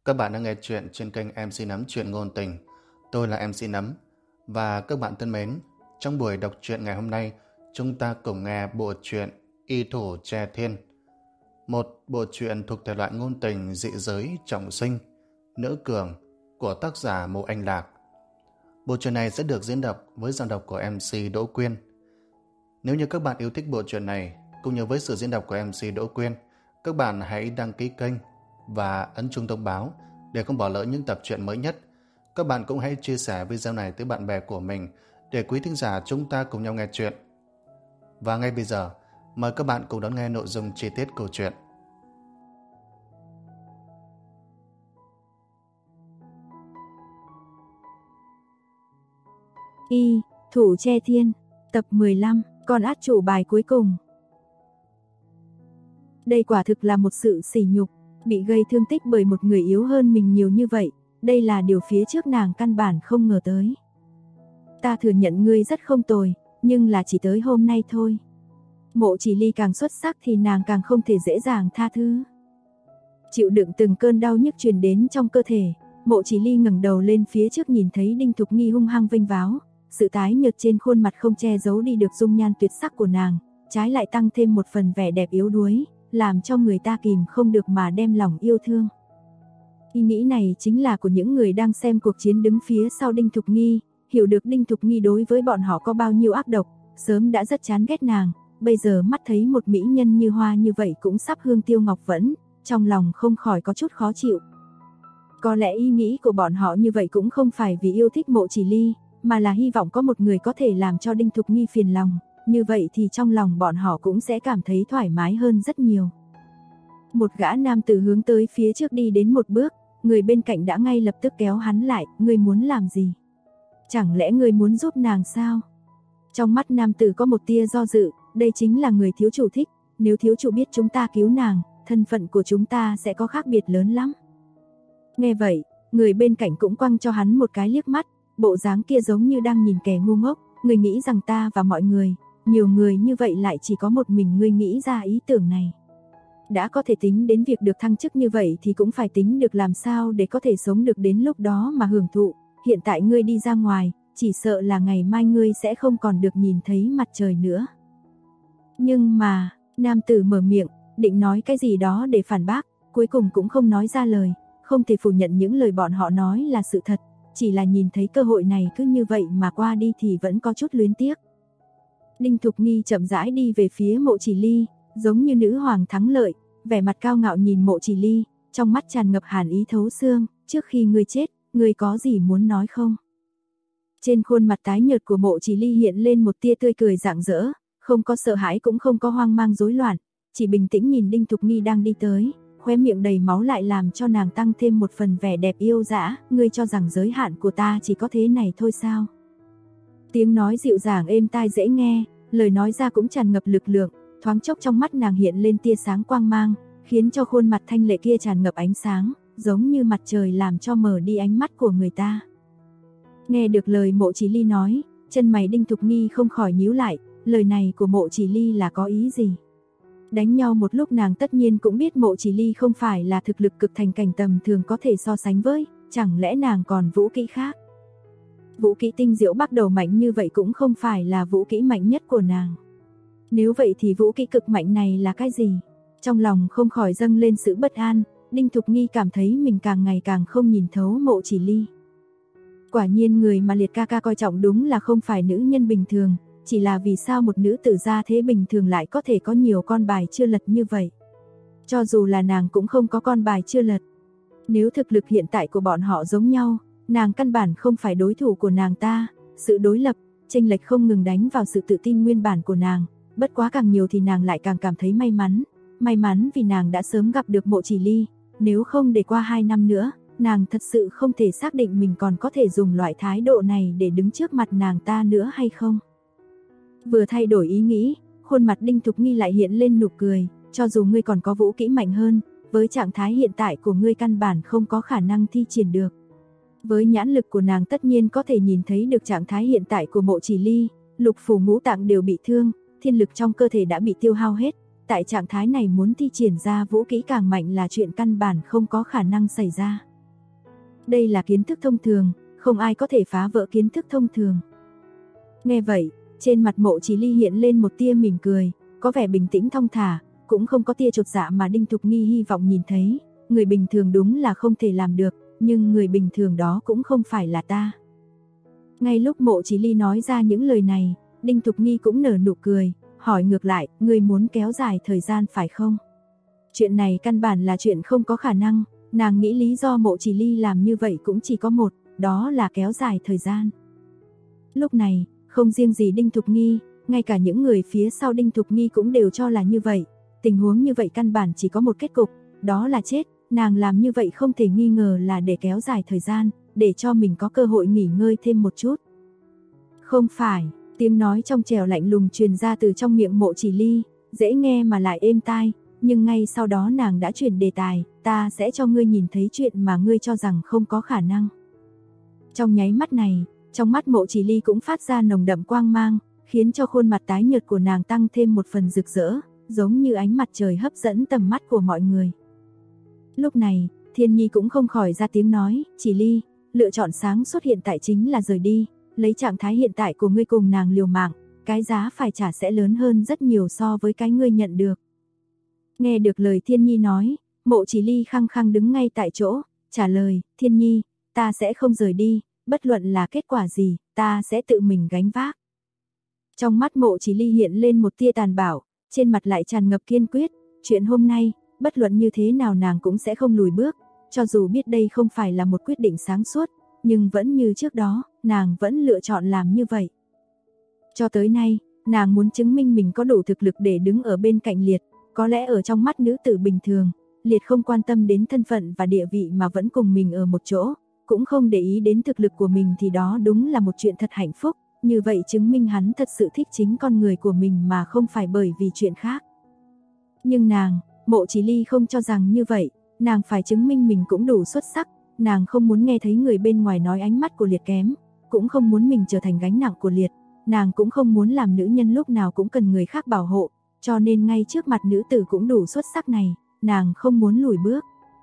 Các bạn đang nghe chuyện trên kênh MC Nấm Chuyện Ngôn Tình. Tôi là MC Nấm. Và các bạn thân mến, trong buổi đọc truyện ngày hôm nay, chúng ta cùng nghe bộ truyện Y Thủ Tre Thiên. Một bộ truyện thuộc thể loại ngôn tình dị giới trọng sinh, nữ cường của tác giả Mộ Anh Lạc. Bộ truyện này sẽ được diễn đọc với giọng đọc của MC Đỗ Quyên. Nếu như các bạn yêu thích bộ truyện này, cũng như với sự diễn đọc của MC Đỗ Quyên, các bạn hãy đăng ký kênh và ấn chuông thông báo để không bỏ lỡ những tập truyện mới nhất. Các bạn cũng hãy chia sẻ video này tới bạn bè của mình để quý thính giả chúng ta cùng nhau nghe chuyện. Và ngay bây giờ, mời các bạn cùng đón nghe nội dung chi tiết câu chuyện. Y Thủ Tre Thiên, tập 15, con át chủ bài cuối cùng. Đây quả thực là một sự sỉ nhục, bị gây thương tích bởi một người yếu hơn mình nhiều như vậy, đây là điều phía trước nàng căn bản không ngờ tới. Ta thừa nhận ngươi rất không tồi, nhưng là chỉ tới hôm nay thôi. Mộ Chỉ Ly càng xuất sắc thì nàng càng không thể dễ dàng tha thứ. Chịu đựng từng cơn đau nhức truyền đến trong cơ thể, Mộ Chỉ Ly ngẩng đầu lên phía trước nhìn thấy Đinh Thục Nghi hung hăng vênh váo, sự tái nhợt trên khuôn mặt không che giấu đi được dung nhan tuyệt sắc của nàng, trái lại tăng thêm một phần vẻ đẹp yếu đuối, làm cho người ta kìm không được mà đem lòng yêu thương. Ý nghĩ này chính là của những người đang xem cuộc chiến đứng phía sau Đinh Thục Nghi, hiểu được Đinh Thục Nghi đối với bọn họ có bao nhiêu ác độc, sớm đã rất chán ghét nàng, bây giờ mắt thấy một mỹ nhân như hoa như vậy cũng sắp hương tiêu ngọc vẫn, trong lòng không khỏi có chút khó chịu. Có lẽ ý nghĩ của bọn họ như vậy cũng không phải vì yêu thích Mộ Chỉ Ly, mà là hy vọng có một người có thể làm cho Đinh Thục Nghi phiền lòng, như vậy thì trong lòng bọn họ cũng sẽ cảm thấy thoải mái hơn rất nhiều. Một gã nam tử hướng tới phía trước đi đến một bước, người bên cạnh đã ngay lập tức kéo hắn lại, ngươi muốn làm gì? Chẳng lẽ ngươi muốn giúp nàng sao? Trong mắt nam tử có một tia do dự, đây chính là người thiếu chủ thích, nếu thiếu chủ biết chúng ta cứu nàng, thân phận của chúng ta sẽ có khác biệt lớn lắm. Nghe vậy, người bên cạnh cũng quăng cho hắn một cái liếc mắt, bộ dáng kia giống như đang nhìn kẻ ngu ngốc, ngươi nghĩ rằng ta và mọi người, nhiều người như vậy lại chỉ có một mình ngươi nghĩ ra ý tưởng này. Đã có thể tính đến việc được thăng chức như vậy thì cũng phải tính được làm sao để có thể sống được đến lúc đó mà hưởng thụ, hiện tại ngươi đi ra ngoài, chỉ sợ là ngày mai ngươi sẽ không còn được nhìn thấy mặt trời nữa. Nhưng mà, nam tử mở miệng, định nói cái gì đó để phản bác, cuối cùng cũng không nói ra lời, không thể phủ nhận những lời bọn họ nói là sự thật, chỉ là nhìn thấy cơ hội này cứ như vậy mà qua đi thì vẫn có chút luyến tiếc. Đinh Thục Nghi chậm rãi đi về phía Mộ Chỉ Ly, giống như nữ hoàng thắng lợi, vẻ mặt cao ngạo nhìn Mộ Chỉ Ly, trong mắt tràn ngập hàn ý thấu xương, trước khi ngươi chết, ngươi có gì muốn nói không? Trên khuôn mặt tái nhợt của Mộ Chỉ Ly hiện lên một tia tươi cười rạng rỡ, không có sợ hãi cũng không có hoang mang rối loạn, chỉ bình tĩnh nhìn Đinh Thục Nghi đang đi tới, khóe miệng đầy máu lại làm cho nàng tăng thêm một phần vẻ đẹp yêu dã, ngươi cho rằng giới hạn của ta chỉ có thế này thôi sao? Tiếng nói dịu dàng êm tai dễ nghe, lời nói ra cũng tràn ngập lực lượng, thoáng chốc trong mắt nàng hiện lên tia sáng quang mang, khiến cho khuôn mặt thanh lệ kia tràn ngập ánh sáng, giống như mặt trời làm cho mờ đi ánh mắt của người ta. Nghe được lời Mộ Chỉ Ly nói, chân mày Đinh Thục Nghi không khỏi nhíu lại, lời này của Mộ Chỉ Ly là có ý gì? Đánh nhau một lúc nàng tất nhiên cũng biết Mộ Chỉ Ly không phải là thực lực cực thành cảnh tầm thường có thể so sánh với, chẳng lẽ nàng còn vũ kỹ khác? Vũ kỹ tinh diệu bắt đầu mạnh như vậy cũng không phải là vũ kỹ mạnh nhất của nàng. Nếu vậy thì vũ kỹ cực mạnh này là cái gì? Trong lòng không khỏi dâng lên sự bất an, Đinh Thục Nghi cảm thấy mình càng ngày càng không nhìn thấu Mộ Chỉ Ly. Quả nhiên người mà Liệt ca ca coi trọng đúng là không phải nữ nhân bình thường, chỉ là vì sao một nữ tử gia thế bình thường lại có thể có nhiều con bài chưa lật như vậy. Cho dù là nàng cũng không có con bài chưa lật. Nếu thực lực hiện tại của bọn họ giống nhau, nàng căn bản không phải đối thủ của nàng ta, sự đối lập, chênh lệch không ngừng đánh vào sự tự tin nguyên bản của nàng, bất quá càng nhiều thì nàng lại càng cảm thấy may mắn vì nàng đã sớm gặp được Mộ Chỉ Ly, nếu không để qua 2 năm nữa, nàng thật sự không thể xác định mình còn có thể dùng loại thái độ này để đứng trước mặt nàng ta nữa hay không. Vừa thay đổi ý nghĩ, khuôn mặt Đinh Thục Nghi lại hiện lên nụ cười, cho dù ngươi còn có vũ kỹ mạnh hơn, với trạng thái hiện tại của ngươi căn bản không có khả năng thi triển được. Với nhãn lực của nàng tất nhiên có thể nhìn thấy được trạng thái hiện tại của Mộ Chỉ Ly, lục phủ ngũ tạng đều bị thương, thiên lực trong cơ thể đã bị tiêu hao hết, tại trạng thái này muốn thi triển ra vũ kỹ càng mạnh là chuyện căn bản không có khả năng xảy ra. Đây là kiến thức thông thường, không ai có thể phá vỡ kiến thức thông thường. Nghe vậy, trên mặt Mộ Chỉ Ly hiện lên một tia mỉm cười, có vẻ bình tĩnh thong thả, cũng không có tia chột dạ mà Đinh Thục Nghi hy vọng nhìn thấy. Người bình thường đúng là không thể làm được, nhưng người bình thường đó cũng không phải là ta. Ngay lúc Mộ Chỉ Ly nói ra những lời này, Đinh Thục Nghi cũng nở nụ cười, hỏi ngược lại, ngươi muốn kéo dài thời gian phải không? Chuyện này căn bản là chuyện không có khả năng, nàng nghĩ lý do Mộ Chỉ Ly làm như vậy cũng chỉ có một, đó là kéo dài thời gian. Lúc này, không riêng gì Đinh Thục Nghi, ngay cả những người phía sau Đinh Thục Nghi cũng đều cho là như vậy. Tình huống như vậy căn bản chỉ có một kết cục, đó là chết. Nàng làm như vậy không thể nghi ngờ là để kéo dài thời gian, để cho mình có cơ hội nghỉ ngơi thêm một chút. Không phải, tiếng nói trong trẻo lạnh lùng truyền ra từ trong miệng Mộ Chỉ Ly, dễ nghe mà lại êm tai, nhưng ngay sau đó nàng đã chuyển đề tài, ta sẽ cho ngươi nhìn thấy chuyện mà ngươi cho rằng không có khả năng. Trong nháy mắt này, trong mắt Mộ Chỉ Ly cũng phát ra nồng đậm quang mang, khiến cho khuôn mặt tái nhợt của nàng tăng thêm một phần rực rỡ, giống như ánh mặt trời hấp dẫn tầm mắt của mọi người. Lúc này, Thiên Nhi cũng không khỏi ra tiếng nói, Chỉ Ly, lựa chọn sáng suốt hiện tại chính là rời đi, lấy trạng thái hiện tại của ngươi cùng nàng liều mạng, cái giá phải trả sẽ lớn hơn rất nhiều so với cái ngươi nhận được. Nghe được lời Thiên Nhi nói, Mộ Chỉ Ly khăng khăng đứng ngay tại chỗ, trả lời, Thiên Nhi, ta sẽ không rời đi, bất luận là kết quả gì, ta sẽ tự mình gánh vác. Trong mắt Mộ Chỉ Ly hiện lên một tia tàn bạo, trên mặt lại tràn ngập kiên quyết, chuyện hôm nay, bất luận như thế nào nàng cũng sẽ không lùi bước, cho dù biết đây không phải là một quyết định sáng suốt, nhưng vẫn như trước đó, nàng vẫn lựa chọn làm như vậy. Cho tới nay, nàng muốn chứng minh mình có đủ thực lực để đứng ở bên cạnh Liệt, có lẽ ở trong mắt nữ tử bình thường, Liệt không quan tâm đến thân phận và địa vị mà vẫn cùng mình ở một chỗ, cũng không để ý đến thực lực của mình thì đó đúng là một chuyện thật hạnh phúc, như vậy chứng minh hắn thật sự thích chính con người của mình mà không phải bởi vì chuyện khác. Nhưng nàng, Mộ Chỉ Ly không cho rằng như vậy, nàng phải chứng minh mình cũng đủ xuất sắc, nàng không muốn nghe thấy người bên ngoài nói ánh mắt của Liệt kém, cũng không muốn mình trở thành gánh nặng của Liệt, nàng cũng không muốn làm nữ nhân lúc nào cũng cần người khác bảo hộ, cho nên ngay trước mặt nữ tử cũng đủ xuất sắc này, nàng không muốn lùi bước.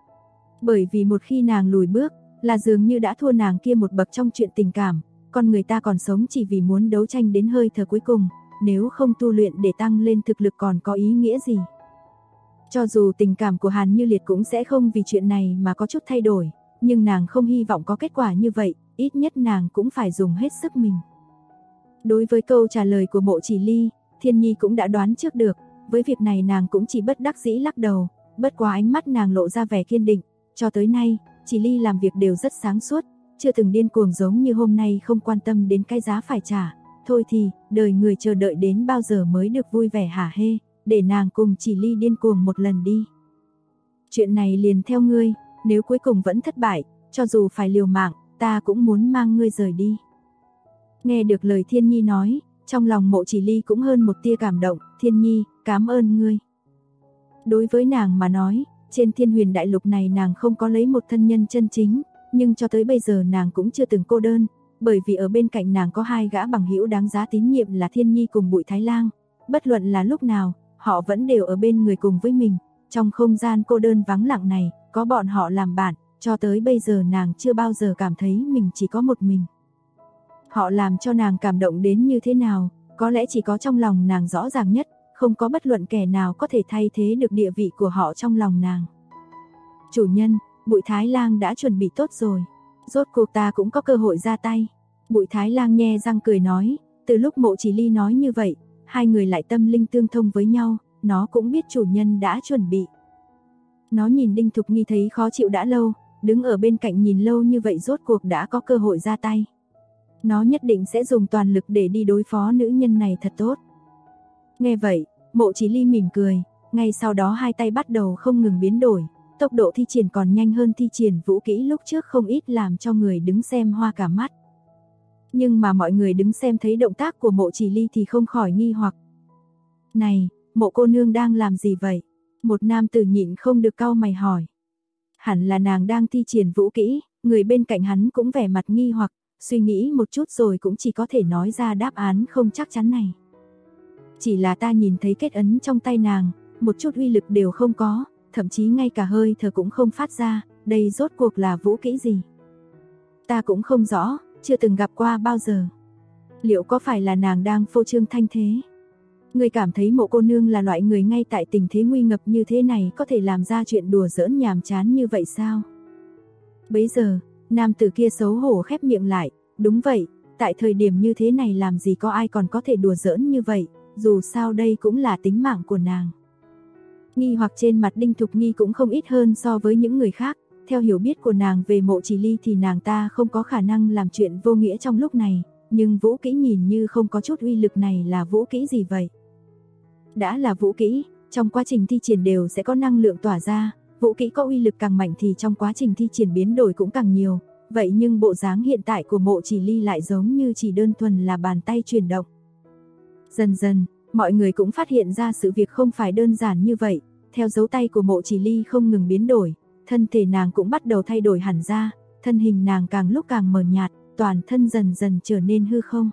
Bởi vì một khi nàng lùi bước, là dường như đã thua nàng kia một bậc trong chuyện tình cảm, con người ta còn sống chỉ vì muốn đấu tranh đến hơi thở cuối cùng, nếu không tu luyện để tăng lên thực lực còn có ý nghĩa gì. Cho dù tình cảm của Hàn Như Liệt cũng sẽ không vì chuyện này mà có chút thay đổi, nhưng nàng không hy vọng có kết quả như vậy, ít nhất nàng cũng phải dùng hết sức mình. Đối với câu trả lời của Mộ Chỉ Ly, Thiên Nhi cũng đã đoán trước được, với việc này nàng cũng chỉ bất đắc dĩ lắc đầu, bất quá ánh mắt nàng lộ ra vẻ kiên định, cho tới nay, Chỉ Ly làm việc đều rất sáng suốt, chưa từng điên cuồng giống như hôm nay không quan tâm đến cái giá phải trả, thôi thì, đời người chờ đợi đến bao giờ mới được vui vẻ hả hê, để nàng cùng Chỉ Ly điên cuồng một lần đi. Chuyện này liền theo ngươi, nếu cuối cùng vẫn thất bại, cho dù phải liều mạng, ta cũng muốn mang ngươi rời đi. Nghe được lời Thiên Nhi nói, trong lòng Mộ Chỉ Ly cũng hơn một tia cảm động, Thiên Nhi, cảm ơn ngươi. Đối với nàng mà nói, trên Thiên Huyền Đại Lục này nàng không có lấy một thân nhân chân chính, nhưng cho tới bây giờ nàng cũng chưa từng cô đơn, bởi vì ở bên cạnh nàng có hai gã bằng hữu đáng giá tín nhiệm là Thiên Nhi cùng Bụi Thái Lang, bất luận là lúc nào, họ vẫn đều ở bên người cùng với mình, trong không gian cô đơn vắng lặng này, có bọn họ làm bạn, cho tới bây giờ nàng chưa bao giờ cảm thấy mình chỉ có một mình. Họ làm cho nàng cảm động đến như thế nào, có lẽ chỉ có trong lòng nàng rõ ràng nhất, không có bất luận kẻ nào có thể thay thế được địa vị của họ trong lòng nàng. Chủ nhân, Bụi Thái Lang đã chuẩn bị tốt rồi, rốt cuộc ta cũng có cơ hội ra tay. Bụi Thái Lang nhe răng cười nói, từ lúc Mộ Chỉ Ly nói như vậy, hai người lại tâm linh tương thông với nhau, nó cũng biết chủ nhân đã chuẩn bị. Nó nhìn Đinh Thục Nghi thấy khó chịu đã lâu, đứng ở bên cạnh nhìn lâu như vậy rốt cuộc đã có cơ hội ra tay. Nó nhất định sẽ dùng toàn lực để đi đối phó nữ nhân này thật tốt. Nghe vậy, Mộ Chỉ Ly mỉm cười, ngay sau đó hai tay bắt đầu không ngừng biến đổi, tốc độ thi triển còn nhanh hơn thi triển vũ kỹ lúc trước không ít làm cho người đứng xem hoa cả mắt. Nhưng mà mọi người đứng xem thấy động tác của Mộ Chỉ Ly thì không khỏi nghi hoặc. Này, Mộ cô nương đang làm gì vậy? Một nam tử nhịn không được cau mày hỏi. Hẳn là nàng đang thi triển vũ kỹ, người bên cạnh hắn cũng vẻ mặt nghi hoặc, suy nghĩ một chút rồi cũng chỉ có thể nói ra đáp án không chắc chắn này. Chỉ là ta nhìn thấy kết ấn trong tay nàng, một chút uy lực đều không có, thậm chí ngay cả hơi thở cũng không phát ra, đây rốt cuộc là vũ kỹ gì? Ta cũng không rõ, chưa từng gặp qua bao giờ. Liệu có phải là nàng đang phô trương thanh thế? Ngươi cảm thấy Mộ cô nương là loại người ngay tại tình thế nguy ngập như thế này có thể làm ra chuyện đùa giỡn nhàm chán như vậy sao? Bấy giờ, nam tử kia xấu hổ khép miệng lại, đúng vậy, tại thời điểm như thế này làm gì có ai còn có thể đùa giỡn như vậy, dù sao đây cũng là tính mạng của nàng. Nghi hoặc trên mặt Đinh Thục Nghi cũng không ít hơn so với những người khác, theo hiểu biết của nàng về Mộ Chỉ Ly thì nàng ta không có khả năng làm chuyện vô nghĩa trong lúc này, nhưng vũ kỹ nhìn như không có chút uy lực này là vũ kỹ gì vậy? Đã là vũ kỹ, trong quá trình thi triển đều sẽ có năng lượng tỏa ra, vũ kỹ có uy lực càng mạnh thì trong quá trình thi triển biến đổi cũng càng nhiều, vậy nhưng bộ dáng hiện tại của Mộ Chỉ Ly lại giống như chỉ đơn thuần là bàn tay chuyển động. Dần dần, mọi người cũng phát hiện ra sự việc không phải đơn giản như vậy, theo dấu tay của Mộ Chỉ Ly không ngừng biến đổi, thân thể nàng cũng bắt đầu thay đổi hẳn ra, thân hình nàng càng lúc càng mờ nhạt, toàn thân dần dần trở nên hư không.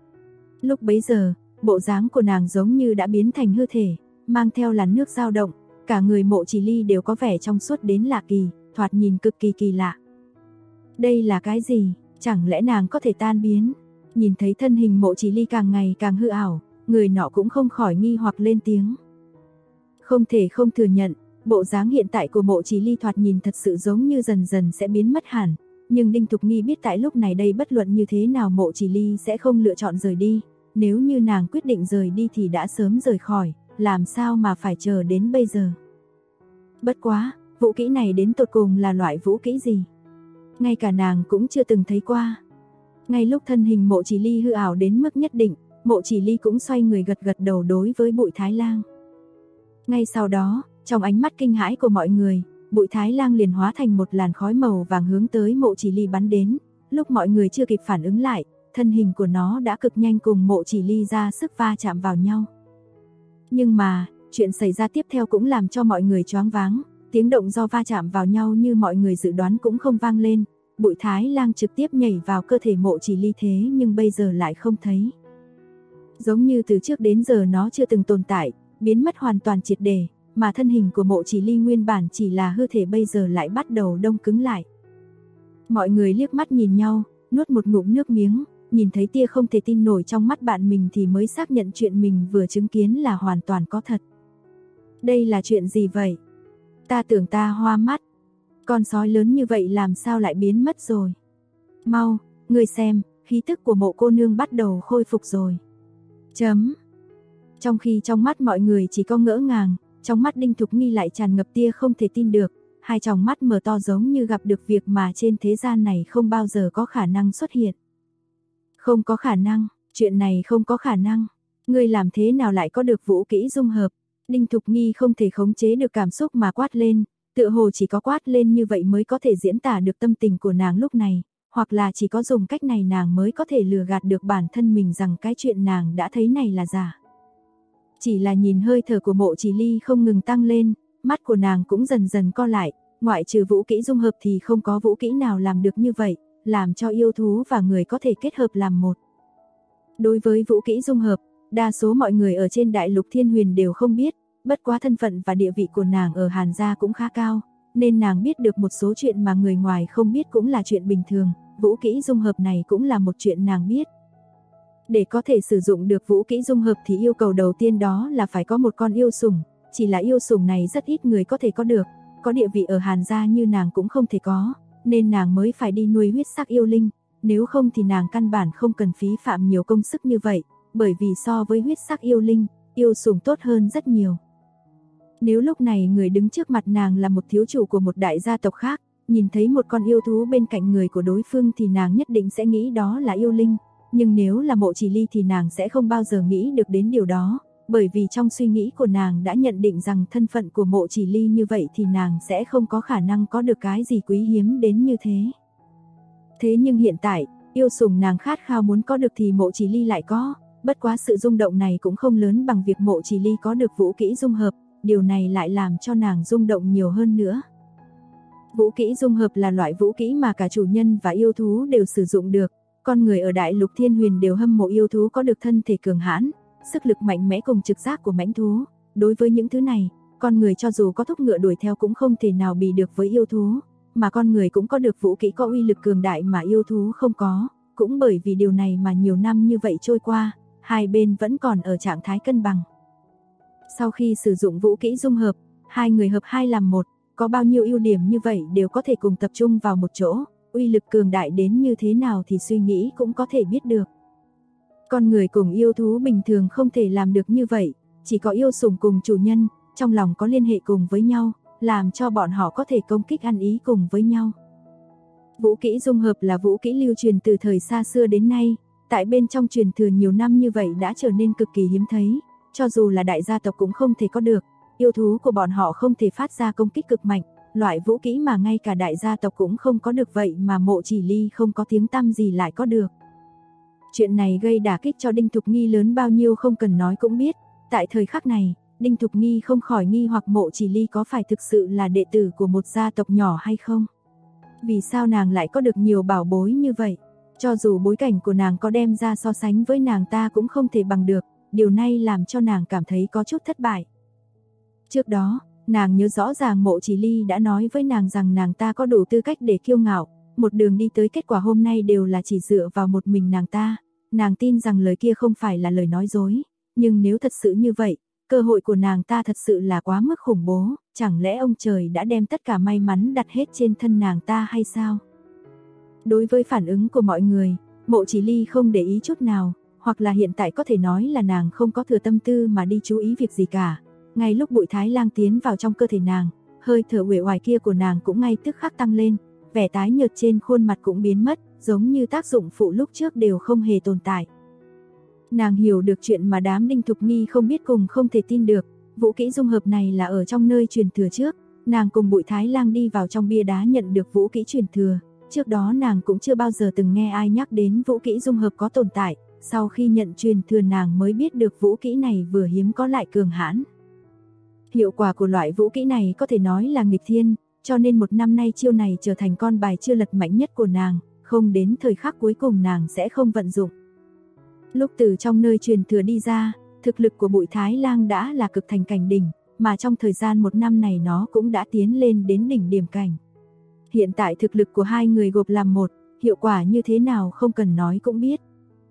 Lúc bấy giờ, bộ dáng của nàng giống như đã biến thành hư thể, mang theo làn nước dao động, cả người Mộ Chỉ Ly đều có vẻ trong suốt đến lạ kỳ, thoạt nhìn cực kỳ kỳ lạ. Đây là cái gì? Chẳng lẽ nàng có thể tan biến? Nhìn thấy thân hình Mộ Chỉ Ly càng ngày càng hư ảo, người nọ cũng không khỏi nghi hoặc lên tiếng. Không thể không thừa nhận, bộ dáng hiện tại của Mộ Chỉ Ly thoạt nhìn thật sự giống như dần dần sẽ biến mất hẳn, nhưng Đinh Thục Nghi biết tại lúc này đây bất luận như thế nào Mộ Chỉ Ly sẽ không lựa chọn rời đi, nếu như nàng quyết định rời đi thì đã sớm rời khỏi, làm sao mà phải chờ đến bây giờ. Bất quá, vũ kỹ này đến tột cùng là loại vũ kỹ gì? Ngay cả nàng cũng chưa từng thấy qua. Ngay lúc thân hình Mộ Chỉ Ly hư ảo đến mức nhất định, Mộ Chỉ Ly cũng xoay người gật gật đầu đối với Bụi Thái Lang. Ngay sau đó, trong ánh mắt kinh hãi của mọi người, Bụi Thái Lang liền hóa thành một làn khói màu vàng hướng tới Mộ Chỉ Ly bắn đến, lúc mọi người chưa kịp phản ứng lại, thân hình của nó đã cực nhanh cùng Mộ Chỉ Ly ra sức va chạm vào nhau. Nhưng mà, chuyện xảy ra tiếp theo cũng làm cho mọi người choáng váng, tiếng động do va chạm vào nhau như mọi người dự đoán cũng không vang lên, Bụi Thái Lang trực tiếp nhảy vào cơ thể Mộ Chỉ Ly thế nhưng bây giờ lại không thấy. Giống như từ trước đến giờ nó chưa từng tồn tại, biến mất hoàn toàn triệt để, mà thân hình của Mộ Chỉ Ly nguyên bản chỉ là hư thể bây giờ lại bắt đầu đông cứng lại. Mọi người liếc mắt nhìn nhau, nuốt một ngụm nước miếng, nhìn thấy tia không thể tin nổi trong mắt bạn mình thì mới xác nhận chuyện mình vừa chứng kiến là hoàn toàn có thật. Đây là chuyện gì vậy? Ta tưởng ta hoa mắt. Con sói lớn như vậy làm sao lại biến mất rồi? Mau, người xem, khí tức của Mộ cô nương bắt đầu khôi phục rồi. Trong khi trong mắt mọi người chỉ có ngỡ ngàng, trong mắt Đinh Thục Nghi lại tràn ngập tia không thể tin được, hai tròng mắt mở to giống như gặp được việc mà trên thế gian này không bao giờ có khả năng xuất hiện. Không có khả năng, chuyện này không có khả năng. Ngươi làm thế nào lại có được vũ kỹ dung hợp? Đinh Thục Nghi không thể khống chế được cảm xúc mà quát lên, tựa hồ chỉ có quát lên như vậy mới có thể diễn tả được tâm tình của nàng lúc này, hoặc là chỉ có dùng cách này nàng mới có thể lừa gạt được bản thân mình rằng cái chuyện nàng đã thấy này là giả. Chỉ là nhìn hơi thở của Mộ Chỉ Ly không ngừng tăng lên, mắt của nàng cũng dần dần co lại, ngoại trừ vũ kỹ dung hợp thì không có vũ kỹ nào làm được như vậy, làm cho yêu thú và người có thể kết hợp làm một. Đối với vũ kỹ dung hợp, đa số mọi người ở trên đại lục Thiên Huyền đều không biết, bất quá thân phận và địa vị của nàng ở Hàn gia cũng khá cao, nên nàng biết được một số chuyện mà người ngoài không biết cũng là chuyện bình thường, vũ kỹ dung hợp này cũng là một chuyện nàng biết. Để có thể sử dụng được vũ kỹ dung hợp thì yêu cầu đầu tiên đó là phải có một con yêu sủng, chỉ là yêu sủng này rất ít người có thể có được, có địa vị ở Hàn gia như nàng cũng không thể có, nên nàng mới phải đi nuôi huyết sắc yêu linh, nếu không thì nàng căn bản không cần phí phạm nhiều công sức như vậy, bởi vì so với huyết sắc yêu linh, yêu sủng tốt hơn rất nhiều. Nếu lúc này người đứng trước mặt nàng là một thiếu chủ của một đại gia tộc khác, nhìn thấy một con yêu thú bên cạnh người của đối phương thì nàng nhất định sẽ nghĩ đó là yêu linh, nhưng nếu là Mộ Chỉ Ly thì nàng sẽ không bao giờ nghĩ được đến điều đó, bởi vì trong suy nghĩ của nàng đã nhận định rằng thân phận của Mộ Chỉ Ly như vậy thì nàng sẽ không có khả năng có được cái gì quý hiếm đến như thế. Thế nhưng hiện tại, yêu sủng nàng khát khao muốn có được thì Mộ Chỉ Ly lại có, bất quá sự rung động này cũng không lớn bằng việc Mộ Chỉ Ly có được vũ kỹ dung hợp, điều này lại làm cho nàng rung động nhiều hơn nữa. Vũ kỹ dung hợp là loại vũ kỹ mà cả chủ nhân và yêu thú đều sử dụng được, con người ở đại lục Thiên Huyền đều hâm mộ yêu thú có được thân thể cường hãn, sức lực mạnh mẽ cùng trực giác của mãnh thú, đối với những thứ này, con người cho dù có thúc ngựa đuổi theo cũng không thể nào bì được với yêu thú, mà con người cũng có được vũ kỹ có uy lực cường đại mà yêu thú không có, cũng bởi vì điều này mà nhiều năm như vậy trôi qua, hai bên vẫn còn ở trạng thái cân bằng. Sau khi sử dụng vũ kỹ dung hợp, hai người hợp hai làm một, có bao nhiêu ưu điểm như vậy đều có thể cùng tập trung vào một chỗ, uy lực cường đại đến như thế nào thì suy nghĩ cũng có thể biết được. Con người cùng yêu thú bình thường không thể làm được như vậy, chỉ có yêu sủng cùng chủ nhân, trong lòng có liên hệ cùng với nhau, làm cho bọn họ có thể công kích ăn ý cùng với nhau. Vũ kỹ dung hợp là vũ kỹ lưu truyền từ thời xa xưa đến nay, tại bên trong truyền thừa nhiều năm như vậy đã trở nên cực kỳ hiếm thấy, cho dù là đại gia tộc cũng không thể có được, yêu thú của bọn họ không thể phát ra công kích cực mạnh, loại vũ kỹ mà ngay cả đại gia tộc cũng không có được vậy mà Mộ Chỉ Ly không có tiếng tăm gì lại có được. Chuyện này gây đả kích cho Đinh Thục Nghi lớn bao nhiêu không cần nói cũng biết, tại thời khắc này, Đinh Thục Nghi không khỏi nghi hoặc Mộ Chỉ Ly có phải thực sự là đệ tử của một gia tộc nhỏ hay không? Vì sao nàng lại có được nhiều bảo bối như vậy? Cho dù bối cảnh của nàng có đem ra so sánh với nàng ta cũng không thể bằng được, điều này làm cho nàng cảm thấy có chút thất bại. Trước đó, nàng nhớ rõ ràng Mộ Chỉ Ly đã nói với nàng rằng nàng ta có đủ tư cách để kiêu ngạo, một đường đi tới kết quả hôm nay đều là chỉ dựa vào một mình nàng ta. Nàng tin rằng lời kia không phải là lời nói dối, nhưng nếu thật sự như vậy, cơ hội của nàng ta thật sự là quá mức khủng bố, chẳng lẽ ông trời đã đem tất cả may mắn đặt hết trên thân nàng ta hay sao? Đối với phản ứng của mọi người, Mộ Chỉ Ly không để ý chút nào, hoặc là hiện tại có thể nói là nàng không có thừa tâm tư mà đi chú ý việc gì cả. Ngay lúc Bụi Thái Lang tiến vào trong cơ thể nàng, hơi thở uể oải kia của nàng cũng ngay tức khắc tăng lên, vẻ tái nhợt trên khuôn mặt cũng biến mất, giống như tác dụng phụ lúc trước đều không hề tồn tại. Nàng hiểu được chuyện mà đám Đinh Thục Nghi không biết cùng không thể tin được, vũ kỹ dung hợp này là ở trong nơi truyền thừa trước, nàng cùng Bụi Thái Lang đi vào trong bia đá nhận được vũ kỹ truyền thừa, trước đó nàng cũng chưa bao giờ từng nghe ai nhắc đến vũ kỹ dung hợp có tồn tại, sau khi nhận truyền thừa nàng mới biết được vũ kỹ này vừa hiếm có lại cường hãn. Hiệu quả của loại vũ kỹ này có thể nói là nghịch thiên, cho nên một năm nay chiêu này trở thành con bài chưa lật mạnh nhất của nàng, không đến thời khắc cuối cùng nàng sẽ không vận dụng. Lúc từ trong nơi truyền thừa đi ra, thực lực của Bụi Thái Lang đã là cực thành cảnh đỉnh, mà trong thời gian một năm này nó cũng đã tiến lên đến đỉnh điểm cảnh. Hiện tại thực lực của hai người gộp làm một, hiệu quả như thế nào không cần nói cũng biết.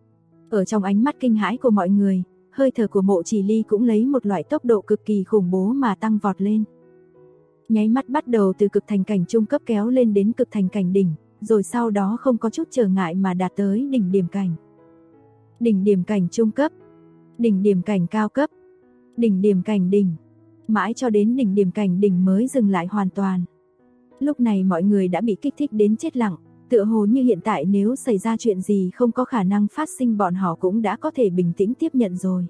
Ở trong ánh mắt kinh hãi của mọi người, hơi thở của Mộ Chỉ Ly cũng lấy một loại tốc độ cực kỳ khủng bố mà tăng vọt lên. Nháy mắt bắt đầu từ cực thành cảnh trung cấp kéo lên đến cực thành cảnh đỉnh, rồi sau đó không có chút trở ngại mà đạt tới đỉnh điểm cảnh. Đỉnh điểm cảnh trung cấp, đỉnh điểm cảnh cao cấp, đỉnh điểm cảnh đỉnh, mãi cho đến đỉnh điểm cảnh đỉnh mới dừng lại hoàn toàn. Lúc này mọi người đã bị kích thích đến chết lặng, tựa hồ như hiện tại nếu xảy ra chuyện gì không có khả năng phát sinh bọn họ cũng đã có thể bình tĩnh tiếp nhận rồi.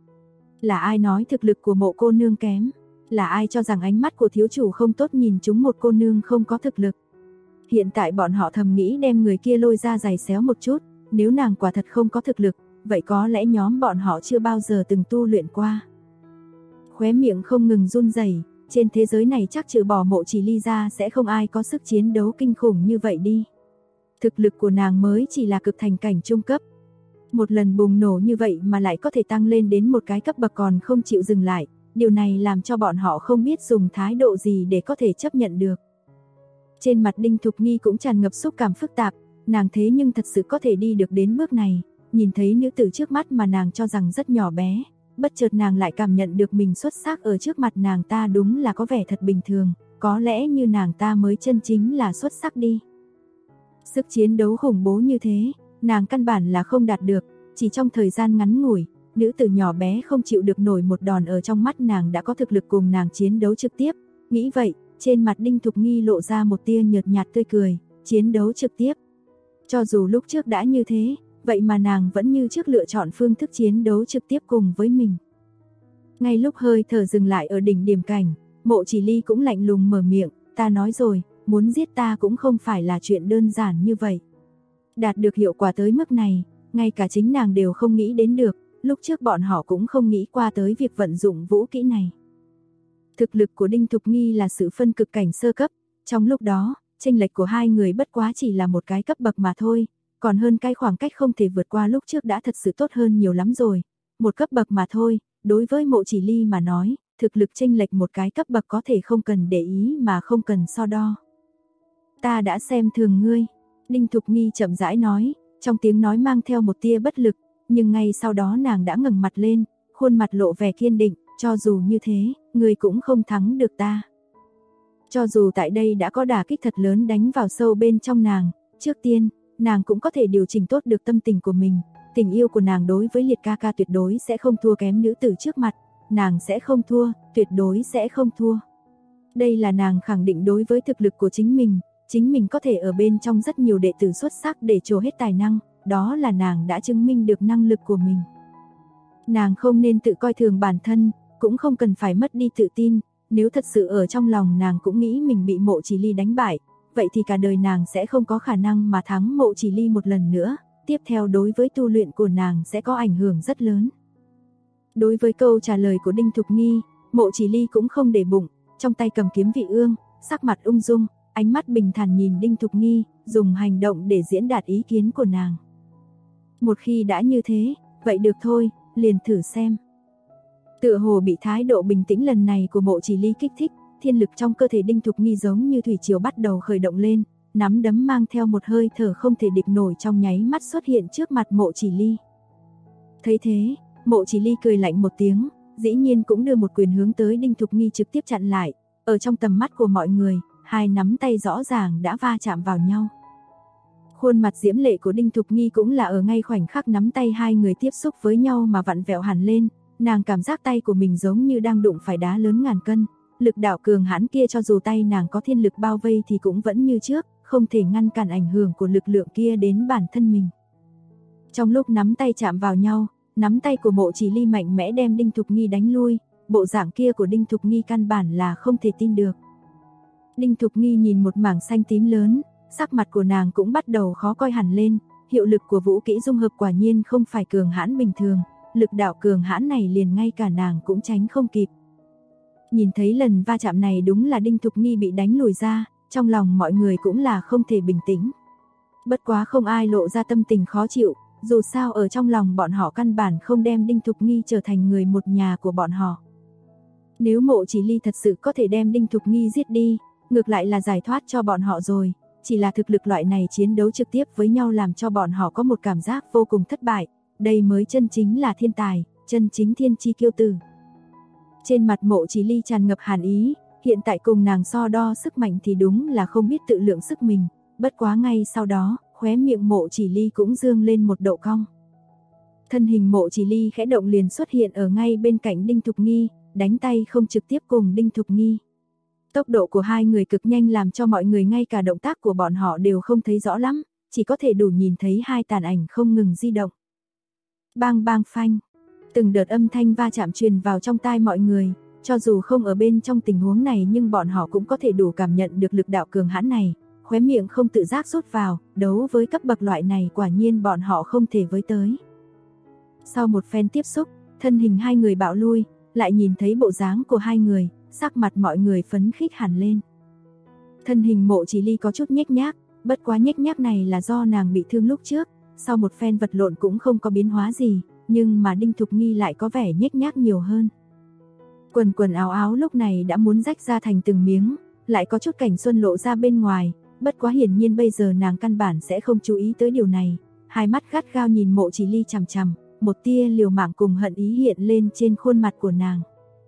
Là ai nói thực lực của Mộ cô nương kém? Là ai cho rằng ánh mắt của thiếu chủ không tốt nhìn chúng một cô nương không có thực lực? Hiện tại bọn họ thầm nghĩ đem người kia lôi ra giày xéo một chút, nếu nàng quả thật không có thực lực, vậy có lẽ nhóm bọn họ chưa bao giờ từng tu luyện qua. Khóe miệng không ngừng run rẩy, trên thế giới này chắc trừ bỏ Mộ Chỉ Ly ra sẽ không ai có sức chiến đấu kinh khủng như vậy đi. Thực lực của nàng mới chỉ là cực thành cảnh trung cấp. Một lần bùng nổ như vậy mà lại có thể tăng lên đến một cái cấp bậc còn không chịu dừng lại, điều này làm cho bọn họ không biết dùng thái độ gì để có thể chấp nhận được. Trên mặt Đinh Thục Nghi cũng tràn ngập xúc cảm phức tạp, nàng thế nhưng thật sự có thể đi được đến bước này, nhìn thấy nữ tử trước mắt mà nàng cho rằng rất nhỏ bé, bất chợt nàng lại cảm nhận được mình xuất sắc ở trước mặt nàng ta đúng là có vẻ thật bình thường, có lẽ như nàng ta mới chân chính là xuất sắc đi. Sức chiến đấu khủng bố như thế, nàng căn bản là không đạt được, chỉ trong thời gian ngắn ngủi, nữ tử nhỏ bé không chịu được nổi một đòn ở trong mắt nàng đã có thực lực cùng nàng chiến đấu trực tiếp, nghĩ vậy, trên mặt Đinh Thục Nghi lộ ra một tia nhợt nhạt tươi cười, chiến đấu trực tiếp. Cho dù lúc trước đã như thế, vậy mà nàng vẫn như trước lựa chọn phương thức chiến đấu trực tiếp cùng với mình. Ngay lúc hơi thở dừng lại ở đỉnh điểm cảnh, Mộ Chỉ Ly cũng lạnh lùng mở miệng, ta nói rồi, muốn giết ta cũng không phải là chuyện đơn giản như vậy. Đạt được hiệu quả tới mức này, ngay cả chính nàng đều không nghĩ đến được, lúc trước bọn họ cũng không nghĩ qua tới việc vận dụng vũ kỹ này. Thực lực của Đinh Thục Nghi là sự phân cực cảnh sơ cấp, trong lúc đó, chênh lệch của hai người bất quá chỉ là một cái cấp bậc mà thôi, còn hơn cái khoảng cách không thể vượt qua lúc trước đã thật sự tốt hơn nhiều lắm rồi. Một cấp bậc mà thôi, đối với Mộ Chỉ Ly mà nói, thực lực chênh lệch một cái cấp bậc có thể không cần để ý mà không cần so đo. Ta đã xem thường ngươi. Đinh Thục Nghi chậm rãi nói, trong tiếng nói mang theo một tia bất lực, nhưng ngay sau đó nàng đã ngẩng mặt lên, khuôn mặt lộ vẻ kiên định, cho dù như thế, ngươi cũng không thắng được ta. Cho dù tại đây đã có đả kích thật lớn đánh vào sâu bên trong nàng, trước tiên, nàng cũng có thể điều chỉnh tốt được tâm tình của mình, tình yêu của nàng đối với Liệt ca ca tuyệt đối sẽ không thua kém nữ tử trước mặt, nàng sẽ không thua, tuyệt đối sẽ không thua. Đây là nàng khẳng định đối với thực lực của chính mình có thể ở bên trong rất nhiều đệ tử xuất sắc để trổ hết tài năng, đó là nàng đã chứng minh được năng lực của mình. Nàng không nên tự coi thường bản thân, cũng không cần phải mất đi tự tin, nếu thật sự ở trong lòng nàng cũng nghĩ mình bị Mộ Chỉ Ly đánh bại, vậy thì cả đời nàng sẽ không có khả năng mà thắng Mộ Chỉ Ly một lần nữa, tiếp theo đối với tu luyện của nàng sẽ có ảnh hưởng rất lớn. Đối với câu trả lời của Đinh Thục Nghi, Mộ Chỉ Ly cũng không để bụng, trong tay cầm kiếm vị ương, sắc mặt ung dung, ánh mắt bình thản nhìn Đinh Thục Nghi, dùng hành động để diễn đạt ý kiến của nàng. Một khi đã như thế, vậy được thôi, liền thử xem. Tựa hồ bị thái độ bình tĩnh lần này của Mộ Chỉ Ly kích thích, thiên lực trong cơ thể Đinh Thục Nghi giống như thủy triều bắt đầu khởi động lên, nắm đấm mang theo một hơi thở không thể địch nổi trong nháy mắt xuất hiện trước mặt Mộ Chỉ Ly. Thấy thế, Mộ Chỉ Ly cười lạnh một tiếng, dĩ nhiên cũng đưa một quyền hướng tới Đinh Thục Nghi trực tiếp chặn lại, ở trong tầm mắt của mọi người, hai nắm tay rõ ràng đã va chạm vào nhau. Khuôn mặt diễm lệ của Đinh Thục Nghi cũng là ở ngay khoảnh khắc nắm tay hai người tiếp xúc với nhau mà vặn vẹo hẳn lên, nàng cảm giác tay của mình giống như đang đụng phải đá lớn ngàn cân, lực đạo cường hãn kia cho dù tay nàng có thiên lực bao vây thì cũng vẫn như trước, không thể ngăn cản ảnh hưởng của lực lượng kia đến bản thân mình. Trong lúc nắm tay chạm vào nhau, nắm tay của Mộ Chỉ Ly mạnh mẽ đem Đinh Thục Nghi đánh lui, bộ dạng kia của Đinh Thục Nghi căn bản là không thể tin được. Đinh Thục Nghi nhìn một mảng xanh tím lớn, sắc mặt của nàng cũng bắt đầu khó coi hẳn lên, hiệu lực của vũ kỹ dung hợp quả nhiên không phải cường hãn bình thường, lực đạo cường hãn này liền ngay cả nàng cũng tránh không kịp. Nhìn thấy lần va chạm này đúng là Đinh Thục Nghi bị đánh lùi ra, trong lòng mọi người cũng là không thể bình tĩnh. Bất quá không ai lộ ra tâm tình khó chịu, dù sao ở trong lòng bọn họ căn bản không đem Đinh Thục Nghi trở thành người một nhà của bọn họ. Nếu Mộ Chỉ Ly thật sự có thể đem Đinh Thục Nghi giết đi, ngược lại là giải thoát cho bọn họ rồi, chỉ là thực lực loại này chiến đấu trực tiếp với nhau làm cho bọn họ có một cảm giác vô cùng thất bại, đây mới chân chính là thiên tài, chân chính thiên chi kiêu tử. Trên mặt Mộ Chỉ Ly tràn ngập hàn ý, hiện tại cùng nàng so đo sức mạnh thì đúng là không biết tự lượng sức mình, bất quá ngay sau đó, khóe miệng Mộ Chỉ Ly cũng dương lên một độ cong. Thân hình Mộ Chỉ Ly khẽ động liền xuất hiện ở ngay bên cạnh Đinh Thục Nghi, đánh tay không trực tiếp cùng Đinh Thục Nghi. Tốc độ của hai người cực nhanh làm cho mọi người ngay cả động tác của bọn họ đều không thấy rõ lắm, chỉ có thể đủ nhìn thấy hai tàn ảnh không ngừng di động. Bang bang phanh, từng đợt âm thanh va chạm truyền vào trong tai mọi người, cho dù không ở bên trong tình huống này nhưng bọn họ cũng có thể đủ cảm nhận được lực đạo cường hãn này, khóe miệng không tự giác rút vào, đấu với cấp bậc loại này quả nhiên bọn họ không thể với tới. Sau một phen tiếp xúc, thân hình hai người bạo lui, lại nhìn thấy bộ dáng của hai người, sắc mặt mọi người phấn khích hẳn lên. Thân hình Mộ Chỉ Ly có chút nhếch nhác, bất quá nhếch nhác này là do nàng bị thương lúc trước, sau một phen vật lộn cũng không có biến hóa gì, nhưng mà Đinh Thục Nghi lại có vẻ nhếch nhác nhiều hơn. Quần quần áo áo lúc này đã muốn rách ra thành từng miếng, lại có chút cảnh xuân lộ ra bên ngoài, bất quá hiển nhiên bây giờ nàng căn bản sẽ không chú ý tới điều này, hai mắt gắt gao nhìn Mộ Chỉ Ly chằm chằm, một tia liều mạng cùng hận ý hiện lên trên khuôn mặt của nàng.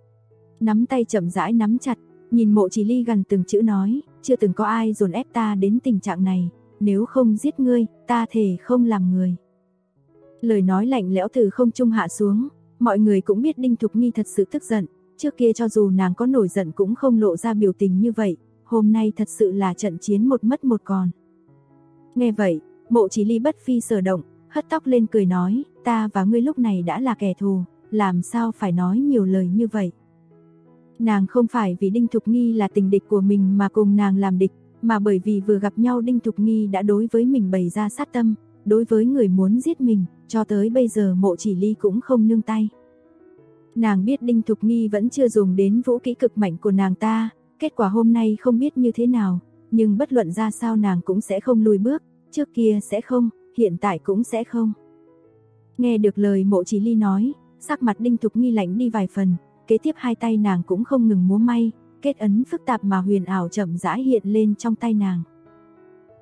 Nắm tay chậm rãi nắm chặt, nhìn Mộ Chỉ Ly gần từng chữ nói, chưa từng có ai dồn ép ta đến tình trạng này, nếu không giết ngươi, ta thề không làm người. Lời nói lạnh lẽo từ không trung hạ xuống, mọi người cũng biết Đinh Thục Nghi thật sự tức giận, trước kia cho dù nàng có nổi giận cũng không lộ ra biểu tình như vậy, hôm nay thật sự là trận chiến một mất một còn. Nghe vậy, Mộ Chỉ Ly bất phi sở động, hất tóc lên cười nói, ta và ngươi lúc này đã là kẻ thù, làm sao phải nói nhiều lời như vậy. Nàng không phải vì Đinh Thục Nghi là tình địch của mình mà cùng nàng làm địch, mà bởi vì vừa gặp nhau Đinh Thục Nghi đã đối với mình bày ra sát tâm, đối với người muốn giết mình, cho tới bây giờ Mộ Chỉ Ly cũng không nương tay. Nàng biết Đinh Thục Nghi vẫn chưa dùng đến vũ kỹ cực mạnh của nàng ta, kết quả hôm nay không biết như thế nào, nhưng bất luận ra sao nàng cũng sẽ không lùi bước, trước kia sẽ không, hiện tại cũng sẽ không. Nghe được lời Mộ Chỉ Ly nói, sắc mặt Đinh Thục Nghi lạnh đi vài phần, kế tiếp hai tay nàng cũng không ngừng múa may, kết ấn phức tạp mà huyền ảo chậm rãi hiện lên trong tay nàng.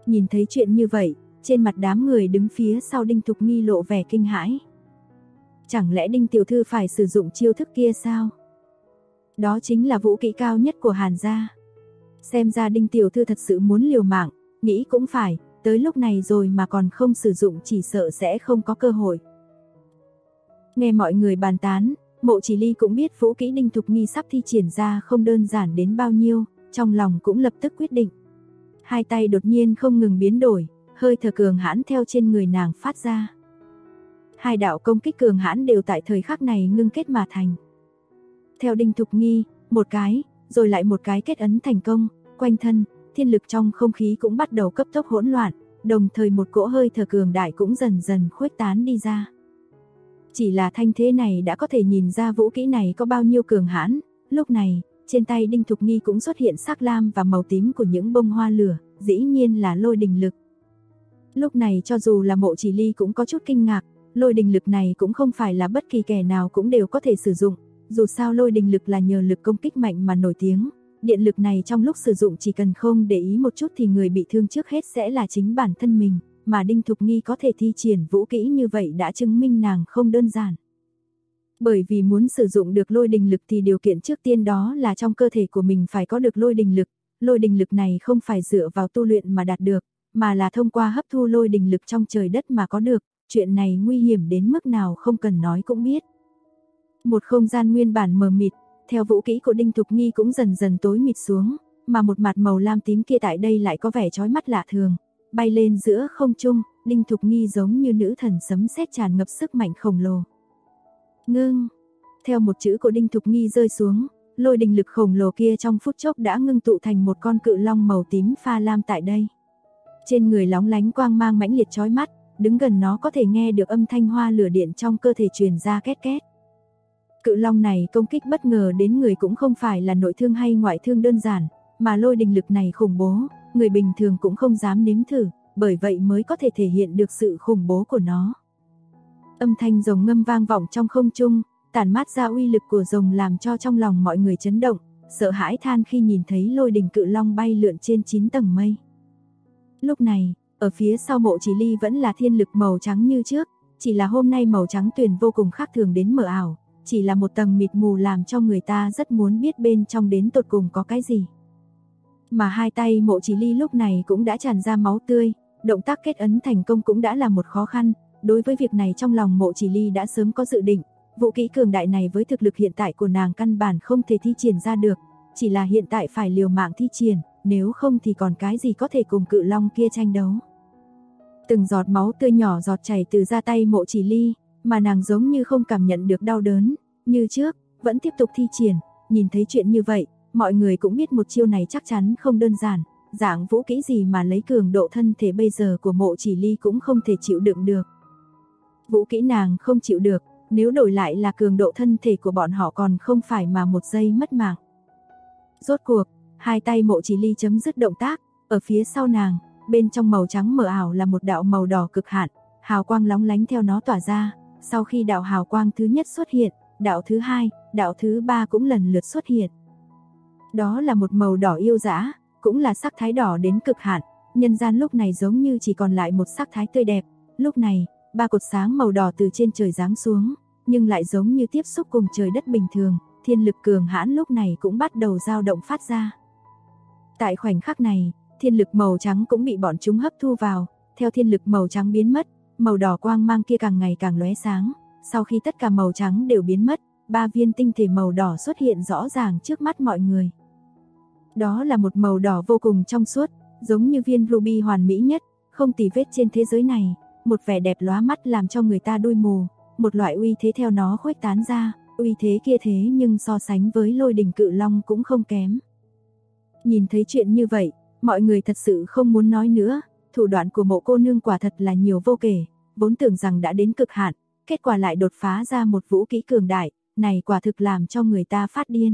Nhìn thấy chuyện như vậy, trên mặt đám người đứng phía sau Đinh Thục Nghi lộ vẻ kinh hãi. Chẳng lẽ Đinh tiểu thư phải sử dụng chiêu thức kia sao? Đó chính là vũ kỹ cao nhất của Hàn gia. Xem ra Đinh tiểu thư thật sự muốn liều mạng, nghĩ cũng phải, tới lúc này rồi mà còn không sử dụng chỉ sợ sẽ không có cơ hội. Nghe mọi người bàn tán, Mộ Chỉ Ly cũng biết vũ kỹ Đinh Thục Nghi sắp thi triển ra không đơn giản đến bao nhiêu, trong lòng cũng lập tức quyết định. Hai tay đột nhiên không ngừng biến đổi, hơi thở cường hãn theo trên người nàng phát ra. Hai đạo công kích cường hãn đều tại thời khắc này ngưng kết mà thành. Theo Đinh Thục Nghi, một cái, rồi lại một cái kết ấn thành công, quanh thân, thiên lực trong không khí cũng bắt đầu cấp tốc hỗn loạn, đồng thời một cỗ hơi thở cường đại cũng dần dần khuếch tán đi ra. Chỉ là thanh thế này đã có thể nhìn ra vũ kỹ này có bao nhiêu cường hãn, lúc này, trên tay Đinh Thục Nghi cũng xuất hiện sắc lam và màu tím của những bông hoa lửa, dĩ nhiên là lôi đình lực. Lúc này cho dù là Mộ Chỉ Ly cũng có chút kinh ngạc, lôi đình lực này cũng không phải là bất kỳ kẻ nào cũng đều có thể sử dụng, dù sao lôi đình lực là nhờ lực công kích mạnh mà nổi tiếng, điện lực này trong lúc sử dụng chỉ cần không để ý một chút thì người bị thương trước hết sẽ là chính bản thân mình, mà Đinh Thục Nghi có thể thi triển vũ kỹ như vậy đã chứng minh nàng không đơn giản. Bởi vì muốn sử dụng được lôi đình lực thì điều kiện trước tiên đó là trong cơ thể của mình phải có được lôi đình lực này không phải dựa vào tu luyện mà đạt được, mà là thông qua hấp thu lôi đình lực trong trời đất mà có được, chuyện này nguy hiểm đến mức nào không cần nói cũng biết. Một không gian nguyên bản mờ mịt, theo vũ kỹ của Đinh Thục Nghi cũng dần dần tối mịt xuống, mà một mặt màu lam tím kia tại đây lại có vẻ chói mắt lạ thường, bay lên giữa không trung, Đinh Thục Nghi giống như nữ thần sấm sét tràn ngập sức mạnh khổng lồ. Ngưng, theo một chữ của Đinh Thục Nghi rơi xuống, lôi đình lực khổng lồ kia trong phút chốc đã ngưng tụ thành một con cự long màu tím pha lam tại đây. Trên người lóng lánh quang mang mãnh liệt chói mắt, đứng gần nó có thể nghe được âm thanh hoa lửa điện trong cơ thể truyền ra két két. Cự long này công kích bất ngờ đến người cũng không phải là nội thương hay ngoại thương đơn giản, mà lôi đình lực này khủng bố, người bình thường cũng không dám nếm thử, bởi vậy mới có thể thể hiện được sự khủng bố của nó. Âm thanh rồng ngâm vang vọng trong không trung, tản mát ra uy lực của rồng làm cho trong lòng mọi người chấn động, sợ hãi than khi nhìn thấy lôi đình cự long bay lượn trên 9 tầng mây. Lúc này, ở phía sau Mộ Chỉ Ly vẫn là thiên lực màu trắng như trước, chỉ là hôm nay màu trắng tuyền vô cùng khác thường đến mờ ảo, chỉ là một tầng mịt mù làm cho người ta rất muốn biết bên trong đến tột cùng có cái gì. Mà hai tay Mộ Chỉ Ly lúc này cũng đã tràn ra máu tươi, động tác kết ấn thành công cũng đã là một khó khăn, đối với việc này trong lòng Mộ Chỉ Ly đã sớm có dự định, vũ kỹ cường đại này với thực lực hiện tại của nàng căn bản không thể thi triển ra được, chỉ là hiện tại phải liều mạng thi triển, nếu không thì còn cái gì có thể cùng cự long kia tranh đấu. Từng giọt máu tươi nhỏ giọt chảy từ da tay Mộ Chỉ Ly, mà nàng giống như không cảm nhận được đau đớn, như trước, vẫn tiếp tục thi triển, nhìn thấy chuyện như vậy, mọi người cũng biết một chiêu này chắc chắn không đơn giản, dạng vũ kỹ gì mà lấy cường độ thân thể bây giờ của Mộ Chỉ Ly cũng không thể chịu đựng được. Vũ kỹ nàng không chịu được, nếu đổi lại là cường độ thân thể của bọn họ còn không phải mà một giây mất mạng. Rốt cuộc, hai tay Mộ Chỉ Ly chấm dứt động tác, ở phía sau nàng, bên trong màu trắng mờ ảo là một đạo màu đỏ cực hạn, hào quang lóng lánh theo nó tỏa ra, sau khi đạo hào quang thứ nhất xuất hiện, đạo thứ hai, đạo thứ ba cũng lần lượt xuất hiện. Đó là một màu đỏ yêu dã, cũng là sắc thái đỏ đến cực hạn, nhân gian lúc này giống như chỉ còn lại một sắc thái tươi đẹp, lúc này, ba cột sáng màu đỏ từ trên trời giáng xuống, nhưng lại giống như tiếp xúc cùng trời đất bình thường, thiên lực cường hãn lúc này cũng bắt đầu dao động phát ra. Tại khoảnh khắc này, thiên lực màu trắng cũng bị bọn chúng hấp thu vào, theo thiên lực màu trắng biến mất, màu đỏ quang mang kia càng ngày càng lóe sáng, sau khi tất cả màu trắng đều biến mất, ba viên tinh thể màu đỏ xuất hiện rõ ràng trước mắt mọi người. Đó là một màu đỏ vô cùng trong suốt, giống như viên ruby hoàn mỹ nhất, không tì vết trên thế giới này, một vẻ đẹp lóa mắt làm cho người ta đôi mù, một loại uy thế theo nó khuếch tán ra, uy thế kia thế nhưng so sánh với lôi đình cự long cũng không kém. Nhìn thấy chuyện như vậy, mọi người thật sự không muốn nói nữa, thủ đoạn của Mộ cô nương quả thật là nhiều vô kể, vốn tưởng rằng đã đến cực hạn, kết quả lại đột phá ra một vũ kỹ cường đại, này quả thực làm cho người ta phát điên.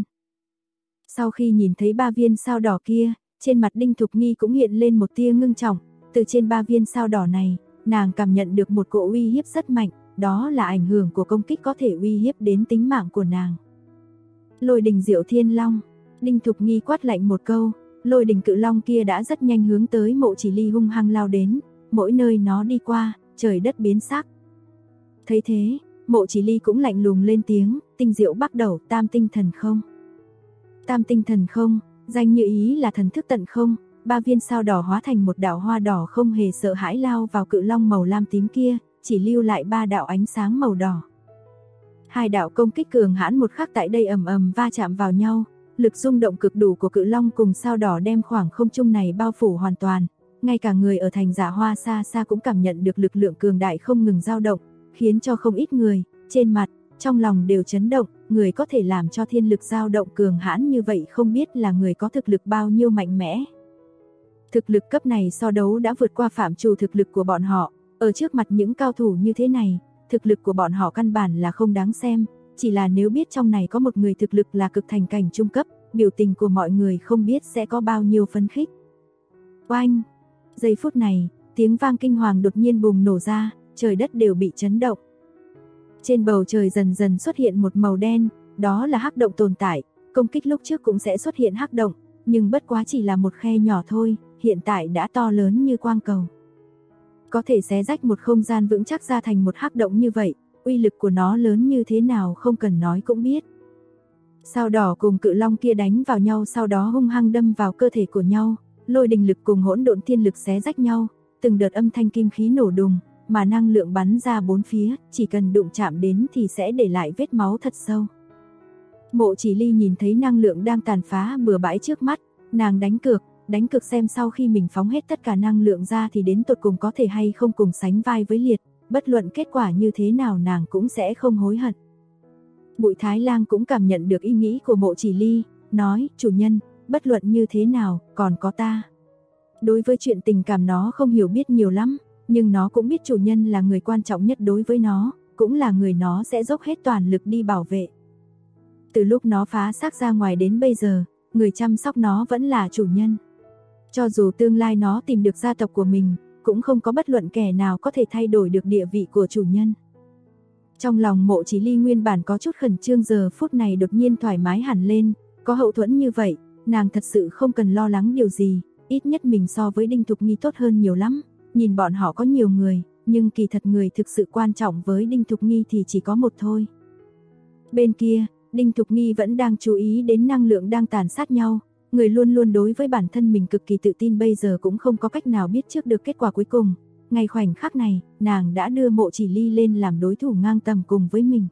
Sau khi nhìn thấy ba viên sao đỏ kia, trên mặt Đinh Thục Nghi cũng hiện lên một tia ngưng trọng, từ trên ba viên sao đỏ này, nàng cảm nhận được một cỗ uy hiếp rất mạnh, đó là ảnh hưởng của công kích có thể uy hiếp đến tính mạng của nàng. Lôi đình Diệu Thiên Long, Đinh Thục Nghi quát lạnh một câu, Lôi đình cự long kia đã rất nhanh hướng tới Mộ Chỉ Ly hung hăng lao đến, mỗi nơi nó đi qua, trời đất biến sắc. Thấy thế, Mộ Chỉ Ly cũng lạnh lùng lên tiếng, tinh diệu bắt đầu, tam tinh thần không. Tam tinh thần không, danh như ý là thần thức tận không, 3 viên sao đỏ hóa thành một đạo hoa đỏ không hề sợ hãi lao vào cự long màu lam tím kia, chỉ lưu lại 3 đạo ánh sáng màu đỏ. 2 đạo công kích cường hãn một khắc tại đây ầm ầm va chạm vào nhau, lực rung động cực đủ của cự long cùng sao đỏ đem khoảng không trung này bao phủ hoàn toàn, ngay cả người ở thành Giả Hoa xa xa cũng cảm nhận được lực lượng cường đại không ngừng dao động, khiến cho không ít người, trên mặt, trong lòng đều chấn động, người có thể làm cho thiên lực dao động cường hãn như vậy không biết là người có thực lực bao nhiêu mạnh mẽ. Thực lực cấp này so đấu đã vượt qua phạm trù thực lực của bọn họ, ở trước mặt những cao thủ như thế này, thực lực của bọn họ căn bản là không đáng xem, chỉ là nếu biết trong này có một người thực lực là cực thành cảnh trung cấp, biểu tình của mọi người không biết sẽ có bao nhiêu phấn khích. Oanh! Giây phút này, tiếng vang kinh hoàng đột nhiên bùng nổ ra, trời đất đều bị chấn động. Trên bầu trời dần dần xuất hiện một màu đen, đó là hắc động tồn tại, công kích lúc trước cũng sẽ xuất hiện hắc động, nhưng bất quá chỉ là một khe nhỏ thôi, hiện tại đã to lớn như quang cầu. Có thể xé rách một không gian vững chắc ra thành một hắc động như vậy, uy lực của nó lớn như thế nào không cần nói cũng biết. Sao đỏ cùng cự long kia đánh vào nhau sau đó hung hăng đâm vào cơ thể của nhau, lôi đình lực cùng hỗn độn thiên lực xé rách nhau, từng đợt âm thanh kim khí nổ đùng, mà năng lượng bắn ra bốn phía, chỉ cần đụng chạm đến thì sẽ để lại vết máu thật sâu. Mộ Chỉ Ly nhìn thấy năng lượng đang tàn phá bừa bãi trước mắt, nàng đánh cược xem sau khi mình phóng hết tất cả năng lượng ra thì đến tột cùng có thể hay không cùng sánh vai với liệt, bất luận kết quả như thế nào nàng cũng sẽ không hối hận. Bụi Thái Lang cũng cảm nhận được ý nghĩ của Mộ Chỉ Ly, nói, chủ nhân, bất luận như thế nào, còn có ta. Đối với chuyện tình cảm nó không hiểu biết nhiều lắm, nhưng nó cũng biết chủ nhân là người quan trọng nhất đối với nó, cũng là người nó sẽ dốc hết toàn lực đi bảo vệ. Từ lúc nó phá xác ra ngoài đến bây giờ, người chăm sóc nó vẫn là chủ nhân. Cho dù tương lai nó tìm được gia tộc của mình, cũng không có bất luận kẻ nào có thể thay đổi được địa vị của chủ nhân. Trong lòng Mộ Chỉ Ly nguyên bản có chút khẩn trương giờ phút này đột nhiên thoải mái hẳn lên, có hậu thuẫn như vậy, nàng thật sự không cần lo lắng điều gì, ít nhất mình so với Đinh Thục Nghi tốt hơn nhiều lắm. Nhìn bọn họ có nhiều người, nhưng kỳ thật người thực sự quan trọng với Đinh Thục Nghi thì chỉ có một thôi. Bên kia, Đinh Thục Nghi vẫn đang chú ý đến năng lượng đang tàn sát nhau, người luôn luôn đối với bản thân mình cực kỳ tự tin bây giờ cũng không có cách nào biết trước được kết quả cuối cùng. Ngay khoảnh khắc này, nàng đã đưa Mộ Chỉ Ly lên làm đối thủ ngang tầm cùng với mình.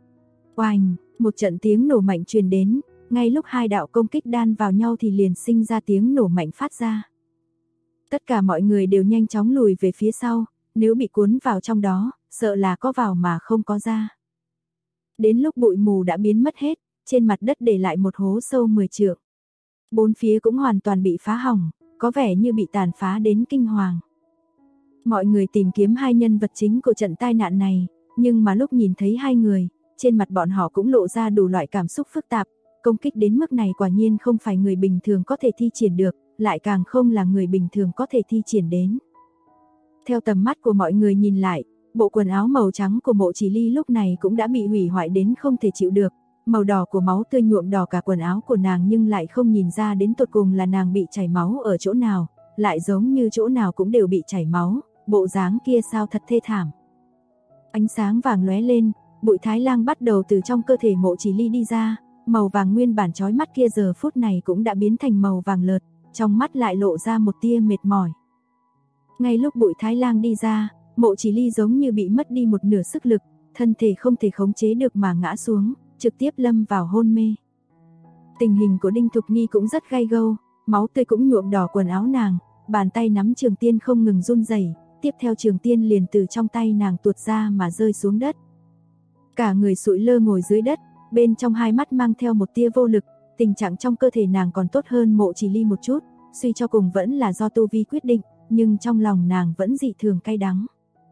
Oanh, một trận tiếng nổ mạnh truyền đến, ngay lúc hai đạo công kích đan vào nhau thì liền sinh ra tiếng nổ mạnh phát ra. Tất cả mọi người đều nhanh chóng lùi về phía sau, nếu bị cuốn vào trong đó, sợ là có vào mà không có ra. Đến lúc bụi mù đã biến mất hết, trên mặt đất để lại một hố sâu 10 trượng. Bốn phía cũng hoàn toàn bị phá hỏng, có vẻ như bị tàn phá đến kinh hoàng. Mọi người tìm kiếm hai nhân vật chính của trận tai nạn này, nhưng mà lúc nhìn thấy hai người, trên mặt bọn họ cũng lộ ra đủ loại cảm xúc phức tạp. Công kích đến mức này quả nhiên không phải người bình thường có thể thi triển được, lại càng không là người bình thường có thể thi triển đến. Theo tầm mắt của mọi người nhìn lại, bộ quần áo màu trắng của Mộ Chỉ Ly lúc này cũng đã bị hủy hoại đến không thể chịu được. Màu đỏ của máu tươi nhuộm đỏ cả quần áo của nàng nhưng lại không nhìn ra đến tột cùng là nàng bị chảy máu ở chỗ nào, lại giống như chỗ nào cũng đều bị chảy máu, bộ dáng kia sao thật thê thảm. Ánh sáng vàng lóe lên, bụi Thái Lang bắt đầu từ trong cơ thể Mộ Chỉ Ly đi ra, màu vàng nguyên bản chói mắt kia giờ phút này cũng đã biến thành màu vàng lợt, trong mắt lại lộ ra một tia mệt mỏi. Ngay lúc bụi Thái Lang đi ra, Mộ Chỉ Ly giống như bị mất đi một nửa sức lực, thân thể không thể khống chế được mà ngã xuống, trực tiếp lâm vào hôn mê. Tình hình của Đinh Thục Nghi cũng rất gay gâu, máu tươi cũng nhuộm đỏ quần áo nàng, bàn tay nắm trường tiên không ngừng run rẩy, tiếp theo trường tiên liền từ trong tay nàng tuột ra mà rơi xuống đất. Cả người sụi lơ ngồi dưới đất, bên trong hai mắt mang theo một tia vô lực, tình trạng trong cơ thể nàng còn tốt hơn Mộ Chỉ Ly một chút, suy cho cùng vẫn là do tu vi quyết định, nhưng trong lòng nàng vẫn dị thường cay đắng.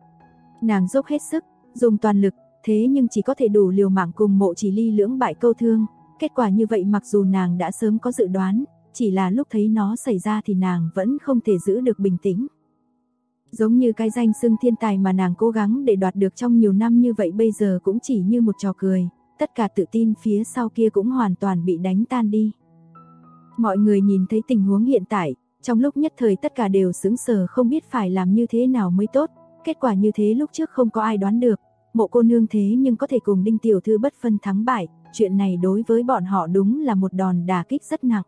Nàng dốc hết sức, dùng toàn lực, thế nhưng chỉ có thể đủ liều mạng cùng Mộ Chỉ Ly lưỡng bại câu thương, kết quả như vậy mặc dù nàng đã sớm có dự đoán, chỉ là lúc thấy nó xảy ra thì nàng vẫn không thể giữ được bình tĩnh. Giống như cái danh xưng thiên tài mà nàng cố gắng để đoạt được trong nhiều năm như vậy bây giờ cũng chỉ như một trò cười, tất cả tự tin phía sau kia cũng hoàn toàn bị đánh tan đi. Mọi người nhìn thấy tình huống hiện tại, trong lúc nhất thời tất cả đều sững sờ không biết phải làm như thế nào mới tốt. Kết quả như thế lúc trước không có ai đoán được, Mộ cô nương thế nhưng có thể cùng Đinh tiểu thư bất phân thắng bại, chuyện này đối với bọn họ đúng là một đòn đả kích rất nặng.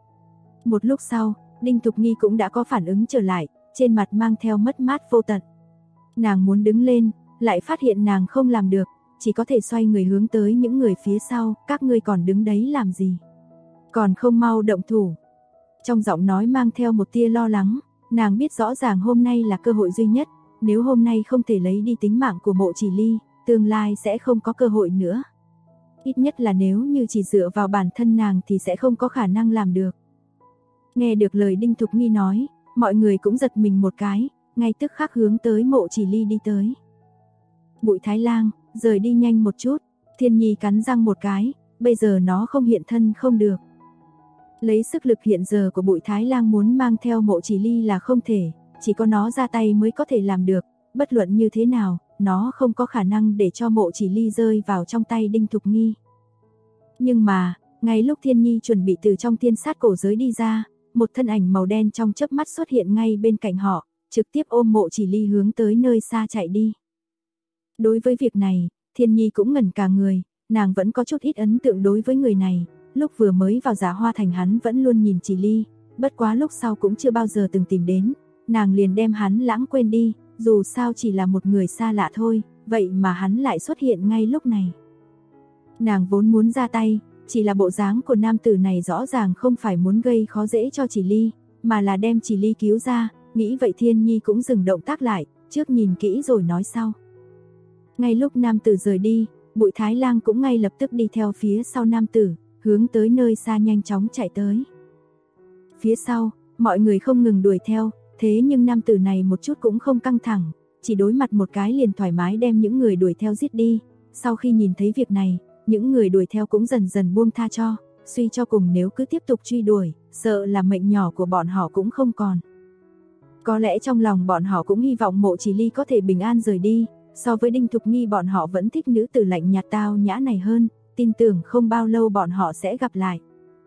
Một lúc sau, Đinh Thục Nghi cũng đã có phản ứng trở lại, trên mặt mang theo mất mát vô tận. Nàng muốn đứng lên, lại phát hiện nàng không làm được, chỉ có thể xoay người hướng tới những người phía sau, các ngươi còn đứng đấy làm gì? Còn không mau động thủ. Trong giọng nói mang theo một tia lo lắng, nàng biết rõ ràng hôm nay là cơ hội duy nhất, nếu hôm nay không thể lấy đi tính mạng của Mộ Chỉ Ly, tương lai sẽ không có cơ hội nữa. Ít nhất là nếu như chỉ dựa vào bản thân nàng thì sẽ không có khả năng làm được. Nghe được lời Đinh Thục Nghi nói, mọi người cũng giật mình một cái, ngay tức khắc hướng tới Mộ Chỉ Ly đi tới. Bụi Thái Lang, rời đi nhanh một chút, Thiên Nhi cắn răng một cái, bây giờ nó không hiện thân không được. Lấy sức lực hiện giờ của Bụi Thái Lang muốn mang theo Mộ Chỉ Ly là không thể, chỉ có nó ra tay mới có thể làm được, bất luận như thế nào, nó không có khả năng để cho Mộ Chỉ Ly rơi vào trong tay Đinh Thục Nghi. Nhưng mà, ngay lúc Thiên Nhi chuẩn bị từ trong thiên sát cổ giới đi ra, một thân ảnh màu đen trong chớp mắt xuất hiện ngay bên cạnh họ, trực tiếp ôm Mộ Chỉ Ly hướng tới nơi xa chạy đi. Đối với việc này, Thiên Nhi cũng ngẩn cả người, nàng vẫn có chút ít ấn tượng đối với người này, lúc vừa mới vào Dạ Hoa Thành hắn vẫn luôn nhìn Chỉ Ly, bất quá lúc sau cũng chưa bao giờ từng tìm đến, nàng liền đem hắn lãng quên đi, dù sao chỉ là một người xa lạ thôi, vậy mà hắn lại xuất hiện ngay lúc này. Nàng vốn muốn ra tay, chỉ là bộ dáng của nam tử này rõ ràng không phải muốn gây khó dễ cho Chỉ Ly, mà là đem Chỉ Ly cứu ra, nghĩ vậy Thiên Nhi cũng dừng động tác lại, trước nhìn kỹ rồi nói sau. Ngay lúc nam tử rời đi, Bụi Thái Lang cũng ngay lập tức đi theo phía sau nam tử, hướng tới nơi xa nhanh chóng chạy tới. Phía sau, mọi người không ngừng đuổi theo, thế nhưng nam tử này một chút cũng không căng thẳng, chỉ đối mặt một cái liền thoải mái đem những người đuổi theo giết đi. Sau khi nhìn thấy việc này, những người đuổi theo cũng dần dần buông tha cho, suy cho cùng nếu cứ tiếp tục truy đuổi, sợ là mệnh nhỏ của bọn họ cũng không còn. Có lẽ trong lòng bọn họ cũng hy vọng Mộ Chỉ Ly có thể bình an rời đi, so với Đinh Thục Nghi bọn họ vẫn thích nữ tử lạnh nhạt tao nhã này hơn, tin tưởng không bao lâu bọn họ sẽ gặp lại.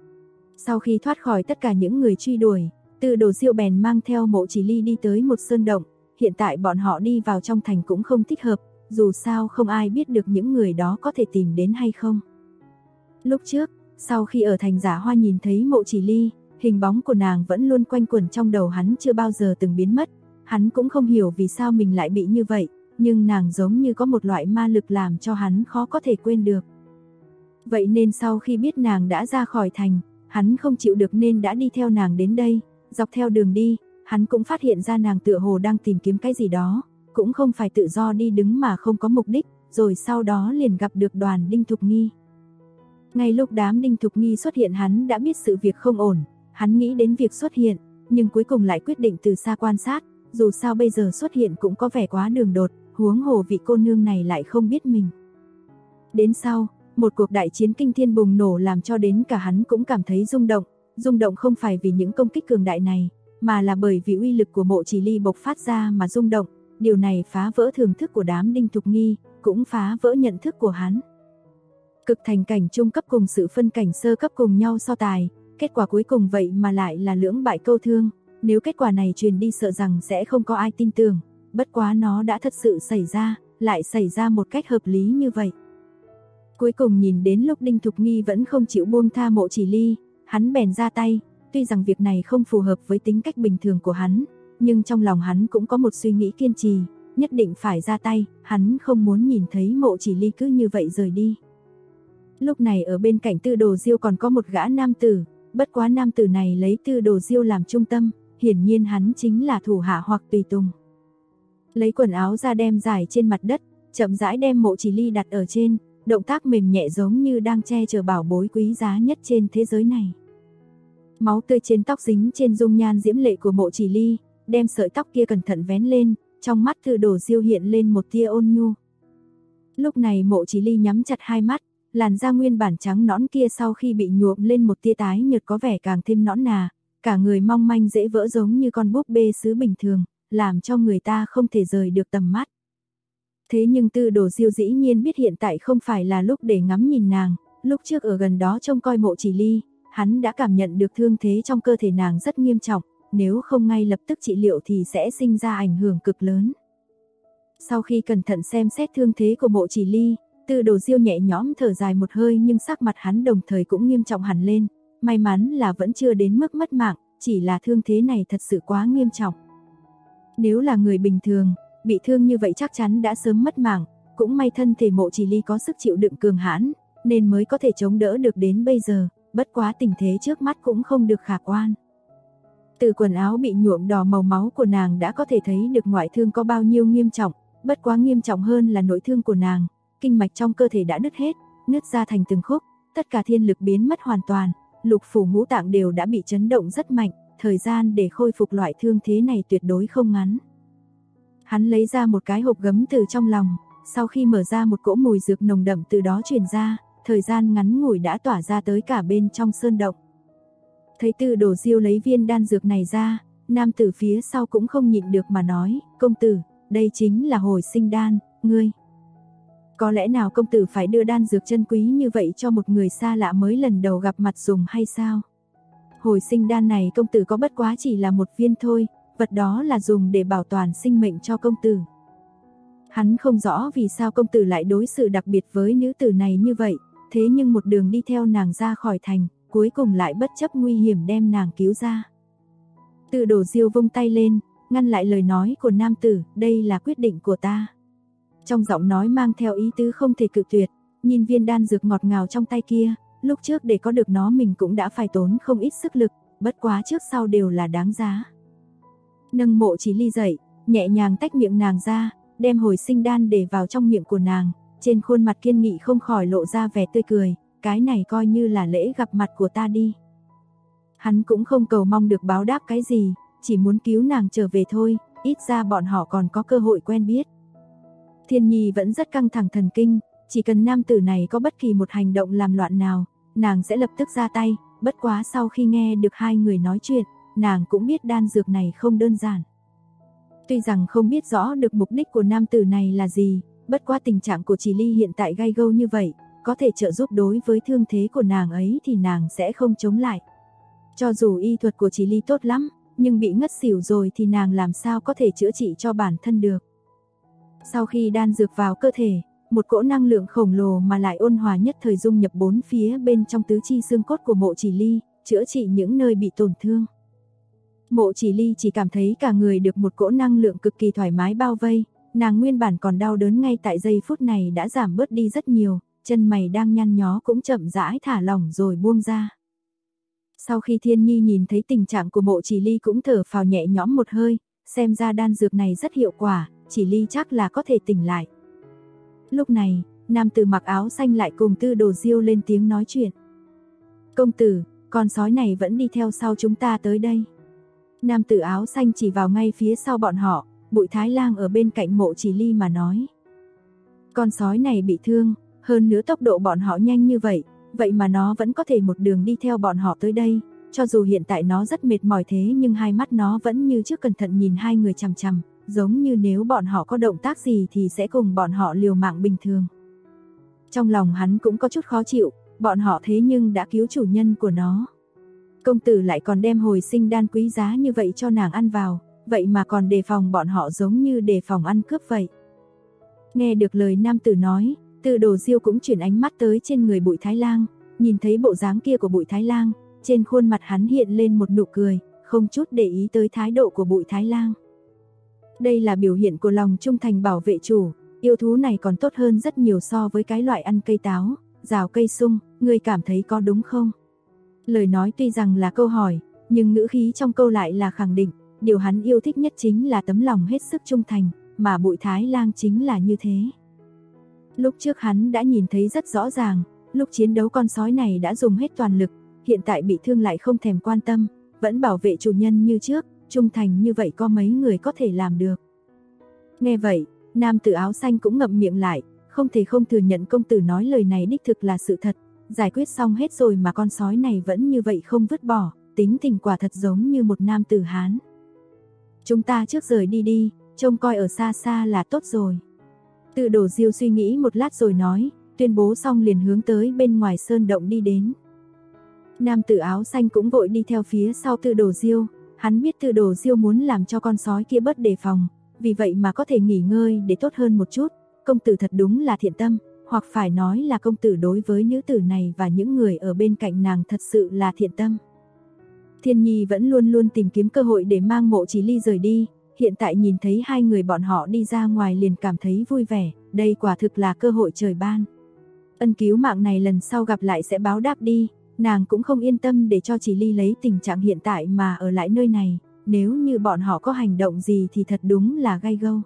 Sau khi thoát khỏi tất cả những người truy đuổi, Từ Đồ Diêu bèn mang theo Mộ Chỉ Ly đi tới một sơn động, hiện tại bọn họ đi vào trong thành cũng không thích hợp, dù sao không ai biết được những người đó có thể tìm đến hay không. Lúc trước, sau khi ở thành Giả Hoa nhìn thấy Mộ Chỉ Ly, hình bóng của nàng vẫn luôn quanh quẩn trong đầu hắn chưa bao giờ từng biến mất, hắn cũng không hiểu vì sao mình lại bị như vậy, nhưng nàng giống như có một loại ma lực làm cho hắn khó có thể quên được. Vậy nên sau khi biết nàng đã ra khỏi thành, hắn không chịu được nên đã đi theo nàng đến đây, dọc theo đường đi, hắn cũng phát hiện ra nàng tựa hồ đang tìm kiếm cái gì đó, cũng không phải tự do đi đứng mà không có mục đích, rồi sau đó liền gặp được đoàn Đinh Thục Nghi. Ngay lúc đám Đinh Thục Nghi xuất hiện hắn đã biết sự việc không ổn, hắn nghĩ đến việc xuất hiện, nhưng cuối cùng lại quyết định từ xa quan sát, dù sao bây giờ xuất hiện cũng có vẻ quá đường đột, huống hồ vị cô nương này lại không biết mình. Đến sau, một cuộc đại chiến kinh thiên bùng nổ làm cho đến cả hắn cũng cảm thấy rung động không phải vì những công kích cường đại này, mà là bởi vì uy lực của Mộ Chỉ Ly bộc phát ra mà rung động, điều này phá vỡ thưởng thức của đám Đinh Thục Nghi, cũng phá vỡ nhận thức của hắn. Cực thành cảnh trung cấp cùng sự phân cảnh sơ cấp cùng nhau so tài, kết quả cuối cùng vậy mà lại là lưỡng bại câu thương, nếu kết quả này truyền đi sợ rằng sẽ không có ai tin tưởng, bất quá nó đã thật sự xảy ra, lại xảy ra một cách hợp lý như vậy. Cuối cùng nhìn đến lúc Đinh Thục Nghi vẫn không chịu buông tha Mộ Chỉ Ly, hắn bèn ra tay, tuy rằng việc này không phù hợp với tính cách bình thường của hắn, nhưng trong lòng hắn cũng có một suy nghĩ kiên trì, nhất định phải ra tay, hắn không muốn nhìn thấy Mộ Chỉ Ly cứ như vậy rời đi. Lúc này ở bên cạnh Tư Đồ Diêu còn có một gã nam tử, bất quá nam tử này lấy Tư Đồ Diêu làm trung tâm, hiển nhiên hắn chính là thủ hạ hoặc tùy tùng. Lấy quần áo ra đem giải trên mặt đất, chậm rãi đem Mộ Chỉ Ly đặt ở trên, động tác mềm nhẹ giống như đang che chở bảo bối quý giá nhất trên thế giới này. Máu tươi trên tóc dính trên dung nhan diễm lệ của Mộ Chỉ Ly, đem sợi tóc kia cẩn thận vén lên, trong mắt Tư Đồ Diêu hiện lên một tia ôn nhu. Lúc này Mộ Chỉ Ly nhắm chặt hai mắt, làn da nguyên bản trắng nõn kia sau khi bị nhuộm lên một tia tái nhợt có vẻ càng thêm nõn nà, cả người mong manh dễ vỡ giống như con búp bê sứ bình thường, làm cho người ta không thể rời được tầm mắt. Thế nhưng Tư Đồ Diêu dĩ nhiên biết hiện tại không phải là lúc để ngắm nhìn nàng, lúc trước ở gần đó trông coi Mộ Chỉ Ly, hắn đã cảm nhận được thương thế trong cơ thể nàng rất nghiêm trọng, nếu không ngay lập tức trị liệu thì sẽ sinh ra ảnh hưởng cực lớn. Sau khi cẩn thận xem xét thương thế của Mộ Chỉ Ly, Tư Đồ Diêu nhẹ nhõm thở dài một hơi, nhưng sắc mặt hắn đồng thời cũng nghiêm trọng hẳn lên, may mắn là vẫn chưa đến mức mất mạng, chỉ là thương thế này thật sự quá nghiêm trọng. Nếu là người bình thường, bị thương như vậy chắc chắn đã sớm mất mạng, cũng may thân thể Mộ Chỉ Ly có sức chịu đựng cường hãn, nên mới có thể chống đỡ được đến bây giờ, bất quá tình thế trước mắt cũng không được khả quan. Từ quần áo bị nhuộm đỏ màu máu của nàng đã có thể thấy được ngoại thương có bao nhiêu nghiêm trọng, bất quá nghiêm trọng hơn là nội thương của nàng, kinh mạch trong cơ thể đã đứt hết, nứt ra thành từng khúc, tất cả thiên lực biến mất hoàn toàn, lục phủ ngũ tạng đều đã bị chấn động rất mạnh, thời gian để khôi phục loại thương thế này tuyệt đối không ngắn. Hắn lấy ra một cái hộp gấm từ trong lòng, sau khi mở ra một cỗ mùi dược nồng đậm từ đó truyền ra, thời gian ngắn ngủi đã tỏa ra tới cả bên trong sơn động. Thấy Tư Đồ Diêu lấy viên đan dược này ra, nam tử phía sau cũng không nhịn được mà nói, công tử, đây chính là hồi sinh đan, ngươi. Có lẽ nào công tử phải đưa đan dược chân quý như vậy cho một người xa lạ mới lần đầu gặp mặt dùng hay sao? Hồi sinh đan này công tử có bất quá chỉ là một viên thôi, vật đó là dùng để bảo toàn sinh mệnh cho công tử. Hắn không rõ vì sao công tử lại đối xử đặc biệt với nữ tử này như vậy, thế nhưng một đường đi theo nàng ra khỏi thành, cuối cùng lại bất chấp nguy hiểm đem nàng cứu ra. Tư Đồ Diêu vung tay lên, ngăn lại lời nói của nam tử, đây là quyết định của ta. Trong giọng nói mang theo ý tứ không thể cự tuyệt, nhìn viên đan dược ngọt ngào trong tay kia, lúc trước để có được nó mình cũng đã phải tốn không ít sức lực, bất quá trước sau đều là đáng giá. Nâng Mộ Chỉ Ly dậy, nhẹ nhàng tách miệng nàng ra, đem hồi sinh đan để vào trong miệng của nàng, trên khuôn mặt kiên nghị không khỏi lộ ra vẻ tươi cười, cái này coi như là lễ gặp mặt của ta đi. Hắn cũng không cầu mong được báo đáp cái gì, chỉ muốn cứu nàng trở về thôi, ít ra bọn họ còn có cơ hội quen biết. Thiên Nhi vẫn rất căng thẳng thần kinh, chỉ cần nam tử này có bất kỳ một hành động làm loạn nào, nàng sẽ lập tức ra tay, bất quá sau khi nghe được hai người nói chuyện, nàng cũng biết đan dược này không đơn giản. Tuy rằng không biết rõ được mục đích của nam tử này là gì, bất quá tình trạng của Chỉ Ly hiện tại gay gâu như vậy, có thể trợ giúp đối với thương thế của nàng ấy thì nàng sẽ không chống lại. Cho dù y thuật của Chỉ Ly tốt lắm, nhưng bị ngất xỉu rồi thì nàng làm sao có thể chữa trị cho bản thân được. Sau khi đan dược vào cơ thể, một cỗ năng lượng khổng lồ mà lại ôn hòa nhất thời dung nhập bốn phía bên trong tứ chi xương cốt của Mộ Chỉ Ly, chữa trị những nơi bị tổn thương. Mộ Chỉ Ly chỉ cảm thấy cả người được một cỗ năng lượng cực kỳ thoải mái bao vây, nàng nguyên bản còn đau đớn ngay tại giây phút này đã giảm bớt đi rất nhiều, chân mày đang nhăn nhó cũng chậm rãi thả lỏng rồi buông ra. Sau khi Thiên Nhi nhìn thấy tình trạng của Mộ Chỉ Ly cũng thở phào nhẹ nhõm một hơi, xem ra đan dược này rất hiệu quả, Chỉ Ly chắc là có thể tỉnh lại. Lúc này, nam tử mặc áo xanh lại cùng Tư Đồ Diêu lên tiếng nói chuyện. Công tử, con sói này vẫn đi theo sau chúng ta tới đây. Nam tử áo xanh chỉ vào ngay phía sau bọn họ, Bụi Thái Lang ở bên cạnh Mộ Chỉ Ly mà nói. Con sói này bị thương, hơn nữa tốc độ bọn họ nhanh như vậy, vậy mà nó vẫn có thể một đường đi theo bọn họ tới đây, cho dù hiện tại nó rất mệt mỏi thế nhưng hai mắt nó vẫn như trước cẩn thận nhìn hai người chằm chằm, giống như nếu bọn họ có động tác gì thì sẽ cùng bọn họ liều mạng bình thường. Trong lòng hắn cũng có chút khó chịu, bọn họ thế nhưng đã cứu chủ nhân của nó. Công tử lại còn đem hồi sinh đan quý giá như vậy cho nàng ăn vào, vậy mà còn đề phòng bọn họ giống như đề phòng ăn cướp vậy. Nghe được lời nam tử nói, Tư Đồ Diêu cũng chuyển ánh mắt tới trên người Bụi Thái Lang, nhìn thấy bộ dáng kia của Bụi Thái Lang, trên khuôn mặt hắn hiện lên một nụ cười, không chút để ý tới thái độ của Bụi Thái Lang. Đây là biểu hiện của lòng trung thành bảo vệ chủ, yêu thú này còn tốt hơn rất nhiều so với cái loại ăn cây táo, rào cây sung, ngươi cảm thấy có đúng không? Lời nói tuy rằng là câu hỏi, nhưng ngữ khí trong câu lại là khẳng định, điều hắn yêu thích nhất chính là tấm lòng hết sức trung thành, mà Bụi Thái Lang chính là như thế. Lúc trước hắn đã nhìn thấy rất rõ ràng, lúc chiến đấu con sói này đã dùng hết toàn lực, hiện tại bị thương lại không thèm quan tâm, vẫn bảo vệ chủ nhân như trước, trung thành như vậy có mấy người có thể làm được. Nghe vậy, nam tử áo xanh cũng ngậm miệng lại, không thể không thừa nhận công tử nói lời này đích thực là sự thật, giải quyết xong hết rồi mà con sói này vẫn như vậy không vứt bỏ, tính tình quả thật giống như một nam tử Hán. Chúng ta trước rời đi đi, trông coi ở xa xa là tốt rồi. Tư Đồ Diêu suy nghĩ một lát rồi nói, tuyên bố xong liền hướng tới bên ngoài sơn động đi đến. Nam tử áo xanh cũng vội đi theo phía sau Tư Đồ Diêu, hắn biết Tư Đồ Diêu muốn làm cho con sói kia bớt đề phòng, vì vậy mà có thể nghỉ ngơi để tốt hơn một chút. Công tử thật đúng là thiện tâm, hoặc phải nói là công tử đối với nữ tử này và những người ở bên cạnh nàng thật sự là thiện tâm. Thiên Nhi vẫn luôn luôn tìm kiếm cơ hội để mang Mộ Chỉ Ly rời đi, hiện tại nhìn thấy hai người bọn họ đi ra ngoài liền cảm thấy vui vẻ, đây quả thực là cơ hội trời ban. Ân cứu mạng này lần sau gặp lại sẽ báo đáp đi, nàng cũng không yên tâm để cho Chỉ Ly lấy tình trạng hiện tại mà ở lại nơi này, nếu như bọn họ có hành động gì thì thật đúng là gay gâu.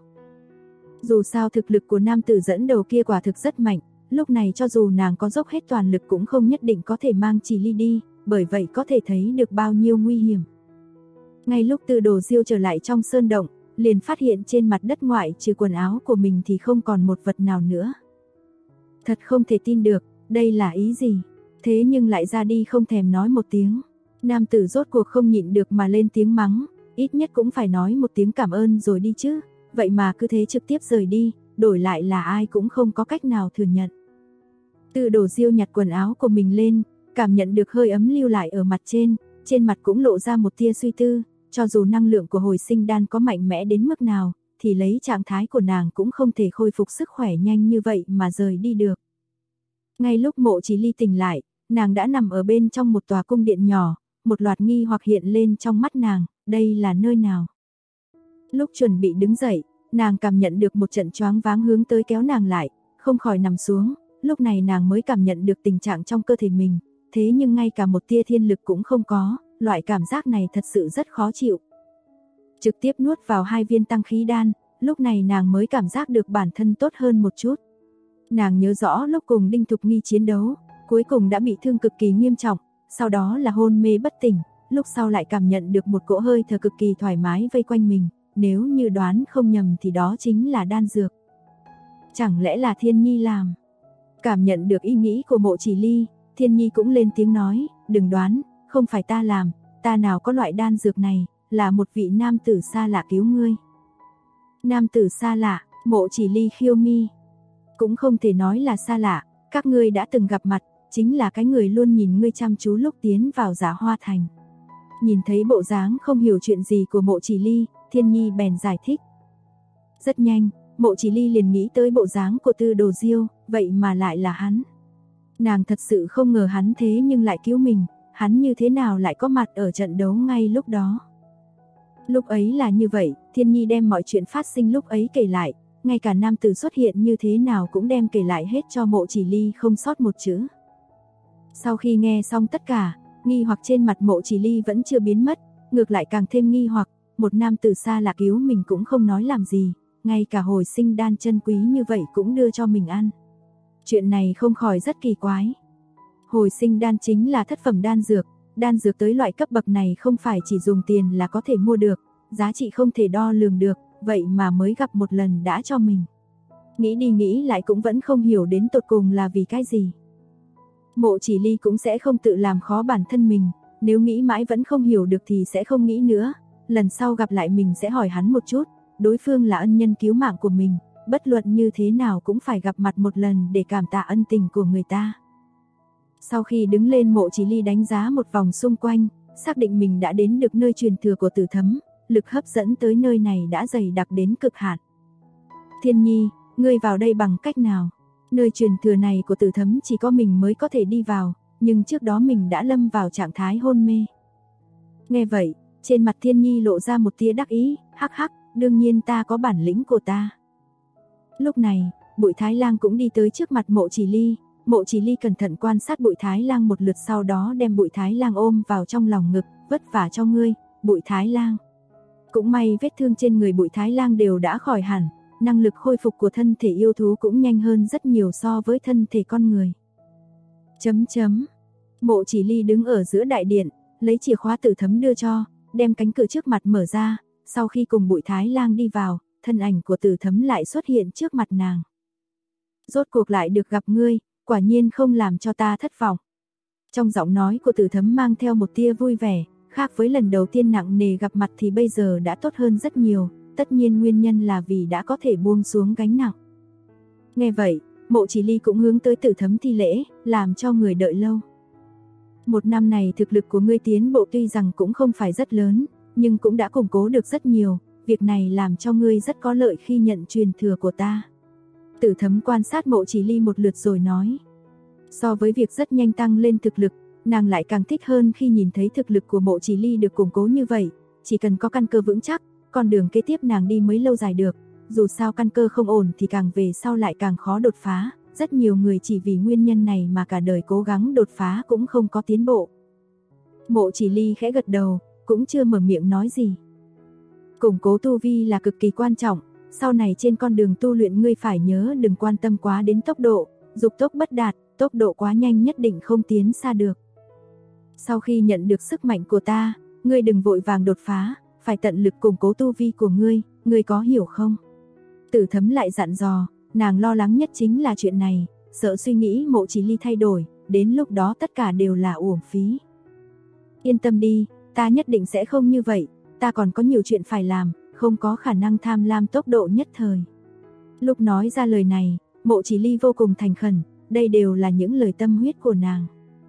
Dù sao thực lực của nam tử dẫn đầu kia quả thực rất mạnh, lúc này cho dù nàng có dốc hết toàn lực cũng không nhất định có thể mang Chỉ Ly đi, bởi vậy có thể thấy được bao nhiêu nguy hiểm. Ngay lúc Tư Đồ Diêu trở lại trong sơn động, liền phát hiện trên mặt đất ngoại trừ quần áo của mình thì không còn một vật nào nữa. Thật không thể tin được, đây là ý gì? Thế nhưng lại ra đi không thèm nói một tiếng. Nam tử rốt cuộc không nhịn được mà lên tiếng mắng, ít nhất cũng phải nói một tiếng cảm ơn rồi đi chứ, vậy mà cứ thế trực tiếp rời đi, đổi lại là ai cũng không có cách nào thừa nhận. Tư Đồ Diêu nhặt quần áo của mình lên, cảm nhận được hơi ấm lưu lại ở mặt trên mặt cũng lộ ra một tia suy tư, cho dù năng lượng của hồi sinh đan có mạnh mẽ đến mức nào, thì lấy trạng thái của nàng cũng không thể khôi phục sức khỏe nhanh như vậy mà rời đi được. Ngay lúc Mộ Chỉ Ly tỉnh lại, nàng đã nằm ở bên trong một tòa cung điện nhỏ, một loạt nghi hoặc hiện lên trong mắt nàng, đây là nơi nào? Lúc chuẩn bị đứng dậy, nàng cảm nhận được một trận choáng váng hướng tới kéo nàng lại, không khỏi nằm xuống, lúc này nàng mới cảm nhận được tình trạng trong cơ thể mình, thế nhưng ngay cả một tia thiên lực cũng không có, loại cảm giác này thật sự rất khó chịu. Trực tiếp nuốt vào 2 viên tăng khí đan, lúc này nàng mới cảm giác được bản thân tốt hơn một chút. Nàng nhớ rõ lúc cùng Đinh Thục Nghi chiến đấu, cuối cùng đã bị thương cực kỳ nghiêm trọng, sau đó là hôn mê bất tỉnh, lúc sau lại cảm nhận được một cỗ hơi thở cực kỳ thoải mái vây quanh mình, nếu như đoán không nhầm thì đó chính là đan dược. Chẳng lẽ là Thiên Nhi làm? Cảm nhận được ý nghĩ của Mộ Chỉ Ly, Thiên Nhi cũng lên tiếng nói, đừng đoán, không phải ta làm, ta nào có loại đan dược này, là một vị nam tử xa lạ cứu ngươi. Nam tử xa lạ, Mộ Chỉ Ly khiêu mi. Cũng không thể nói là xa lạ, các ngươi đã từng gặp mặt, chính là cái người luôn nhìn ngươi chăm chú lúc tiến vào Giả Hoa Thành. Nhìn thấy bộ dáng không hiểu chuyện gì của Mộ Chỉ Ly, Thiên Nhi bèn giải thích. Rất nhanh, Mộ Chỉ Ly liền nghĩ tới bộ dáng của Tư Đồ Diêu, vậy mà lại là hắn. Nàng thật sự không ngờ hắn thế nhưng lại cứu mình, hắn như thế nào lại có mặt ở trận đấu ngay lúc đó. Lúc ấy là như vậy, Thiên Nhi đem mọi chuyện phát sinh lúc ấy kể lại, ngay cả nam tử xuất hiện như thế nào cũng đem kể lại hết cho Mộ Chỉ Ly không sót một chữ. Sau khi nghe xong tất cả, nghi hoặc trên mặt Mộ Chỉ Ly vẫn chưa biến mất, ngược lại càng thêm nghi hoặc, một nam tử xa lạ cứu mình cũng không nói làm gì, ngay cả hồi sinh đan chân quý như vậy cũng đưa cho mình ăn. Chuyện này không khỏi rất kỳ quái. Hồi sinh đan chính là thất phẩm đan dược tới loại cấp bậc này không phải chỉ dùng tiền là có thể mua được, giá trị không thể đo lường được, vậy mà mới gặp một lần đã cho mình. Nghĩ đi nghĩ lại cũng vẫn không hiểu đến tột cùng là vì cái gì. Mộ Chỉ Ly cũng sẽ không tự làm khó bản thân mình, nếu nghĩ mãi vẫn không hiểu được thì sẽ không nghĩ nữa, lần sau gặp lại mình sẽ hỏi hắn một chút, đối phương là ân nhân cứu mạng của mình, bất luận như thế nào cũng phải gặp mặt một lần để cảm tạ ân tình của người ta. Sau khi đứng lên, Mộ Chỉ Ly đánh giá một vòng xung quanh, xác định mình đã đến được nơi truyền thừa của Tử Thấm, lực hấp dẫn tới nơi này đã dày đặc đến cực hạn. Thiên Nhi, ngươi vào đây bằng cách nào? Nơi truyền thừa này của Tử Thấm chỉ có mình mới có thể đi vào, nhưng trước đó mình đã lâm vào trạng thái hôn mê. Nghe vậy, trên mặt Thiên Nhi lộ ra một tia đắc ý, hắc hắc, đương nhiên ta có bản lĩnh của ta. Lúc này, Bụi Thái Lang cũng đi tới trước mặt Mộ Chỉ Ly. Mộ Chỉ Ly cẩn thận quan sát Bụi Thái Lang một lượt, sau đó đem Bụi Thái Lang ôm vào trong lòng ngực, vất vả cho ngươi, Bụi Thái Lang. Cũng may vết thương trên người Bụi Thái Lang đều đã khỏi hẳn, năng lực khôi phục của thân thể yêu thú cũng nhanh hơn rất nhiều so với thân thể con người. Mộ Chỉ Ly đứng ở giữa đại điện, lấy chìa khóa Tử Thấm đưa cho, đem cánh cửa trước mặt mở ra, sau khi cùng Bụi Thái Lang đi vào, thân ảnh của Tử Thấm lại xuất hiện trước mặt nàng. Rốt cuộc lại được gặp ngươi, quả nhiên không làm cho ta thất vọng. Trong giọng nói của Tử Thấm mang theo một tia vui vẻ, khác với lần đầu tiên nặng nề gặp mặt thì bây giờ đã tốt hơn rất nhiều, tất nhiên nguyên nhân là vì đã có thể buông xuống gánh nặng. Nghe vậy, Mộ Chỉ Ly cũng hướng tới Tử Thấm thi lễ, làm cho người đợi lâu. Một năm này thực lực của ngươi tiến bộ tuy rằng cũng không phải rất lớn, nhưng cũng đã củng cố được rất nhiều, việc này làm cho ngươi rất có lợi khi nhận truyền thừa của ta. Tử Thấm quan sát Mộ Chỉ Ly một lượt rồi nói. So với việc rất nhanh tăng lên thực lực, nàng lại càng thích hơn khi nhìn thấy thực lực của Mộ Chỉ Ly được củng cố như vậy, chỉ cần có căn cơ vững chắc, con đường kế tiếp nàng đi mới lâu dài được, dù sao căn cơ không ổn thì càng về sau lại càng khó đột phá, rất nhiều người chỉ vì nguyên nhân này mà cả đời cố gắng đột phá cũng không có tiến bộ. Mộ Chỉ Ly khẽ gật đầu, cũng chưa mở miệng nói gì. Củng cố tu vi là cực kỳ quan trọng, sau này trên con đường tu luyện ngươi phải nhớ đừng quan tâm quá đến tốc độ, dục tốc bất đạt, tốc độ quá nhanh nhất định không tiến xa được. Sau khi nhận được sức mạnh của ta, ngươi đừng vội vàng đột phá, phải tận lực củng cố tu vi của ngươi có hiểu không? Tử Thấm lại dặn dò, nàng lo lắng nhất chính là chuyện này, sợ suy nghĩ Mộ Chỉ Ly thay đổi, đến lúc đó tất cả đều là uổng phí. Yên tâm đi, ta nhất định sẽ không như vậy, ta còn có nhiều chuyện phải làm, không có khả năng tham lam tốc độ nhất thời. Lúc nói ra lời này, Mộ Chỉ Ly vô cùng thành khẩn, đây đều là những lời tâm huyết của nàng.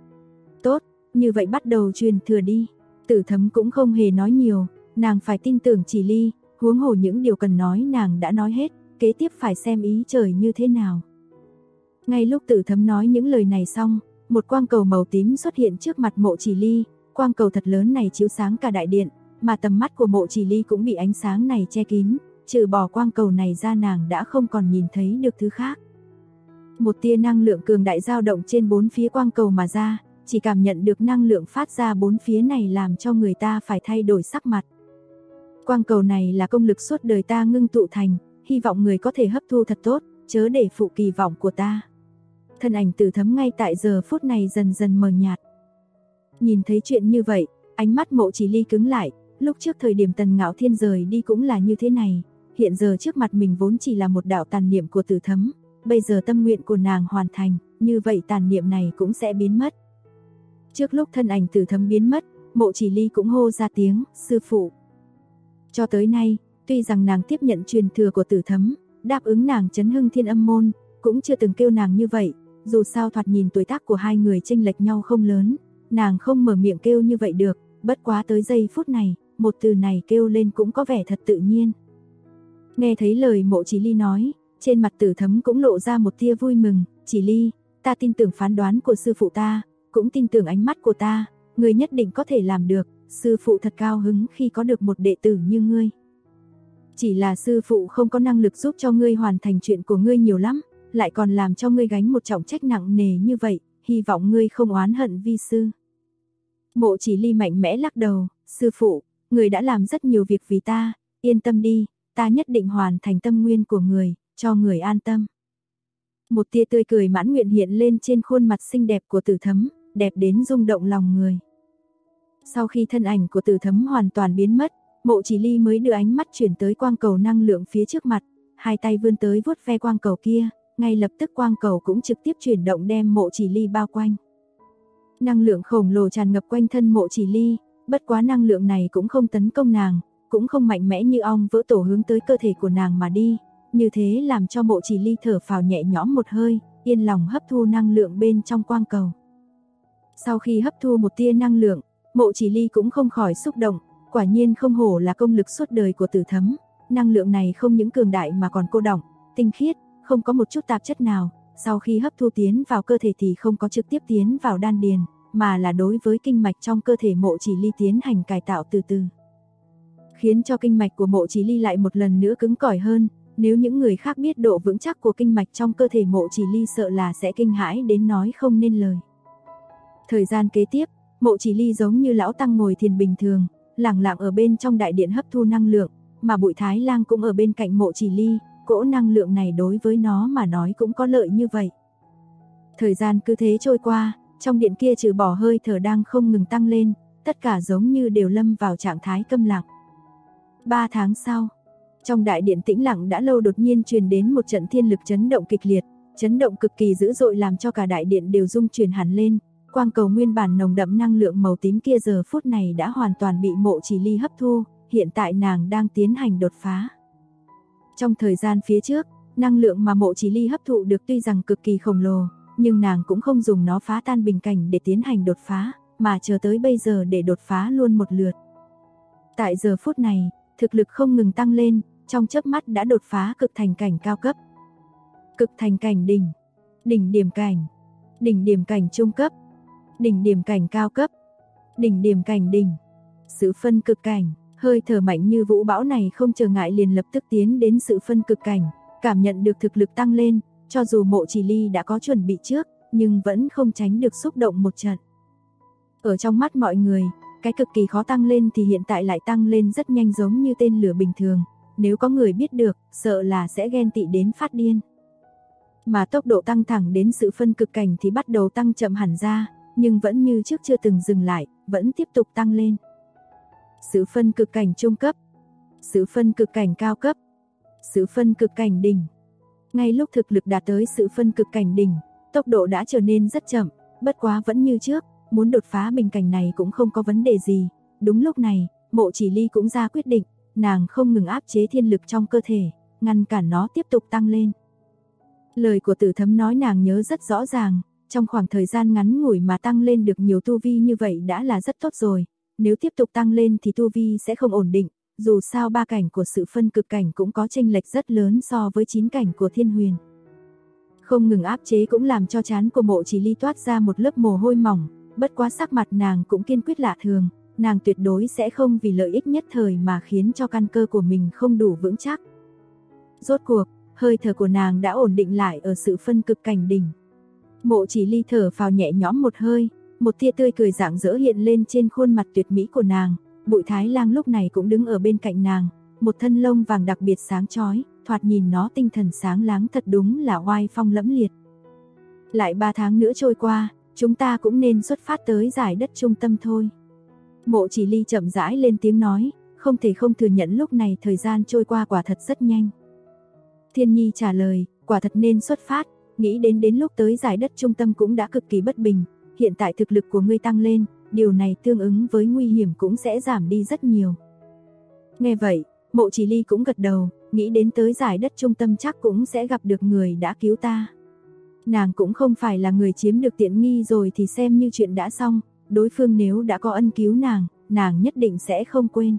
Tốt, như vậy bắt đầu truyền thừa đi. Tử Thấm cũng không hề nói nhiều, nàng phải tin tưởng Chỉ Ly, huống hồ những điều cần nói nàng đã nói hết, kế tiếp phải xem ý trời như thế nào. Ngay lúc Tử Thấm nói những lời này xong, một quang cầu màu tím xuất hiện trước mặt Mộ Chỉ Ly, quang cầu thật lớn này chiếu sáng cả đại điện, mà tầm mắt của Mộ Chỉ Ly cũng bị ánh sáng này che kín, trừ bỏ quang cầu này ra nàng đã không còn nhìn thấy được thứ khác. Một tia năng lượng cường đại dao động trên bốn phía quang cầu mà ra, chỉ cảm nhận được năng lượng phát ra bốn phía này làm cho người ta phải thay đổi sắc mặt. Quang cầu này là công lực suốt đời ta ngưng tụ thành, hy vọng người có thể hấp thu thật tốt, chớ để phụ kỳ vọng của ta. Thân ảnh Tử Thấm ngay tại giờ phút này dần dần mờ nhạt. Nhìn thấy chuyện như vậy, ánh mắt Mộ Chỉ Ly cứng lại, lúc trước thời điểm Tần Ngạo Thiên rời đi cũng là như thế này, hiện giờ trước mặt mình vốn chỉ là một đạo tàn niệm của Tử Thấm, bây giờ tâm nguyện của nàng hoàn thành, như vậy tàn niệm này cũng sẽ biến mất. Trước lúc thân ảnh Tử Thấm biến mất, Mộ Chỉ Ly cũng hô ra tiếng, sư phụ. Cho tới nay, tuy rằng nàng tiếp nhận truyền thừa của Tử Thấm, đáp ứng nàng chấn hưng Thiên Âm môn, cũng chưa từng kêu nàng như vậy, dù sao thoạt nhìn tuổi tác của hai người chênh lệch nhau không lớn, nàng không mở miệng kêu như vậy được, bất quá tới giây phút này, một từ này kêu lên cũng có vẻ thật tự nhiên. Nghe thấy lời Mộ Chỉ Ly nói, trên mặt Tử Thấm cũng lộ ra một tia vui mừng, Chỉ Ly, ta tin tưởng phán đoán của sư phụ ta, cũng tin tưởng ánh mắt của ta, ngươi nhất định có thể làm được, sư phụ thật cao hứng khi có được một đệ tử như ngươi. Chỉ là sư phụ không có năng lực giúp cho ngươi hoàn thành chuyện của ngươi nhiều lắm, lại còn làm cho ngươi gánh một trọng trách nặng nề như vậy, hy vọng ngươi không oán hận vi sư. Mộ Chỉ Ly mạnh mẽ lắc đầu, sư phụ, người đã làm rất nhiều việc vì ta, yên tâm đi, ta nhất định hoàn thành tâm nguyên của người, cho người an tâm. Một tia tươi cười mãn nguyện hiện lên trên khuôn mặt xinh đẹp của Tử Thấm, đẹp đến rung động lòng người. Sau khi thân ảnh của Tử Thấm hoàn toàn biến mất, Mộ Chỉ Ly mới đưa ánh mắt chuyển tới quang cầu năng lượng phía trước mặt, hai tay vươn tới vuốt ve quang cầu kia, ngay lập tức quang cầu cũng trực tiếp chuyển động đem Mộ Chỉ Ly bao quanh. Năng lượng khổng lồ tràn ngập quanh thân Mộ Chỉ Ly, bất quá năng lượng này cũng không tấn công nàng, cũng không mạnh mẽ như ong vỡ tổ hướng tới cơ thể của nàng mà đi, như thế làm cho Mộ Chỉ Ly thở phào nhẹ nhõm một hơi, yên lòng hấp thu năng lượng bên trong quang cầu. Sau khi hấp thu một tia năng lượng, Mộ Chỉ Ly cũng không khỏi xúc động, quả nhiên không hổ là công lực suốt đời của Tử Thấm, năng lượng này không những cường đại mà còn cô đọng, tinh khiết, không có một chút tạp chất nào, sau khi hấp thu tiến vào cơ thể thì không có trực tiếp tiến vào đan điền, mà là đối với kinh mạch trong cơ thể Mộ Chỉ Ly tiến hành cải tạo từ từ. Khiến cho kinh mạch của Mộ Chỉ Ly lại một lần nữa cứng cỏi hơn, nếu những người khác biết độ vững chắc của kinh mạch trong cơ thể Mộ Chỉ Ly sợ là sẽ kinh hãi đến nói không nên lời. Thời gian kế tiếp, Mộ Chỉ Ly giống như lão tăng ngồi thiền bình thường, lẳng lặng ở bên trong đại điện hấp thu năng lượng, mà Bụi Thái Lang cũng ở bên cạnh Mộ Chỉ Ly, cỗ năng lượng này đối với nó mà nói cũng có lợi như vậy. Thời gian cứ thế trôi qua, trong điện kia trừ bỏ hơi thở đang không ngừng tăng lên, tất cả giống như đều lâm vào trạng thái câm lặng. 3 tháng sau, trong đại điện tĩnh lặng đã lâu đột nhiên truyền đến một trận thiên lực chấn động kịch liệt, chấn động cực kỳ dữ dội làm cho cả đại điện đều rung chuyển hẳn lên. Quang cầu nguyên bản nồng đậm năng lượng màu tím kia giờ phút này đã hoàn toàn bị Mộ Chỉ Ly hấp thu, hiện tại nàng đang tiến hành đột phá. Trong thời gian phía trước, năng lượng mà Mộ Chỉ Ly hấp thụ được tuy rằng cực kỳ khổng lồ, nhưng nàng cũng không dùng nó phá tan bình cảnh để tiến hành đột phá, mà chờ tới bây giờ để đột phá luôn một lượt. Tại giờ phút này, thực lực không ngừng tăng lên, trong chớp mắt đã đột phá cực thành cảnh cao cấp. Cực thành cảnh đỉnh, đỉnh điểm cảnh trung cấp, đỉnh điểm cảnh cao cấp, đỉnh điểm cảnh đỉnh, sự phân cực cảnh. Hơi thở mạnh như vũ bão này không chờ ngại liền lập tức tiến đến sự phân cực cảnh, cảm nhận được thực lực tăng lên, cho dù Mộ Chỉ Ly đã có chuẩn bị trước, nhưng vẫn không tránh được xúc động một trận. Ở trong mắt mọi người, cái cực kỳ khó tăng lên thì hiện tại lại tăng lên rất nhanh giống như tên lửa bình thường, nếu có người biết được, sợ là sẽ ghen tị đến phát điên. Mà tốc độ tăng thẳng đến sự phân cực cảnh thì bắt đầu tăng chậm hẳn ra, nhưng vẫn như trước chưa từng dừng lại, vẫn tiếp tục tăng lên. Sự phân cực cảnh trung cấp, sự phân cực cảnh cao cấp, sự phân cực cảnh đỉnh. Ngay lúc thực lực đạt tới sự phân cực cảnh đỉnh, tốc độ đã trở nên rất chậm, bất quá vẫn như trước, muốn đột phá bình cảnh này cũng không có vấn đề gì. Đúng lúc này, Mộ Chỉ Ly cũng ra quyết định, nàng không ngừng áp chế thiên lực trong cơ thể, ngăn cản nó tiếp tục tăng lên. Lời của Tử Thấm nói nàng nhớ rất rõ ràng, trong khoảng thời gian ngắn ngủi mà tăng lên được nhiều tu vi như vậy đã là rất tốt rồi. Nếu tiếp tục tăng lên thì tu vi sẽ không ổn định, dù sao 3 cảnh của sự phân cực cảnh cũng có chênh lệch rất lớn so với 9 cảnh của Thiên Huyền. Không ngừng áp chế cũng làm cho trán của Mộ Chỉ Ly toát ra một lớp mồ hôi mỏng, bất quá sắc mặt nàng cũng kiên quyết lạ thường, nàng tuyệt đối sẽ không vì lợi ích nhất thời mà khiến cho căn cơ của mình không đủ vững chắc. Rốt cuộc, hơi thở của nàng đã ổn định lại ở sự phân cực cảnh đỉnh. Mộ Chỉ Ly thở phào nhẹ nhõm một hơi, một tia tươi cười rạng rỡ hiện lên trên khuôn mặt tuyệt mỹ của nàng. Bụi Thái Lang lúc này cũng đứng ở bên cạnh nàng, một thân lông vàng đặc biệt sáng chói, thoạt nhìn nó tinh thần sáng láng thật đúng là oai phong lẫm liệt. Lại 3 tháng nữa trôi qua, chúng ta cũng nên xuất phát tới giải đất trung tâm thôi. Mộ Chỉ Ly chậm rãi lên tiếng nói, không thể không thừa nhận lúc này thời gian trôi qua quả thật rất nhanh. Thiên Nhi trả lời, quả thật nên xuất phát, nghĩ đến lúc tới giải đất trung tâm cũng đã cực kỳ bất bình. Hiện tại thực lực của ngươi tăng lên, điều này tương ứng với nguy hiểm cũng sẽ giảm đi rất nhiều. Nghe vậy, Mộ Chỉ Ly cũng gật đầu, nghĩ đến tới giải đất trung tâm chắc cũng sẽ gặp được người đã cứu ta. Nàng cũng không phải là người chiếm được tiện nghi rồi thì xem như chuyện đã xong, đối phương nếu đã có ân cứu nàng nhất định sẽ không quên.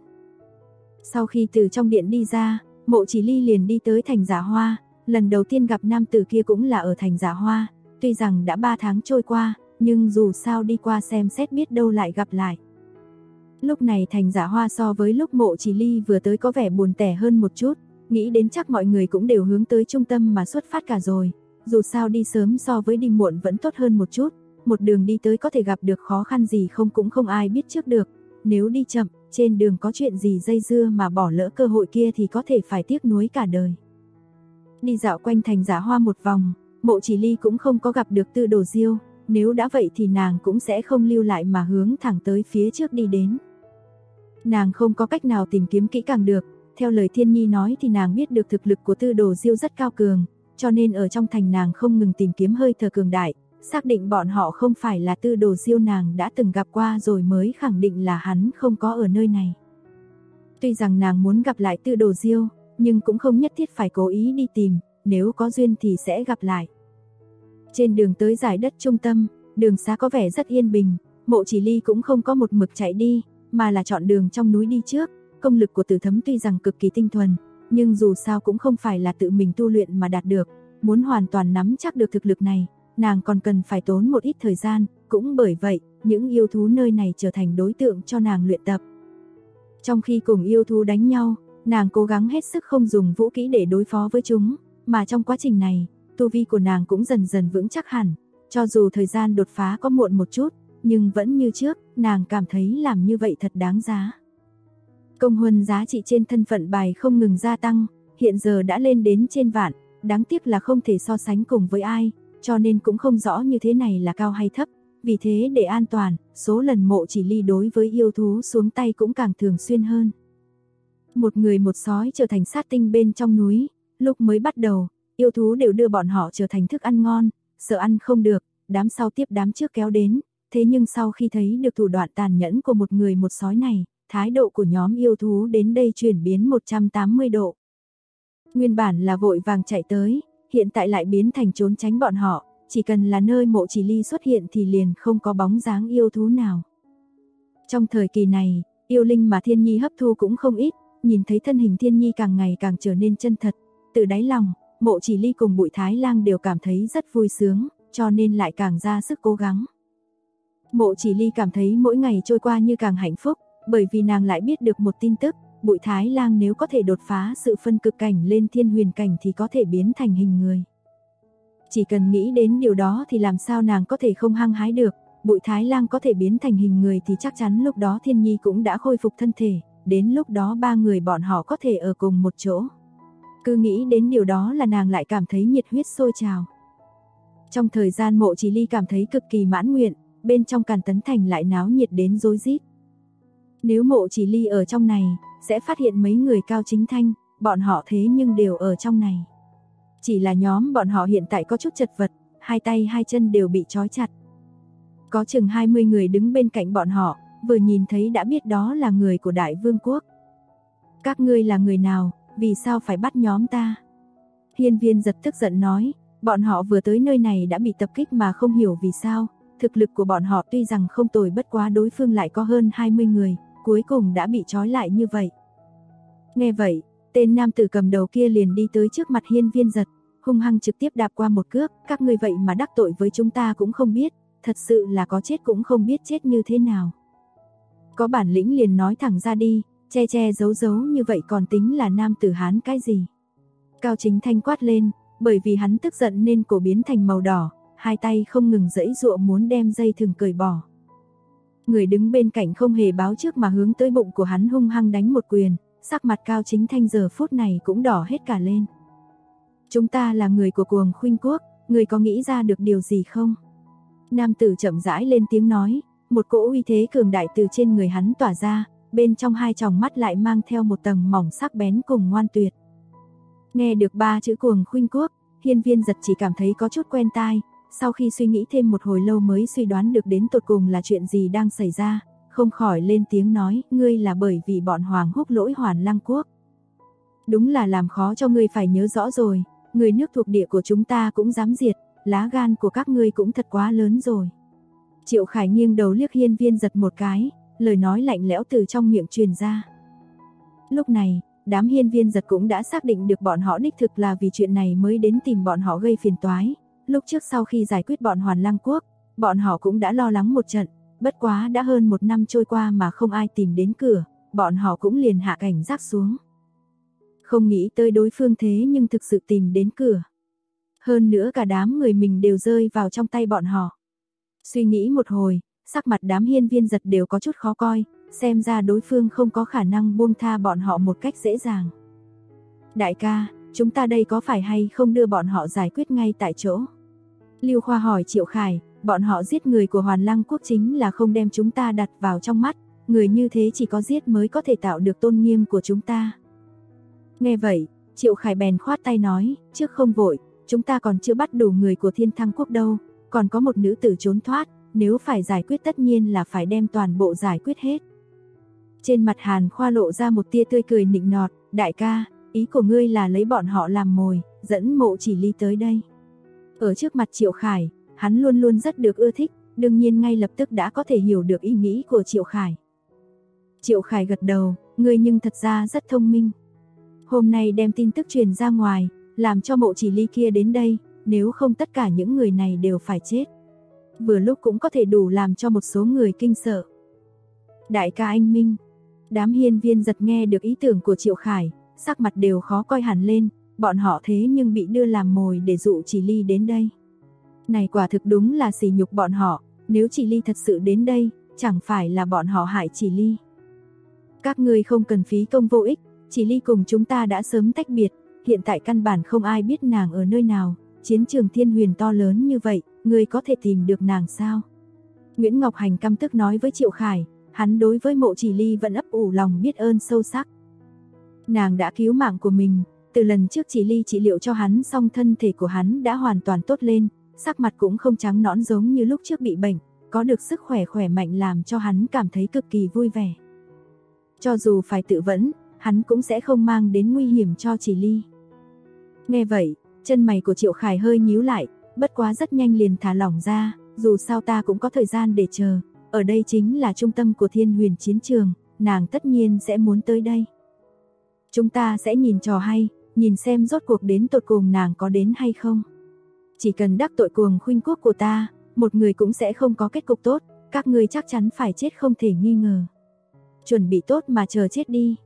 Sau khi từ trong điện đi ra, Mộ Chỉ Ly liền đi tới thành Giả Hoa, lần đầu tiên gặp nam tử kia cũng là ở thành Giả Hoa, tuy rằng đã 3 tháng trôi qua, nhưng dù sao đi qua xem xét biết đâu lại gặp lại. Lúc này thành Giả Hoa so với lúc Mộ Chỉ Ly vừa tới có vẻ buồn tẻ hơn một chút, nghĩ đến chắc mọi người cũng đều hướng tới trung tâm mà xuất phát cả rồi, dù sao đi sớm so với đi muộn vẫn tốt hơn một chút, một đường đi tới có thể gặp được khó khăn gì không cũng không ai biết trước được, nếu đi chậm, trên đường có chuyện gì dây dưa mà bỏ lỡ cơ hội kia thì có thể phải tiếc nuối cả đời. Đi dạo quanh thành Giả Hoa một vòng, Mộ Chỉ Ly cũng không có gặp được Tư Đồ Diêu, nếu đã vậy thì nàng cũng sẽ không lưu lại mà hướng thẳng tới phía trước đi đến. Nàng không có cách nào tìm kiếm kỹ càng được, theo lời Thiên Nhi nói thì nàng biết được thực lực của Tư Đồ Diêu rất cao cường, cho nên ở trong thành nàng không ngừng tìm kiếm hơi thở cường đại, xác định bọn họ không phải là Tư Đồ Diêu nàng đã từng gặp qua rồi mới khẳng định là hắn không có ở nơi này. Tuy rằng nàng muốn gặp lại Tư Đồ Diêu, nhưng cũng không nhất thiết phải cố ý đi tìm, nếu có duyên thì sẽ gặp lại. Trên đường tới giải đất trung tâm, đường xá có vẻ rất yên bình, Mộ Chỉ Ly cũng không có một mực chạy đi, mà là chọn đường trong núi đi trước. Công lực của Tử Thấm tuy rằng cực kỳ tinh thuần, nhưng dù sao cũng không phải là tự mình tu luyện mà đạt được, muốn hoàn toàn nắm chắc được thực lực này, nàng còn cần phải tốn một ít thời gian, cũng bởi vậy, những yêu thú nơi này trở thành đối tượng cho nàng luyện tập. Trong khi cùng yêu thú đánh nhau, nàng cố gắng hết sức không dùng vũ kỹ để đối phó với chúng, mà trong quá trình này, tu vi của nàng cũng dần dần vững chắc hẳn, cho dù thời gian đột phá có muộn một chút, nhưng vẫn như trước, nàng cảm thấy làm như vậy thật đáng giá. Công huân giá trị trên thân phận bài không ngừng gia tăng, hiện giờ đã lên đến trên vạn, đáng tiếc là không thể so sánh cùng với ai, cho nên cũng không rõ như thế này là cao hay thấp, vì thế để an toàn, số lần Mộ Chỉ Ly đối với yêu thú xuống tay cũng càng thường xuyên hơn. Một người một sói trở thành sát tinh bên trong núi, lúc mới bắt đầu, yêu thú đều đưa bọn họ trở thành thức ăn ngon, sợ ăn không được, đám sau tiếp đám trước kéo đến, thế nhưng sau khi thấy được thủ đoạn tàn nhẫn của một người một sói này, thái độ của nhóm yêu thú đến đây chuyển biến 180 độ. Nguyên bản là vội vàng chạy tới, hiện tại lại biến thành trốn tránh bọn họ, chỉ cần là nơi Mộ Chỉ Ly xuất hiện thì liền không có bóng dáng yêu thú nào. Trong thời kỳ này, yêu linh mà Thiên Nhi hấp thu cũng không ít, nhìn thấy thân hình Thiên Nhi càng ngày càng trở nên chân thật, từ đáy lòng, Mộ Chỉ Ly cùng Bụi Thái Lang đều cảm thấy rất vui sướng, cho nên lại càng ra sức cố gắng. Mộ Chỉ Ly cảm thấy mỗi ngày trôi qua như càng hạnh phúc, bởi vì nàng lại biết được một tin tức, Bụi Thái Lang nếu có thể đột phá sự phân cực cảnh lên thiên huyền cảnh thì có thể biến thành hình người. Chỉ cần nghĩ đến điều đó thì làm sao nàng có thể không hăng hái được, Bụi Thái Lang có thể biến thành hình người thì chắc chắn lúc đó Thiên Nhi cũng đã khôi phục thân thể, đến lúc đó ba người bọn họ có thể ở cùng một chỗ. Cứ nghĩ đến điều đó là nàng lại cảm thấy nhiệt huyết sôi trào. Trong thời gian Mộ Chỉ Ly cảm thấy cực kỳ mãn nguyện, bên trong Càn Tấn Thành lại náo nhiệt đến rối rít. Nếu Mộ Chỉ Ly ở trong này, sẽ phát hiện mấy người Cao Chính Thanh, bọn họ thế nhưng đều ở trong này. Chỉ là nhóm bọn họ hiện tại có chút chật vật, hai tay hai chân đều bị trói chặt. Có chừng 20 người đứng bên cạnh bọn họ, vừa nhìn thấy đã biết đó là người của Đại Vương quốc. Các ngươi là người nào, vì sao phải bắt nhóm ta? Hiên Viên Giật tức giận nói, bọn họ vừa tới nơi này đã bị tập kích mà không hiểu vì sao. Thực lực của bọn họ tuy rằng không tồi, bất quá đối phương lại có hơn 20 người, cuối cùng đã bị trói lại như vậy. Nghe vậy, tên nam tử cầm đầu kia liền đi tới trước mặt Hiên Viên Giật, hung hăng trực tiếp đạp qua một cước, các ngươi vậy mà đắc tội với chúng ta cũng không biết, thật sự là có chết cũng không biết chết như thế nào. Có bản lĩnh liền nói thẳng ra đi, che che giấu giấu như vậy còn tính là nam tử Hán cái gì? Cao Chính Thanh quát lên, bởi vì hắn tức giận nên cổ biến thành màu đỏ, hai tay không ngừng giãy giụa muốn đem dây thừng cởi bỏ. Người đứng bên cạnh không hề báo trước mà hướng tới bụng của hắn hung hăng đánh một quyền, sắc mặt Cao Chính Thanh giờ phút này cũng đỏ hết cả lên. Chúng ta là người của Cuồng Khuynh quốc, người có nghĩ ra được điều gì không? Nam tử chậm rãi lên tiếng nói, một cỗ uy thế cường đại từ trên người hắn tỏa ra, bên trong hai tròng mắt lại mang theo một tầng mỏng sắc bén cùng ngoan tuyệt. Nghe được ba chữ Cuồng Khuynh quốc, Hiên Viên Giật chỉ cảm thấy có chút quen tai, sau khi suy nghĩ thêm một hồi lâu mới suy đoán được đến tột cùng là chuyện gì đang xảy ra, không khỏi lên tiếng nói, ngươi là bởi vì bọn Hoàng Húc lỗi Hoàn Lăng quốc. Đúng là làm khó cho ngươi, phải nhớ rõ rồi, người nước thuộc địa của chúng ta cũng dám diệt, lá gan của các ngươi cũng thật quá lớn rồi. Triệu Khải nghiêng đầu liếc Hiên Viên Giật một cái, lời nói lạnh lẽo từ trong miệng truyền ra. Lúc này, đám Hiên Viên Giật cũng đã xác định được bọn họ đích thực là vì chuyện này mới đến tìm bọn họ gây phiền toái. Lúc trước sau khi giải quyết bọn Hoàn Lăng quốc, bọn họ cũng đã lo lắng một trận, bất quá đã hơn một năm trôi qua mà không ai tìm đến cửa, bọn họ cũng liền hạ cảnh giác xuống. Không nghĩ tới đối phương thế nhưng thực sự tìm đến cửa. Hơn nữa cả đám người mình đều rơi vào trong tay bọn họ. Suy nghĩ một hồi, sắc mặt đám Hiên Viên Giật đều có chút khó coi, xem ra đối phương không có khả năng buông tha bọn họ một cách dễ dàng. Đại ca, chúng ta đây có phải hay không đưa bọn họ giải quyết ngay tại chỗ? Lưu Khoa hỏi Triệu Khải, bọn họ giết người của Hoàn Lăng quốc chính là không đem chúng ta đặt vào trong mắt, người như thế chỉ có giết mới có thể tạo được tôn nghiêm của chúng ta. Nghe vậy, Triệu Khải bèn khoát tay nói, trước không vội, chúng ta còn chưa bắt đủ người của Thiên Thăng quốc đâu, còn có một nữ tử trốn thoát, nếu phải giải quyết tất nhiên là phải đem toàn bộ giải quyết hết. Trên mặt Hàn Khoa lộ ra một tia tươi cười nịnh nọt, đại ca, ý của ngươi là lấy bọn họ làm mồi, dẫn Mộ Chỉ Ly tới đây. Ở trước mặt Triệu Khải, hắn luôn luôn rất được ưa thích, đương nhiên ngay lập tức đã có thể hiểu được ý nghĩ của Triệu Khải. Triệu Khải gật đầu, ngươi nhưng thật ra rất thông minh. Hôm nay đem tin tức truyền ra ngoài, làm cho Mộ Chỉ Ly kia đến đây, nếu không tất cả những người này đều phải chết. Vừa lúc cũng có thể đủ làm cho một số người kinh sợ. Đại ca anh minh. Đám Hiên Viên Giật nghe được ý tưởng của Triệu Khải, sắc mặt đều khó coi hẳn lên, bọn họ thế nhưng bị đưa làm mồi để dụ Chỉ Ly đến đây. Này quả thực đúng là sỉ nhục bọn họ, nếu Chỉ Ly thật sự đến đây, chẳng phải là bọn họ hại Chỉ Ly. Các ngươi không cần phí công vô ích, Chỉ Ly cùng chúng ta đã sớm tách biệt, hiện tại căn bản không ai biết nàng ở nơi nào, chiến trường Thiên Huyền to lớn như vậy, ngươi có thể tìm được nàng sao? Nguyễn Ngọc Hành căm tức nói với Triệu Khải, hắn đối với Mộ Chỉ Ly vẫn ấp ủ lòng biết ơn sâu sắc. Nàng đã cứu mạng của mình, từ lần trước Chỉ Ly trị liệu cho hắn xong thân thể của hắn đã hoàn toàn tốt lên, sắc mặt cũng không trắng nõn giống như lúc trước bị bệnh, có được sức khỏe khỏe mạnh làm cho hắn cảm thấy cực kỳ vui vẻ. Cho dù phải tự vẫn, hắn cũng sẽ không mang đến nguy hiểm cho Chỉ Ly. Nghe vậy, chân mày của Triệu Khải hơi nhíu lại, bất quá rất nhanh liền thả lỏng ra, dù sao ta cũng có thời gian để chờ, ở đây chính là trung tâm của Thiên Huyền chiến trường, nàng tất nhiên sẽ muốn tới đây. Chúng ta sẽ nhìn trò hay, nhìn xem rốt cuộc đến tột cùng nàng có đến hay không. Chỉ cần đắc tội Cuồng Khuynh Quốc của ta, một người cũng sẽ không có kết cục tốt, các ngươi chắc chắn phải chết không thể nghi ngờ. Chuẩn bị tốt mà chờ chết đi.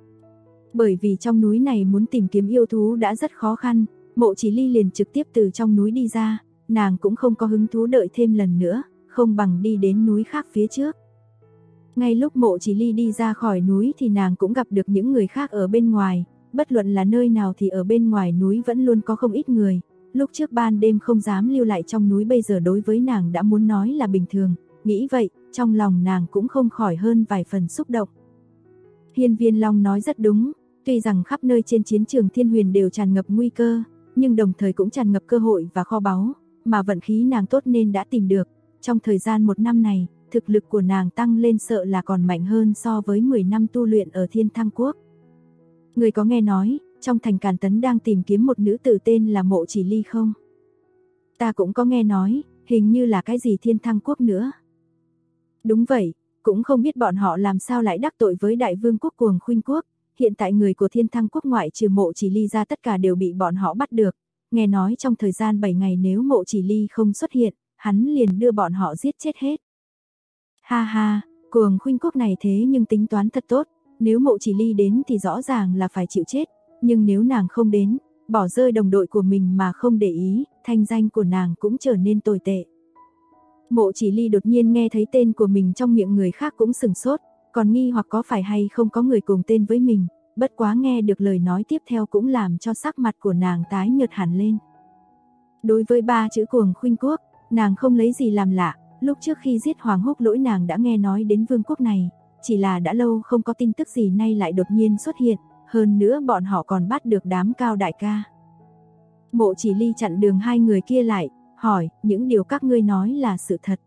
Bởi vì trong núi này muốn tìm kiếm yêu thú đã rất khó khăn, Mộ Chỉ Ly liền trực tiếp từ trong núi đi ra, nàng cũng không có hứng thú đợi thêm lần nữa, không bằng đi đến núi khác phía trước. Ngay lúc Mộ Chỉ Ly đi ra khỏi núi thì nàng cũng gặp được những người khác ở bên ngoài, bất luận là nơi nào thì ở bên ngoài núi vẫn luôn có không ít người. Lúc trước ban đêm không dám lưu lại trong núi, bây giờ đối với nàng đã muốn nói là bình thường, nghĩ vậy, trong lòng nàng cũng không khỏi hơn vài phần xúc động. Hiên Viên Long nói rất đúng, tuy rằng khắp nơi trên chiến trường Thiên Huyền đều tràn ngập nguy cơ, nhưng đồng thời cũng tràn ngập cơ hội và kho báu, mà vận khí nàng tốt nên đã tìm được. Trong thời gian 1 năm này, thực lực của nàng tăng lên sợ là còn mạnh hơn so với 10 năm tu luyện ở Thiên Thăng Quốc. Người có nghe nói, trong thành Càn Tấn đang tìm kiếm một nữ tử tên là Mộ Chỉ Ly không? Ta cũng có nghe nói, hình như là cái gì Thiên Thăng Quốc nữa. Đúng vậy, cũng không biết bọn họ làm sao lại đắc tội với Đại Vương quốc Cuồng Khuynh Quốc. Hiện tại người của Thiên Thăng Quốc ngoại trừ Mộ Chỉ Ly ra tất cả đều bị bọn họ bắt được. Nghe nói trong thời gian 7 ngày nếu Mộ Chỉ Ly không xuất hiện, hắn liền đưa bọn họ giết chết hết. Ha ha, Cuồng Khuynh Quốc này thế nhưng tính toán thật tốt, nếu Mộ Chỉ Ly đến thì rõ ràng là phải chịu chết, nhưng nếu nàng không đến, bỏ rơi đồng đội của mình mà không để ý, thanh danh của nàng cũng trở nên tồi tệ. Mộ Chỉ Ly đột nhiên nghe thấy tên của mình trong miệng người khác cũng sửng sốt, còn nghi hoặc có phải hay không có người cùng tên với mình, bất quá nghe được lời nói tiếp theo cũng làm cho sắc mặt của nàng tái nhợt hẳn lên. Đối với 3 chữ Cuồng Khuynh Quốc, nàng không lấy gì làm lạ, lúc trước khi giết Hoàng Húc Lỗi nàng đã nghe nói đến vương quốc này, chỉ là đã lâu không có tin tức gì nay lại đột nhiên xuất hiện, hơn nữa bọn họ còn bắt được đám Cao đại ca. Mộ Chỉ Ly chặn đường 2 người kia lại, hỏi, những điều các ngươi nói là sự thật.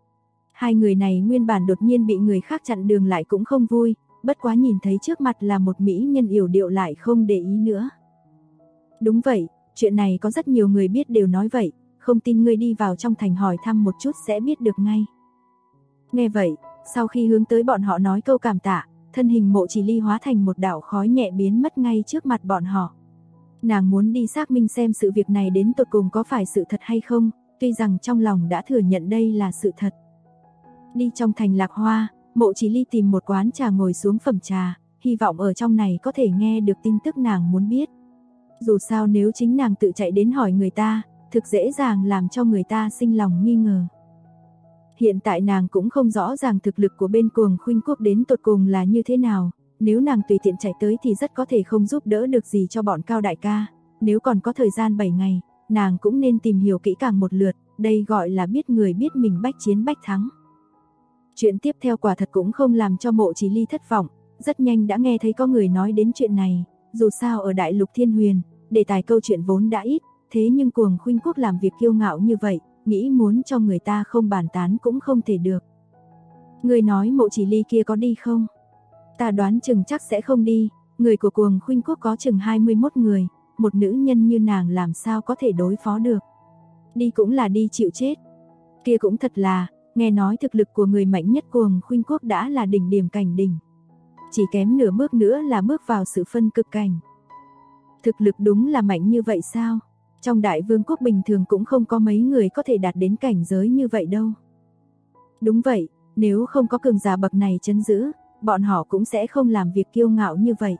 2 người này nguyên bản đột nhiên bị người khác chặn đường lại cũng không vui, bất quá nhìn thấy trước mặt là một mỹ nhân yểu điệu lại không để ý nữa. Đúng vậy, chuyện này có rất nhiều người biết đều nói vậy, không tin ngươi đi vào trong thành hỏi thăm một chút sẽ biết được ngay. Nghe vậy, sau khi hướng tới bọn họ nói câu cảm tạ, thân hình Mộ Chỉ Ly hóa thành một đạo khói nhẹ biến mất ngay trước mặt bọn họ. Nàng muốn đi xác minh xem sự việc này đến tột cùng có phải sự thật hay không, tuy rằng trong lòng đã thừa nhận đây là sự thật. Đi trong thành Lạc Hoa, Mộ Chỉ Ly tìm một quán trà ngồi xuống phẩm trà, hy vọng ở trong này có thể nghe được tin tức nàng muốn biết. Dù sao nếu chính nàng tự chạy đến hỏi người ta, thực dễ dàng làm cho người ta sinh lòng nghi ngờ. Hiện tại nàng cũng không rõ ràng thực lực của bên Cuồng Khuynh Quốc đến tột cùng là như thế nào, nếu nàng tùy tiện chạy tới thì rất có thể không giúp đỡ được gì cho bọn Cao đại ca, nếu còn có thời gian 7 ngày, nàng cũng nên tìm hiểu kỹ càng một lượt, đây gọi là biết người biết mình bách chiến bách thắng. Chuyện tiếp theo quả thật cũng không làm cho Mộ Chỉ Ly thất vọng, rất nhanh đã nghe thấy có người nói đến chuyện này, dù sao ở Đại Lục Thiên Huyền, đề tài câu chuyện vốn đã ít, thế nhưng Cuồng Khuynh Quốc làm việc kiêu ngạo như vậy, nghĩ muốn cho người ta không bàn tán cũng không thể được. Người nói Mộ Chỉ Ly kia có đi không? Ta đoán chừng chắc sẽ không đi, người của Cuồng Khuynh Quốc có chừng 21 người, một nữ nhân như nàng làm sao có thể đối phó được. Đi cũng là đi chịu chết. Kia cũng thật là, nghe nói thực lực của người mạnh nhất Cuồng Khuynh Quốc đã là đỉnh điểm cảnh đỉnh. Chỉ kém nửa bước nữa là bước vào sự phân cực cảnh. Thực lực đúng là mạnh như vậy sao? Trong Đại Vương quốc bình thường cũng không có mấy người có thể đạt đến cảnh giới như vậy đâu. Đúng vậy, nếu không có cường giả bậc này trấn giữ, bọn họ cũng sẽ không làm việc kiêu ngạo như vậy.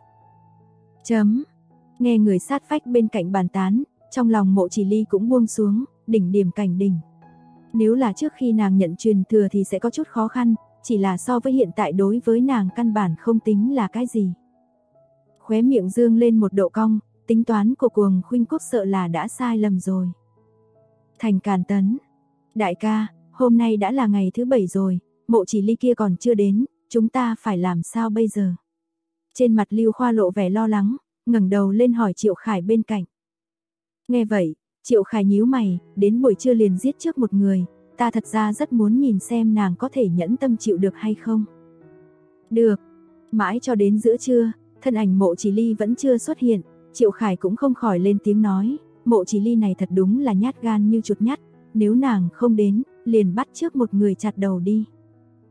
Nghe người sát vách bên cạnh bàn tán, trong lòng Mộ Chỉ Ly cũng buông xuống, đỉnh điểm cảnh đỉnh. Nếu là trước khi nàng nhận truyền thừa thì sẽ có chút khó khăn, chỉ là so với hiện tại đối với nàng căn bản không tính là cái gì. Khóe miệng dương lên một độ cong, tính toán của Cuồng Khuynh Quốc sợ là đã sai lầm rồi. Thành Càn Tấn. Đại ca, hôm nay đã là ngày thứ 7 rồi, Mộ Chỉ Ly kia còn chưa đến, chúng ta phải làm sao bây giờ? Trên mặt Lưu Khoa lộ vẻ lo lắng, ngẩng đầu lên hỏi Triệu Khải bên cạnh. Nghe vậy, Triệu Khải nhíu mày, đến buổi trưa liền giết trước một người, ta thật ra rất muốn nhìn xem nàng có thể nhẫn tâm chịu được hay không. Được, mãi cho đến giữa trưa, thân ảnh Mộ Chỉ Ly vẫn chưa xuất hiện, Triệu Khải cũng không khỏi lên tiếng nói, Mộ Chỉ Ly này thật đúng là nhát gan như chuột nhắt, nếu nàng không đến, liền bắt trước một người chặt đầu đi.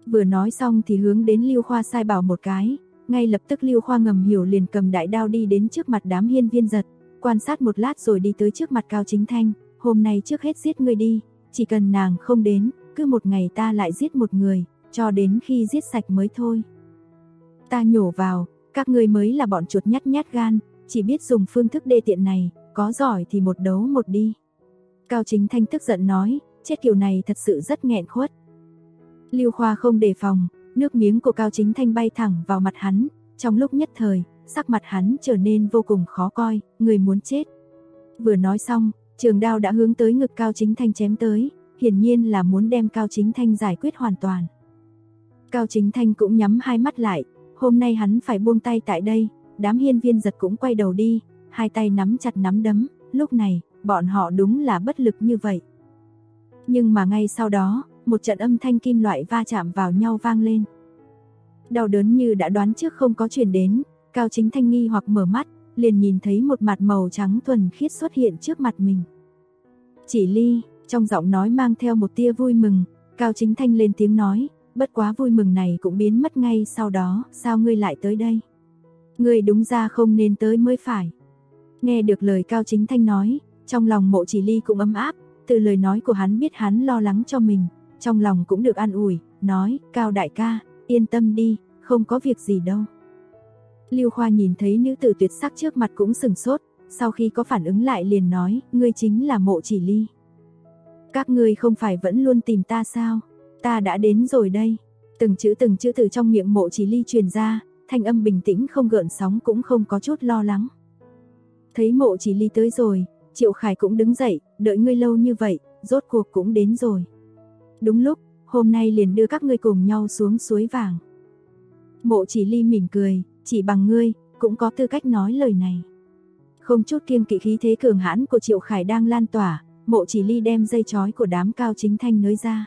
Vừa nói xong thì hướng đến Lưu Khoa sai bảo một cái, ngay lập tức Lưu Khoa ngầm hiểu liền cầm đại đao đi đến trước mặt đám hiên viên giật, quan sát một lát rồi đi tới trước mặt Cao Chính Thanh, hôm nay trước hết giết ngươi đi, chỉ cần nàng không đến, cứ một ngày ta lại giết một người, cho đến khi giết sạch mới thôi. Ta nhổ vào, các ngươi mới là bọn chuột nhát gan, chỉ biết dùng phương thức đê tiện này, có giỏi thì một đấu một đi. Cao Chính Thanh tức giận nói, chết kiểu này thật sự rất nghẹn khuất. Lưu Khoa không đề phòng, nước miếng của Cao Chính Thanh bay thẳng vào mặt hắn, trong lúc nhất thời, sắc mặt hắn trở nên vô cùng khó coi, người muốn chết. Vừa nói xong, trường đao đã hướng tới ngực Cao Chính Thanh chém tới, hiển nhiên là muốn đem Cao Chính Thanh giải quyết hoàn toàn. Cao Chính Thanh cũng nhắm hai mắt lại, hôm nay hắn phải buông tay tại đây, đám hiên viên giật cũng quay đầu đi, hai tay nắm chặt nắm đấm, lúc này, bọn họ đúng là bất lực như vậy. Nhưng mà ngay sau đó, một trận âm thanh kim loại va chạm vào nhau vang lên. Đau đớn như đã đoán trước không có truyền đến, Cao Chính Thanh nghi hoặc mở mắt, liền nhìn thấy một mặt màu trắng thuần khiết xuất hiện trước mặt mình. Chỉ Ly, trong giọng nói mang theo một tia vui mừng, Cao Chính Thanh lên tiếng nói, bất quá vui mừng này cũng biến mất ngay sau đó, sao ngươi lại tới đây? Ngươi đúng ra không nên tới mới phải. Nghe được lời Cao Chính Thanh nói, trong lòng Mộ Chỉ Ly cũng ấm áp, từ lời nói của hắn biết hắn lo lắng cho mình, trong lòng cũng được an ủi, nói, Cao đại ca, yên tâm đi, không có việc gì đâu. Lưu Khoa nhìn thấy nữ tử tuyệt sắc trước mặt cũng sừng sốt, sau khi có phản ứng lại liền nói, ngươi chính là Mộ Chỉ Ly. Các ngươi không phải vẫn luôn tìm ta sao? Ta đã đến rồi đây. Từng chữ từ trong miệng Mộ Chỉ Ly truyền ra, thanh âm bình tĩnh không gợn sóng cũng không có chút lo lắng. Thấy Mộ Chỉ Ly tới rồi, Triệu Khải cũng đứng dậy, đợi ngươi lâu như vậy, rốt cuộc cũng đến rồi. Đúng lúc, hôm nay liền đưa các ngươi cùng nhau xuống suối vàng. Mộ Chỉ Ly mỉm cười, chỉ bằng ngươi, cũng có tư cách nói lời này. Không chút kiêng kỵ khí thế cường hãn của Triệu Khải đang lan tỏa, Mộ Chỉ Ly đem dây trói của đám Cao Chính Thanh nới ra.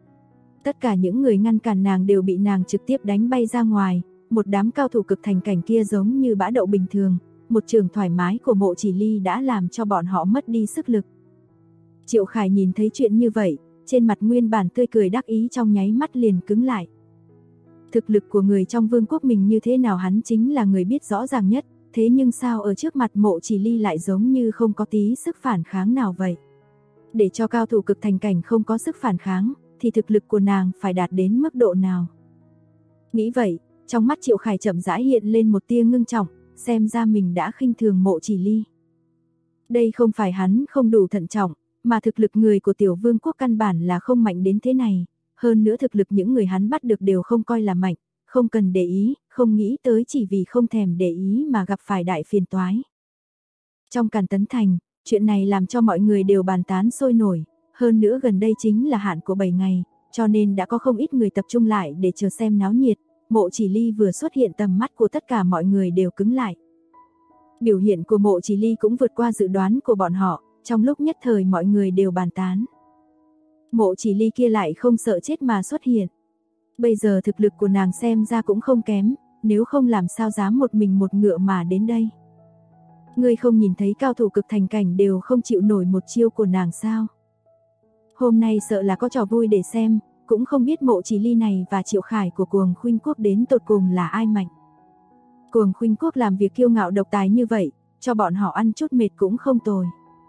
Tất cả những người ngăn cản nàng đều bị nàng trực tiếp đánh bay ra ngoài, một đám cao thủ cực thành cảnh kia giống như bã đậu bình thường, một trường thoải mái của Mộ Chỉ Ly đã làm cho bọn họ mất đi sức lực. Triệu Khải nhìn thấy chuyện như vậy, trên mặt nguyên bản tươi cười đắc ý trong nháy mắt liền cứng lại. Thực lực của người trong vương quốc mình như thế nào hắn chính là người biết rõ ràng nhất, thế nhưng sao ở trước mặt Mộ Chỉ Ly lại giống như không có tí sức phản kháng nào vậy? Để cho cao thủ cực thành cảnh không có sức phản kháng, thì thực lực của nàng phải đạt đến mức độ nào? Nghĩ vậy, trong mắt Triệu Khải chậm rãi hiện lên một tia ngưng trọng, xem ra mình đã khinh thường Mộ Chỉ Ly. Đây không phải hắn không đủ thận trọng, mà thực lực người của tiểu vương quốc căn bản là không mạnh đến thế này, hơn nữa thực lực những người hắn bắt được đều không coi là mạnh, không cần để ý, không nghĩ tới chỉ vì không thèm để ý mà gặp phải đại phiền toái. Trong Càn Tấn Thành, chuyện này làm cho mọi người đều bàn tán sôi nổi, hơn nữa gần đây chính là hạn của 7 ngày, cho nên đã có không ít người tập trung lại để chờ xem náo nhiệt. Mộ Chỉ Ly vừa xuất hiện tầm mắt của tất cả mọi người đều cứng lại. Biểu hiện của Mộ Chỉ Ly cũng vượt qua dự đoán của bọn họ, trong lúc nhất thời mọi người đều bàn tán. Mộ Chỉ Ly kia lại không sợ chết mà xuất hiện. Bây giờ thực lực của nàng xem ra cũng không kém, nếu không làm sao dám một mình một ngựa mà đến đây. Ngươi không nhìn thấy cao thủ cực thành cảnh đều không chịu nổi một chiêu của nàng sao? Hôm nay sợ là có trò vui để xem, cũng không biết Mộ Chỉ Ly này và Triệu Khải của Cuồng Khuynh Quốc đến tột cùng là ai mạnh. Cuồng Khuynh Quốc làm việc kiêu ngạo độc tài như vậy, cho bọn họ ăn chút mệt cũng không tồi.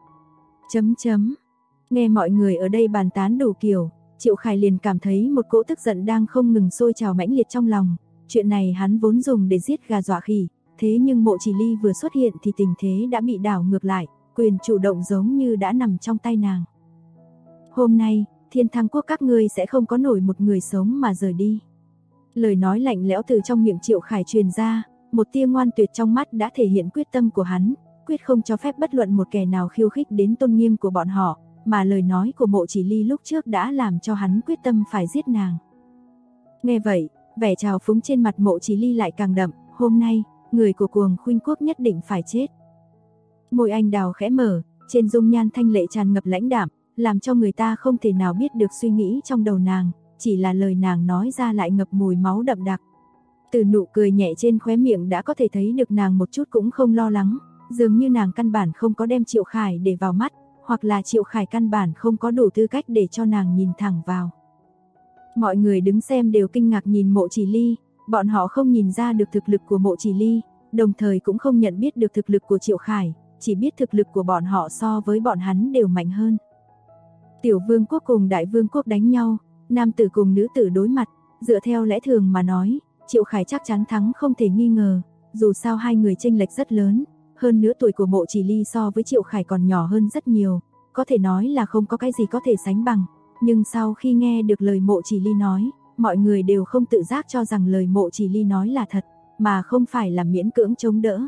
Nghe mọi người ở đây bàn tán đủ kiểu, Triệu Khải liền cảm thấy một cỗ tức giận đang không ngừng sôi trào mãnh liệt trong lòng. Chuyện này hắn vốn dùng để giết gà dọa khỉ, thế nhưng Mộ Chỉ Ly vừa xuất hiện thì tình thế đã bị đảo ngược lại, quyền chủ động giống như đã nằm trong tay nàng. Hôm nay, Thiên Thăng Quốc các ngươi sẽ không có nổi một người sống mà rời đi. Lời nói lạnh lẽo từ trong miệng Triệu Khải truyền ra, một tia ngoan tuyệt trong mắt đã thể hiện quyết tâm của hắn, quyết không cho phép bất luận một kẻ nào khiêu khích đến tôn nghiêm của bọn họ, mà lời nói của Mộ Chỉ Ly lúc trước đã làm cho hắn quyết tâm phải giết nàng. Nghe vậy, vẻ trào phúng trên mặt Mộ Chỉ Ly lại càng đậm, hôm nay, người của Cuồng Khuynh Quốc nhất định phải chết. Môi anh đào khẽ mở, trên dung nhan thanh lệ tràn ngập lãnh đạm, làm cho người ta không thể nào biết được suy nghĩ trong đầu nàng, chỉ là lời nàng nói ra lại ngập mùi máu đậm đặc. Từ nụ cười nhẹ trên khóe miệng đã có thể thấy được nàng một chút cũng không lo lắng, dường như nàng căn bản không có đem Triệu Khải để vào mắt, hoặc là Triệu Khải căn bản không có đủ tư cách để cho nàng nhìn thẳng vào. Mọi người đứng xem đều kinh ngạc nhìn Mộ Chỉ Ly, bọn họ không nhìn ra được thực lực của Mộ Chỉ Ly, đồng thời cũng không nhận biết được thực lực của Triệu Khải, chỉ biết thực lực của bọn họ so với bọn hắn đều mạnh hơn. Tiểu vương quốc cùng đại vương quốc đánh nhau, nam tử cùng nữ tử đối mặt, dựa theo lẽ thường mà nói, Triệu Khải chắc chắn thắng không thể nghi ngờ, dù sao hai người chênh lệch rất lớn, hơn nữa tuổi của Mộ Chỉ Ly so với Triệu Khải còn nhỏ hơn rất nhiều, có thể nói là không có cái gì có thể sánh bằng, nhưng sau khi nghe được lời Mộ Chỉ Ly nói, mọi người đều không tự giác cho rằng lời Mộ Chỉ Ly nói là thật, mà không phải là miễn cưỡng chống đỡ.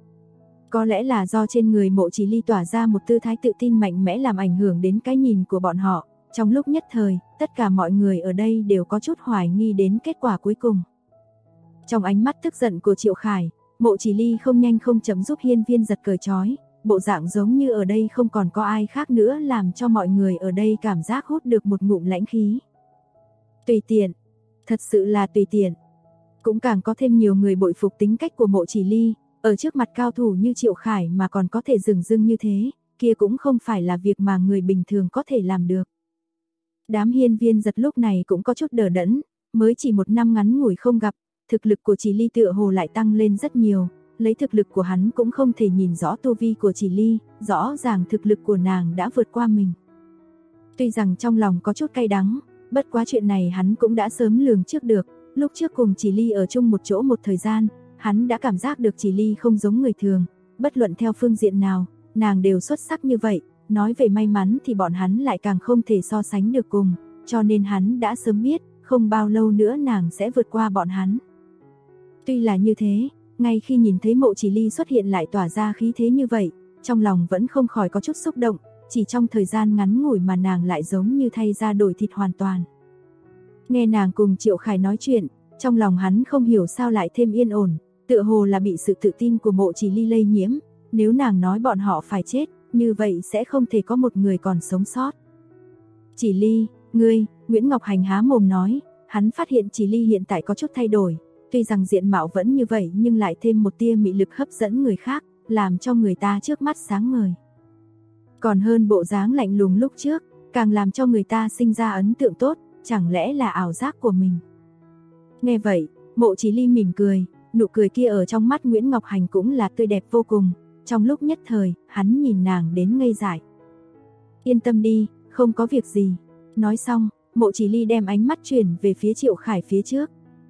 Có lẽ là do trên người Mộ Chỉ Ly tỏa ra một tư thái tự tin mạnh mẽ làm ảnh hưởng đến cái nhìn của bọn họ, trong lúc nhất thời, tất cả mọi người ở đây đều có chút hoài nghi đến kết quả cuối cùng. Trong ánh mắt tức giận của Triệu Khải, Mộ Chỉ Ly không nhanh không chậm giúp Hiên Viên Giật cởi trói, bộ dạng giống như ở đây không còn có ai khác nữa làm cho mọi người ở đây cảm giác hút được một ngụm lãnh khí. Tùy tiện, thật sự là tùy tiện. Cũng càng có thêm nhiều người bội phục tính cách của Mộ Chỉ Ly, ở trước mặt cao thủ như Triệu Khải mà còn có thể dửng dưng như thế, kia cũng không phải là việc mà người bình thường có thể làm được. Đám Hiên Viên Giật lúc này cũng có chút đờ đẫn, mới chỉ một năm ngắn ngủi không gặp, thực lực của Chỉ Ly tựa hồ lại tăng lên rất nhiều, lấy thực lực của hắn cũng không thể nhìn rõ tu vi của Chỉ Ly, rõ ràng thực lực của nàng đã vượt qua mình. Tuy rằng trong lòng có chút cay đắng, bất quá chuyện này hắn cũng đã sớm lường trước được, lúc trước cùng Chỉ Ly ở chung một chỗ một thời gian, hắn đã cảm giác được Chỉ Ly không giống người thường, bất luận theo phương diện nào, nàng đều xuất sắc như vậy, nói về may mắn thì bọn hắn lại càng không thể so sánh được cùng, cho nên hắn đã sớm biết, không bao lâu nữa nàng sẽ vượt qua bọn hắn. Tuy là như thế, ngay khi nhìn thấy Mộ Chỉ Ly xuất hiện lại tỏa ra khí thế như vậy, trong lòng vẫn không khỏi có chút xúc động, chỉ trong thời gian ngắn ngủi mà nàng lại giống như thay da đổi thịt hoàn toàn. Nghe nàng cùng Triệu Khải nói chuyện, trong lòng hắn không hiểu sao lại thêm yên ổn, tựa hồ là bị sự tự tin của Mộ Chỉ Ly lây nhiễm, nếu nàng nói bọn họ phải chết, như vậy sẽ không thể có một người còn sống sót. Chỉ Ly, ngươi, Nguyễn Ngọc Hành há mồm nói, hắn phát hiện Chỉ Ly hiện tại có chút thay đổi, tuy rằng diện mạo vẫn như vậy nhưng lại thêm một tia mị lực hấp dẫn người khác, làm cho người ta trước mắt sáng ngời. Còn hơn bộ dáng lạnh lùng lúc trước, càng làm cho người ta sinh ra ấn tượng tốt, chẳng lẽ là ảo giác của mình. Nghe vậy, Mộ Chỉ Ly mỉm cười, nụ cười kia ở trong mắt Nguyễn Ngọc Hành cũng là tươi đẹp vô cùng, trong lúc nhất thời, hắn nhìn nàng đến ngây dại. Yên tâm đi, không có việc gì. Nói xong, Mộ Chỉ Ly đem ánh mắt chuyển về phía Triệu Khải phía trước.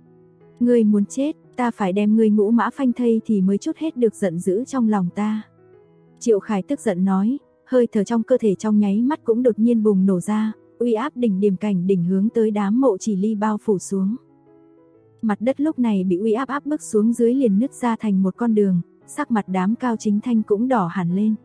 Ngươi muốn chết, ta phải đem ngươi ngũ mã phanh thây thì mới chút hết được giận dữ trong lòng ta. Triệu Khải tức giận nói, hơi thở trong cơ thể trong nháy mắt cũng đột nhiên bùng nổ ra, uy áp đỉnh điểm cảnh đỉnh hướng tới đám Mộ Chỉ Ly bao phủ xuống. Mặt đất lúc này bị uy áp áp bức xuống dưới liền nứt ra thành một con đường, sắc mặt đám Cao Chính Thanh cũng đỏ hẳn lên.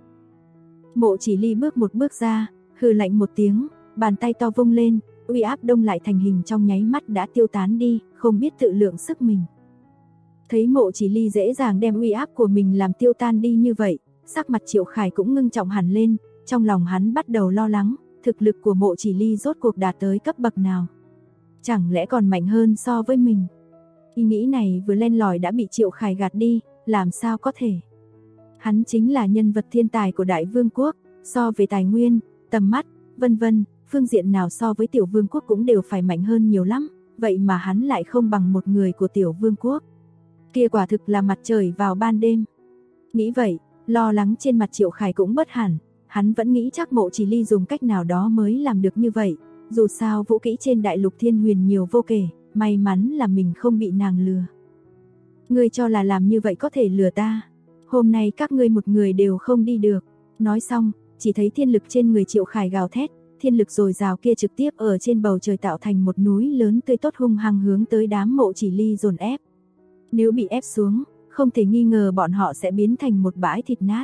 Mộ Chỉ Ly bước một bước ra, hừ lạnh một tiếng, bàn tay to vung lên, uy áp đông lại thành hình trong nháy mắt đã tiêu tán đi, không biết tự lượng sức mình. Thấy Mộ Chỉ Ly dễ dàng đem uy áp của mình làm tiêu tan đi như vậy, sắc mặt Triệu Khải cũng ngưng trọng hẳn lên, trong lòng hắn bắt đầu lo lắng, thực lực của Mộ Chỉ Ly rốt cuộc đạt tới cấp bậc nào. Chẳng lẽ còn mạnh hơn so với mình? Ý nghĩ này vừa len lỏi đã bị Triệu Khải gạt đi, làm sao có thể. Hắn chính là nhân vật thiên tài của Đại Vương quốc, so về tài nguyên, tầm mắt, vân vân, phương diện nào so với Tiểu Vương quốc cũng đều phải mạnh hơn nhiều lắm, vậy mà hắn lại không bằng một người của Tiểu Vương quốc. Kia quả thực là mặt trời vào ban đêm. Nghĩ vậy, lo lắng trên mặt Triệu Khải cũng bớt hẳn, hắn vẫn nghĩ chắc Mộ Chỉ Ly dùng cách nào đó mới làm được như vậy, dù sao vũ kỹ trên đại lục Thiên Huyền nhiều vô kể, may mắn là mình không bị nàng lừa. Ngươi cho là làm như vậy có thể lừa ta? Hôm nay các ngươi một người đều không đi được. Nói xong, chỉ thấy thiên lực trên người Triệu Khải gào thét, thiên lực dồi dào kia trực tiếp ở trên bầu trời tạo thành một núi lớn tươi tốt hung hăng hướng tới đám Mộ Chỉ Ly dồn ép. Nếu bị ép xuống, không thể nghi ngờ bọn họ sẽ biến thành một bãi thịt nát.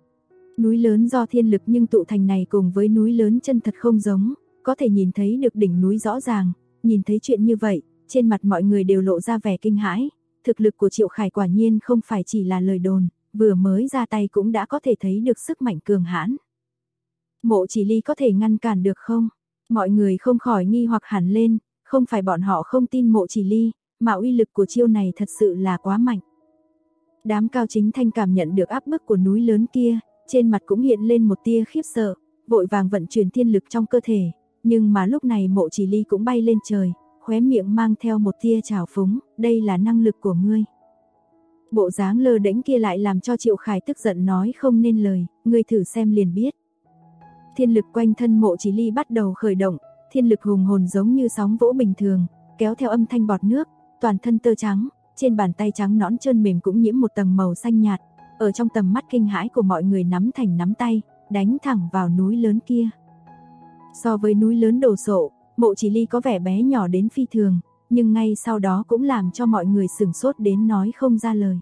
Núi lớn do thiên lực nhưng tụ thành này cùng với núi lớn chân thật không giống, có thể nhìn thấy được đỉnh núi rõ ràng, nhìn thấy chuyện như vậy, trên mặt mọi người đều lộ ra vẻ kinh hãi, thực lực của Triệu Khải quả nhiên không phải chỉ là lời đồn, vừa mới ra tay cũng đã có thể thấy được sức mạnh cường hãn. Mộ Chỉ Ly có thể ngăn cản được không? Mọi người không khỏi nghi hoặc hẳn lên, không phải bọn họ không tin Mộ Chỉ Ly, mà uy lực của chiêu này thật sự là quá mạnh. Đám Cao Chính Thanh cảm nhận được áp bức của núi lớn kia, trên mặt cũng hiện lên một tia khiếp sợ, vội vàng vận chuyển thiên lực trong cơ thể, nhưng mà lúc này Mộ Chỉ Ly cũng bay lên trời, khóe miệng mang theo một tia trào phúng, đây là năng lực của ngươi. Bộ dáng lơ đễnh kia lại làm cho Triệu Khải tức giận nói không nên lời, ngươi thử xem liền biết. Thiên lực quanh thân Mộ Chỉ Ly bắt đầu khởi động, thiên lực hùng hồn giống như sóng vỗ bình thường, kéo theo âm thanh bọt nước, toàn thân tơ trắng, trên bàn tay trắng nõn trơn mềm cũng nhiễm một tầng màu xanh nhạt, ở trong tầm mắt kinh hãi của mọi người nắm thành nắm tay, đánh thẳng vào núi lớn kia. So với núi lớn đồ sộ, Mộ Chỉ Ly có vẻ bé nhỏ đến phi thường, nhưng ngay sau đó cũng làm cho mọi người sửng sốt đến nói không ra lời.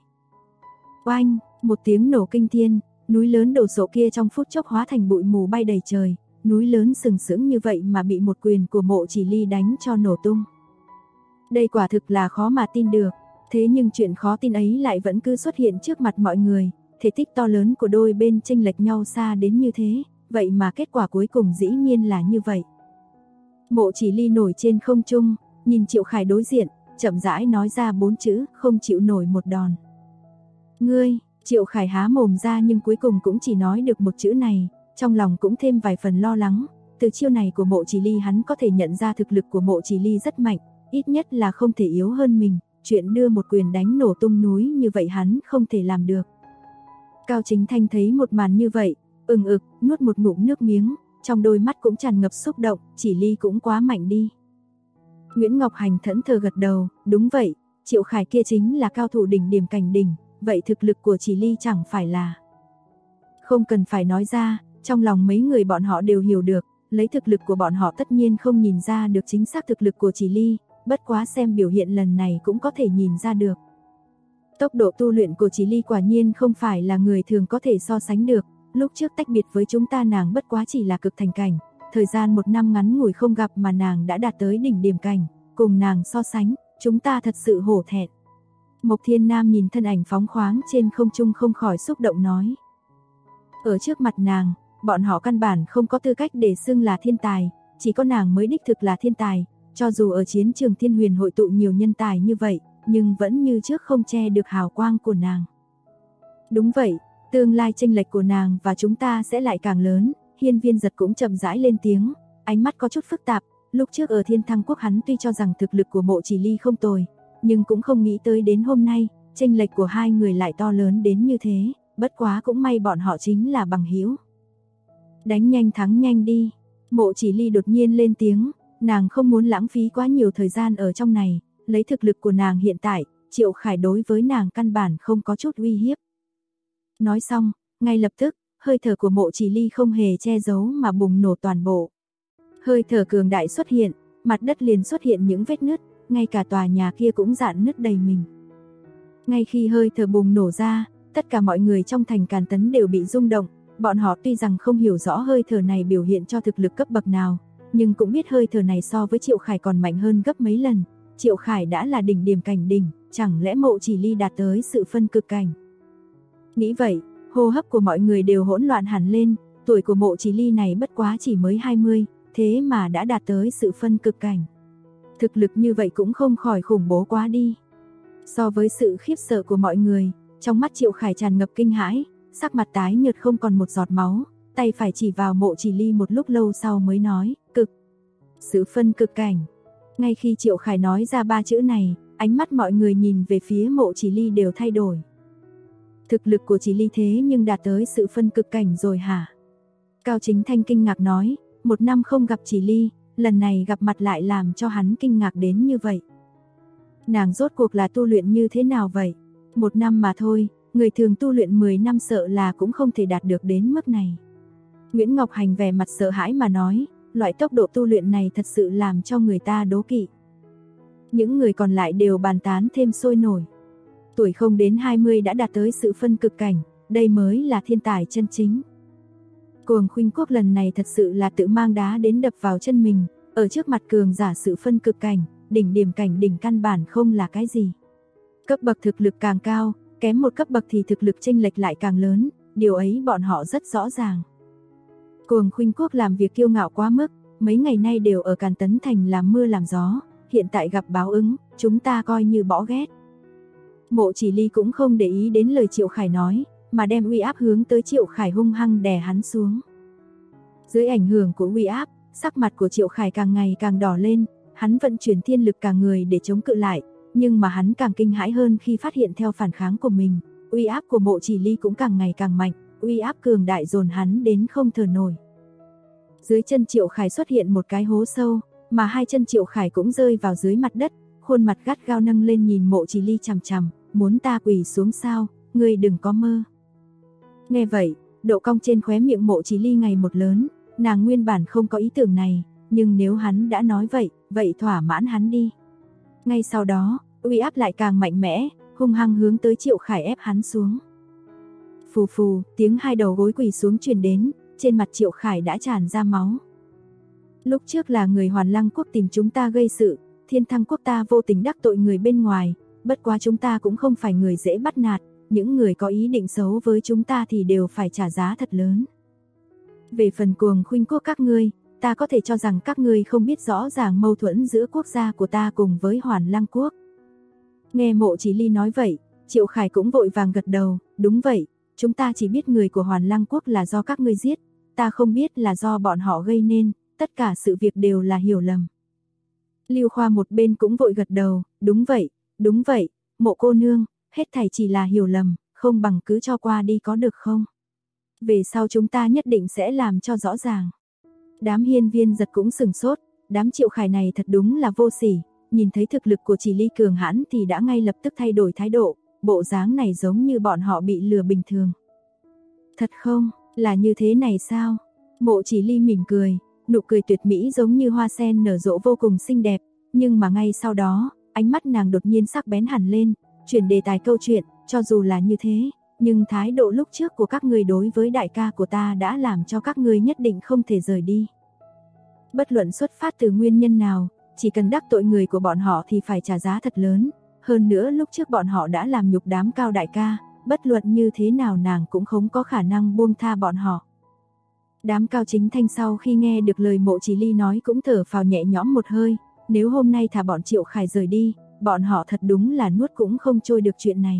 Oanh, một tiếng nổ kinh thiên, núi lớn đồ sộ kia trong phút chốc hóa thành bụi mù bay đầy trời, núi lớn sừng sững như vậy mà bị một quyền của Mộ Chỉ Ly đánh cho nổ tung. Đây quả thực là khó mà tin được, thế nhưng chuyện khó tin ấy lại vẫn cứ xuất hiện trước mặt mọi người, thể tích to lớn của đôi bên chênh lệch nhau xa đến như thế, vậy mà kết quả cuối cùng dĩ nhiên là như vậy. Mộ Chỉ Ly nổi trên không trung, nhìn Triệu Khải đối diện, chậm rãi nói ra 4 chữ, không chịu nổi một đòn. Ngươi, Triệu Khải há mồm ra nhưng cuối cùng cũng chỉ nói được một chữ này, trong lòng cũng thêm vài phần lo lắng, từ chiêu này của Mộ Chỉ Ly hắn có thể nhận ra thực lực của Mộ Chỉ Ly rất mạnh, ít nhất là không thể yếu hơn mình, chuyện đưa một quyền đánh nổ tung núi như vậy hắn không thể làm được. Cao Chính Thanh thấy một màn như vậy, nuốt một ngụm nước miếng, trong đôi mắt cũng tràn ngập xúc động, Chỉ Ly cũng quá mạnh đi. Nguyễn Ngọc Hành thẫn thờ gật đầu, đúng vậy, Triệu Khải kia chính là cao thủ đỉnh điểm cảnh đỉnh, vậy thực lực của Chỉ Ly chẳng phải là... Không cần phải nói ra, trong lòng mấy người bọn họ đều hiểu được, lấy thực lực của bọn họ tất nhiên không nhìn ra được chính xác thực lực của Chỉ Ly, bất quá xem biểu hiện lần này cũng có thể nhìn ra được. Tốc độ tu luyện của Chỉ Ly quả nhiên không phải là người thường có thể so sánh được, lúc trước tách biệt với chúng ta nàng bất quá chỉ là cực thành cảnh, thời gian 1 năm ngắn ngủi không gặp mà nàng đã đạt tới đỉnh điểm cảnh, cùng nàng so sánh, chúng ta thật sự hổ thẹn. Mộc Thiên Nam nhìn thân ảnh phóng khoáng trên không trung không khỏi xúc động nói. Ở trước mặt nàng, bọn họ căn bản không có tư cách để xưng là thiên tài, chỉ có nàng mới đích thực là thiên tài, cho dù ở chiến trường Thiên Huyền hội tụ nhiều nhân tài như vậy, nhưng vẫn như trước không che được hào quang của nàng. Đúng vậy, tương lai chênh lệch của nàng và chúng ta sẽ lại càng lớn, Hiên Viên Giật cũng chậm rãi lên tiếng, ánh mắt có chút phức tạp, lúc trước ở Thiên Thăng Quốc hắn tuy cho rằng thực lực của Mộ Chỉ Ly không tồi, nhưng cũng không nghĩ tới đến hôm nay, chênh lệch của hai người lại to lớn đến như thế, bất quá cũng may bọn họ chính là bằng hữu. Đánh nhanh thắng nhanh đi, Mộ Chỉ Ly đột nhiên lên tiếng, nàng không muốn lãng phí quá nhiều thời gian ở trong này, lấy thực lực của nàng hiện tại, Triệu Khải đối với nàng căn bản không có chút uy hiếp. Nói xong, ngay lập tức, hơi thở của Mộ Chỉ Ly không hề che giấu mà bùng nổ toàn bộ. Hơi thở cường đại xuất hiện, mặt đất liền xuất hiện những vết nứt, ngay cả tòa nhà kia cũng rạn nứt đầy mình. Ngay khi hơi thở bùng nổ ra, tất cả mọi người trong thành Càn Tấn đều bị rung động, bọn họ tuy rằng không hiểu rõ hơi thở này biểu hiện cho thực lực cấp bậc nào, nhưng cũng biết hơi thở này so với Triệu Khải còn mạnh hơn gấp mấy lần. Triệu Khải đã là đỉnh điểm cảnh đỉnh, chẳng lẽ Mộ Chỉ Ly đạt tới sự phân cực cảnh? Nghĩ vậy, hô hấp của mọi người đều hỗn loạn hẳn lên, tuổi của Mộ Chỉ Ly này bất quá chỉ mới 20, thế mà đã đạt tới sự phân cực cảnh. Thực lực như vậy cũng không khỏi khủng bố quá đi. So với sự khiếp sợ của mọi người, trong mắt Triệu Khải tràn ngập kinh hãi, sắc mặt tái nhợt không còn một giọt máu, tay phải chỉ vào Mộ Chỉ Ly một lúc lâu sau mới nói, sự phân cực cảnh. Ngay khi Triệu Khải nói ra 3 chữ này, ánh mắt mọi người nhìn về phía Mộ Chỉ Ly đều thay đổi. Thực lực của Chỉ Ly thế nhưng đạt tới sự phân cực cảnh rồi hả? Cao Chính Thanh kinh ngạc nói, 1 năm không gặp Chỉ Ly, lần này gặp mặt lại làm cho hắn kinh ngạc đến như vậy. Nàng rốt cuộc là tu luyện như thế nào vậy? 1 năm mà thôi, người thường tu luyện 10 năm sợ là cũng không thể đạt được đến mức này. Nguyễn Ngọc Hành vẻ mặt sợ hãi mà nói, loại tốc độ tu luyện này thật sự làm cho người ta đố kỵ. Những người còn lại đều bàn tán thêm sôi nổi. Tuổi không đến 20 đã đạt tới sự phân cực cảnh, đây mới là thiên tài chân chính. Cuồng Khuynh Quốc lần này thật sự là tự mang đá đến đập vào chân mình, ở trước mặt cường giả sự phân cực cảnh, đỉnh điểm cảnh đỉnh căn bản không là cái gì. Cấp bậc thực lực càng cao, kém một cấp bậc thì thực lực chênh lệch lại càng lớn, điều ấy bọn họ rất rõ ràng. Cuồng Khuynh Quốc làm việc kiêu ngạo quá mức, mấy ngày nay đều ở Càn Tấn Thành làm mưa làm gió, hiện tại gặp báo ứng, chúng ta coi như bỏ ghét. Mộ Chỉ Ly cũng không để ý đến lời Triệu Khải nói, mà đem uy áp hướng tới Triệu Khải hung hăng đè hắn xuống. Dưới ảnh hưởng của uy áp, sắc mặt của Triệu Khải càng ngày càng đỏ lên, Hắn vận chuyển thiên lực cả người để chống cự lại, nhưng mà hắn càng kinh hãi hơn khi phát hiện theo phản kháng của mình, uy áp của Mộ Chỉ Ly cũng càng ngày càng mạnh, uy áp cường đại dồn hắn đến không thở nổi. Dưới chân Triệu Khải xuất hiện một cái hố sâu, mà hai chân Triệu Khải cũng rơi vào dưới mặt đất, khuôn mặt gắt gao nâng lên nhìn Mộ Chỉ Ly chằm chằm, muốn ta quỳ xuống sao, ngươi đừng có mơ. Nghe vậy, độ cong trên khóe miệng Mộ Chỉ Ly ngày một lớn, nàng nguyên bản không có ý tưởng này, nhưng nếu hắn đã nói vậy, vậy thỏa mãn hắn đi. Ngay sau đó, uy áp lại càng mạnh mẽ, hung hăng hướng tới Triệu Khải ép hắn xuống. Phù phù, tiếng hai đầu gối quỳ xuống truyền đến, trên mặt Triệu Khải đã tràn ra máu. Lúc trước là người Hoàn Lăng quốc tìm chúng ta gây sự, Thiên Thăng quốc ta vô tình đắc tội người bên ngoài, bất quá chúng ta cũng không phải người dễ bắt nạt, những người có ý định xấu với chúng ta thì đều phải trả giá thật lớn. Về phần Cuồng Khuynh quốc các ngươi, ta có thể cho rằng các ngươi không biết rõ ràng mâu thuẫn giữa quốc gia của ta cùng với Hoàn Lăng quốc. Nghe Mộ Chỉ Ly nói vậy, Triệu Khải cũng vội vàng gật đầu, đúng vậy, chúng ta chỉ biết người của Hoàn Lăng quốc là do các ngươi giết, ta không biết là do bọn họ gây nên, tất cả sự việc đều là hiểu lầm. Lưu Khoa một bên cũng vội gật đầu, đúng vậy, Mộ cô nương, hết thảy chỉ là hiểu lầm, không bằng cứ cho qua đi có được không? Về sau chúng ta nhất định sẽ làm cho rõ ràng. Đám hiên viên giật cũng sừng sốt, đám Triệu Khải này thật đúng là vô sỉ, nhìn thấy thực lực của Chỉ Ly cường hãn thì đã ngay lập tức thay đổi thái độ, bộ dáng này giống như bọn họ bị lừa bình thường. Thật không, là như thế này sao? Mộ Chỉ Ly mỉm cười, nụ cười tuyệt mỹ giống như hoa sen nở rộ vô cùng xinh đẹp, nhưng mà ngay sau đó, ánh mắt nàng đột nhiên sắc bén hẳn lên, chuyển đề tài câu chuyện, cho dù là như thế, nhưng thái độ lúc trước của các ngươi đối với đại ca của ta đã làm cho các ngươi nhất định không thể rời đi. Bất luận xuất phát từ nguyên nhân nào, chỉ cần đắc tội người của bọn họ thì phải trả giá thật lớn, hơn nữa lúc trước bọn họ đã làm nhục đám Cao đại ca, bất luận như thế nào nàng cũng không có khả năng buông tha bọn họ. Đám Cao Chính Thanh sau khi nghe được lời Mộ Chỉ Ly nói cũng thở phào nhẹ nhõm một hơi, nếu hôm nay thả bọn Triệu Khải rời đi, bọn họ thật đúng là nuốt cũng không trôi được chuyện này.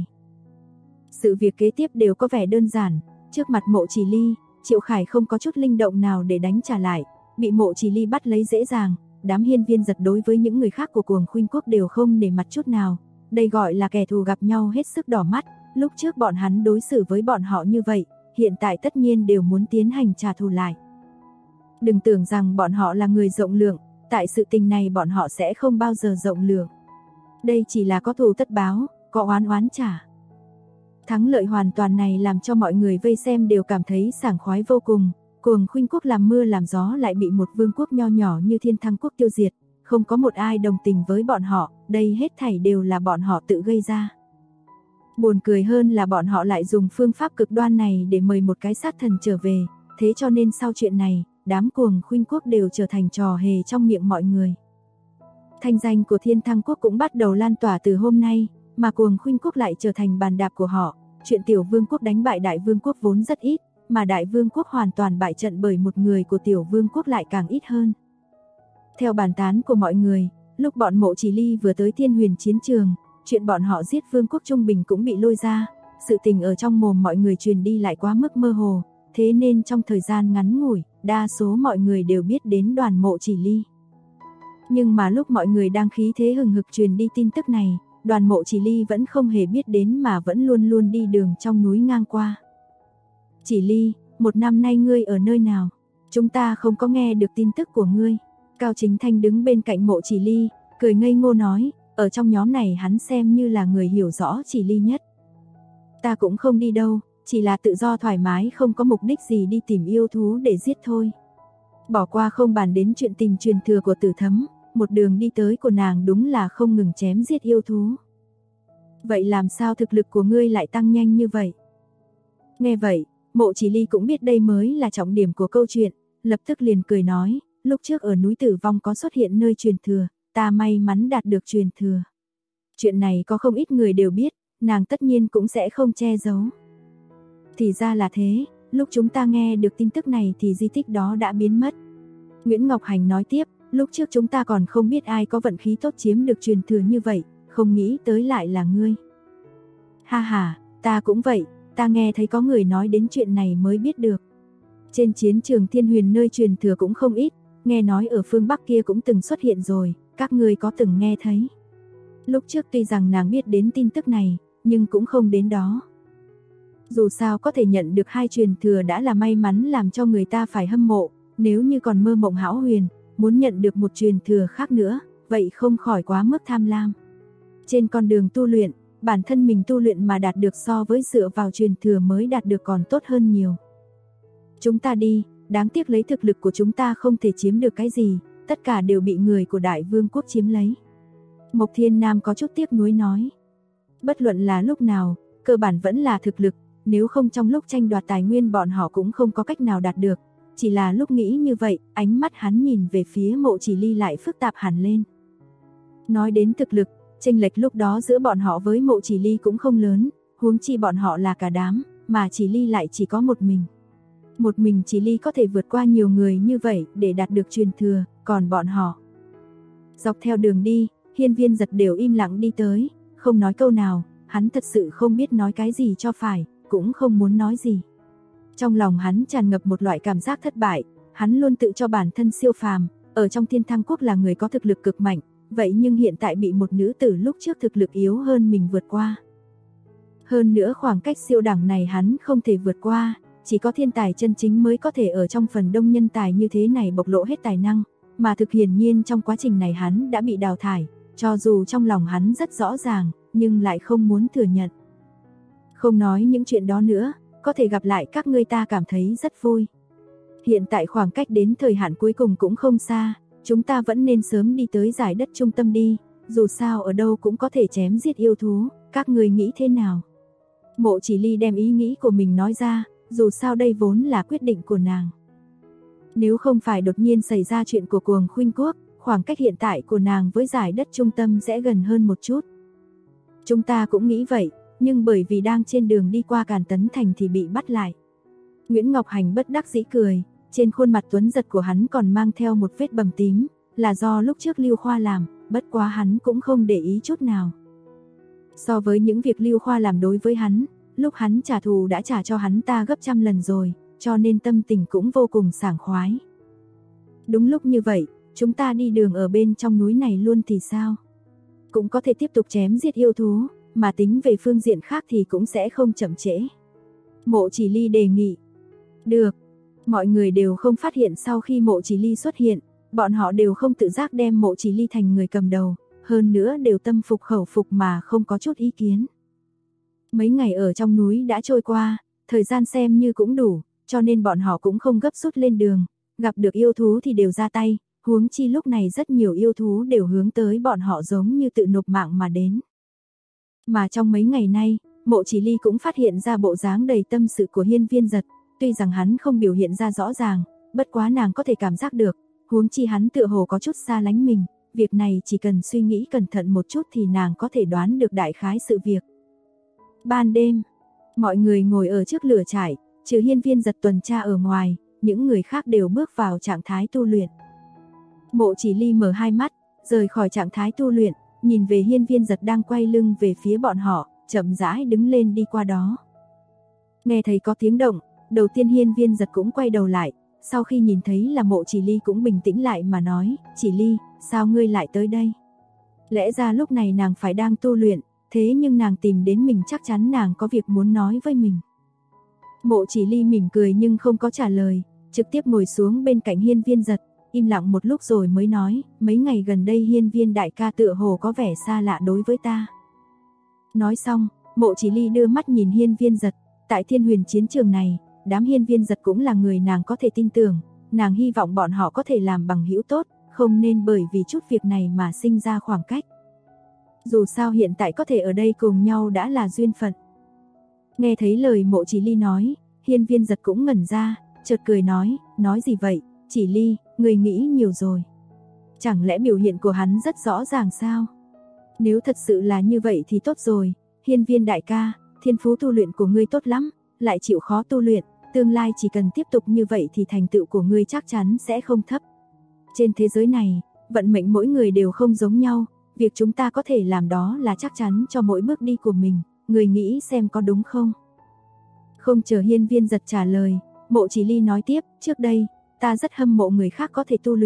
Sự việc kế tiếp đều có vẻ đơn giản, trước mặt Mộ Chỉ Ly, Triệu Khải không có chút linh động nào để đánh trả lại, bị Mộ Chỉ Ly bắt lấy dễ dàng, đám hiên viên giật đối với những người khác của Cuồng Khuynh quốc đều không để mặt chút nào, đây gọi là kẻ thù gặp nhau hết sức đỏ mắt, lúc trước bọn hắn đối xử với bọn họ như vậy, hiện tại tất nhiên đều muốn tiến hành trả thù lại. Đừng tưởng rằng bọn họ là người rộng lượng, tại sự tình này bọn họ sẽ không bao giờ rộng lượng. Đây chỉ là có thù tất báo, có oán oán trả. Thắng lợi hoàn toàn này làm cho mọi người vây xem đều cảm thấy sảng khoái vô cùng, Cuồng Khuynh quốc làm mưa làm gió lại bị một vương quốc nho nhỏ như Thiên Thăng quốc tiêu diệt, không có một ai đồng tình với bọn họ, đây hết thảy đều là bọn họ tự gây ra. Buồn cười hơn là bọn họ lại dùng phương pháp cực đoan này để mời một cái sát thần trở về, thế cho nên sau chuyện này, đám Cuồng Khuynh quốc đều trở thành trò hề trong miệng mọi người. Thanh danh của Thiên Thăng quốc cũng bắt đầu lan tỏa từ hôm nay, mà Cuồng Khuynh quốc lại trở thành bàn đạp của họ, chuyện tiểu vương quốc đánh bại đại vương quốc vốn rất ít, mà đại vương quốc hoàn toàn bại trận bởi một người của tiểu vương quốc lại càng ít hơn. Theo bàn tán của mọi người, lúc bọn Mộ Chỉ Ly vừa tới Thiên Huyền chiến trường, chuyện bọn họ giết vương quốc Trung Bình cũng bị lôi ra, sự tình ở trong mồm mọi người truyền đi lại quá mức mơ hồ, thế nên trong thời gian ngắn ngủi, đa số mọi người đều biết đến đoàn Mộ Chỉ Ly. Nhưng mà lúc mọi người đang khí thế hừng hực truyền đi tin tức này, đoàn Mộ Chỉ Ly vẫn không hề biết đến mà vẫn luôn luôn đi đường trong núi ngang qua. Chỉ Ly, một năm nay ngươi ở nơi nào? Chúng ta không có nghe được tin tức của ngươi. Cao Chính Thanh đứng bên cạnh Mộ Chỉ Ly, cười ngây ngô nói, ở trong nhóm này hắn xem như là người hiểu rõ Chỉ Ly nhất. Ta cũng không đi đâu, chỉ là tự do thoải mái không có mục đích gì đi tìm yêu thú để giết thôi. Bỏ qua không bàn đến chuyện tìm truyền thừa của Tử Thấm, một đường đi tới của nàng đúng là không ngừng chém giết yêu thú. Vậy làm sao thực lực của ngươi lại tăng nhanh như vậy? Nghe vậy, Mộ Chỉ Ly cũng biết đây mới là trọng điểm của câu chuyện, lập tức liền cười nói, lúc trước ở núi Tử Vong có xuất hiện nơi truyền thừa, ta may mắn đạt được truyền thừa. Chuyện này có không ít người đều biết, nàng tất nhiên cũng sẽ không che giấu. Thì ra là thế, lúc chúng ta nghe được tin tức này thì di tích đó đã biến mất. Nguyễn Ngọc Hành nói tiếp, lúc trước chúng ta còn không biết ai có vận khí tốt chiếm được truyền thừa như vậy, không nghĩ tới lại là ngươi. Ha ha, ta cũng vậy, ta nghe thấy có người nói đến chuyện này mới biết được. Trên chiến trường Thiên Huyền nơi truyền thừa cũng không ít, nghe nói ở phương Bắc kia cũng từng xuất hiện rồi, các ngươi có từng nghe thấy. Lúc trước tuy rằng nàng biết đến tin tức này, nhưng cũng không đến đó. Dù sao có thể nhận được 2 truyền thừa đã là may mắn làm cho người ta phải hâm mộ, nếu như còn mơ mộng hão huyền, muốn nhận được một truyền thừa khác nữa, vậy không khỏi quá mức tham lam. Trên con đường tu luyện, bản thân mình tu luyện mà đạt được so với dựa vào truyền thừa mới đạt được còn tốt hơn nhiều. Chúng ta đi, đáng tiếc lấy thực lực của chúng ta không thể chiếm được cái gì, tất cả đều bị người của Đại Vương quốc chiếm lấy. Mộc Thiên Nam có chút tiếc nuối nói. Bất luận là lúc nào, cơ bản vẫn là thực lực, nếu không trong lúc tranh đoạt tài nguyên bọn họ cũng không có cách nào đạt được. Chỉ là lúc nghĩ như vậy, ánh mắt hắn nhìn về phía Mộ Chỉ Ly lại phức tạp hẳn lên. Nói đến thực lực, chênh lệch lúc đó giữa bọn họ với Mộ Chỉ Ly cũng không lớn, huống chi bọn họ là cả đám, mà Chỉ Ly lại chỉ có một mình. Một mình Chỉ Ly có thể vượt qua nhiều người như vậy để đạt được truyền thừa, còn bọn họ. Dọc theo đường đi, Hiên Viên Giật đều im lặng đi tới, không nói câu nào, hắn thật sự không biết nói cái gì cho phải, cũng không muốn nói gì. Trong lòng hắn tràn ngập một loại cảm giác thất bại, hắn luôn tự cho bản thân siêu phàm, ở trong Thiên Thăng Quốc là người có thực lực cực mạnh, vậy nhưng hiện tại bị một nữ tử lúc trước thực lực yếu hơn mình vượt qua. Hơn nữa khoảng cách siêu đẳng này hắn không thể vượt qua, chỉ có thiên tài chân chính mới có thể ở trong phần đông nhân tài như thế này bộc lộ hết tài năng, mà thực hiển nhiên trong quá trình này hắn đã bị đào thải, cho dù trong lòng hắn rất rõ ràng, nhưng lại không muốn thừa nhận. Không nói những chuyện đó nữa, có thể gặp lại các ngươi ta cảm thấy rất vui. Hiện tại khoảng cách đến thời hạn cuối cùng cũng không xa, chúng ta vẫn nên sớm đi tới giải đất trung tâm đi, dù sao ở đâu cũng có thể chém giết yêu thú, các ngươi nghĩ thế nào? Mộ Chỉ Ly đem ý nghĩ của mình nói ra, dù sao đây vốn là quyết định của nàng. Nếu không phải đột nhiên xảy ra chuyện của Cuồng Khuynh Quốc, khoảng cách hiện tại của nàng với giải đất trung tâm sẽ gần hơn một chút. Chúng ta cũng nghĩ vậy, nhưng bởi vì đang trên đường đi qua Càn Tấn Thành thì bị bắt lại. Nguyễn Ngọc Hành bất đắc dĩ cười, trên khuôn mặt tuấn giật của hắn còn mang theo một vết bầm tím, là do lúc trước Lưu Khoa làm, bất quá hắn cũng không để ý chút nào. So với những việc Lưu Khoa làm đối với hắn, lúc hắn trả thù đã trả cho hắn ta gấp trăm lần rồi, cho nên tâm tình cũng vô cùng sảng khoái. Đúng lúc như vậy, chúng ta đi đường ở bên trong núi này luôn thì sao? Cũng có thể tiếp tục chém giết yêu thú, mà tính về phương diện khác thì cũng sẽ không chậm trễ. Mộ Chỉ Ly đề nghị. Được. Mọi người đều không phát hiện sau khi Mộ Chỉ Ly xuất hiện, bọn họ đều không tự giác đem Mộ Chỉ Ly thành người cầm đầu, hơn nữa đều tâm phục khẩu phục mà không có chút ý kiến. Mấy ngày ở trong núi đã trôi qua, thời gian xem như cũng đủ, cho nên bọn họ cũng không gấp rút lên đường, gặp được yêu thú thì đều ra tay, huống chi lúc này rất nhiều yêu thú đều hướng tới bọn họ giống như tự nộp mạng mà đến. Mà trong mấy ngày nay, Mộ Chỉ Ly cũng phát hiện ra bộ dáng đầy tâm sự của Hiên Viên Giật, tuy rằng hắn không biểu hiện ra rõ ràng, bất quá nàng có thể cảm giác được, huống chi hắn tựa hồ có chút xa lánh mình, việc này chỉ cần suy nghĩ cẩn thận một chút thì nàng có thể đoán được đại khái sự việc. Ban đêm, mọi người ngồi ở trước lửa trại, trừ Hiên Viên Giật tuần tra ở ngoài, những người khác đều bước vào trạng thái tu luyện. Mộ Chỉ Ly mở hai mắt, rời khỏi trạng thái tu luyện, nhìn về Hiên Viên Giật đang quay lưng về phía bọn họ, chậm rãi đứng lên đi qua đó. Nghe thấy có tiếng động, đầu tiên Hiên Viên Giật cũng quay đầu lại, sau khi nhìn thấy là Mộ Chỉ Ly cũng bình tĩnh lại mà nói, Chỉ Ly, sao ngươi lại tới đây? Lẽ ra lúc này nàng phải đang tu luyện, thế nhưng nàng tìm đến mình chắc chắn nàng có việc muốn nói với mình. Mộ Chỉ Ly mỉm cười nhưng không có trả lời, trực tiếp ngồi xuống bên cạnh Hiên Viên Giật, im lặng một lúc rồi mới nói, mấy ngày gần đây Hiên Viên đại ca tựa hồ có vẻ xa lạ đối với ta. Nói xong, Mộ Chỉ Ly đưa mắt nhìn Hiên Viên Giật, tại Thiên Huyền chiến trường này, đám Hiên Viên Giật cũng là người nàng có thể tin tưởng, nàng hy vọng bọn họ có thể làm bằng hữu tốt, không nên bởi vì chút việc này mà sinh ra khoảng cách. Dù sao hiện tại có thể ở đây cùng nhau đã là duyên phận. Nghe thấy lời Mộ Chỉ Ly nói, Hiên Viên Giật cũng ngẩn ra, chợt cười nói gì vậy, Chỉ Ly, người nghĩ nhiều rồi. Chẳng lẽ biểu hiện của hắn rất rõ ràng sao? Nếu thật sự là như vậy thì tốt rồi, Hiên Viên đại ca, thiên phú tu luyện của ngươi tốt lắm, lại chịu khó tu luyện, tương lai chỉ cần tiếp tục như vậy thì thành tựu của ngươi chắc chắn sẽ không thấp. Trên thế giới này, vận mệnh mỗi người đều không giống nhau, việc chúng ta có thể làm đó là chắc chắn cho mỗi bước đi của mình, người nghĩ xem có đúng không? Không chờ Hiên Viên Giật trả lời, Mộ Chỉ Ly nói tiếp, trước đây, ta rất hâm mộ người khác có thể tu luyện,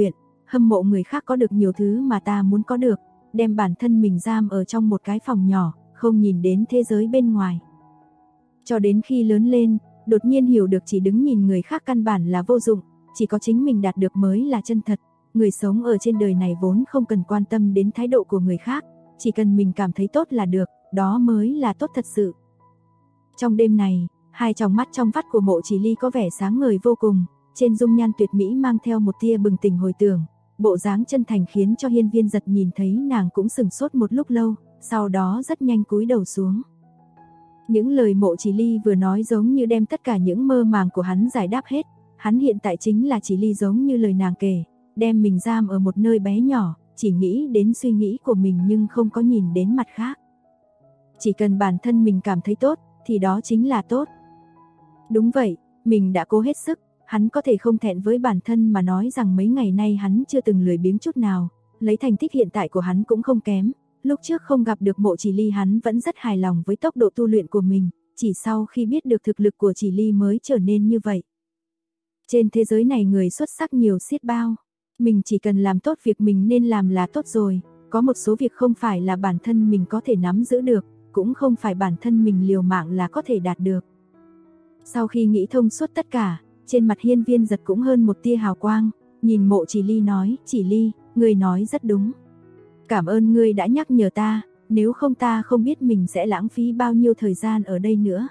hâm mộ người khác có được nhiều thứ mà ta muốn có được, đem bản thân mình giam ở trong một cái phòng nhỏ, không nhìn đến thế giới bên ngoài. Cho đến khi lớn lên, đột nhiên hiểu được chỉ đứng nhìn người khác căn bản là vô dụng, chỉ có chính mình đạt được mới là chân thật. Người sống ở trên đời này vốn không cần quan tâm đến thái độ của người khác, chỉ cần mình cảm thấy tốt là được, đó mới là tốt thật sự. Trong đêm này, hai tròng mắt trong vắt của Mộ Chỉ Ly có vẻ sáng ngời vô cùng, trên dung nhan tuyệt mỹ mang theo một tia bừng tỉnh hồi tưởng, bộ dáng chân thành khiến cho Hiên Viên Giật nhìn thấy nàng cũng sững sốt một lúc lâu, sau đó rất nhanh cúi đầu xuống. Những lời Mộ Chỉ Ly vừa nói giống như đem tất cả những mơ màng của hắn giải đáp hết, hắn hiện tại chính là Chỉ Ly giống như lời nàng kể, đem mình giam ở một nơi bé nhỏ, chỉ nghĩ đến suy nghĩ của mình nhưng không có nhìn đến mặt khác. Chỉ cần bản thân mình cảm thấy tốt, thì đó chính là tốt. Đúng vậy, mình đã cố hết sức, hắn có thể không thẹn với bản thân mà nói rằng mấy ngày nay hắn chưa từng lười biếng chút nào, lấy thành tích hiện tại của hắn cũng không kém. Lúc trước không gặp được Mộ Chỉ Ly hắn vẫn rất hài lòng với tốc độ tu luyện của mình, chỉ sau khi biết được thực lực của Chỉ Ly mới trở nên như vậy. Trên thế giới này người xuất sắc nhiều xiết bao, mình chỉ cần làm tốt việc mình nên làm là tốt rồi, có một số việc không phải là bản thân mình có thể nắm giữ được, cũng không phải bản thân mình liều mạng là có thể đạt được. Sau khi nghĩ thông suốt tất cả, trên mặt Hiên Viên Giật cũng hơn một tia hào quang, nhìn Mộ Chỉ Ly nói, Chỉ Ly, ngươi nói rất đúng. Cảm ơn ngươi đã nhắc nhở ta, nếu không ta không biết mình sẽ lãng phí bao nhiêu thời gian ở đây nữa.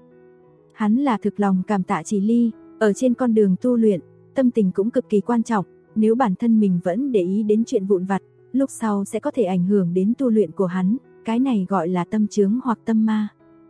Hắn là thực lòng cảm tạ Chỉ Ly, ở trên con đường tu luyện, tâm tình cũng cực kỳ quan trọng, nếu bản thân mình vẫn để ý đến chuyện vụn vặt, lúc sau sẽ có thể ảnh hưởng đến tu luyện của hắn, cái này gọi là tâm chướng hoặc tâm ma.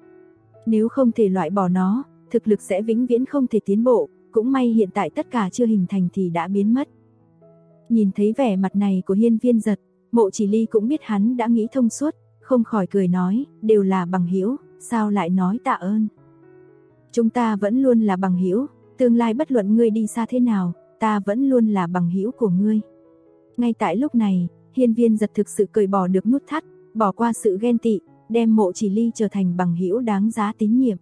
Nếu không thể loại bỏ nó, thực lực sẽ vĩnh viễn không thể tiến bộ, cũng may hiện tại tất cả chưa hình thành thì đã biến mất. Nhìn thấy vẻ mặt này của Hiên Viên Giật, Mộ Chỉ Ly cũng biết hắn đã nghĩ thông suốt, không khỏi cười nói, đều là bằng hữu, sao lại nói tạ ơn. Chúng ta vẫn luôn là bằng hữu, tương lai bất luận ngươi đi xa thế nào, ta vẫn luôn là bằng hữu của ngươi. Ngay tại lúc này, Hiên Viên Giật thực sự cởi bỏ được nút thắt, bỏ qua sự ghen tị, đem Mộ Chỉ Ly trở thành bằng hữu đáng giá tín nhiệm.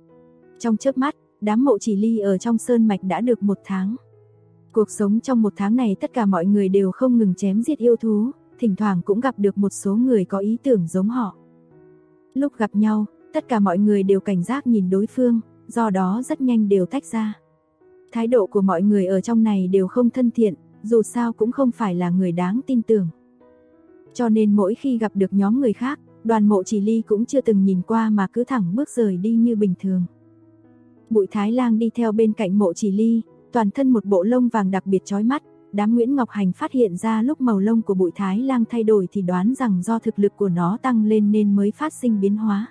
Trong chớp mắt, đám Mộ Chỉ Ly ở trong sơn mạch đã được 1 tháng. Cuộc sống trong 1 tháng này tất cả mọi người đều không ngừng chém giết yêu thú, thỉnh thoảng cũng gặp được một số người có ý tưởng giống họ. Lúc gặp nhau, tất cả mọi người đều cảnh giác nhìn đối phương, do đó rất nhanh đều tách ra. Thái độ của mọi người ở trong này đều không thân thiện, dù sao cũng không phải là người đáng tin tưởng. Cho nên mỗi khi gặp được nhóm người khác, đoàn Mộ Chỉ Ly cũng chưa từng nhìn qua mà cứ thẳng bước rời đi như bình thường. Bụi Thái Lang đi theo bên cạnh Mộ Chỉ Ly, toàn thân một bộ lông vàng đặc biệt chói mắt. Đám Nguyễn Ngọc Hành phát hiện ra lúc màu lông của Bụi Thái Lang thay đổi thì đoán rằng do thực lực của nó tăng lên nên mới phát sinh biến hóa.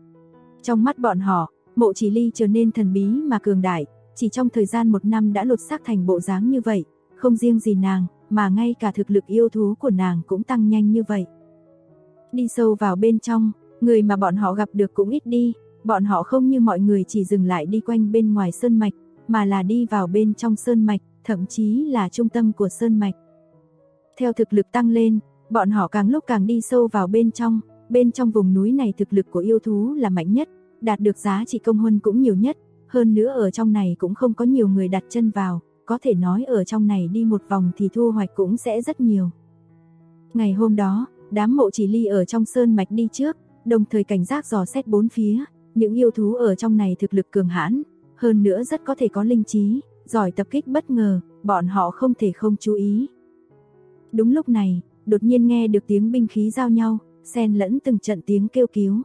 Trong mắt bọn họ, Mộ Chỉ Ly trở nên thần bí mà cường đại, chỉ trong thời gian 1 năm đã lột xác thành bộ dáng như vậy, không riêng gì nàng, mà ngay cả thực lực yêu thú của nàng cũng tăng nhanh như vậy. Đi sâu vào bên trong, người mà bọn họ gặp được cũng ít đi, bọn họ không như mọi người chỉ dừng lại đi quanh bên ngoài sơn mạch, mà là đi vào bên trong sơn mạch, thậm chí là trung tâm của sơn mạch. Theo thực lực tăng lên, bọn họ càng lúc càng đi sâu vào bên trong vùng núi này thực lực của yêu thú là mạnh nhất, đạt được giá trị công huân cũng nhiều nhất, hơn nữa ở trong này cũng không có nhiều người đặt chân vào, có thể nói ở trong này đi một vòng thì thu hoạch cũng sẽ rất nhiều. Ngày hôm đó, đám Mộ Chỉ Ly ở trong sơn mạch đi trước, đồng thời cảnh giác dò xét bốn phía, những yêu thú ở trong này thực lực cường hãn, hơn nữa rất có thể có linh trí, giỏi tập kích bất ngờ, bọn họ không thể không chú ý. Đúng lúc này, đột nhiên nghe được tiếng binh khí giao nhau, xen lẫn từng trận tiếng kêu cứu.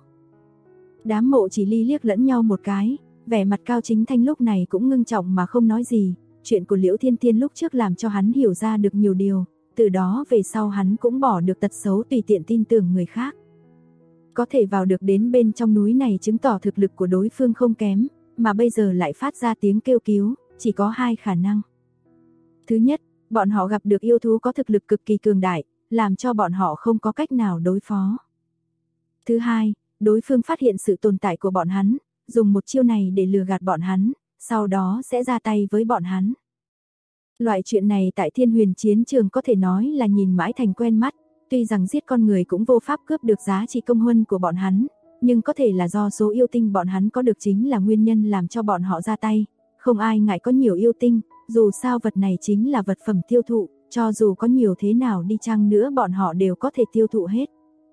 Đám Mộ Chỉ Ly liếc lẫn nhau một cái, vẻ mặt Cao Chính Thanh lúc này cũng ngưng trọng mà không nói gì, chuyện của Liễu Thiên Thiên lúc trước làm cho hắn hiểu ra được nhiều điều, từ đó về sau hắn cũng bỏ được tật xấu tùy tiện tin tưởng người khác. Có thể vào được đến bên trong núi này chứng tỏ thực lực của đối phương không kém, mà bây giờ lại phát ra tiếng kêu cứu, chỉ có 2 khả năng. Thứ nhất, bọn họ gặp được yêu thú có thực lực cực kỳ cường đại, làm cho bọn họ không có cách nào đối phó. Thứ hai, đối phương phát hiện sự tồn tại của bọn hắn, dùng một chiêu này để lừa gạt bọn hắn, sau đó sẽ ra tay với bọn hắn. Loại chuyện này tại Thiên Huyền chiến trường có thể nói là nhìn mãi thành quen mắt, tuy rằng giết con người cũng vô pháp cướp được giá trị công huân của bọn hắn, nhưng có thể là do số yêu tinh bọn hắn có được chính là nguyên nhân làm cho bọn họ ra tay. Không ai ngại có nhiều yêu tinh, dù sao vật này chính là vật phẩm tiêu thụ, cho dù có nhiều thế nào đi chăng nữa bọn họ đều có thể tiêu thụ hết.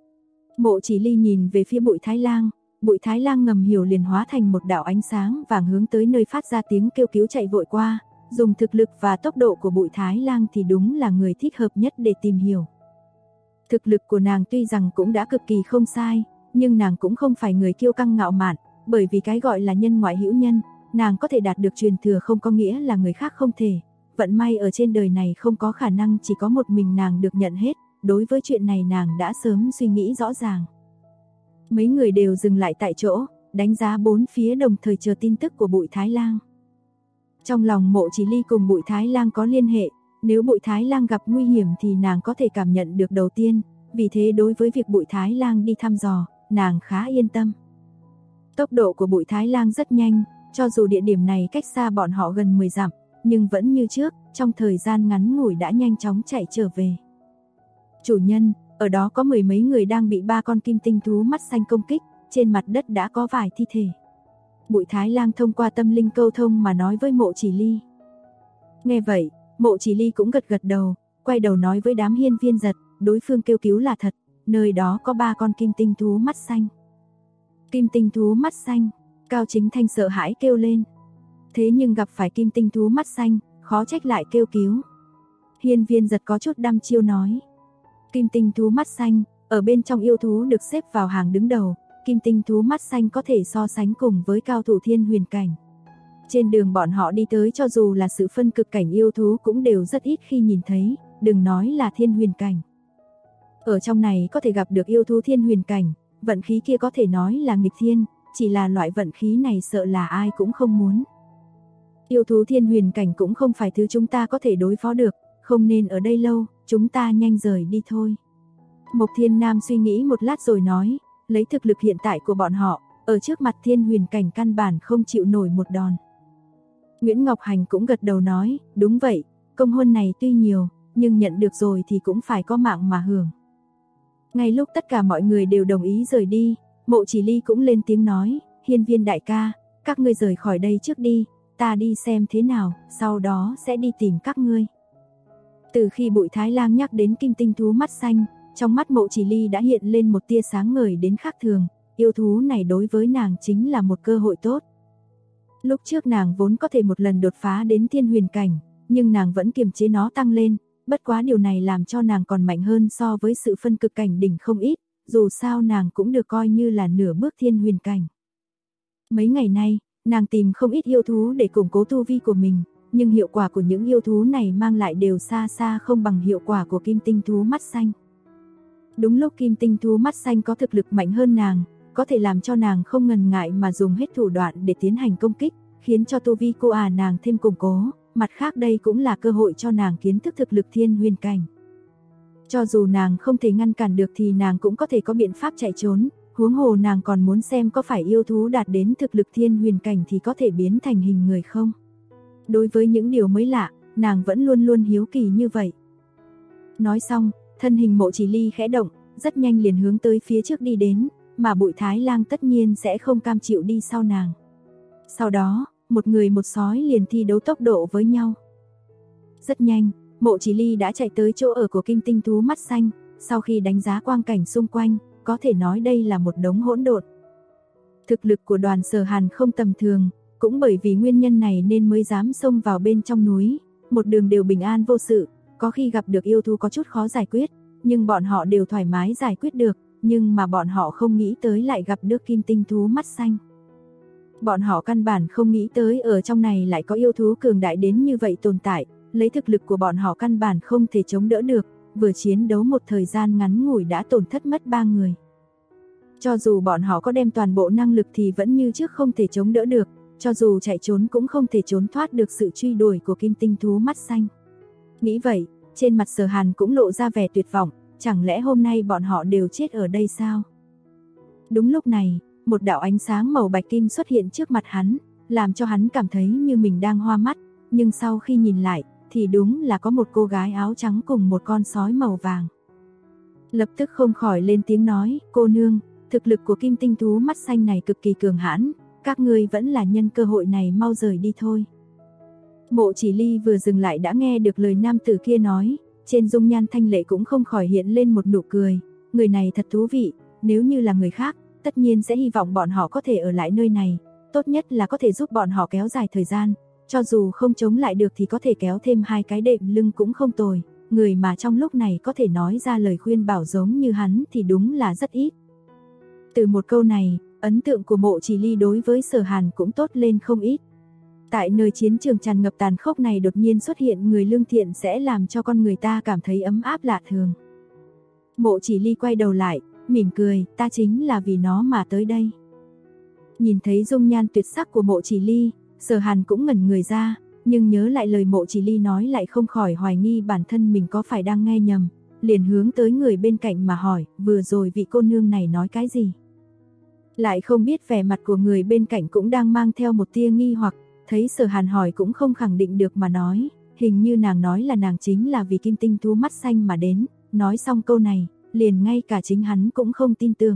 Mộ Chỉ Ly nhìn về phía Bụi Thái Lang, Bụi Thái Lang ngầm hiểu liền hóa thành một đạo ánh sáng vàng hướng tới nơi phát ra tiếng kêu cứu chạy vội qua, dùng thực lực và tốc độ của Bụi Thái Lang thì đúng là người thích hợp nhất để tìm hiểu. Thực lực của nàng tuy rằng cũng đã cực kỳ không sai, nhưng nàng cũng không phải người kiêu căng ngạo mạn, bởi vì cái gọi là nhân ngoại hữu nhân, nàng có thể đạt được truyền thừa không có nghĩa là người khác không thể. Vận may ở trên đời này không có khả năng chỉ có một mình nàng được nhận hết, đối với chuyện này nàng đã sớm suy nghĩ rõ ràng. Mấy người đều dừng lại tại chỗ, đánh giá bốn phía đồng thời chờ tin tức của Bụi Thái Lang. Trong lòng Mộ Chỉ Ly cùng Bụi Thái Lang có liên hệ, nếu Bụi Thái Lang gặp nguy hiểm thì nàng có thể cảm nhận được đầu tiên, vì thế đối với việc Bụi Thái Lang đi thăm dò, nàng khá yên tâm. Tốc độ của Bụi Thái Lang rất nhanh, cho dù địa điểm này cách xa bọn họ gần 10 dặm, nhưng vẫn như trước, trong thời gian ngắn ngủi đã nhanh chóng chạy trở về. Chủ nhân, ở đó có mười mấy người đang bị ba con kim tinh thú mắt xanh công kích, trên mặt đất đã có vài thi thể. Bụi Thái Lang thông qua tâm linh câu thông mà nói với Mộ Chỉ Ly. Nghe vậy, Mộ Chỉ Ly cũng gật gật đầu, quay đầu nói với đám hiên viên giật, đối phương kêu cứu là thật, nơi đó có ba con kim tinh thú mắt xanh. Kim tinh thú mắt xanh, Cao Chính Thanh sợ hãi kêu lên. Thế nhưng gặp phải kim tinh thú mắt xanh, khó trách lại kêu cứu. Hiên viên giật có chút đăm chiêu nói. Kim tinh thú mắt xanh, ở bên trong yêu thú được xếp vào hàng đứng đầu, kim tinh thú mắt xanh có thể so sánh cùng với cao thủ thiên huyền cảnh. Trên đường bọn họ đi tới cho dù là sự phân cực cảnh yêu thú cũng đều rất ít khi nhìn thấy, đừng nói là thiên huyền cảnh. Ở trong này có thể gặp được yêu thú thiên huyền cảnh, vận khí kia có thể nói là nghịch thiên, chỉ là loại vận khí này sợ là ai cũng không muốn. Yêu thú thiên huyền cảnh cũng không phải thứ chúng ta có thể đối phó được, không nên ở đây lâu, chúng ta nhanh rời đi thôi. Mộc Thiên Nam suy nghĩ một lát rồi nói, lấy thực lực hiện tại của bọn họ, ở trước mặt thiên huyền cảnh căn bản không chịu nổi một đòn. Nguyễn Ngọc Hành cũng gật đầu nói, đúng vậy, công huân này tuy nhiều, nhưng nhận được rồi thì cũng phải có mạng mà hưởng. Ngay lúc tất cả mọi người đều đồng ý rời đi, Mộ Chỉ Ly cũng lên tiếng nói, hiên viên đại ca, các ngươi rời khỏi đây trước đi, ta đi xem thế nào, sau đó sẽ đi tìm các ngươi. Từ khi Bụi Thái Lang nhắc đến kim tinh thú mắt xanh, trong mắt Mộ Chỉ Ly đã hiện lên một tia sáng ngời đến khác thường, yêu thú này đối với nàng chính là một cơ hội tốt. Lúc trước nàng vốn có thể một lần đột phá đến thiên huyền cảnh, nhưng nàng vẫn kiềm chế nó tăng lên, bất quá điều này làm cho nàng còn mạnh hơn so với sự phân cực cảnh đỉnh không ít, dù sao nàng cũng được coi như là nửa bước thiên huyền cảnh. Mấy ngày nay, nàng tìm không ít yêu thú để củng cố tu vi của mình, nhưng hiệu quả của những yêu thú này mang lại đều xa xa không bằng hiệu quả của kim tinh thú mắt xanh. Đúng lúc kim tinh thú mắt xanh có thực lực mạnh hơn nàng, có thể làm cho nàng không ngần ngại mà dùng hết thủ đoạn để tiến hành công kích, khiến cho tu vi của nàng thêm củng cố, mặt khác đây cũng là cơ hội cho nàng kiến thức thực lực thiên huyền cảnh. Cho dù nàng không thể ngăn cản được thì nàng cũng có thể có biện pháp chạy trốn, huống hồ nàng còn muốn xem có phải yêu thú đạt đến thực lực thiên huyền cảnh thì có thể biến thành hình người không. Đối với những điều mới lạ, nàng vẫn luôn luôn hiếu kỳ như vậy. Nói xong, thân hình Mộ Chỉ Ly khẽ động, rất nhanh liền hướng tới phía trước đi đến, mà Bụi Thái Lang tất nhiên sẽ không cam chịu đi sau nàng. Sau đó, một người một sói liền thi đấu tốc độ với nhau. Rất nhanh, Mộ Chỉ Ly đã chạy tới chỗ ở của kim tinh thú mắt xanh, sau khi đánh giá quang cảnh xung quanh, có thể nói đây là một đống hỗn độn. Thực lực của Đoàn Sở Hàn không tầm thường, cũng bởi vì nguyên nhân này nên mới dám xông vào bên trong núi, một đường đều bình an vô sự, có khi gặp được yêu thú có chút khó giải quyết, nhưng bọn họ đều thoải mái giải quyết được, nhưng mà bọn họ không nghĩ tới lại gặp được kim tinh thú mắt xanh. Bọn họ căn bản không nghĩ tới ở trong này lại có yêu thú cường đại đến như vậy tồn tại, lấy thực lực của bọn họ căn bản không thể chống đỡ được, vừa chiến đấu một thời gian ngắn ngủi đã tổn thất mất 3 người. Cho dù bọn họ có đem toàn bộ năng lực thì vẫn như trước không thể chống đỡ được, cho dù chạy trốn cũng không thể trốn thoát được sự truy đuổi của kim tinh thú mắt xanh. Nghĩ vậy, trên mặt Sở Hàn cũng lộ ra vẻ tuyệt vọng, chẳng lẽ hôm nay bọn họ đều chết ở đây sao? Đúng lúc này, một đạo ánh sáng màu bạch kim xuất hiện trước mặt hắn, làm cho hắn cảm thấy như mình đang hoa mắt, nhưng sau khi nhìn lại, thì đúng là có một cô gái áo trắng cùng một con sói màu vàng. Lập tức không khỏi lên tiếng nói, cô nương, thực lực của kim tinh thú mắt xanh này cực kỳ cường hãn, các ngươi vẫn là nhân cơ hội này mau rời đi thôi. Mộ Chỉ Ly vừa dừng lại đã nghe được lời nam tử kia nói, trên dung nhan thanh lệ cũng không khỏi hiện lên một nụ cười. Người này thật thú vị, nếu như là người khác, tất nhiên sẽ hy vọng bọn họ có thể ở lại nơi này, tốt nhất là có thể giúp bọn họ kéo dài thời gian, cho dù không chống lại được thì có thể kéo thêm 2 cái đệm lưng cũng không tồi. Người mà trong lúc này có thể nói ra lời khuyên bảo giống như hắn thì đúng là rất ít. Từ một câu này, ấn tượng của Mộ Chỉ Ly đối với Sở Hàn cũng tốt lên không ít. Tại nơi chiến trường tràn ngập tàn khốc này đột nhiên xuất hiện người lương thiện sẽ làm cho con người ta cảm thấy ấm áp lạ thường. Mộ Chỉ Ly quay đầu lại, mỉm cười, ta chính là vì nó mà tới đây. Nhìn thấy dung nhan tuyệt sắc của Mộ Chỉ Ly, Sở Hàn cũng ngẩn người ra, nhưng nhớ lại lời Mộ Chỉ Ly nói lại không khỏi hoài nghi bản thân mình có phải đang nghe nhầm, liền hướng tới người bên cạnh mà hỏi, vừa rồi vị cô nương này nói cái gì? Lại không biết vẻ mặt của người bên cạnh cũng đang mang theo một tia nghi hoặc, thấy Sở Hàn hỏi cũng không khẳng định được mà nói, hình như nàng nói là nàng chính là vì kim tinh thú mắt xanh mà đến, nói xong câu này, liền ngay cả chính hắn cũng không tin tưởng.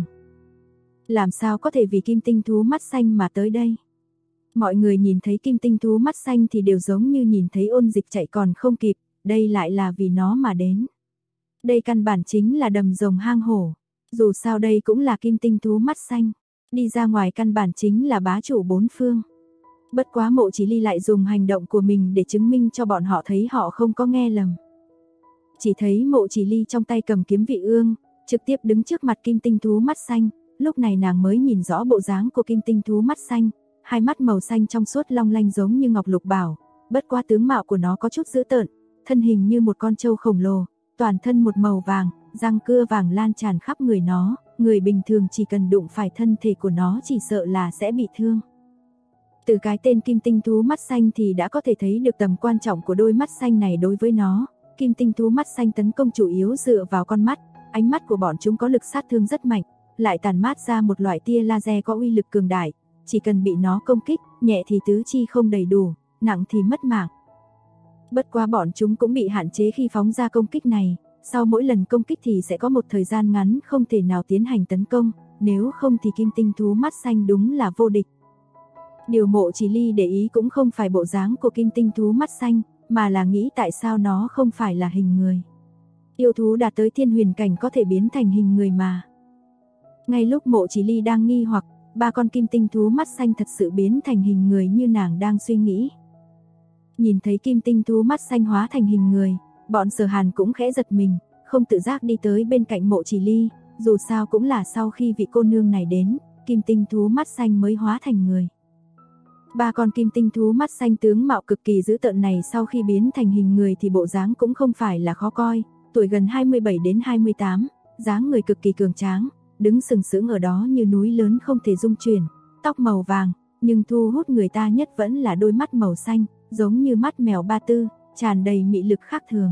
Làm sao có thể vì kim tinh thú mắt xanh mà tới đây? Mọi người nhìn thấy kim tinh thú mắt xanh thì đều giống như nhìn thấy ôn dịch chạy còn không kịp, đây lại là vì nó mà đến. Đây căn bản chính là đầm rồng hang hổ, dù sao đây cũng là kim tinh thú mắt xanh, đi ra ngoài căn bản chính là bá chủ bốn phương. Bất quá Mộ Chỉ Ly lại dùng hành động của mình để chứng minh cho bọn họ thấy họ không có nghe lầm. Chỉ thấy Mộ Chỉ Ly trong tay cầm kiếm vị ương, trực tiếp đứng trước mặt kim tinh thú mắt xanh, lúc này nàng mới nhìn rõ bộ dáng của kim tinh thú mắt xanh, hai mắt màu xanh trong suốt long lanh giống như ngọc lục bảo, bất qua tướng mạo của nó có chút dữ tợn, thân hình như một con trâu khổng lồ, toàn thân một màu vàng, răng cưa vàng lan tràn khắp người nó, người bình thường chỉ cần đụng phải thân thể của nó chỉ sợ là sẽ bị thương. Từ cái tên kim tinh thú mắt xanh thì đã có thể thấy được tầm quan trọng của đôi mắt xanh này đối với nó. Kim tinh thú mắt xanh tấn công chủ yếu dựa vào con mắt, ánh mắt của bọn chúng có lực sát thương rất mạnh, lại tàn mát ra một loại tia laser có uy lực cường đại, chỉ cần bị nó công kích, nhẹ thì tứ chi không đầy đủ, nặng thì mất mạng. Bất quá bọn chúng cũng bị hạn chế khi phóng ra công kích này, sau mỗi lần công kích thì sẽ có một thời gian ngắn không thể nào tiến hành tấn công, nếu không thì kim tinh thú mắt xanh đúng là vô địch. Điều Mộ Chỉ Ly để ý cũng không phải bộ dáng của kim tinh thú mắt xanh, mà là nghĩ tại sao nó không phải là hình người. Yêu thú đạt tới thiên huyền cảnh có thể biến thành hình người mà. Ngay lúc Mộ Chỉ Ly đang nghi hoặc, 3 con kim tinh thú mắt xanh thật sự biến thành hình người như nàng đang suy nghĩ. Nhìn thấy kim tinh thú mắt xanh hóa thành hình người, bọn Sở Hàn cũng khẽ giật mình, không tự giác đi tới bên cạnh Mộ Chỉ Ly, dù sao cũng là sau khi vị cô nương này đến, kim tinh thú mắt xanh mới hóa thành người. 3 con kim tinh thú mắt xanh tướng mạo cực kỳ dữ tợn này sau khi biến thành hình người thì bộ dáng cũng không phải là khó coi, tuổi gần 27 đến 28, dáng người cực kỳ cường tráng, đứng sừng sững ở đó như núi lớn không thể dung chuyển, tóc màu vàng, nhưng thu hút người ta nhất vẫn là đôi mắt màu xanh, giống như mắt mèo Ba Tư, tràn đầy mị lực khác thường.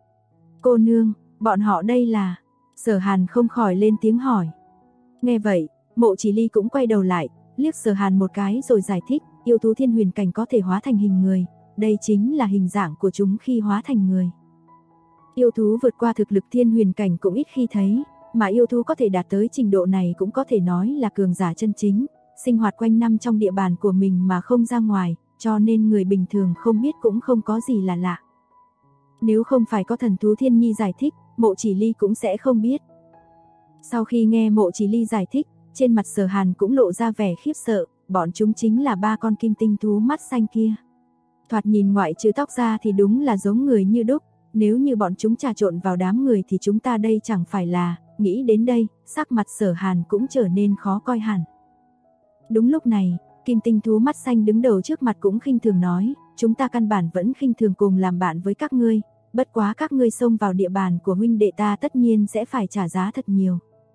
Cô nương, bọn họ đây là... Sở Hàn không khỏi lên tiếng hỏi. Nghe vậy, Mộ Chỉ Ly cũng quay đầu lại, liếc Sở Hàn một cái rồi giải thích, yêu thú thiên huyền cảnh có thể hóa thành hình người, đây chính là hình dạng của chúng khi hóa thành người. Yêu thú vượt qua thực lực thiên huyền cảnh cũng ít khi thấy, mà yêu thú có thể đạt tới trình độ này cũng có thể nói là cường giả chân chính, sinh hoạt quanh năm trong địa bàn của mình mà không ra ngoài, cho nên người bình thường không biết cũng không có gì là lạ. Nếu không phải có thần thú Thiên Nhi giải thích, Mộ Chỉ Ly cũng sẽ không biết. Sau khi nghe Mộ Chỉ Ly giải thích, trên mặt Sở Hàn cũng lộ ra vẻ khiếp sợ, bọn chúng chính là 3 con kim tinh thú mắt xanh kia. Thoạt nhìn ngoại trừ tóc ra thì đúng là giống người như đúc, nếu như bọn chúng trà trộn vào đám người thì chúng ta đây chẳng phải là, nghĩ đến đây, sắc mặt Sở Hàn cũng trở nên khó coi hẳn. Đúng lúc này, kim tinh thú mắt xanh đứng đầu trước mặt cũng khinh thường nói, chúng ta căn bản vẫn khinh thường cùng làm bạn với các ngươi, bất quá các ngươi xông vào địa bàn của huynh đệ ta tất nhiên sẽ phải trả giá thật nhiều.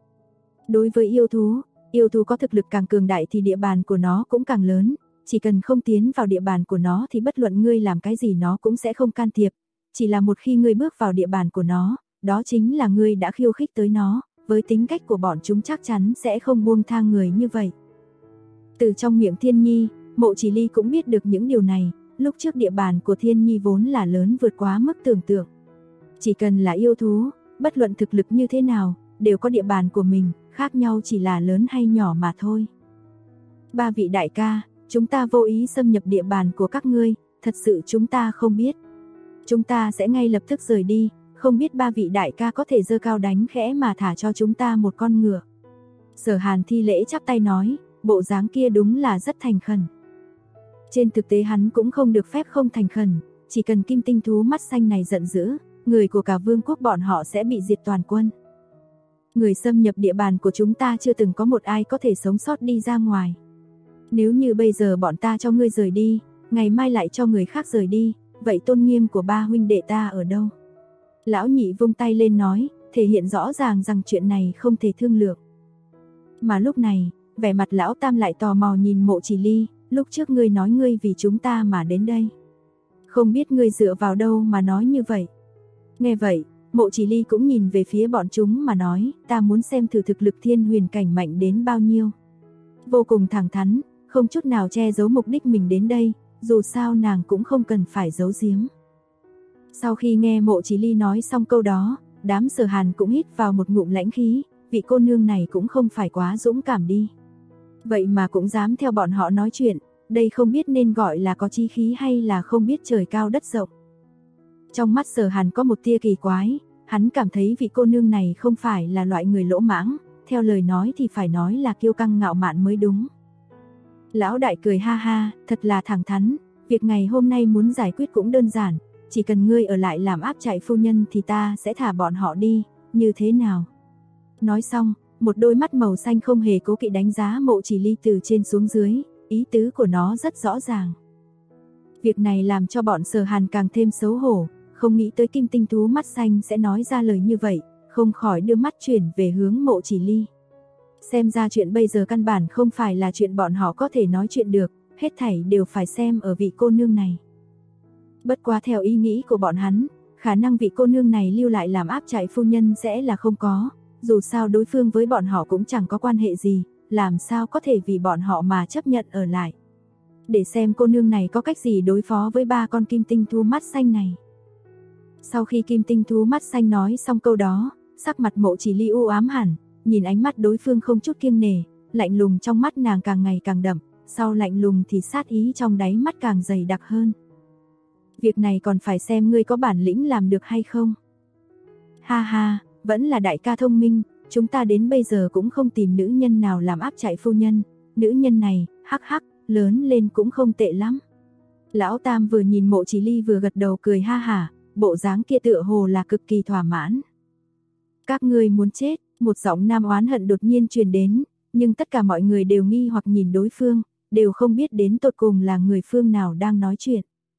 Đối với yêu thú có thực lực càng cường đại thì địa bàn của nó cũng càng lớn, chỉ cần không tiến vào địa bàn của nó thì bất luận ngươi làm cái gì nó cũng sẽ không can thiệp, chỉ là một khi ngươi bước vào địa bàn của nó, đó chính là ngươi đã khiêu khích tới nó, với tính cách của bọn chúng chắc chắn sẽ không buông tha người như vậy. Từ trong miệng Thiên Nhi, Mộ Chỉ Ly cũng biết được những điều này, lúc trước địa bàn của Thiên Nhi vốn là lớn vượt quá mức tưởng tượng. Chỉ cần là yêu thú, bất luận thực lực như thế nào, đều có địa bàn của mình, khác nhau chỉ là lớn hay nhỏ mà thôi. 3 vị đại ca, chúng ta vô ý xâm nhập địa bàn của các ngươi, thật sự chúng ta không biết. Chúng ta sẽ ngay lập tức rời đi, không biết ba vị đại ca có thể giơ cao đánh khẽ mà thả cho chúng ta một con ngựa. Sở Hàn thi lễ chắp tay nói, bộ dáng kia đúng là rất thành khẩn. Trên thực tế hắn cũng không được phép không thành khẩn, chỉ cần kim tinh thú mắt xanh này giận dữ, người của cả vương quốc bọn họ sẽ bị diệt toàn quân. Người xâm nhập địa bàn của chúng ta chưa từng có một ai có thể sống sót đi ra ngoài. Nếu như bây giờ bọn ta cho ngươi rời đi, ngày mai lại cho người khác rời đi, vậy tôn nghiêm của ba huynh đệ ta ở đâu? Lão nhị vung tay lên nói, thể hiện rõ ràng rằng chuyện này không thể thương lượng. Mà lúc này, vẻ mặt lão tam lại tò mò nhìn Mộ Chỉ Ly, lúc trước ngươi nói ngươi vì chúng ta mà đến đây. Không biết ngươi dựa vào đâu mà nói như vậy. Nghe vậy, Mộ Chỉ Ly cũng nhìn về phía bọn chúng mà nói, ta muốn xem thử thực lực thiên huyền cảnh mạnh đến bao nhiêu. Vô cùng thẳng thắn, không chút nào che giấu mục đích mình đến đây, dù sao nàng cũng không cần phải giấu giếm. Sau khi nghe Mộ Chỉ Ly nói xong câu đó, đám Sở Hàn cũng hít vào một ngụm lãnh khí, vị cô nương này cũng không phải quá dũng cảm đi. Vậy mà cũng dám theo bọn họ nói chuyện, đây không biết nên gọi là có chí khí hay là không biết trời cao đất rộng. Trong mắt Sở Hàn có một tia kỳ quái, hắn cảm thấy vị cô nương này không phải là loại người lỗ mãng, theo lời nói thì phải nói là kiêu căng ngạo mạn mới đúng. Lão đại cười ha ha, thật là thẳng thắn, việc ngày hôm nay muốn giải quyết cũng đơn giản, chỉ cần ngươi ở lại làm áp trại phu nhân thì ta sẽ thả bọn họ đi, như thế nào? Nói xong, một đôi mắt màu xanh không hề cố kỵ đánh giá Mộ Chỉ Ly từ trên xuống dưới, ý tứ của nó rất rõ ràng. Việc này làm cho bọn Sở Hàn càng thêm xấu hổ, không nghĩ tới kim tinh thú mắt xanh sẽ nói ra lời như vậy, không khỏi đưa mắt chuyển về hướng Mộ Chỉ Ly. Xem ra chuyện bây giờ căn bản không phải là chuyện bọn họ có thể nói chuyện được, hết thảy đều phải xem ở vị cô nương này. Bất quá theo ý nghĩ của bọn hắn, khả năng vị cô nương này lưu lại làm áp trại phu nhân sẽ là không có, dù sao đối phương với bọn họ cũng chẳng có quan hệ gì, làm sao có thể vì bọn họ mà chấp nhận ở lại. Để xem cô nương này có cách gì đối phó với ba con kim tinh thú mắt xanh này. Sau khi kim tinh thú mắt xanh nói xong câu đó, sắc mặt Mộ Chỉ Ly u ám hẳn, nhìn ánh mắt đối phương không chút kiêng nể, lạnh lùng trong mắt nàng càng ngày càng đậm, sau lạnh lùng thì sát ý trong đáy mắt càng dày đặc hơn. Việc này còn phải xem ngươi có bản lĩnh làm được hay không. Ha ha, vẫn là đại ca thông minh, chúng ta đến bây giờ cũng không tìm nữ nhân nào làm áp trại phu nhân, nữ nhân này, hắc hắc, lớn lên cũng không tệ lắm. Lão Tam vừa nhìn Mộ Chỉ Ly vừa gật đầu cười ha hả, bộ dáng kia tựa hồ là cực kỳ thỏa mãn. Các ngươi muốn chết, một giọng nam oán hận đột nhiên truyền đến, nhưng tất cả mọi người đều nghi hoặc nhìn đối phương, đều không biết đến tột cùng là người phương nào đang nói chuyện.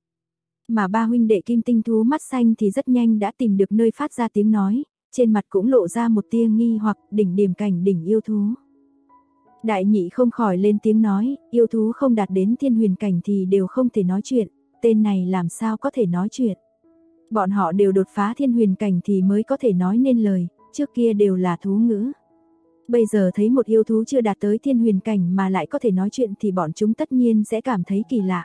Mà ba huynh đệ kim tinh thú mắt xanh thì rất nhanh đã tìm được nơi phát ra tiếng nói, trên mặt cũng lộ ra một tia nghi hoặc, đỉnh điểm cảnh đỉnh yêu thú. Đại nhị không khỏi lên tiếng nói, yêu thú không đạt đến thiên huyền cảnh thì đều không thể nói chuyện, tên này làm sao có thể nói chuyện. Bọn họ đều đột phá thiên huyền cảnh thì mới có thể nói nên lời, trước kia đều là thú ngữ. Bây giờ thấy một yêu thú chưa đạt tới thiên huyền cảnh mà lại có thể nói chuyện thì bọn chúng tất nhiên sẽ cảm thấy kỳ lạ.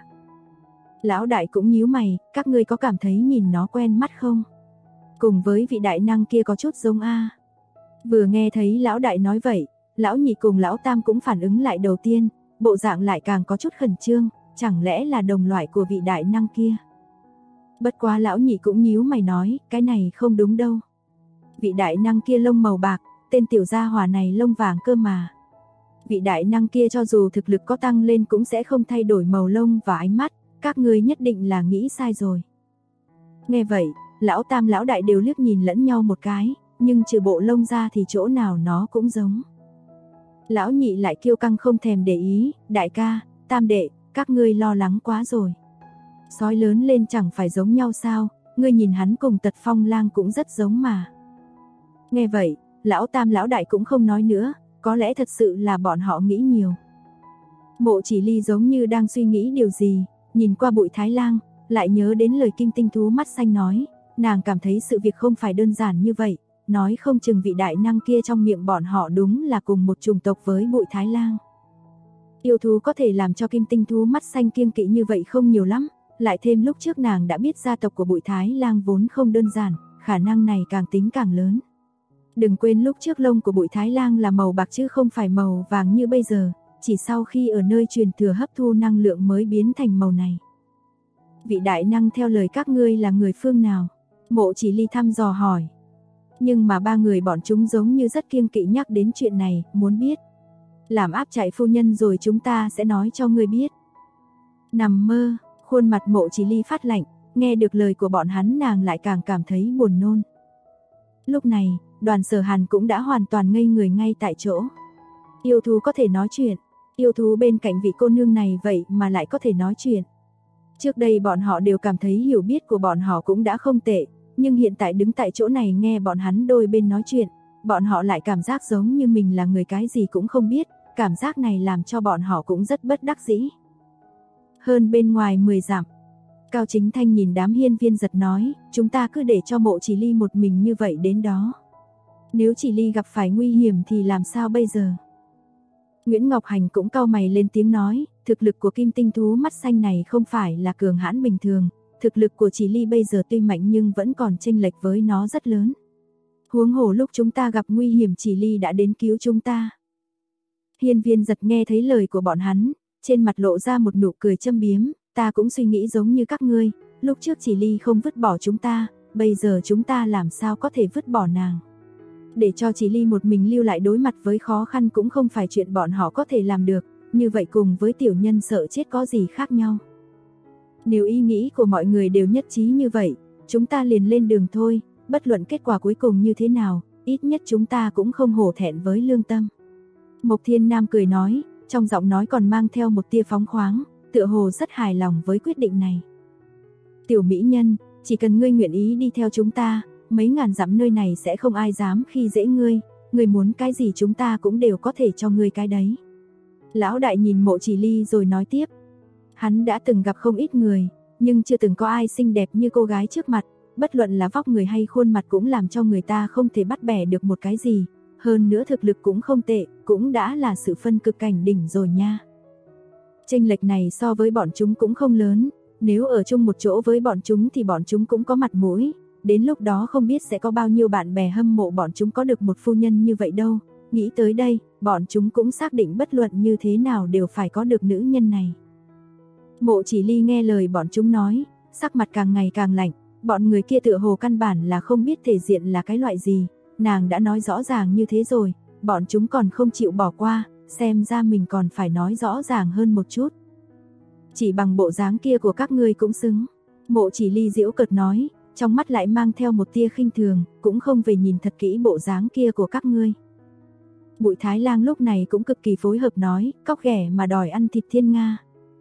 Lão đại cũng nhíu mày, các ngươi có cảm thấy nhìn nó quen mắt không? Cùng với vị đại năng kia có chút giống a. Vừa nghe thấy lão đại nói vậy, lão nhị cùng lão tam cũng phản ứng lại đầu tiên, bộ dạng lại càng có chút khẩn trương, chẳng lẽ là đồng loại của vị đại năng kia? Bất quá lão nhị cũng nhíu mày nói, cái này không đúng đâu. Vị đại năng kia lông màu bạc, tên tiểu gia hỏa này lông vàng cơ mà. Vị đại năng kia cho dù thực lực có tăng lên cũng sẽ không thay đổi màu lông và ánh mắt, các ngươi nhất định là nghĩ sai rồi. Nghe vậy, lão tam lão đại đều liếc nhìn lẫn nhau một cái, nhưng trừ bộ lông ra thì chỗ nào nó cũng giống. Lão nhị lại kiêu căng không thèm để ý, đại ca, tam đệ, các ngươi lo lắng quá rồi. Sói lớn lên chẳng phải giống nhau sao, ngươi nhìn hắn cùng Tật Phong Lang cũng rất giống mà. Nghe vậy, lão tam lão đại cũng không nói nữa, có lẽ thật sự là bọn họ nghĩ nhiều. Mộ Chỉ Ly giống như đang suy nghĩ điều gì, nhìn qua Bụi Thái Lang, lại nhớ đến lời kim tinh thú mắt xanh nói, nàng cảm thấy sự việc không phải đơn giản như vậy, nói không chừng vị đại năng kia trong miệng bọn họ đúng là cùng một chủng tộc với Bụi Thái Lang. Yêu thú có thể làm cho kim tinh thú mắt xanh kiêng kỵ như vậy không nhiều lắm, lại thêm lúc trước nàng đã biết gia tộc của Bụi Thái Lang vốn không đơn giản, khả năng này càng tính càng lớn. Đừng quên lúc trước lông của Bụi Thái Lang là màu bạc chứ không phải màu vàng như bây giờ, chỉ sau khi ở nơi truyền thừa hấp thu năng lượng mới biến thành màu này. Vị đại năng theo lời các ngươi là người phương nào? Mộ Chỉ Ly thăm dò hỏi. Nhưng mà ba người bọn chúng giống như rất kiêng kỵ nhắc đến chuyện này, muốn biết. Làm áp chạy phu nhân rồi chúng ta sẽ nói cho ngươi biết. Nằm mơ, khuôn mặt Mộ Chỉ Ly phát lạnh, nghe được lời của bọn hắn nàng lại càng cảm thấy buồn nôn. Lúc này, Đoàn Sở Hàn cũng đã hoàn toàn ngây người ngay tại chỗ. Yêu thú có thể nói chuyện, yêu thú bên cạnh vị cô nương này vậy mà lại có thể nói chuyện. Trước đây bọn họ đều cảm thấy hiểu biết của bọn họ cũng đã không tệ, nhưng hiện tại đứng tại chỗ này nghe bọn hắn đôi bên nói chuyện, bọn họ lại cảm giác giống như mình là người cái gì cũng không biết, cảm giác này làm cho bọn họ cũng rất bất đắc dĩ. Hơn bên ngoài 10 dặm, Cao Chính Thanh nhìn đám hiên viên giật nói, chúng ta cứ để cho Mộ Chỉ Ly một mình như vậy đến đó. Nếu Chỉ Ly gặp phải nguy hiểm thì làm sao bây giờ? Nguyễn Ngọc Hành cũng cau mày lên tiếng nói, thực lực của kim tinh thú mắt xanh này không phải là cường hãn bình thường, thực lực của Chỉ Ly bây giờ tuy mạnh nhưng vẫn còn chênh lệch với nó rất lớn. Huống hồ lúc chúng ta gặp nguy hiểm Chỉ Ly đã đến cứu chúng ta. Hiên viên giật nghe thấy lời của bọn hắn, trên mặt lộ ra một nụ cười châm biếm, ta cũng suy nghĩ giống như các ngươi, lúc trước Chỉ Ly không vứt bỏ chúng ta, bây giờ chúng ta làm sao có thể vứt bỏ nàng. Để cho Chỉ Ly một mình lưu lại đối mặt với khó khăn cũng không phải chuyện bọn họ có thể làm được, như vậy cùng với tiểu nhân sợ chết có gì khác nhau. Nếu ý nghĩ của mọi người đều nhất trí như vậy, chúng ta liền lên đường thôi, bất luận kết quả cuối cùng như thế nào, ít nhất chúng ta cũng không hổ thẹn với lương tâm. Mộc Thiên Nam cười nói, trong giọng nói còn mang theo một tia phóng khoáng, tựa hồ rất hài lòng với quyết định này. Tiểu mỹ nhân, chỉ cần ngươi nguyện ý đi theo chúng ta, mấy ngàn dặm nơi này sẽ không ai dám khi dễ ngươi, ngươi muốn cái gì chúng ta cũng đều có thể cho ngươi cái đấy. Lão đại nhìn Mộ Chỉ Ly rồi nói tiếp, hắn đã từng gặp không ít người, nhưng chưa từng có ai xinh đẹp như cô gái trước mặt, bất luận là vóc người hay khuôn mặt cũng làm cho người ta không thể bắt bẻ được một cái gì, hơn nữa thực lực cũng không tệ, cũng đã là sự phân cực cảnh đỉnh rồi nha. Chênh lệch này so với bọn chúng cũng không lớn, nếu ở chung một chỗ với bọn chúng thì bọn chúng cũng có mặt mũi, đến lúc đó không biết sẽ có bao nhiêu bạn bè hâm mộ bọn chúng có được một phu nhân như vậy đâu. Nghĩ tới đây, bọn chúng cũng xác định bất luận như thế nào đều phải có được nữ nhân này. Mộ Chỉ Ly nghe lời bọn chúng nói, sắc mặt càng ngày càng lạnh, bọn người kia tựa hồ căn bản là không biết thể diện là cái loại gì, nàng đã nói rõ ràng như thế rồi, bọn chúng còn không chịu bỏ qua, xem ra mình còn phải nói rõ ràng hơn một chút. Chỉ bằng bộ dáng kia của các ngươi cũng xứng. Mộ Chỉ Ly giễu cợt nói, trong mắt lại mang theo một tia khinh thường, cũng không về nhìn thật kỹ bộ dáng kia của các ngươi. Bụi Thái Lang lúc này cũng cực kỳ phối hợp nói, cóc ghẻ mà đòi ăn thịt thiên nga.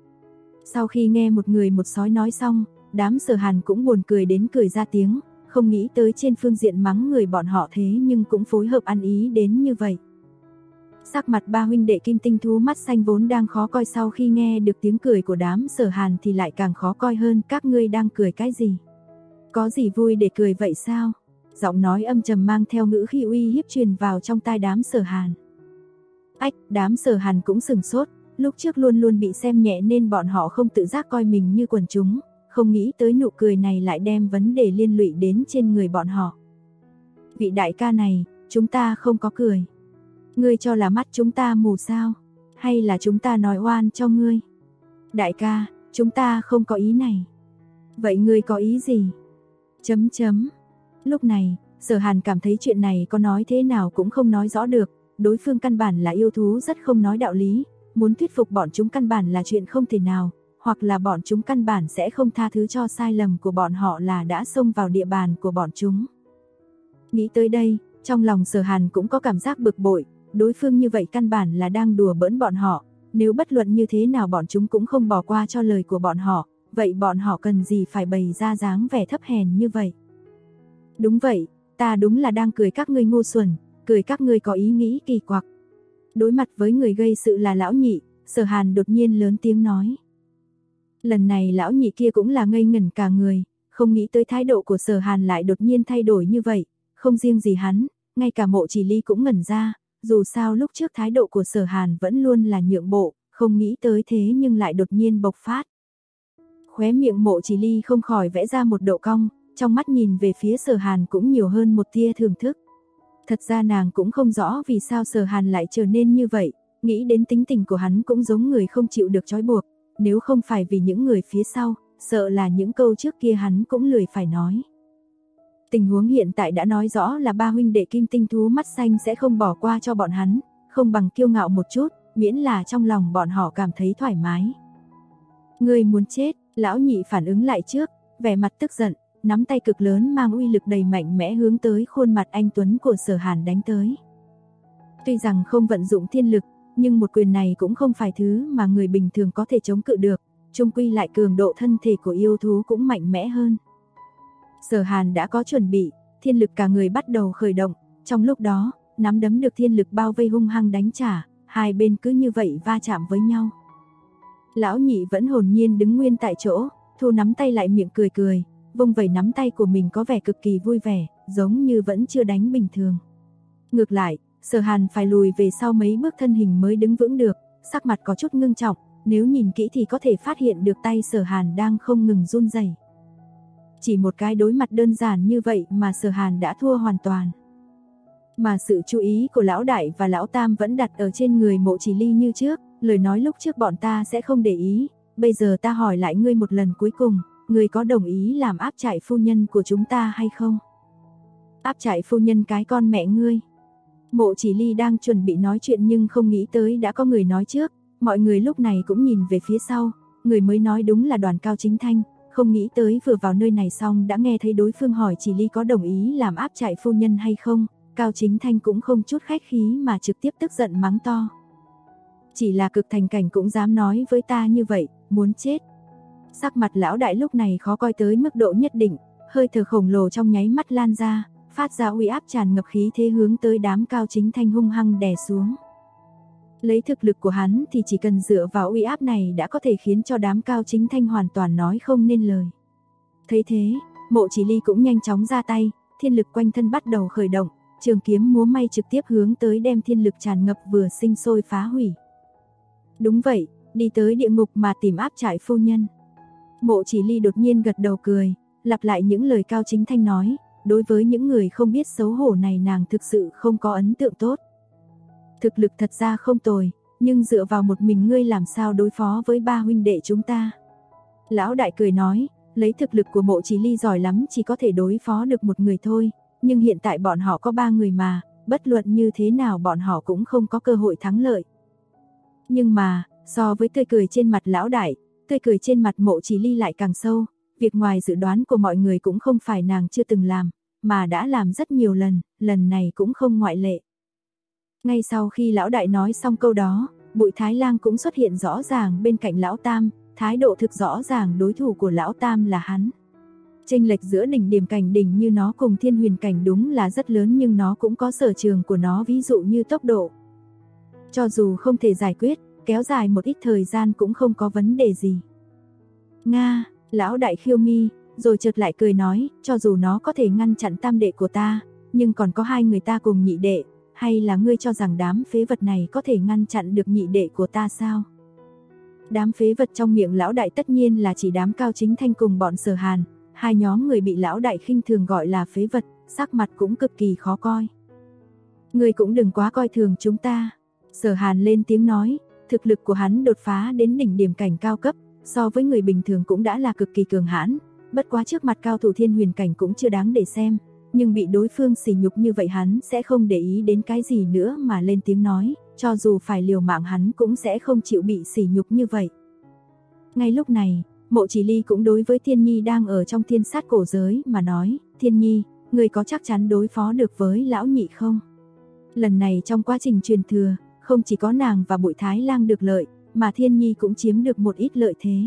Sau khi nghe một người một sói nói xong, đám Sở Hàn cũng buồn cười đến cười ra tiếng, không nghĩ tới trên phương diện mắng người bọn họ thế nhưng cũng phối hợp ăn ý đến như vậy. Sắc mặt ba huynh đệ kim tinh thú mắt xanh vốn đang khó coi, sau khi nghe được tiếng cười của đám Sở Hàn thì lại càng khó coi hơn, các ngươi đang cười cái gì? Có gì vui để cười vậy sao? Giọng nói âm trầm mang theo ngữ khí uy hiếp truyền vào trong tai đám Sở Hàn. Ách, đám Sở Hàn cũng sừng sốt, lúc trước luôn luôn bị xem nhẹ nên bọn họ không tự giác coi mình như quần chúng, không nghĩ tới nụ cười này lại đem vấn đề liên lụy đến trên người bọn họ. Vị đại ca này, chúng ta không có cười. Ngươi cho là mắt chúng ta mù sao? Hay là chúng ta nói oan cho ngươi? Đại ca, chúng ta không có ý này. Vậy ngươi có ý gì? Lúc này, Sở Hàn cảm thấy chuyện này có nói thế nào cũng không nói rõ được, đối phương căn bản là yêu thú rất không nói đạo lý, muốn thuyết phục bọn chúng căn bản là chuyện không thể nào, hoặc là bọn chúng căn bản sẽ không tha thứ cho sai lầm của bọn họ là đã xông vào địa bàn của bọn chúng. Nghĩ tới đây, trong lòng Sở Hàn cũng có cảm giác bực bội, đối phương như vậy căn bản là đang đùa bỡn bọn họ, nếu bất luận như thế nào bọn chúng cũng không bỏ qua cho lời của bọn họ, vậy bọn họ cần gì phải bày ra dáng vẻ thấp hèn như vậy. Đúng vậy, ta đúng là đang cười các ngươi ngu xuẩn, cười các ngươi có ý nghĩ kỳ quặc. Đối mặt với người gây sự là lão nhị, Sở Hàn đột nhiên lớn tiếng nói. Lần này lão nhị kia cũng là ngây ngẩn cả người, không nghĩ tới thái độ của Sở Hàn lại đột nhiên thay đổi như vậy, không riêng gì hắn, ngay cả Mộ Chỉ Ly cũng ngẩn ra, dù sao lúc trước thái độ của Sở Hàn vẫn luôn là nhượng bộ, không nghĩ tới thế nhưng lại đột nhiên bộc phát. Khóe miệng Mộ Chỉ Ly không khỏi vẽ ra một độ cong, trong mắt nhìn về phía Sở Hàn cũng nhiều hơn một tia thưởng thức. Thật ra nàng cũng không rõ vì sao Sở Hàn lại trở nên như vậy, nghĩ đến tính tình của hắn cũng giống người không chịu được trói buộc, nếu không phải vì những người phía sau, sợ là những câu trước kia hắn cũng lười phải nói. Tình huống hiện tại đã nói rõ là ba huynh đệ kim tinh thú mắt xanh sẽ không bỏ qua cho bọn hắn, không bằng kiêu ngạo một chút, miễn là trong lòng bọn họ cảm thấy thoải mái. Ngươi muốn chết, lão nhị phản ứng lại trước, vẻ mặt tức giận, nắm tay cực lớn mang uy lực đầy mạnh mẽ hướng tới khuôn mặt anh tuấn của Sở Hàn đánh tới. Tuy rằng không vận dụng thiên lực, nhưng một quyền này cũng không phải thứ mà người bình thường có thể chống cự được, chung quy lại cường độ thân thể của yêu thú cũng mạnh mẽ hơn. Sở Hàn đã có chuẩn bị, thiên lực cả người bắt đầu khởi động, trong lúc đó, nắm đấm được thiên lực bao vây hung hăng đánh trả, hai bên cứ như vậy va chạm với nhau. Lão nhị vẫn hồn nhiên đứng nguyên tại chỗ, thu nắm tay lại miệng cười cười, vung vẩy nắm tay của mình có vẻ cực kỳ vui vẻ, giống như vẫn chưa đánh bình thường. Ngược lại, Sở Hàn phải lùi về sau mấy bước thân hình mới đứng vững được, sắc mặt có chút ngưng trọng, nếu nhìn kỹ thì có thể phát hiện được tay Sở Hàn đang không ngừng run rẩy. Chỉ một cái đối mặt đơn giản như vậy mà Sở Hàn đã thua hoàn toàn. Mà sự chú ý của lão đại và lão tam vẫn đặt ở trên người Mộ Chỉ Ly như trước, lời nói lúc trước bọn ta sẽ không để ý, bây giờ ta hỏi lại ngươi một lần cuối cùng, ngươi có đồng ý làm áp trại phu nhân của chúng ta hay không? Áp trại phu nhân cái con mẹ ngươi. Mộ Chỉ Ly đang chuẩn bị nói chuyện nhưng không nghĩ tới đã có người nói trước, mọi người lúc này cũng nhìn về phía sau, người mới nói đúng là Đoàn Cao Chính Thanh, không nghĩ tới vừa vào nơi này xong đã nghe thấy đối phương hỏi Chỉ Ly có đồng ý làm áp trại phu nhân hay không, Cao Chính Thanh cũng không chút khách khí mà trực tiếp tức giận mắng to. Chỉ là Cực Thành Cảnh cũng dám nói với ta như vậy, muốn chết. Sắc mặt lão đại lúc này khó coi tới mức độ nhất định, hơi thở khổng lồ trong nháy mắt lan ra, phát ra uy áp tràn ngập khí thế hướng tới đám Cao Chính Thanh hung hăng đè xuống. Lấy thực lực của hắn thì chỉ cần dựa vào uy áp này đã có thể khiến cho đám Cao Chính Thanh hoàn toàn nói không nên lời. Thấy thế, Mộ Chỉ Ly cũng nhanh chóng ra tay, thiên lực quanh thân bắt đầu khởi động, trường kiếm múa may trực tiếp hướng tới đem thiên lực tràn ngập vừa sinh sôi phá hủy. Đúng vậy, đi tới địa ngục mà tìm áp trại phu nhân. Mộ Chỉ Ly đột nhiên gật đầu cười, lặp lại những lời Cao Chính Thanh nói, đối với những người không biết xấu hổ này nàng thực sự không có ấn tượng tốt. Thực lực thật ra không tồi, nhưng dựa vào một mình ngươi làm sao đối phó với ba huynh đệ chúng ta? Lão đại cười nói, lấy thực lực của Mộ Chỉ Ly giỏi lắm chỉ có thể đối phó được một người thôi, nhưng hiện tại bọn họ có ba người mà, bất luận như thế nào bọn họ cũng không có cơ hội thắng lợi. Nhưng mà, so với tươi cười trên mặt lão đại, tươi cười trên mặt Mộ Chỉ Ly lại càng sâu, việc ngoài dự đoán của mọi người cũng không phải nàng chưa từng làm, mà đã làm rất nhiều lần, lần này cũng không ngoại lệ. Ngay sau khi lão đại nói xong câu đó, Bụi Thái Lang cũng xuất hiện rõ ràng bên cạnh lão tam, thái độ thực rõ ràng đối thủ của lão tam là hắn. Chênh lệch giữa đỉnh điểm cảnh đỉnh như nó cùng thiên huyền cảnh đúng là rất lớn nhưng nó cũng có sở trường của nó, ví dụ như tốc độ. Cho dù không thể giải quyết, kéo dài một ít thời gian cũng không có vấn đề gì. Nga, lão đại khiêu mi, rồi chợt lại cười nói, cho dù nó có thể ngăn chặn tam đệ của ta, nhưng còn có hai người ta cùng nhị đệ, hay là ngươi cho rằng đám phế vật này có thể ngăn chặn được nhị đệ của ta sao? Đám phế vật trong miệng lão đại tất nhiên là chỉ đám Cao Chính Thanh cùng bọn Sở Hàn, hai nhóm người bị lão đại khinh thường gọi là phế vật, sắc mặt cũng cực kỳ khó coi. Ngươi cũng đừng quá coi thường chúng ta. Sở Hàn lên tiếng nói, thực lực của hắn đột phá đến đỉnh điểm cảnh cao cấp, so với người bình thường cũng đã là cực kỳ cường hãn, bất quá trước mặt cao thủ thiên huyền cảnh cũng chưa đáng để xem, nhưng bị đối phương sỉ nhục như vậy hắn sẽ không để ý đến cái gì nữa mà lên tiếng nói, cho dù phải liều mạng hắn cũng sẽ không chịu bị sỉ nhục như vậy. Ngay lúc này, Mộ Chỉ Ly cũng đối với Thiên Nhi đang ở trong thiên sát cổ giới mà nói, Thiên Nhi, người có chắc chắn đối phó được với lão nhị không? Lần này trong quá trình truyền thừa, không chỉ có nàng và Bụi Thái Lang được lợi, mà Thiên Nhi cũng chiếm được một ít lợi thế.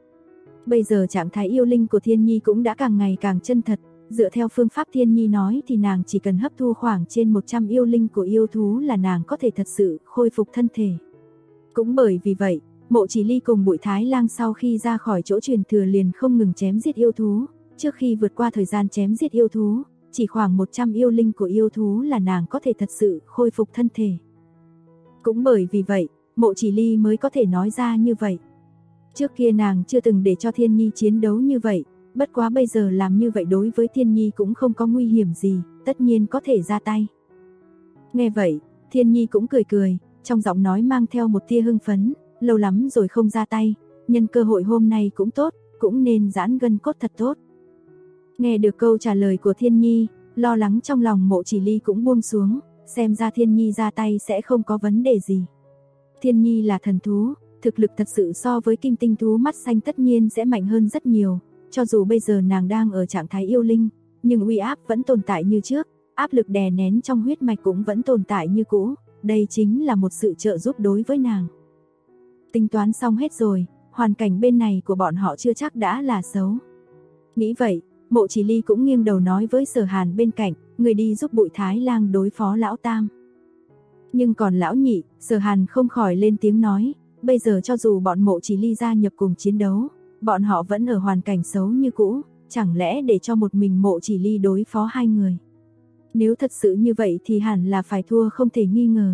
Bây giờ trạng thái yêu linh của Thiên Nhi cũng đã càng ngày càng chân thật, dựa theo phương pháp Thiên Nhi nói thì nàng chỉ cần hấp thu khoảng trên 100 yêu linh của yêu thú là nàng có thể thật sự khôi phục thân thể. Cũng bởi vì vậy, Mộ Chỉ Ly cùng Bụi Thái Lang sau khi ra khỏi chỗ truyền thừa liền không ngừng chém giết yêu thú, trước khi vượt qua thời gian chém giết yêu thú, chỉ khoảng 100 yêu linh của yêu thú là nàng có thể thật sự khôi phục thân thể. Cũng bởi vì vậy, Mộ Chỉ Ly mới có thể nói ra như vậy. Trước kia nàng chưa từng để cho Thiên Nhi chiến đấu như vậy, bất quá bây giờ làm như vậy đối với Thiên Nhi cũng không có nguy hiểm gì, tất nhiên có thể ra tay. Nghe vậy, Thiên Nhi cũng cười cười, trong giọng nói mang theo một tia hưng phấn, lâu lắm rồi không ra tay, nhân cơ hội hôm nay cũng tốt, cũng nên giãn gân cốt thật tốt. Nghe được câu trả lời của Thiên Nhi, lo lắng trong lòng Mộ Chỉ Ly cũng buông xuống, xem ra Thiên Nhi ra tay sẽ không có vấn đề gì. Thiên Nhi là thần thú, thực lực thật sự so với kim tinh thú mắt xanh tất nhiên sẽ mạnh hơn rất nhiều, cho dù bây giờ nàng đang ở trạng thái yêu linh, nhưng uy áp vẫn tồn tại như trước, áp lực đè nén trong huyết mạch cũng vẫn tồn tại như cũ, đây chính là một sự trợ giúp đối với nàng. Tính toán xong hết rồi, hoàn cảnh bên này của bọn họ chưa chắc đã là xấu. Nghĩ vậy, Mộ Chỉ Ly cũng nghiêng đầu nói với Sở Hàn bên cạnh, người đi giúp Bụi Thái Lang đối phó lão tam. Nhưng còn lão nhị, Sở Hàn không khỏi lên tiếng nói, bây giờ cho dù bọn Mộ Chỉ Ly gia nhập cùng chiến đấu, bọn họ vẫn ở hoàn cảnh xấu như cũ, chẳng lẽ để cho một mình Mộ Chỉ Ly đối phó hai người. Nếu thật sự như vậy thì hẳn là phải thua không thể nghi ngờ.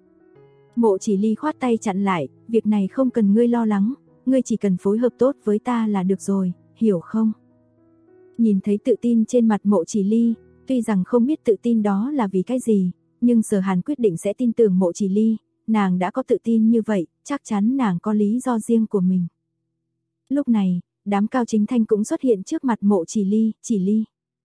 Mộ Chỉ Ly khoát tay chặn lại, việc này không cần ngươi lo lắng, ngươi chỉ cần phối hợp tốt với ta là được rồi, hiểu không? Nhìn thấy tự tin trên mặt Mộ Chỉ Ly, tuy rằng không biết tự tin đó là vì cái gì, nhưng Sở Hàn quyết định sẽ tin tưởng Mộ Chỉ Ly, nàng đã có tự tin như vậy, chắc chắn nàng có lý do riêng của mình. Lúc này, đám Cao Chính Thanh cũng xuất hiện trước mặt Mộ Chỉ Ly.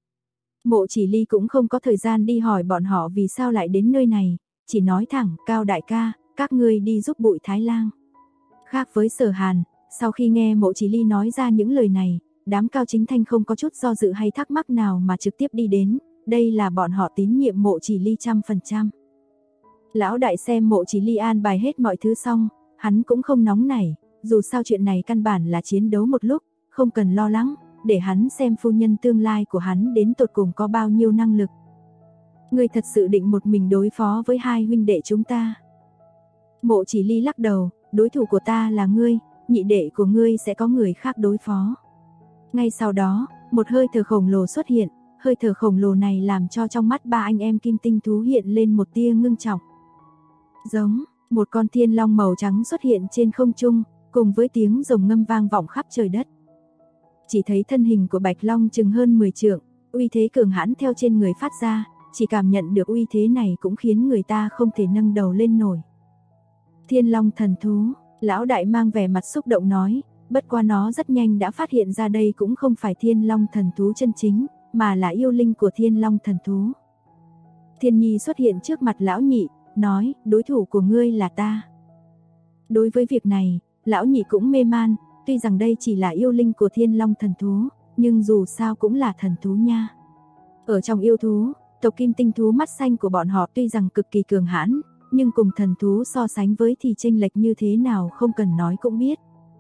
Mộ Chỉ Ly cũng không có thời gian đi hỏi bọn họ vì sao lại đến nơi này, chỉ nói thẳng, Cao đại ca, các ngươi đi giúp Bụi Thái Lang. Khác với Sở Hàn, sau khi nghe Mộ Chỉ Ly nói ra những lời này, đám Cao Chính Thanh không có chút do dự hay thắc mắc nào mà trực tiếp đi đến, đây là bọn họ tín nhiệm Mộ Chỉ Ly 100%. Lão đại xem Mộ Chỉ Ly an bài hết mọi thứ xong, hắn cũng không nóng nảy, dù sao chuyện này căn bản là chiến đấu một lúc, không cần lo lắng, để hắn xem phu nhân tương lai của hắn đến tột cùng có bao nhiêu năng lực. Ngươi thật sự định một mình đối phó với hai huynh đệ chúng ta? Mộ Chỉ Ly lắc đầu, đối thủ của ta là ngươi, nhị đệ của ngươi sẽ có người khác đối phó. Ngay sau đó, một hơi thở khổng lồ xuất hiện, hơi thở khổng lồ này làm cho trong mắt ba anh em kim tinh thú hiện lên một tia ngưng trọng. Giống, một con thiên long màu trắng xuất hiện trên không trung, cùng với tiếng rồng ngâm vang vọng khắp trời đất. Chỉ thấy thân hình của Bạch Long chừng hơn 10 trượng, uy thế cường hãn theo trên người phát ra, chỉ cảm nhận được uy thế này cũng khiến người ta không thể nâng đầu lên nổi. Thiên Long thần thú, lão đại mang vẻ mặt xúc động nói, bất quá nó rất nhanh đã phát hiện ra đây cũng không phải Thiên Long thần thú chân chính, mà là yêu linh của Thiên Long thần thú. Thiên Nhi xuất hiện trước mặt lão nhị, nói, đối thủ của ngươi là ta. Đối với việc này, lão nhị cũng mê man, tuy rằng đây chỉ là yêu linh của Thiên Long thần thú, nhưng dù sao cũng là thần thú nha. Ở trong yêu thú, tộc kim tinh thú mắt xanh của bọn họ tuy rằng cực kỳ cường hãn, nhưng cùng thần thú so sánh với thì chênh lệch như thế nào không cần nói cũng biết.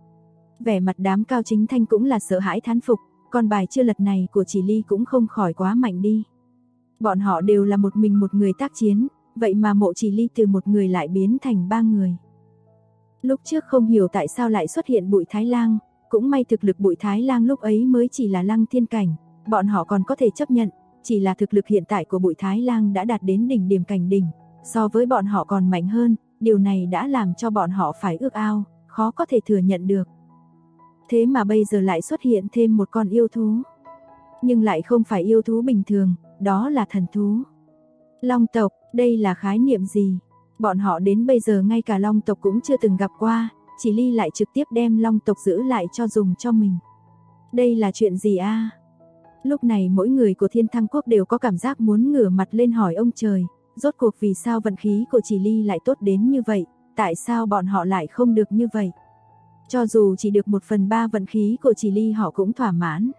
Vẻ mặt đám Cao Chính Thanh cũng là sợ hãi thán phục, còn bài chưa lật này của Chỉ Ly cũng không khỏi quá mạnh đi. Bọn họ đều là một mình một người tác chiến, vậy mà Mộ Chỉ Ly từ một người lại biến thành ba người. Lúc trước không hiểu tại sao lại xuất hiện Bụi Thái Lang, cũng may thực lực Bụi Thái Lang lúc ấy mới chỉ là Lăng Thiên cảnh, bọn họ còn có thể chấp nhận, chỉ là thực lực hiện tại của Bụi Thái Lang đã đạt đến đỉnh điểm cảnh đỉnh, so với bọn họ còn mạnh hơn, điều này đã làm cho bọn họ phải ước ao, khó có thể thừa nhận được. Thế mà bây giờ lại xuất hiện thêm một con yêu thú. Nhưng lại không phải yêu thú bình thường, đó là thần thú. Long tộc, đây là khái niệm gì? Bọn họ đến bây giờ ngay cả long tộc cũng chưa từng gặp qua, Chỉ Ly lại trực tiếp đem long tộc giữ lại cho dùng cho mình. Đây là chuyện gì a? Lúc này mỗi người của Thiên Thăng Quốc đều có cảm giác muốn ngửa mặt lên hỏi ông trời, rốt cuộc vì sao vận khí của Chỉ Ly lại tốt đến như vậy, tại sao bọn họ lại không được như vậy? Cho dù chỉ được 1/3 vận khí của Chỉ Ly họ cũng thỏa mãn.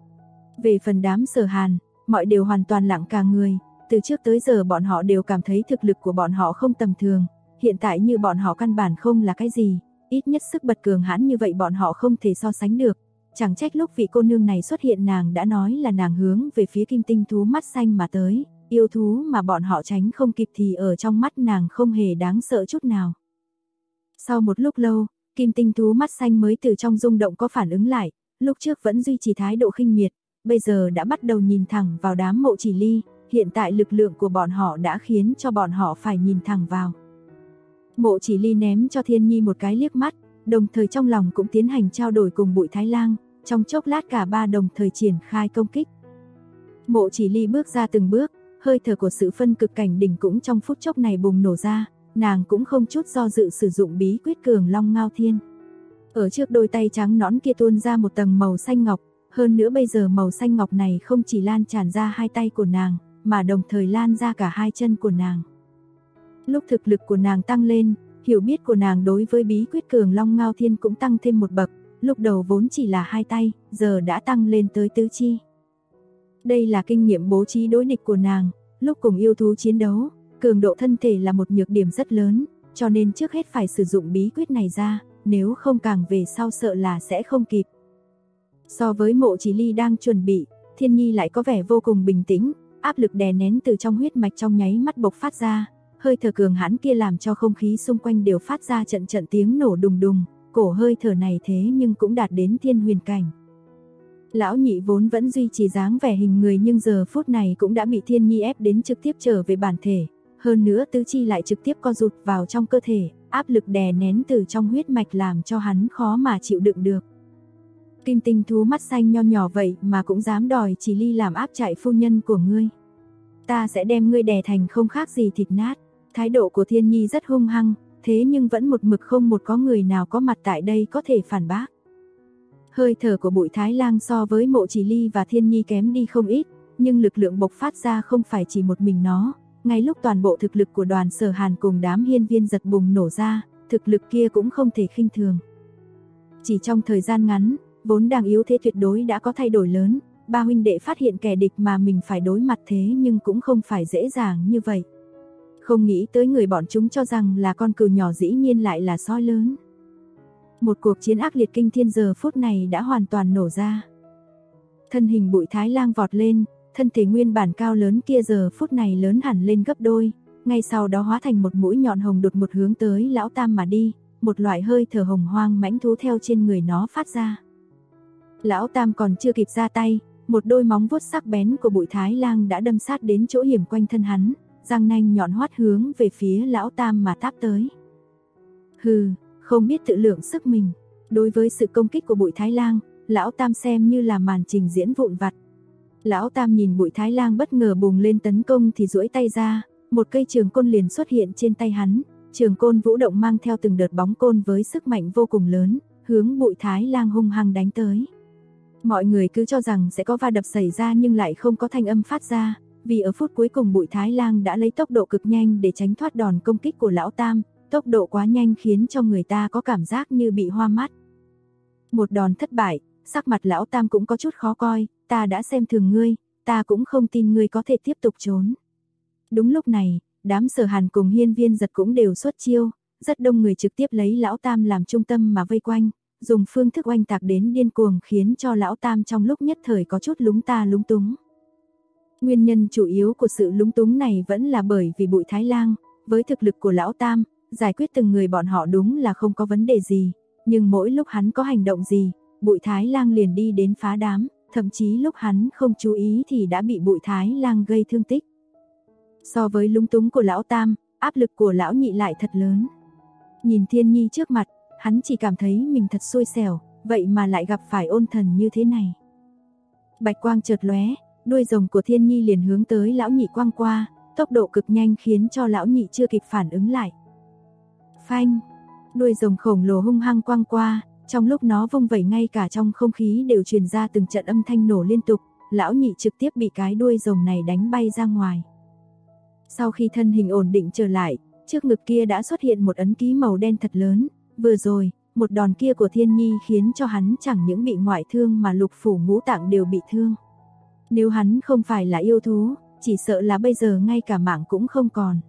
Về phần đám Sở Hàn, mọi đều hoàn toàn lặng cả người, từ trước tới giờ bọn họ đều cảm thấy thực lực của bọn họ không tầm thường, hiện tại như bọn họ căn bản không là cái gì, ít nhất sức bật cường hãn như vậy bọn họ không thể so sánh được. Chẳng trách lúc vị cô nương này xuất hiện nàng đã nói là nàng hướng về phía kim tinh thú mắt xanh mà tới, yêu thú mà bọn họ tránh không kịp thì ở trong mắt nàng không hề đáng sợ chút nào. Sau một lúc lâu, kim tinh thú mắt xanh mới từ trong rung động có phản ứng lại, lúc trước vẫn duy trì thái độ khinh miệt, bây giờ đã bắt đầu nhìn thẳng vào đám Mộ Chỉ Ly, hiện tại lực lượng của bọn họ đã khiến cho bọn họ phải nhìn thẳng vào. Mộ Chỉ Ly ném cho Thiên Nhi một cái liếc mắt, đồng thời trong lòng cũng tiến hành trao đổi cùng Bụi Thái Lang, trong chốc lát cả ba đồng thời triển khai công kích. Mộ Chỉ Ly bước ra từng bước, hơi thở của sự phân cực cảnh đỉnh cũng trong phút chốc này bùng nổ ra, nàng cũng không chút do dự sử dụng bí quyết Cường Long Ngao Thiên. Ở trước đôi tay trắng nõn kia tuôn ra một tầng màu xanh ngọc, Hơn nữa bây giờ màu xanh ngọc này không chỉ lan tràn ra hai tay của nàng, mà đồng thời lan ra cả hai chân của nàng. Lúc thực lực của nàng tăng lên, hiểu biết của nàng đối với bí quyết Cường Long Ngao Thiên cũng tăng thêm một bậc, lúc đầu vốn chỉ là hai tay, giờ đã tăng lên tới tứ chi. Đây là kinh nghiệm bố trí đối địch của nàng, lúc cùng yêu thú chiến đấu, cường độ thân thể là một nhược điểm rất lớn, cho nên trước hết phải sử dụng bí quyết này ra, nếu không càng về sau sợ là sẽ không kịp. So với Mộ Chỉ Ly đang chuẩn bị, Thiên Nhi lại có vẻ vô cùng bình tĩnh, áp lực đè nén từ trong huyết mạch trong nháy mắt bộc phát ra, hơi thở cường hãn kia làm cho không khí xung quanh đều phát ra trận trận tiếng nổ đùng đùng, cổ hơi thở này thế nhưng cũng đạt đến thiên huyền cảnh. Lão nhị vốn vẫn duy trì dáng vẻ hình người nhưng giờ phút này cũng đã bị Thiên Nhi ép đến trực tiếp trở về bản thể, hơn nữa tứ chi lại trực tiếp co rụt vào trong cơ thể, áp lực đè nén từ trong huyết mạch làm cho hắn khó mà chịu đựng được. Kim tinh thú mắt xanh nho nhỏ vậy mà cũng dám đòi Chỉ Ly làm áp trại phu nhân của ngươi. Ta sẽ đem ngươi đè thành không khác gì thịt nát. Thái độ của Thiên Nhi rất hung hăng, thế nhưng vẫn một mực không có người nào có mặt tại đây có thể phản bác. Hơi thở của Bụi Thái Lang so với Mộ Chỉ Ly và Thiên Nhi kém đi không ít, nhưng lực lượng bộc phát ra không phải chỉ một mình nó. Ngay lúc toàn bộ thực lực của Đoàn Sở Hàn cùng đám hiên viên giật bùng nổ ra, thực lực kia cũng không thể khinh thường. Chỉ trong thời gian ngắn, vốn đang yếu thế tuyệt đối đã có thay đổi lớn, ba huynh đệ phát hiện kẻ địch mà mình phải đối mặt thế nhưng cũng không phải dễ dàng như vậy. Không nghĩ tới người bọn chúng cho rằng là con cừu nhỏ dĩ nhiên lại là sói lớn. Một cuộc chiến ác liệt kinh thiên giờ phút này đã hoàn toàn nổ ra. Thân hình Bụi Thái Lang vọt lên, thân thể nguyên bản cao lớn kia giờ phút này lớn hẳn lên gấp đôi, ngay sau đó hóa thành một mũi nhọn hồng đột một hướng tới Lão Tam mà đi, một loại hơi thở hồng hoang mãnh thú theo trên người nó phát ra. Lão Tam còn chưa kịp ra tay, một đôi móng vuốt sắc bén của Bụi Thái Lang đã đâm sát đến chỗ hiểm quanh thân hắn, răng nanh nhọn hoắt hướng về phía Lão Tam mà táp tới. Hừ, không biết tự lượng sức mình. Đối với sự công kích của Bụi Thái Lang, Lão Tam xem như là màn trình diễn vụn vặt. Lão Tam nhìn Bụi Thái Lang bất ngờ bùng lên tấn công thì duỗi tay ra, một cây trường côn liền xuất hiện trên tay hắn, trường côn vũ động mang theo từng đợt bóng côn với sức mạnh vô cùng lớn, hướng Bụi Thái Lang hung hăng đánh tới. Mọi người cứ cho rằng sẽ có va đập xảy ra nhưng lại không có thanh âm phát ra, vì ở phút cuối cùng Bụi Thái Lang đã lấy tốc độ cực nhanh để tránh thoát đòn công kích của Lão Tam, tốc độ quá nhanh khiến cho người ta có cảm giác như bị hoa mắt. Một đòn thất bại, sắc mặt Lão Tam cũng có chút khó coi, ta đã xem thường ngươi, ta cũng không tin ngươi có thể tiếp tục trốn. Đúng lúc này, đám Sở Hàn cùng hiên viên giật cũng đều xuất chiêu, rất đông người trực tiếp lấy Lão Tam làm trung tâm mà vây quanh, dùng phương thức oanh tạc đến điên cuồng khiến cho Lão Tam trong lúc nhất thời có chút lúng ta lúng túng. Nguyên nhân chủ yếu của sự lúng túng này vẫn là bởi vì Bụi Thái Lang, với thực lực của Lão Tam, giải quyết từng người bọn họ đúng là không có vấn đề gì, nhưng mỗi lúc hắn có hành động gì, Bụi Thái Lang liền đi đến phá đám, thậm chí lúc hắn không chú ý thì đã bị Bụi Thái Lang gây thương tích. So với lúng túng của Lão Tam, áp lực của Lão Nhị lại thật lớn. Nhìn Thiên Nhi trước mặt, hắn chỉ cảm thấy mình thật xui xẻo, vậy mà lại gặp phải ôn thần như thế này. Bạch quang chợt lóe, đuôi rồng của Thiên Nhi liền hướng tới Lão Nhị quang qua, tốc độ cực nhanh khiến cho Lão Nhị chưa kịp phản ứng lại. Phanh, đuôi rồng khổng lồ hung hăng quang qua, trong lúc nó vung vẩy ngay cả trong không khí đều truyền ra từng trận âm thanh nổ liên tục, Lão Nhị trực tiếp bị cái đuôi rồng này đánh bay ra ngoài. Sau khi thân hình ổn định trở lại, trước ngực kia đã xuất hiện một ấn ký màu đen thật lớn, vừa rồi, một đòn kia của Thiên Nhi khiến cho hắn chẳng những bị ngoại thương mà lục phủ ngũ tạng đều bị thương. Nếu hắn không phải là yêu thú, chỉ sợ là bây giờ ngay cả mạng cũng không còn.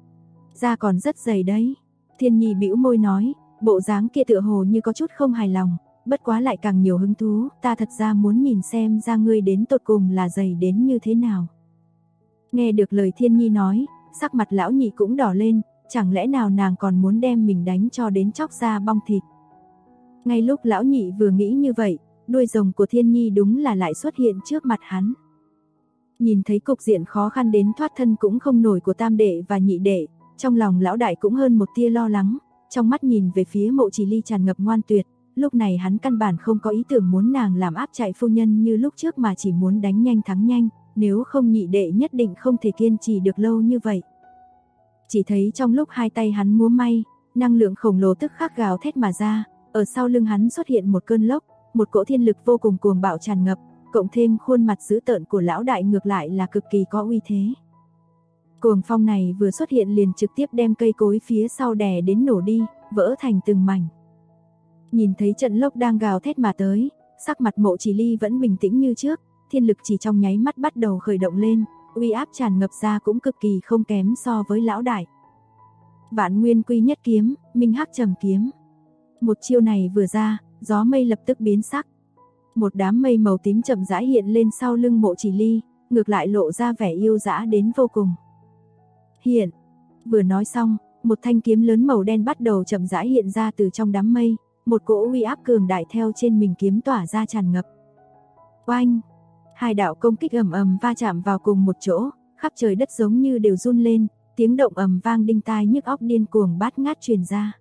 Da còn rất dày đấy. Thiên Nhi bĩu môi nói, bộ dáng kia tựa hồ như có chút không hài lòng, bất quá lại càng nhiều hứng thú, ta thật ra muốn nhìn xem da ngươi đến tột cùng là dày đến như thế nào. Nghe được lời Thiên Nhi nói, sắc mặt Lão Nhị cũng đỏ lên, chẳng lẽ nào nàng còn muốn đem mình đánh cho đến chóc da bong thịt. Ngay lúc Lão Nhị vừa nghĩ như vậy, đuôi rồng của Thiên Nhi đúng là lại xuất hiện trước mặt hắn. Nhìn thấy cục diện khó khăn đến thoát thân cũng không nổi của Tam đệ và Nhị đệ, trong lòng Lão Đại cũng hơn một tia lo lắng, trong mắt nhìn về phía Mộ Chỉ Ly tràn ngập ngoan tuyệt, lúc này hắn căn bản không có ý tưởng muốn nàng làm áp trại phu nhân như lúc trước mà chỉ muốn đánh nhanh thắng nhanh, nếu không Nhị đệ nhất định không thể kiên trì được lâu như vậy. Chỉ thấy trong lúc hai tay hắn múa may, năng lượng khổng lồ tức khắc gào thét mà ra, ở sau lưng hắn xuất hiện một cơn lốc, một cỗ thiên lực vô cùng cuồng bạo tràn ngập, cộng thêm khuôn mặt dữ tợn của lão đại ngược lại là cực kỳ có uy thế. Cuồng phong này vừa xuất hiện liền trực tiếp đem cây cối phía sau đè đến nổ đi, vỡ thành từng mảnh. Nhìn thấy trận lốc đang gào thét mà tới, sắc mặt Mộ Chỉ Ly vẫn bình tĩnh như trước, thiên lực chỉ trong nháy mắt bắt đầu khởi động lên, uy áp tràn ngập ra cũng cực kỳ không kém so với lão đại. Vạn Nguyên Quy Nhất Kiếm, Minh Hắc Trầm Kiếm. Một chiêu này vừa ra, gió mây lập tức biến sắc. Một đám mây màu tím chậm rãi hiện lên sau lưng Mộ Chỉ Ly, ngược lại lộ ra vẻ yêu dã đến vô cùng. Hiện, vừa nói xong, một thanh kiếm lớn màu đen bắt đầu chậm rãi hiện ra từ trong đám mây, một cỗ uy áp cường đại theo trên mình kiếm tỏa ra tràn ngập. Oanh! Hai đạo công kích ầm ầm va chạm vào cùng một chỗ, khắp trời đất giống như đều run lên, tiếng động ầm vang đinh tai nhức óc điên cuồng bát ngát truyền ra.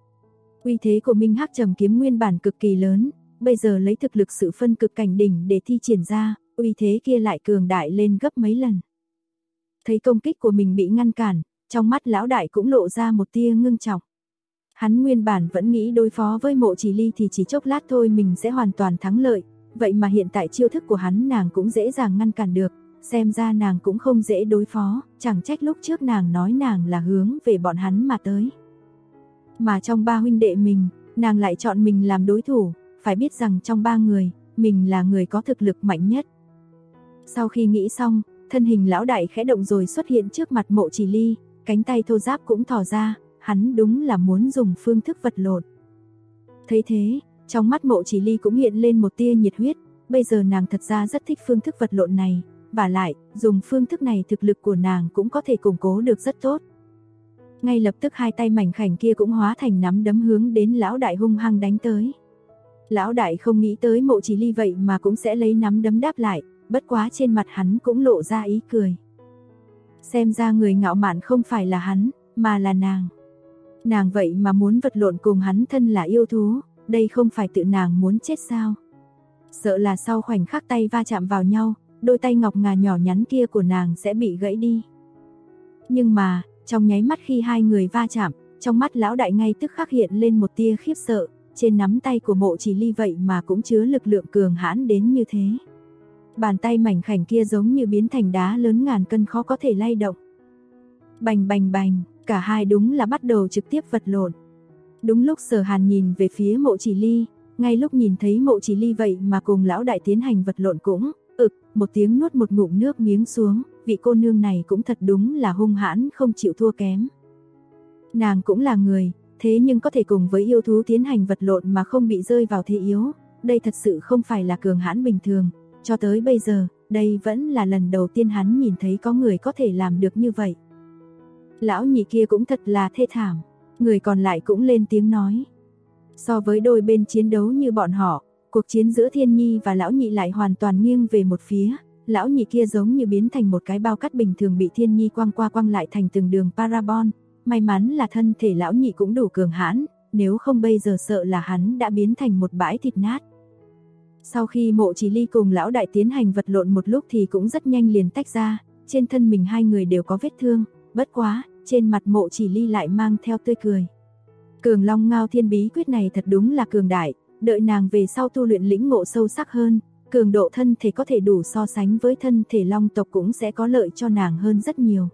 Uy thế của Minh Hắc Trầm Kiếm nguyên bản cực kỳ lớn, bây giờ lấy thực lực sự phân cực cảnh đỉnh để thi triển ra, uy thế kia lại cường đại lên gấp mấy lần. Thấy công kích của mình bị ngăn cản, trong mắt lão đại cũng lộ ra một tia ngưng trọng. Hắn nguyên bản vẫn nghĩ đối phó với Mộ Chỉ Ly thì chỉ chốc lát thôi mình sẽ hoàn toàn thắng lợi, vậy mà hiện tại chiêu thức của hắn nàng cũng dễ dàng ngăn cản được, xem ra nàng cũng không dễ đối phó, chẳng trách lúc trước nàng nói nàng là hướng về bọn hắn mà tới. Mà trong ba huynh đệ mình, nàng lại chọn mình làm đối thủ, phải biết rằng trong ba người, mình là người có thực lực mạnh nhất. Sau khi nghĩ xong, thân hình lão đại khẽ động rồi xuất hiện trước mặt Mộ Chỉ Ly, cánh tay thô ráp cũng thò ra, hắn đúng là muốn dùng phương thức vật lộn. Thấy thế, trong mắt Mộ Chỉ Ly cũng hiện lên một tia nhiệt huyết, bây giờ nàng thật ra rất thích phương thức vật lộn này, và lại, dùng phương thức này thực lực của nàng cũng có thể củng cố được rất tốt. Ngay lập tức hai tay mảnh khảnh kia cũng hóa thành nắm đấm hướng đến lão đại hung hăng đánh tới. Lão đại không nghĩ tới Mộ Chỉ Ly vậy mà cũng sẽ lấy nắm đấm đáp lại, bất quá trên mặt hắn cũng lộ ra ý cười. Xem ra người ngạo mạn không phải là hắn, mà là nàng. Nàng vậy mà muốn vật lộn cùng hắn thân là yêu thú, đây không phải tự nàng muốn chết sao? Sợ là sau khoảnh khắc tay va chạm vào nhau, đôi tay ngọc ngà nhỏ nhắn kia của nàng sẽ bị gãy đi. Nhưng mà, trong nháy mắt khi hai người va chạm, trong mắt lão đại ngay tức khắc hiện lên một tia khiếp sợ, trên nắm tay của Mộ Chỉ Ly vậy mà cũng chứa lực lượng cường hãn đến như thế. Bàn tay mảnh khảnh kia giống như biến thành đá lớn ngàn cân khó có thể lay động. Bành bành bành, cả hai đúng là bắt đầu trực tiếp vật lộn. Đúng lúc Sở Hàn nhìn về phía Mộ Chỉ Ly, ngay lúc nhìn thấy Mộ Chỉ Ly vậy mà cùng lão đại tiến hành vật lộn cũng, một tiếng nuốt một ngụm nước miếng xuống, vị cô nương này cũng thật đúng là hung hãn không chịu thua kém. Nàng cũng là người, thế nhưng có thể cùng với yêu thú tiến hành vật lộn mà không bị rơi vào thế yếu, đây thật sự không phải là cường hãn bình thường, cho tới bây giờ, đây vẫn là lần đầu tiên hắn nhìn thấy có người có thể làm được như vậy. Lão nhị kia cũng thật là thê thảm, người còn lại cũng lên tiếng nói. So với đôi bên chiến đấu như bọn họ, cuộc chiến giữa Thiên Nhi và lão nhị lại hoàn toàn nghiêng về một phía, lão nhị kia giống như biến thành một cái bao cát bình thường bị Thiên Nhi quăng qua quăng lại thành từng đường parabol, may mắn là thân thể lão nhị cũng đủ cường hãn, nếu không bây giờ sợ là hắn đã biến thành một bãi thịt nát. Sau khi Mộ Chỉ Ly cùng lão đại tiến hành vật lộn một lúc thì cũng rất nhanh liền tách ra, trên thân mình hai người đều có vết thương, bất quá, trên mặt Mộ Chỉ Ly lại mang theo tươi cười. Cường Long Ngao Thiên Bí Quyết này thật đúng là cường đại, đợi nàng về sau tu luyện lĩnh ngộ sâu sắc hơn, cường độ thân thể có thể đủ so sánh với thân thể long tộc cũng sẽ có lợi cho nàng hơn rất nhiều.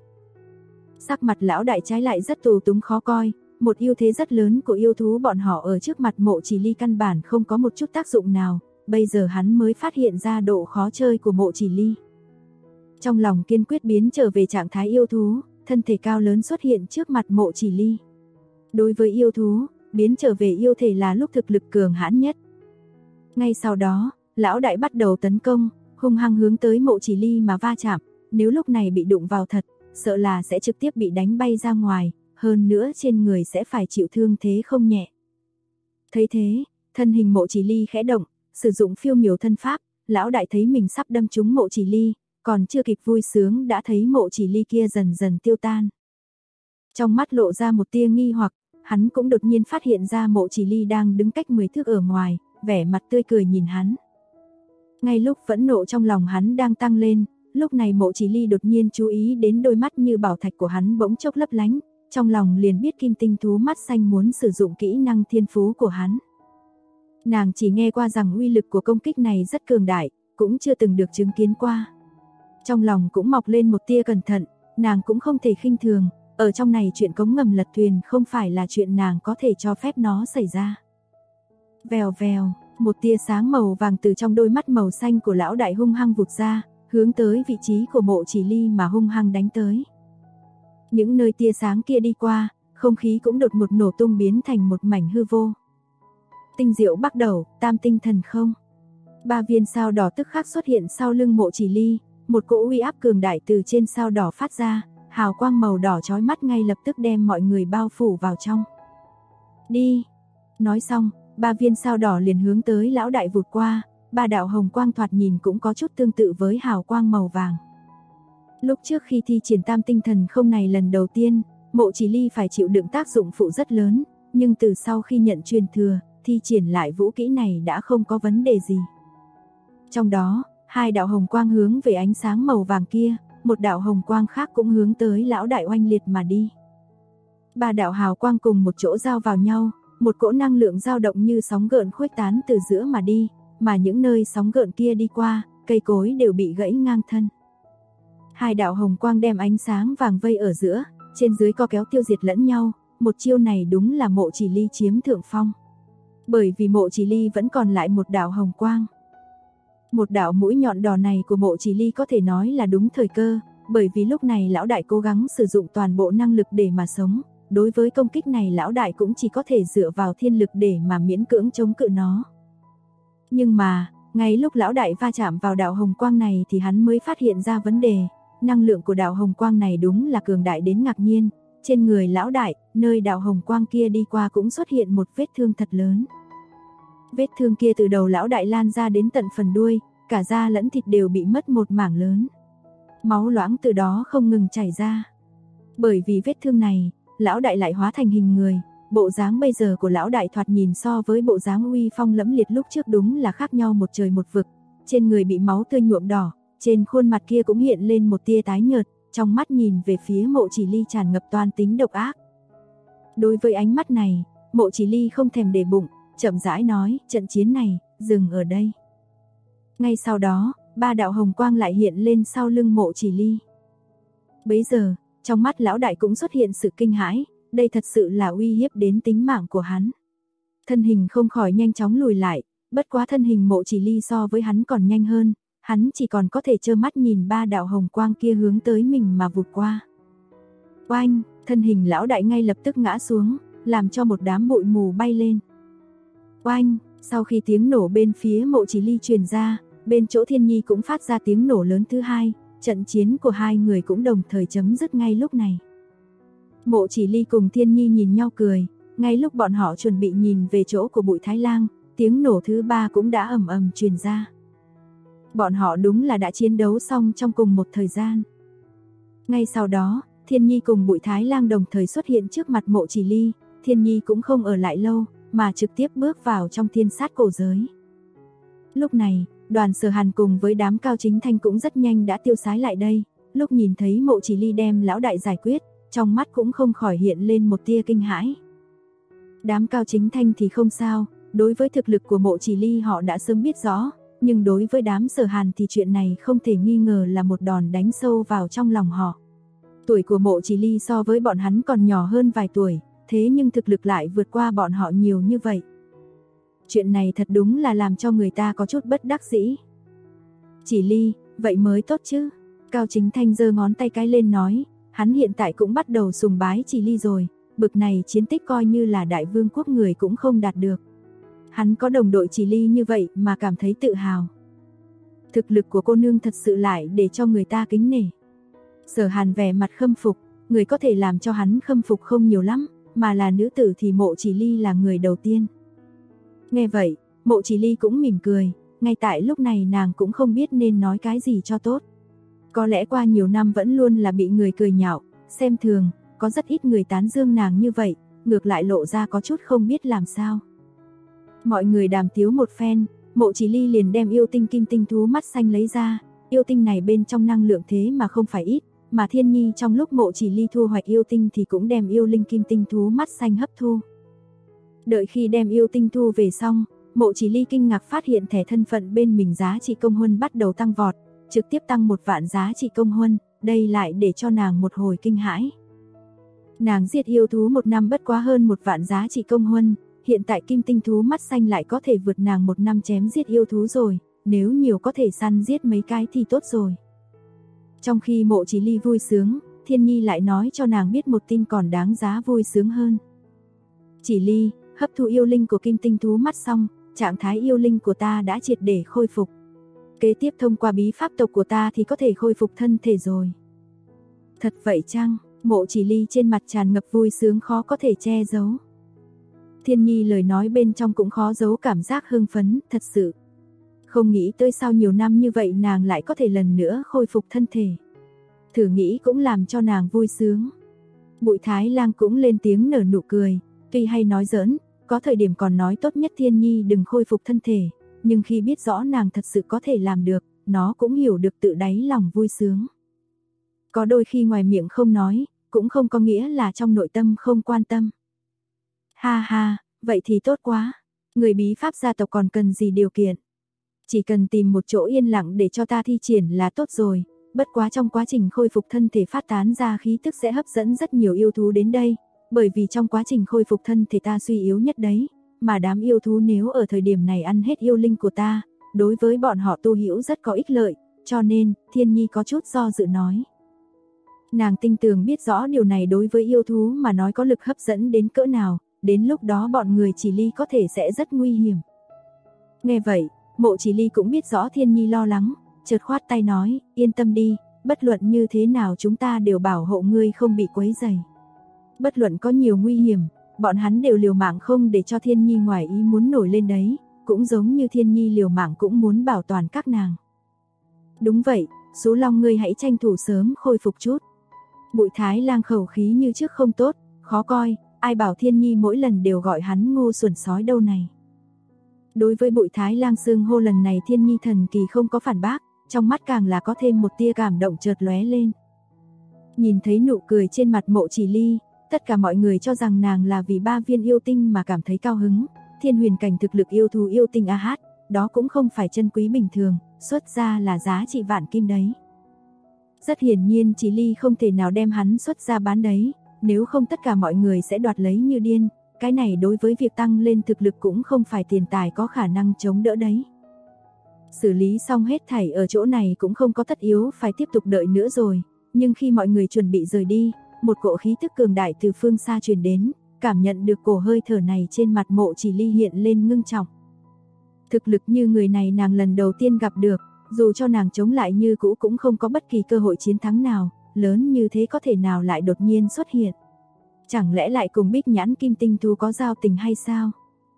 Sắc mặt lão đại trái lại rất tù túng khó coi, một ưu thế rất lớn của yêu thú bọn họ ở trước mặt Mộ Chỉ Ly căn bản không có một chút tác dụng nào, bây giờ hắn mới phát hiện ra độ khó chơi của Mộ Chỉ Ly. Trong lòng kiên quyết biến trở về trạng thái yêu thú, thân thể cao lớn xuất hiện trước mặt Mộ Chỉ Ly. Đối với yêu thú, biến trở về yêu thể là lúc thực lực cường hãn nhất. Ngay sau đó, lão đại bắt đầu tấn công, hung hăng hướng tới Mộ Chỉ Ly mà va chạm, nếu lúc này bị đụng vào thật, sợ là sẽ trực tiếp bị đánh bay ra ngoài, hơn nữa trên người sẽ phải chịu thương thế không nhẹ. Thấy thế, thân hình Mộ Chỉ Ly khẽ động, sử dụng phiêu miểu thân pháp, lão đại thấy mình sắp đâm trúng Mộ Chỉ Ly, còn chưa kịp vui sướng đã thấy Mộ Chỉ Ly kia dần dần tiêu tan. Trong mắt lộ ra một tia nghi hoặc, hắn cũng đột nhiên phát hiện ra Mộ Chỉ Ly đang đứng cách 10 thước ở ngoài, vẻ mặt tươi cười nhìn hắn. Ngay lúc phẫn nộ trong lòng hắn đang tăng lên, lúc này Mộ Chỉ Ly đột nhiên chú ý đến đôi mắt như bảo thạch của hắn bỗng chốc lấp lánh, trong lòng liền biết kim tinh thú mắt xanh muốn sử dụng kỹ năng thiên phú của hắn. Nàng chỉ nghe qua rằng uy lực của công kích này rất cường đại, cũng chưa từng được chứng kiến qua. Trong lòng cũng mọc lên một tia cẩn thận, nàng cũng không thể khinh thường, ở trong này chuyện cống ngầm lật thuyền không phải là chuyện nàng có thể cho phép nó xảy ra. Vèo vèo, một tia sáng màu vàng từ trong đôi mắt màu xanh của lão đại hung hăng vụt ra, hướng tới vị trí của Mộ Chỉ Ly mà hung hăng đánh tới. Những nơi tia sáng kia đi qua, không khí cũng đột ngột nổ tung biến thành một mảnh hư vô. Tinh diệu bắt đầu, tam tinh thần không. 3 viên sao đỏ tức khắc xuất hiện sau lưng Mộ Chỉ Ly, một cỗ uy áp cường đại từ trên sao đỏ phát ra, hào quang màu đỏ chói mắt ngay lập tức đem mọi người bao phủ vào trong. Đi! Nói xong, 3 viên sao đỏ liền hướng tới lão đại vụt qua, 3 đạo hồng quang thoạt nhìn cũng có chút tương tự với hào quang màu vàng. Lúc trước khi thi triển tam tinh thần không này lần đầu tiên, Mộ Chỉ Ly phải chịu đựng tác dụng phụ rất lớn, nhưng từ sau khi nhận truyền thừa, thi triển lại vũ kỹ này đã không có vấn đề gì. Trong đó, 2 đạo hồng quang hướng về ánh sáng màu vàng kia, một đạo hồng quang khác cũng hướng tới lão đại oanh liệt mà đi. 3 đạo hào quang cùng một chỗ giao vào nhau, một cỗ năng lượng dao động như sóng gợn khuếch tán từ giữa mà đi, mà những nơi sóng gợn kia đi qua, cây cối đều bị gãy ngang thân. 2 đạo hồng quang đem ánh sáng vàng vây ở giữa, trên dưới co kéo tiêu diệt lẫn nhau, một chiêu này đúng là Mộ Chỉ Ly chiếm thượng phong. Bởi vì Mộ Chỉ Ly vẫn còn lại một đạo hồng quang. Một đạo mũi nhọn đỏ này của Mộ Chỉ Ly có thể nói là đúng thời cơ, bởi vì lúc này lão đại cố gắng sử dụng toàn bộ năng lực để mà sống, đối với công kích này lão đại cũng chỉ có thể dựa vào thiên lực để mà miễn cưỡng chống cự nó. Nhưng mà, ngay lúc lão đại va chạm vào đạo hồng quang này thì hắn mới phát hiện ra vấn đề, năng lượng của đạo hồng quang này đúng là cường đại đến ngạc nhiên, trên người lão đại, nơi đạo hồng quang kia đi qua cũng xuất hiện một vết thương thật lớn. Vết thương kia từ đầu lão đại lan ra đến tận phần đuôi, cả da lẫn thịt đều bị mất một mảng lớn. Máu loãng từ đó không ngừng chảy ra. Bởi vì vết thương này, lão đại lại hóa thành hình người, bộ dáng bây giờ của lão đại thoạt nhìn so với bộ dáng uy phong lẫm liệt lúc trước đúng là khác nhau một trời một vực. Trên người bị máu tươi nhuộm đỏ, trên khuôn mặt kia cũng hiện lên một tia tái nhợt, trong mắt nhìn về phía Mộ Chỉ Ly tràn ngập toan tính độc ác. Đối với ánh mắt này, Mộ Chỉ Ly không thèm để bụng, chậm rãi nói, trận chiến này, dừng ở đây. Ngay sau đó, 3 đạo hồng quang lại hiện lên sau lưng Mộ Chỉ Ly. Bấy giờ, trong mắt lão đại cũng xuất hiện sự kinh hãi, đây thật sự là uy hiếp đến tính mạng của hắn. Thân hình không khỏi nhanh chóng lùi lại, bất quá thân hình Mộ Chỉ Ly so với hắn còn nhanh hơn, hắn chỉ còn có thể trơ mắt nhìn 3 đạo hồng quang kia hướng tới mình mà vụt qua. Oanh, thân hình lão đại ngay lập tức ngã xuống, làm cho một đám bụi mù bay lên. Oanh, sau khi tiếng nổ bên phía Mộ Chỉ Ly truyền ra, bên chỗ Thiên Nhi cũng phát ra tiếng nổ lớn thứ hai, trận chiến của hai người cũng đồng thời chấm dứt ngay lúc này. Mộ Chỉ Ly cùng Thiên Nhi nhìn nhau cười, ngay lúc bọn họ chuẩn bị nhìn về chỗ của Bụi Thái Lang, tiếng nổ thứ 3 cũng đã ầm ầm truyền ra. Bọn họ đúng là đã chiến đấu xong trong cùng một thời gian. Ngay sau đó, Thiên Nhi cùng Bụi Thái Lang đồng thời xuất hiện trước mặt Mộ Chỉ Ly, Thiên Nhi cũng không ở lại lâu, mà trực tiếp bước vào trong thiên sát cổ giới. Lúc này, Đoàn Sở Hàn cùng với đám Cao Chính Thanh cũng rất nhanh đã tiêu sái lại đây, lúc nhìn thấy Mộ Chỉ Ly đem lão đại giải quyết, trong mắt cũng không khỏi hiện lên một tia kinh hãi. Đám Cao Chính Thanh thì không sao, đối với thực lực của Mộ Chỉ Ly họ đã sớm biết rõ, nhưng đối với đám Sở Hàn thì chuyện này không thể nghi ngờ là một đòn đánh sâu vào trong lòng họ. Tuổi của Mộ Chỉ Ly so với bọn hắn còn nhỏ hơn vài tuổi, thế nhưng thực lực lại vượt qua bọn họ nhiều như vậy. Chuyện này thật đúng là làm cho người ta có chút bất đắc dĩ. Chỉ Ly, vậy mới tốt chứ. Cao Chính Thanh giơ ngón tay cái lên nói, hắn hiện tại cũng bắt đầu sùng bái Chỉ Ly rồi, bực này chiến tích coi như là đại vương quốc người cũng không đạt được. Hắn có đồng đội Chỉ Ly như vậy mà cảm thấy tự hào. Thực lực của cô nương thật sự lại để cho người ta kính nể. Sở Hàn vẻ mặt khâm phục, người có thể làm cho hắn khâm phục không nhiều lắm, mà là nữ tử thì Mộ Chỉ Ly là người đầu tiên. Nghe vậy, Mộ Chỉ Ly cũng mỉm cười, ngay tại lúc này nàng cũng không biết nên nói cái gì cho tốt. Có lẽ qua nhiều năm vẫn luôn là bị người cười nhạo, xem thường, có rất ít người tán dương nàng như vậy, ngược lại lộ ra có chút không biết làm sao. Mọi người đàm tiếu một phen, Mộ Chỉ Ly liền đem yêu tinh kim tinh thú mắt xanh lấy ra, yêu tinh này bên trong năng lượng thế mà không phải ít, mà Thiên Nhi trong lúc Mộ Chỉ Ly thu hoạch yêu tinh thì cũng đem yêu linh kim tinh thú mắt xanh hấp thu. Đợi khi đem yêu tinh thu về xong, Mộ Chỉ Ly kinh ngạc phát hiện thẻ thân phận bên mình giá trị công huân bắt đầu tăng vọt, trực tiếp tăng 1 vạn giá trị công huân, đây lại để cho nàng một hồi kinh hãi. Nàng giết yêu thú 1 năm bất quá hơn 1 vạn giá trị công huân, hiện tại kim tinh thú mắt xanh lại có thể vượt nàng 1 năm chém giết yêu thú rồi, nếu nhiều có thể săn giết mấy cái thì tốt rồi. Trong khi Mộ Chỉ Ly vui sướng, Thiên Nhi lại nói cho nàng biết một tin còn đáng giá vui sướng hơn. Chỉ Ly, hấp thu yêu linh của kim tinh thú mắt xong, trạng thái yêu linh của ta đã triệt để khôi phục. Kế tiếp thông qua bí pháp tộc của ta thì có thể khôi phục thân thể rồi. Thật vậy chăng? Mộ Chỉ Ly trên mặt tràn ngập vui sướng khó có thể che giấu. Thiên Nhi lời nói bên trong cũng khó giấu cảm giác hưng phấn, thật sự. Không nghĩ tới sau nhiều năm như vậy nàng lại có thể lần nữa khôi phục thân thể. Thử nghĩ cũng làm cho nàng vui sướng. Bụi Thái Lang cũng lên tiếng nở nụ cười, tuy hay nói giỡn, có thời điểm còn nói tốt nhất Thiên Nhi đừng khôi phục thân thể, nhưng khi biết rõ nàng thật sự có thể làm được, nó cũng hiểu được tự đáy lòng vui sướng. Có đôi khi ngoài miệng không nói, cũng không có nghĩa là trong nội tâm không quan tâm. Ha ha, vậy thì tốt quá. Người bí pháp gia tộc còn cần gì điều kiện? Chỉ cần tìm một chỗ yên lặng để cho ta thi triển là tốt rồi. Bất quá trong quá trình khôi phục thân thể phát tán ra khí tức sẽ hấp dẫn rất nhiều yêu thú đến đây. Bởi vì trong quá trình khôi phục thân thể ta suy yếu nhất đấy. Mà đám yêu thú nếu ở thời điểm này ăn hết yêu linh của ta, đối với bọn họ tu hữu rất có ích lợi. Cho nên, Thiên Nhi có chút do dự nói. Nàng tinh tường biết rõ điều này đối với yêu thú mà nói có lực hấp dẫn đến cỡ nào, đến lúc đó bọn người Chỉ Ly có thể sẽ rất nguy hiểm. Nghe vậy, Mộ Chỉ Ly cũng biết rõ Thiên Nhi lo lắng, chợt khoát tay nói, yên tâm đi, bất luận như thế nào chúng ta đều bảo hộ ngươi không bị quấy rầy. Bất luận có nhiều nguy hiểm, bọn hắn đều liều mạng không để cho Thiên Nhi ngoài ý muốn nổi lên đấy, cũng giống như Thiên Nhi liều mạng cũng muốn bảo toàn các nàng. Đúng vậy, Sú Long ngươi hãy tranh thủ sớm khôi phục chút. Bụi Thái Lang khẩu khí như trước không tốt, khó coi, ai bảo Thiên Nhi mỗi lần đều gọi hắn ngu xuẩn sói đâu này. Đối với Bụi Thái Lang xưng hô lần này Thiên Nhi thần kỳ không có phản bác, trong mắt càng là có thêm một tia cảm động chợt lóe lên. Nhìn thấy nụ cười trên mặt Mộ Chỉ Ly, tất cả mọi người cho rằng nàng là vì 3 viên yêu tinh mà cảm thấy cao hứng, thiên huyền cảnh thực lực yêu thú yêu tinh AH, đó cũng không phải chân quý bình thường, xuất ra là giá trị vạn kim đấy. Rất hiển nhiên Chỉ Ly không thể nào đem hắn xuất ra bán đấy, nếu không tất cả mọi người sẽ đoạt lấy như điên, cái này đối với việc tăng lên thực lực cũng không phải tiền tài có khả năng chống đỡ đấy. Xử lý xong hết thảy ở chỗ này cũng không có tất yếu phải tiếp tục đợi nữa rồi, nhưng khi mọi người chuẩn bị rời đi, một cỗ khí tức cường đại từ phương xa truyền đến, cảm nhận được cổ hơi thở này trên mặt Mộ Chỉ Ly hiện lên ngưng trọng. Thực lực như người này nàng lần đầu tiên gặp được, dù cho nàng chống lại như cũ cũng không có bất kỳ cơ hội chiến thắng nào, lớn như thế có thể nào lại đột nhiên xuất hiện. Chẳng lẽ lại cùng Bích Nhãn Kim Tinh thú có giao tình hay sao?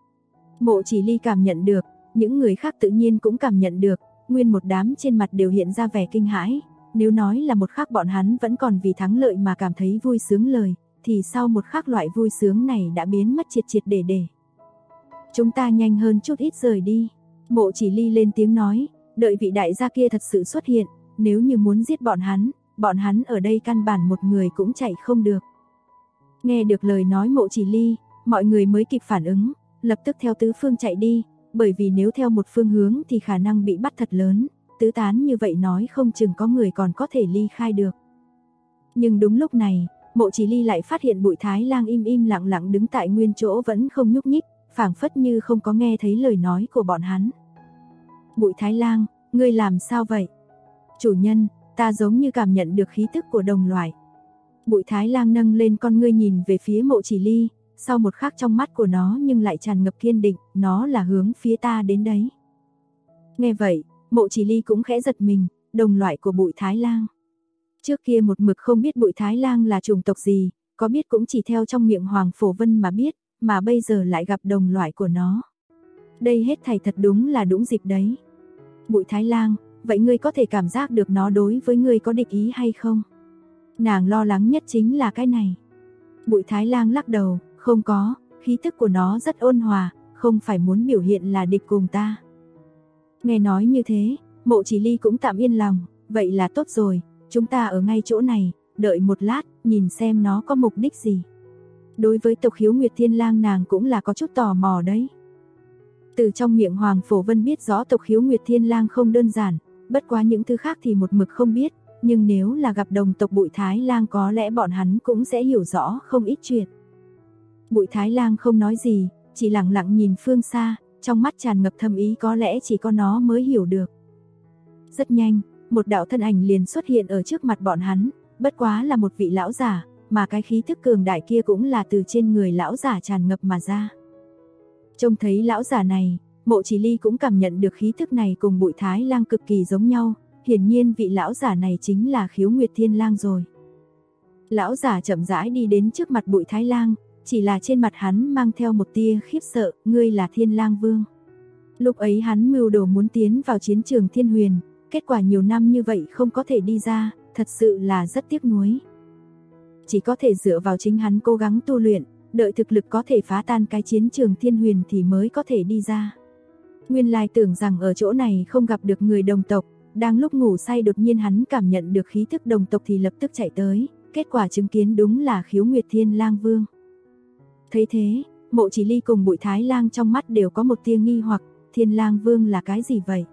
Mộ Chỉ Ly cảm nhận được, những người khác tự nhiên cũng cảm nhận được, nguyên một đám trên mặt đều hiện ra vẻ kinh hãi. Nếu nói là một khắc bọn hắn vẫn còn vì thắng lợi mà cảm thấy vui sướng lời, thì sau một khắc loại vui sướng này đã biến mất triệt triệt để. Chúng ta nhanh hơn chút ít rời đi. Mộ Chỉ Ly lên tiếng nói, đợi vị đại gia kia thật sự xuất hiện, nếu như muốn giết bọn hắn ở đây căn bản một người cũng chạy không được. Nghe được lời nói Mộ Chỉ Ly, mọi người mới kịp phản ứng, lập tức theo tứ phương chạy đi, bởi vì nếu theo một phương hướng thì khả năng bị bắt thật lớn, tứ tán như vậy nói không chừng có người còn có thể ly khai được. Nhưng đúng lúc này, Mộ Chỉ Ly lại phát hiện Bụi Thái Lang im im lặng lặng đứng tại nguyên chỗ vẫn không nhúc nhích, phảng phất như không có nghe thấy lời nói của bọn hắn. Bụi Thái Lang, ngươi làm sao vậy? Chủ nhân, ta giống như cảm nhận được khí tức của đồng loại. Bụi Thái Lang nâng lên con ngươi nhìn về phía Mộ Chỉ Ly, sau một khắc trong mắt của nó nhưng lại tràn ngập kiên định, nó là hướng phía ta đến đấy. Nghe vậy, Mộ Chỉ Ly cũng khẽ giật mình, đồng loại của Bụi Thái Lang. Trước kia một mực không biết Bụi Thái Lang là chủng tộc gì, có biết cũng chỉ theo trong miệng Hoàng Phổ Vân mà biết, mà bây giờ lại gặp đồng loại của nó. Đây hết thảy thật đúng là đúng dịp đấy. Bụi Thái Lang, vậy ngươi có thể cảm giác được nó đối với ngươi có địch ý hay không? Nàng lo lắng nhất chính là cái này. Bụi Thái Lang lắc đầu, không có, khí tức của nó rất ôn hòa, không phải muốn biểu hiện là địch cùng ta. Nghe nói như thế, Mộ Chỉ Ly cũng tạm yên lòng, vậy là tốt rồi, chúng ta ở ngay chỗ này, đợi một lát, nhìn xem nó có mục đích gì. Đối với tộc Khiếu Nguyệt Thiên Lang nàng cũng là có chút tò mò đấy. Từ trong miệng Hoàng Phổ Vân biết rõ tộc Khiếu Nguyệt Thiên Lang không đơn giản, bất quá những thứ khác thì một mực không biết, nhưng nếu là gặp đồng tộc Bụi Thái Lang có lẽ bọn hắn cũng sẽ hiểu rõ không ít chuyện. Bụi Thái Lang không nói gì, chỉ lặng lặng nhìn phương xa, trong mắt tràn ngập thâm ý có lẽ chỉ có nó mới hiểu được. Rất nhanh, một đạo thân ảnh liền xuất hiện ở trước mặt bọn hắn, bất quá là một vị lão giả, mà cái khí thức cường đại kia cũng là từ trên người lão giả tràn ngập mà ra. Trông thấy lão giả này, Mộ Chỉ Ly cũng cảm nhận được khí thức này cùng Bụi Thái Lang cực kỳ giống nhau, hiển nhiên vị lão giả này chính là Khiếu Nguyệt Thiên Lang rồi. Lão giả chậm rãi đi đến trước mặt Bụi Thái Lang, chỉ là trên mặt hắn mang theo một tia khiếp sợ, ngươi là Thiên Lang Vương. Lúc ấy hắn mưu đồ muốn tiến vào chiến trường Thiên Huyền, kết quả nhiều năm như vậy không có thể đi ra, thật sự là rất tiếc nuối. Chỉ có thể dựa vào chính hắn cố gắng tu luyện, đợi thực lực có thể phá tan cái chiến trường Thiên Huyền thì mới có thể đi ra. Nguyên lai tưởng rằng ở chỗ này không gặp được người đồng tộc, đang lúc ngủ say đột nhiên hắn cảm nhận được khí thức đồng tộc thì lập tức chạy tới, kết quả chứng kiến đúng là Khiếu Nguyệt Thiên Lang Vương. Thấy thế, Mộ Chỉ Ly cùng Bụi Thái Lang trong mắt đều có một tia nghi hoặc, Thiên Lang Vương là cái gì vậy?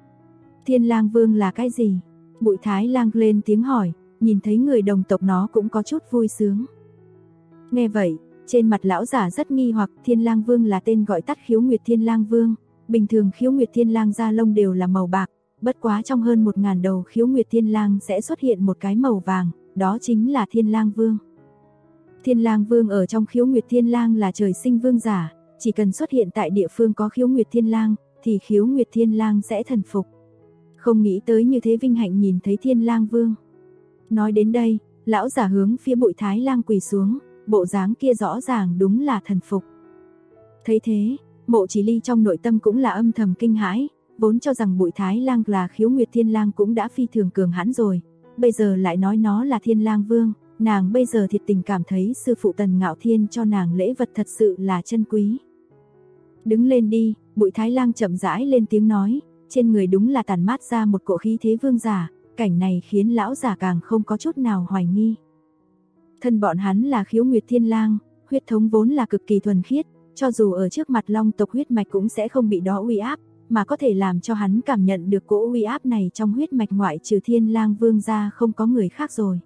Thiên Lang Vương là cái gì? Bụi Thái Lang lên tiếng hỏi, nhìn thấy người đồng tộc nó cũng có chút vui sướng. Nghe vậy, trên mặt lão giả rất nghi hoặc, Thiên Lang Vương là tên gọi tắt Khiếu Nguyệt Thiên Lang Vương, bình thường Khiếu Nguyệt Thiên Lang da lông đều là màu bạc, bất quá trong hơn 1000 đầu Khiếu Nguyệt Thiên Lang sẽ xuất hiện một cái màu vàng, đó chính là Thiên Lang Vương. Thiên Lang Vương ở trong Khiếu Nguyệt Thiên Lang là trời sinh vương giả, chỉ cần xuất hiện tại địa phương có Khiếu Nguyệt Thiên Lang, thì Khiếu Nguyệt Thiên Lang sẽ thần phục. Không nghĩ tới như thế vinh hạnh nhìn thấy Thiên Lang Vương. Nói đến đây, lão giả hướng phía Bụi Thái Lang quỳ xuống, bộ dáng kia rõ ràng đúng là thần phục. Thấy thế, Mộ Chỉ Ly trong nội tâm cũng là âm thầm kinh hãi, vốn cho rằng Bụi Thái Lang là Khiếu Nguyệt Thiên Lang cũng đã phi thường cường hãn rồi, bây giờ lại nói nó là Thiên Lang Vương, nàng bây giờ thiệt tình cảm thấy sư phụ Tần Ngạo Thiên cho nàng lễ vật thật sự là chân quý. Đứng lên đi, Bụi Thái Lang chậm rãi lên tiếng nói, trên người đúng là tản mát ra một cỗ khí thế vương giả, cảnh này khiến lão giả càng không có chút nào hoài nghi. Thân bọn hắn là Khiếu Nguyệt Thiên Lang, huyết thống vốn là cực kỳ thuần khiết, cho dù ở trước mặt Long tộc huyết mạch cũng sẽ không bị đó uy áp, mà có thể làm cho hắn cảm nhận được cỗ uy áp này trong huyết mạch ngoại trừ Thiên Lang Vương ra không có người khác rồi.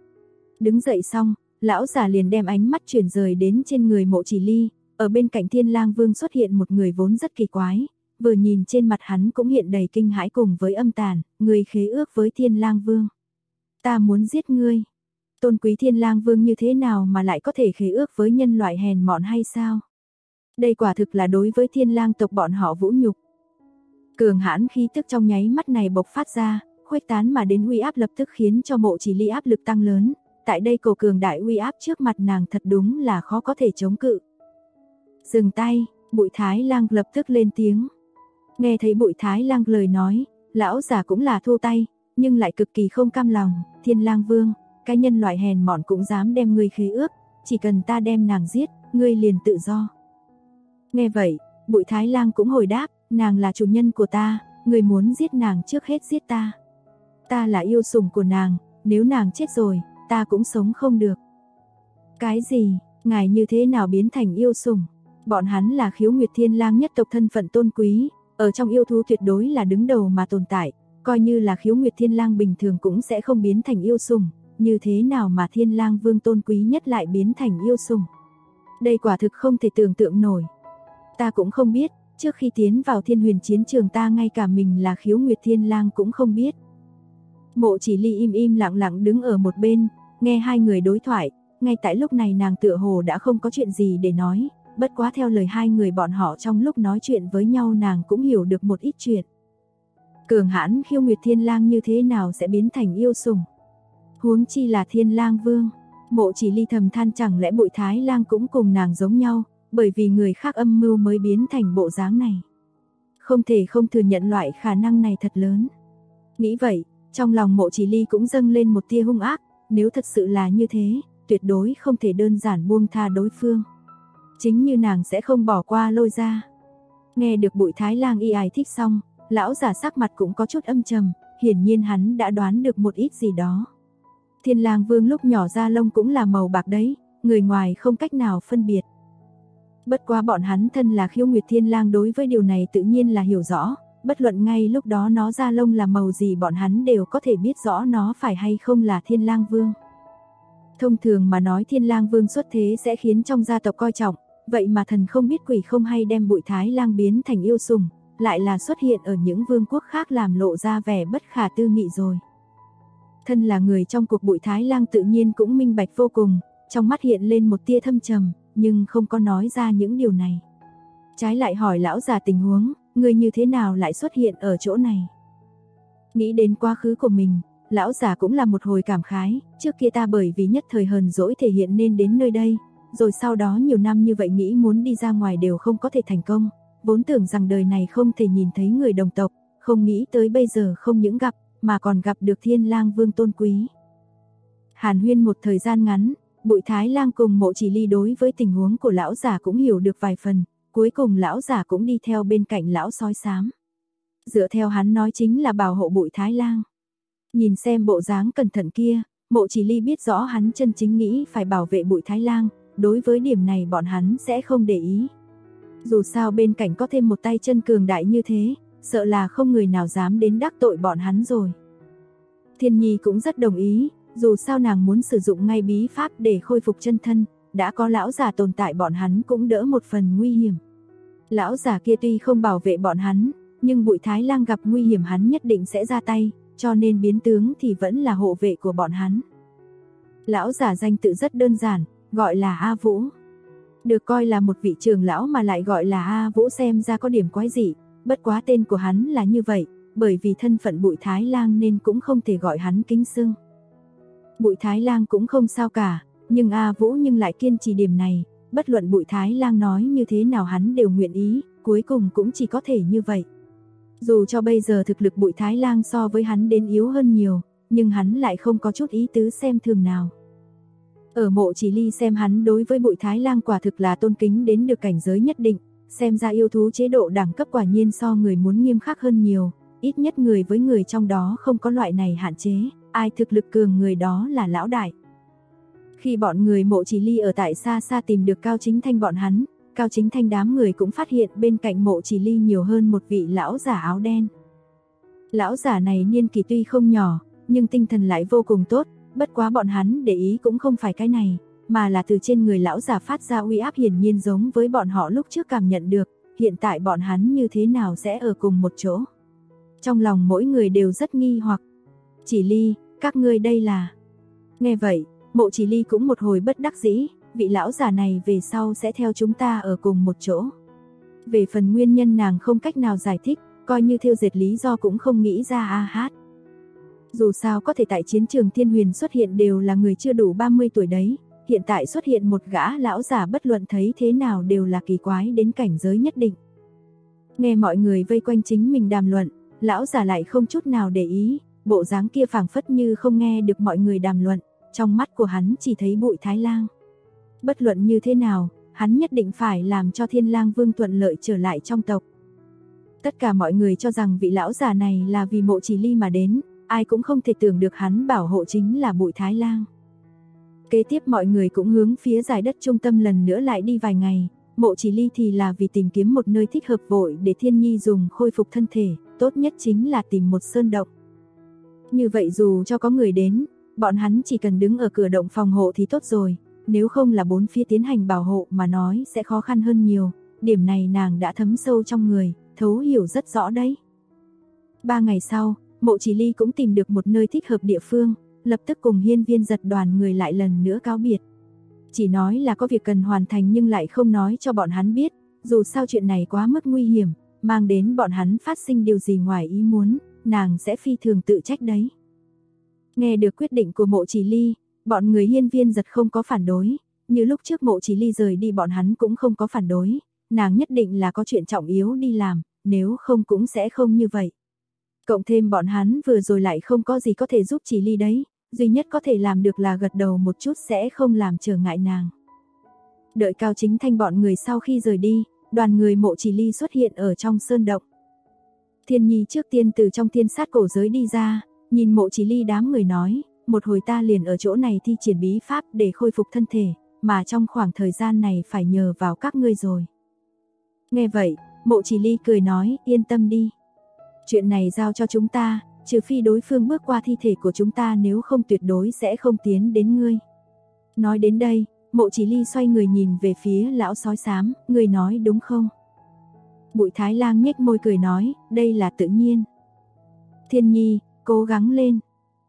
Đứng dậy xong, lão giả liền đem ánh mắt chuyển rời đến trên người Mộ Chỉ Ly, ở bên cạnh Thiên Lang Vương xuất hiện một người vốn rất kỳ quái, vừa nhìn trên mặt hắn cũng hiện đầy kinh hãi cùng với âm tàn, người khế ước với Thiên Lang Vương. Ta muốn giết ngươi. Tôn quý Thiên Lang Vương như thế nào mà lại có thể khế ước với nhân loại hèn mọn hay sao? Đây quả thực là đối với Thiên Lang tộc bọn họ vũ nhục. Cường hãn khí tức trong nháy mắt này bộc phát ra, khuếch tán mà đến uy áp lập tức khiến cho Mộ Chỉ Ly áp lực tăng lớn, tại đây cổ cường đại uy áp trước mặt nàng thật đúng là khó có thể chống cự. Dừng tay, Bụi Thái Lang lập tức lên tiếng. Nghe thấy Bụi Thái Lang lời nói, lão giả cũng là thu tay, nhưng lại cực kỳ không cam lòng, Thiên Lang Vương, cái nhân loại hèn mọn cũng dám đem ngươi khế ước, chỉ cần ta đem nàng giết, ngươi liền tự do. Nghe vậy, Bụi Thái Lang cũng hồi đáp, nàng là chủ nhân của ta, ngươi muốn giết nàng trước hết giết ta. Ta là yêu sủng của nàng, nếu nàng chết rồi, ta cũng sống không được. Cái gì, ngài như thế nào biến thành yêu sủng? Bọn hắn là Khiếu Nguyệt Thiên Lang nhất tộc thân phận tôn quý, ở trong yêu thú tuyệt đối là đứng đầu mà tồn tại, coi như là Khiếu Nguyệt Thiên Lang bình thường cũng sẽ không biến thành yêu sủng, như thế nào mà Thiên Lang Vương tôn quý nhất lại biến thành yêu sủng? Đây quả thực không thể tưởng tượng nổi. Ta cũng không biết, trước khi tiến vào Thiên Huyền chiến trường ta ngay cả mình là Khiếu Nguyệt Thiên Lang cũng không biết. Mộ Chỉ Ly im lặng lặng đứng ở một bên, nghe hai người đối thoại, ngay tại lúc này nàng tựa hồ đã không có chuyện gì để nói, bất quá theo lời hai người bọn họ trong lúc nói chuyện với nhau nàng cũng hiểu được một ít chuyện. Cường hãn Khiếu Nguyệt Thiên Lang như thế nào sẽ biến thành yêu sủng? Huống chi là Thiên Lang Vương. Mộ Chỉ Ly thầm than chẳng lẽ Bụi Thái Lang cũng cùng nàng giống nhau, bởi vì người khác âm mưu mới biến thành bộ dáng này. Không thể không thừa nhận loại khả năng này thật lớn. Nghĩ vậy, trong lòng Mộ Chỉ Ly cũng dâng lên một tia hung ác, nếu thật sự là như thế, tuyệt đối không thể đơn giản buông tha đối phương. Chính như nàng sẽ không bỏ qua Lôi ra. Nghe được Bụi Thái Lang y ải thích xong, lão giả sắc mặt cũng có chút âm trầm, hiển nhiên hắn đã đoán được một ít gì đó. Thiên Lang Vương lúc nhỏ da lông cũng là màu bạc đấy, người ngoài không cách nào phân biệt. Bất quá bọn hắn thân là Khiếu Nguyệt Thiên Lang đối với điều này tự nhiên là hiểu rõ, bất luận ngay lúc đó nó ra lông là màu gì bọn hắn đều có thể biết rõ nó phải hay không là Thiên Lang Vương. Thông thường mà nói Thiên Lang Vương xuất thế sẽ khiến trong gia tộc coi trọng, vậy mà thần không biết quỷ không hay đem Bụi Thái Lang biến thành yêu sủng, lại là xuất hiện ở những vương quốc khác làm lộ ra vẻ bất khả tư nghị rồi. Thân là người trong cuộc Bụi Thái Lang tự nhiên cũng minh bạch vô cùng, trong mắt hiện lên một tia thâm trầm, nhưng không có nói ra những điều này. Trái lại hỏi lão già tình huống, người như thế nào lại xuất hiện ở chỗ này? Nghĩ đến quá khứ của mình, lão già cũng là một hồi cảm khái, trước kia ta bởi vì nhất thời hờn dỗi thể hiện nên đến nơi đây, rồi sau đó nhiều năm như vậy nghĩ muốn đi ra ngoài đều không có thể thành công, vốn tưởng rằng đời này không thể nhìn thấy người đồng tộc, không nghĩ tới bây giờ không những gặp, mà còn gặp được Thiên Lang Vương tôn quý. Hàn huyên một thời gian ngắn, Bụi Thái Lang cùng Mộ Chỉ Ly đối với tình huống của lão già cũng hiểu được vài phần, cuối cùng lão già cũng đi theo bên cạnh lão sói xám. Dựa theo hắn nói chính là bảo hộ Bụi Thái Lang. Nhìn xem bộ dáng cẩn thận kia, Mộ Chỉ Ly biết rõ hắn chân chính nghĩ phải bảo vệ Bụi Thái Lang, đối với điểm này bọn hắn sẽ không để ý. Dù sao bên cạnh có thêm một tay chân cường đại như thế, sợ là không người nào dám đến đắc tội bọn hắn rồi. Thiên Nhi cũng rất đồng ý, dù sao nàng muốn sử dụng ngay bí pháp để khôi phục chân thân, đã có lão già tồn tại bọn hắn cũng đỡ một phần nguy hiểm. Lão già kia tuy không bảo vệ bọn hắn, nhưng Bụi Thái Lang gặp nguy hiểm hắn nhất định sẽ ra tay, cho nên biến tướng thì vẫn là hộ vệ của bọn hắn. Lão già danh tự rất đơn giản, gọi là A Vũ. Được coi là một vị trưởng lão mà lại gọi là A Vũ xem ra có điểm quái dị, bất quá tên của hắn là như vậy, bởi vì thân phận Bụi Thái Lang nên cũng không thể gọi hắn kính xưng. Bụi Thái Lang cũng không sao cả, nhưng A Vũ nhưng lại kiên trì điểm này, bất luận Bụi Thái Lang nói như thế nào hắn đều nguyện ý, cuối cùng cũng chỉ có thể như vậy. Dù cho bây giờ thực lực Bụi Thái Lang so với hắn đến yếu hơn nhiều, nhưng hắn lại không có chút ý tứ xem thường nào. Ở Mộ Chỉ Ly xem hắn đối với Bụi Thái Lang quả thực là tôn kính đến được cảnh giới nhất định, xem ra yêu thú chế độ đẳng cấp quả nhiên so người muốn nghiêm khắc hơn nhiều, ít nhất người với người trong đó không có loại này hạn chế, ai thực lực cường người đó là lão đại. Khi bọn người Mộ Chỉ Ly ở tại xa xa tìm được Cao Chính Thanh bọn hắn, Cao Chính Thanh đám người cũng phát hiện bên cạnh Mộ Chỉ Ly nhiều hơn một vị lão giả áo đen. Lão giả này niên kỷ tuy không nhỏ, nhưng tinh thần lại vô cùng tốt, bất quá bọn hắn để ý cũng không phải cái này, mà là từ trên người lão giả phát ra uy áp hiển nhiên giống với bọn họ lúc trước cảm nhận được, hiện tại bọn hắn như thế nào sẽ ở cùng một chỗ. Trong lòng mỗi người đều rất nghi hoặc. Chỉ Ly, các ngươi đây là... Nghe vậy, Mộ Chỉ Ly cũng một hồi bất đắc dĩ, vị lão già này về sau sẽ theo chúng ta ở cùng một chỗ. Về phần nguyên nhân nàng không cách nào giải thích, coi như thêu dệt lý do cũng không nghĩ ra a hát. Dù sao có thể tại chiến trường Thiên Huyền xuất hiện đều là người chưa đủ 30 tuổi đấy, hiện tại xuất hiện một gã lão già bất luận thấy thế nào đều là kỳ quái đến cảnh giới nhất định. Nghe mọi người vây quanh chính mình đàm luận, lão già lại không chút nào để ý, bộ dáng kia phảng phất như không nghe được mọi người đàm luận, trong mắt của hắn chỉ thấy Bụi Thái Lang. Bất luận như thế nào, hắn nhất định phải làm cho Thiên Lang Vương thuận lợi trở lại trong tộc. Tất cả mọi người cho rằng vị lão già này là vì Mộ Chỉ Ly mà đến, ai cũng không thể tưởng được hắn bảo hộ chính là Bụi Thái Lang. Kế tiếp mọi người cũng hướng phía giải đất trung tâm lần nữa lại đi vài ngày, Mộ Chỉ Ly thì là vì tìm kiếm một nơi thích hợp vội để Thiên Nhi dùng khôi phục thân thể, tốt nhất chính là tìm một sơn động. Như vậy dù cho có người đến, bọn hắn chỉ cần đứng ở cửa động phòng hộ thì tốt rồi, nếu không là bốn phía tiến hành bảo hộ mà nói sẽ khó khăn hơn nhiều, điểm này nàng đã thấm sâu trong người, thấu hiểu rất rõ đấy. 3 ngày sau, Mộ Chỉ Ly cũng tìm được một nơi thích hợp địa phương, lập tức cùng Hiên Viên Giật đoàn người lại lần nữa cáo biệt. Chỉ nói là có việc cần hoàn thành nhưng lại không nói cho bọn hắn biết, dù sao chuyện này quá mức nguy hiểm, mang đến bọn hắn phát sinh điều gì ngoài ý muốn, nàng sẽ phi thường tự trách đấy. Nghe được quyết định của Mộ Chỉ Ly, bọn người Hiên Viên Giật không có phản đối, như lúc trước Mộ Chỉ Ly rời đi bọn hắn cũng không có phản đối, nàng nhất định là có chuyện trọng yếu đi làm, nếu không cũng sẽ không như vậy. Cộng thêm bọn hắn vừa rồi lại không có gì có thể giúp Chỉ Ly đấy, duy nhất có thể làm được là gật đầu một chút sẽ không làm trở ngại nàng. Đợi Cao Chính Thanh bọn người sau khi rời đi, đoàn người Mộ Chỉ Ly xuất hiện ở trong sơn động. Thiên Nhi trước tiên từ trong thiên sát cổ giới đi ra, nhìn Mộ Chỉ Ly đám người nói, một hồi ta liền ở chỗ này thi triển bí pháp để khôi phục thân thể, mà trong khoảng thời gian này phải nhờ vào các ngươi rồi. Nghe vậy, Mộ Chỉ Ly cười nói, yên tâm đi. Chuyện này giao cho chúng ta, trừ phi đối phương bước qua thi thể của chúng ta, nếu không tuyệt đối sẽ không tiến đến ngươi. Nói đến đây, Mộ Chỉ Ly xoay người nhìn về phía lão sói xám, ngươi nói đúng không? Bụi Thái Lang nhếch môi cười nói, đây là tự nhiên. Thiên Nhi, cố gắng lên.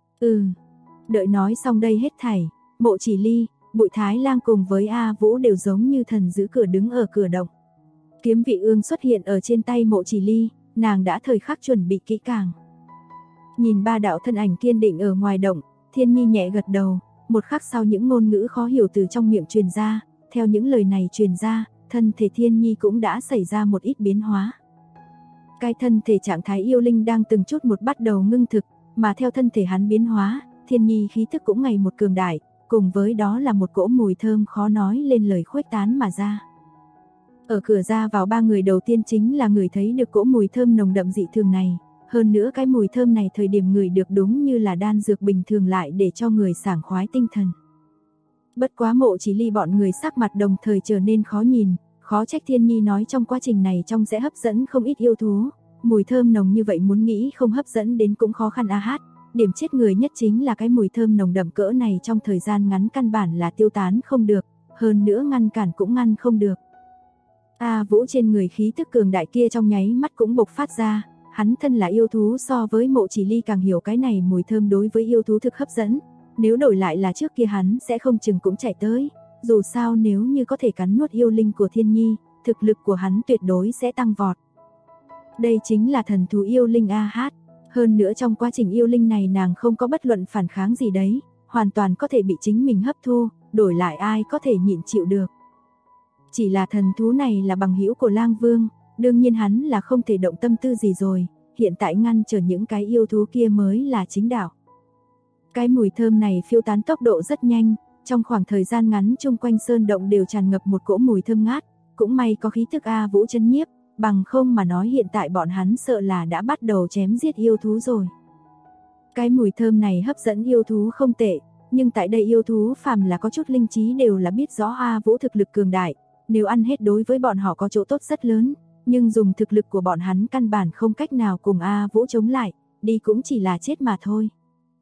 Đợi nói xong đây hết thảy, Mộ Chỉ Ly, Bụi Thái Lang cùng với A Vũ đều giống như thần giữ cửa đứng ở cửa động. Kiếm vị ương xuất hiện ở trên tay Mộ Chỉ Ly, nàng đã thời khắc chuẩn bị kỹ càng. Nhìn ba đạo thân ảnh kiên định ở ngoài động, Thiên Nhi nhẹ gật đầu, một khắc sau những ngôn ngữ khó hiểu từ trong miệng truyền ra, theo những lời này truyền ra, thân thể Thiên Nhi cũng đã xảy ra một ít biến hóa. Cái thân thể trạng thái yêu linh đang từng chút một bắt đầu ngưng thực, mà theo thân thể hắn biến hóa, Thiên Nhi khí thức cũng ngày một cường đại, cùng với đó là một cỗ mùi thơm khó nói lên lời khuếch tán mà ra. Ở cửa ra vào ba người đầu tiên chính là người thấy được cỗ mùi thơm nồng đậm dị thường này, hơn nữa cái mùi thơm này thời điểm ngửi được đúng như là đan dược bình thường lại để cho người sảng khoái tinh thần. Bất quá Mộ Chỉ Ly bọn người sắc mặt đồng thời trở nên khó nhìn, khó trách Thiên Nhi nói trong quá trình này trong sẽ hấp dẫn không ít yêu thú, mùi thơm nồng như vậy muốn nghĩ không hấp dẫn đến cũng khó khăn a hát. Điểm chết người nhất chính là cái mùi thơm nồng đậm cỡ này trong thời gian ngắn căn bản là tiêu tán không được, hơn nữa ngăn cản cũng ngăn không được. A Vũ trên người khí tức cường đại kia trong nháy mắt cũng bộc phát ra, hắn thân là yêu thú so với Mộ Chỉ Ly càng hiểu cái này mùi thơm đối với yêu thú thực hấp dẫn, nếu đổi lại là trước kia hắn sẽ không chừng cũng chạy tới, dù sao nếu như có thể cắn nuốt yêu linh của Thiên Nhi, thực lực của hắn tuyệt đối sẽ tăng vọt. Đây chính là thần thú yêu linh a hát. Hơn nữa trong quá trình yêu linh này nàng không có bất luận phản kháng gì đấy, hoàn toàn có thể bị chính mình hấp thu, đổi lại ai có thể nhịn chịu được. Chỉ là thần thú này là bằng hữu của Lang Vương, đương nhiên hắn là không thể động tâm tư gì rồi, hiện tại ngăn trở những cái yêu thú kia mới là chính đạo. Cái mùi thơm này phiêu tán tốc độ rất nhanh, trong khoảng thời gian ngắn chung quanh sơn động đều tràn ngập một cỗ mùi thơm ngát, cũng may có khí tức A Vũ chân nhiếp. Bằng không mà nói hiện tại bọn hắn sợ là đã bắt đầu chém giết yêu thú rồi. Cái mùi thơm này hấp dẫn yêu thú không tệ, nhưng tại đây yêu thú phàm là có chút linh trí đều là biết rõ A Vũ thực lực cường đại, nếu ăn hết đối với bọn họ có chỗ tốt rất lớn, nhưng dùng thực lực của bọn hắn căn bản không cách nào cùng A Vũ chống lại, đi cũng chỉ là chết mà thôi.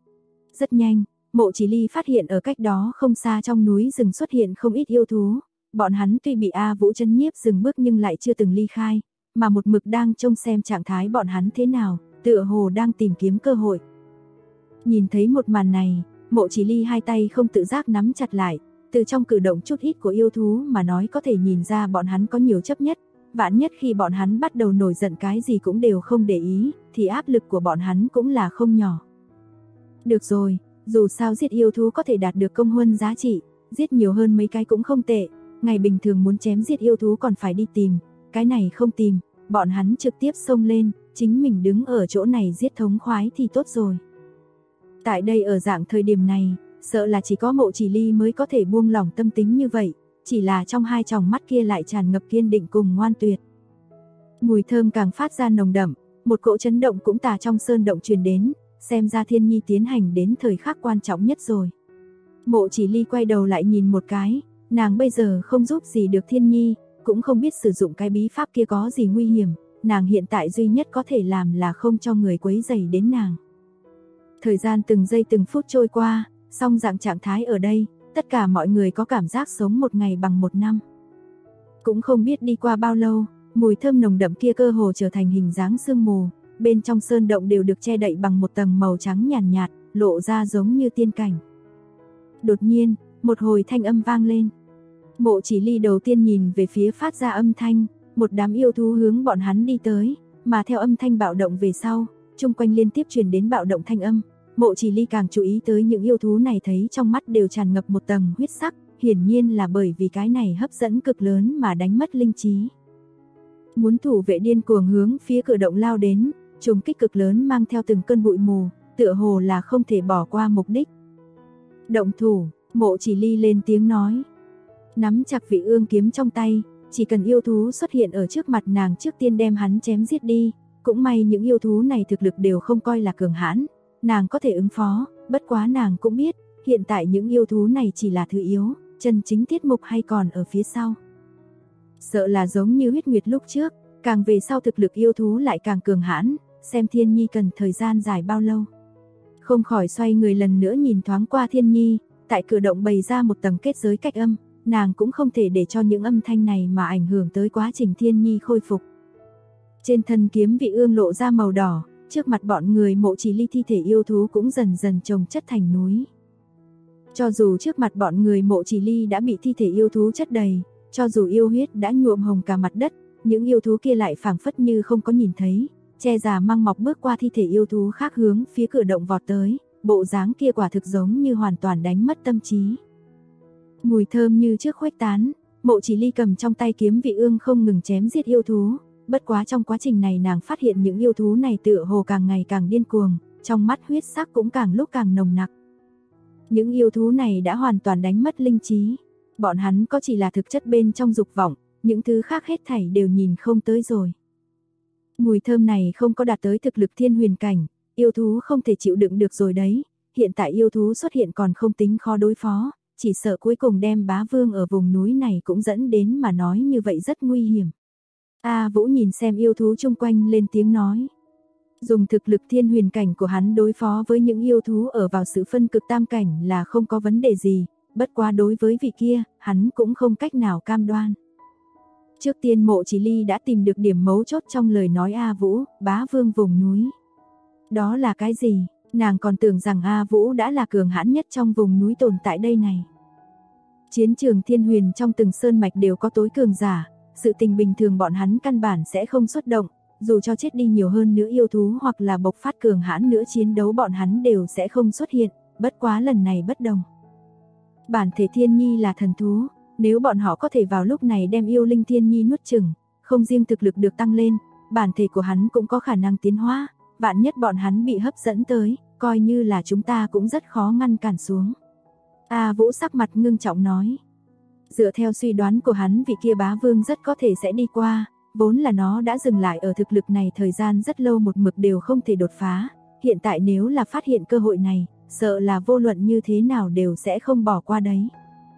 Rất nhanh, Mộ Chỉ Ly phát hiện ở cách đó không xa trong núi rừng xuất hiện không ít yêu thú. Bọn hắn tuy bị A Vũ chân nhiếp dừng bước nhưng lại chưa từng ly khai, mà một mực đang trông xem trạng thái bọn hắn thế nào, tựa hồ đang tìm kiếm cơ hội. Nhìn thấy một màn này, Mộ Chỉ Ly hai tay không tự giác nắm chặt lại, từ trong cử động chút ít của yêu thú mà nói có thể nhìn ra bọn hắn có nhiều chấp nhất, vạn nhất khi bọn hắn bắt đầu nổi giận cái gì cũng đều không để ý, thì áp lực của bọn hắn cũng là không nhỏ. Được rồi, dù sao giết yêu thú có thể đạt được công huân giá trị, giết nhiều hơn mấy cái cũng không tệ. Ngày bình thường muốn chém giết yêu thú còn phải đi tìm, cái này không tìm, bọn hắn trực tiếp xông lên, chính mình đứng ở chỗ này giết thống khoái thì tốt rồi. Tại đây ở dạng thời điểm này, sợ là chỉ có Mộ Chỉ Ly mới có thể buông lỏng tâm tính như vậy, chỉ là trong hai tròng mắt kia lại tràn ngập kiên định cùng ngoan tuyệt. Mùi thơm càng phát ra nồng đậm, một cỗ chấn động cũng tà trong sơn động truyền đến, xem ra Thiên Nhi tiến hành đến thời khắc quan trọng nhất rồi. Mộ Chỉ Ly quay đầu lại nhìn một cái. Nàng bây giờ không giúp gì được Thiên Nhi, cũng không biết sử dụng cái bí pháp kia có gì nguy hiểm, nàng hiện tại duy nhất có thể làm là không cho người quấy rầy đến nàng. Thời gian từng giây từng phút trôi qua, song dạng trạng thái ở đây, tất cả mọi người có cảm giác sống một ngày bằng một năm. Cũng không biết đi qua bao lâu, mùi thơm nồng đậm kia cơ hồ trở thành hình dáng sương mù, bên trong sơn động đều được che đậy bằng một tầng màu trắng nhàn nhạt, lộ ra giống như tiên cảnh. Đột nhiên, một hồi thanh âm vang lên. Mộ Chỉ Ly đầu tiên nhìn về phía phát ra âm thanh, một đám yêu thú hướng bọn hắn đi tới, mà theo âm thanh bạo động về sau, chung quanh liên tiếp truyền đến bạo động thanh âm. Mộ Chỉ Ly càng chú ý tới những yêu thú này thấy trong mắt đều tràn ngập một tầng huyết sắc, hiển nhiên là bởi vì cái này hấp dẫn cực lớn mà đánh mất linh trí. Muốn thủ vệ điên cuồng hướng phía cửa động lao đến, trùng kích cực lớn mang theo từng cơn bụi mù, tựa hồ là không thể bỏ qua mục đích. Động thủ, Mộ Chỉ Ly lên tiếng nói. Nắm chặt vị ương kiếm trong tay, chỉ cần yêu thú xuất hiện ở trước mặt nàng trước tiên đem hắn chém giết đi, cũng may những yêu thú này thực lực đều không coi là cường hãn, nàng có thể ứng phó, bất quá nàng cũng biết, hiện tại những yêu thú này chỉ là thứ yếu, chân chính tiết mục hay còn ở phía sau. Sợ là giống như huyết nguyệt lúc trước, càng về sau thực lực yêu thú lại càng cường hãn, xem Thiên Nhi cần thời gian dài bao lâu. Không khỏi xoay người lần nữa nhìn thoáng qua Thiên Nhi, tại cửa động bày ra một tầng kết giới cách âm, nàng cũng không thể để cho những âm thanh này mà ảnh hưởng tới quá trình Thiên Nhi khôi phục. Trên thân kiếm vị ương lộ ra màu đỏ, trước mặt bọn người Mộ Chỉ Ly thi thể yêu thú cũng dần dần chồng chất thành núi. Cho dù trước mặt bọn người Mộ Chỉ Ly đã bị thi thể yêu thú chất đầy, cho dù yêu huyết đã nhuộm hồng cả mặt đất, những yêu thú kia lại phảng phất như không có nhìn thấy, che già mang mọc bước qua thi thể yêu thú khác hướng phía cửa động vọt tới, bộ dáng kia quả thực giống như hoàn toàn đánh mất tâm trí. Mùi thơm như trước khuếch tán, Mộ Chỉ Ly cầm trong tay kiếm vị ương không ngừng chém giết yêu thú, bất quá trong quá trình này nàng phát hiện những yêu thú này tựa hồ càng ngày càng điên cuồng, trong mắt huyết sắc cũng càng lúc càng nồng nặc. Những yêu thú này đã hoàn toàn đánh mất linh trí, bọn hắn có chỉ là thực chất bên trong dục vọng, những thứ khác hết thảy đều nhìn không tới rồi. Mùi thơm này không có đạt tới thực lực thiên huyền cảnh, yêu thú không thể chịu đựng được rồi đấy, hiện tại yêu thú xuất hiện còn không tính khó đối phó, chỉ sợ cuối cùng đem bá vương ở vùng núi này cũng dẫn đến mà nói như vậy rất nguy hiểm. A Vũ nhìn xem yêu thú chung quanh lên tiếng nói. Dùng thực lực thiên huyền cảnh của hắn đối phó với những yêu thú ở vào sự phân cực tam cảnh là không có vấn đề gì, bất quá đối với vị kia, hắn cũng không cách nào cam đoan. Trước tiên Mộ Chỉ Ly đã tìm được điểm mấu chốt trong lời nói A Vũ, bá vương vùng núi. Đó là cái gì? Nàng còn tưởng rằng A Vũ đã là cường hãn nhất trong vùng núi tồn tại đây này. Chiến trường thiên huyền trong từng sơn mạch đều có tối cường giả, sự tình bình thường bọn hắn căn bản sẽ không xuất động, dù cho chết đi nhiều hơn nữa yêu thú hoặc là bộc phát cường hãn nữa chiến đấu bọn hắn đều sẽ không xuất hiện, bất quá lần này bất đồng. Bản thể Thiên Nhi là thần thú, nếu bọn họ có thể vào lúc này đem yêu linh Thiên Nhi nuốt chửng, không riêng thực lực được tăng lên, bản thể của hắn cũng có khả năng tiến hóa, vạn nhất bọn hắn bị hấp dẫn tới, coi như là chúng ta cũng rất khó ngăn cản xuống. A Vũ sắc mặt ngưng trọng nói. Dựa theo suy đoán của hắn vị kia bá vương rất có thể sẽ đi qua, vốn là nó đã dừng lại ở thực lực này thời gian rất lâu một mực đều không thể đột phá, hiện tại nếu là phát hiện cơ hội này, sợ là vô luận như thế nào đều sẽ không bỏ qua đấy.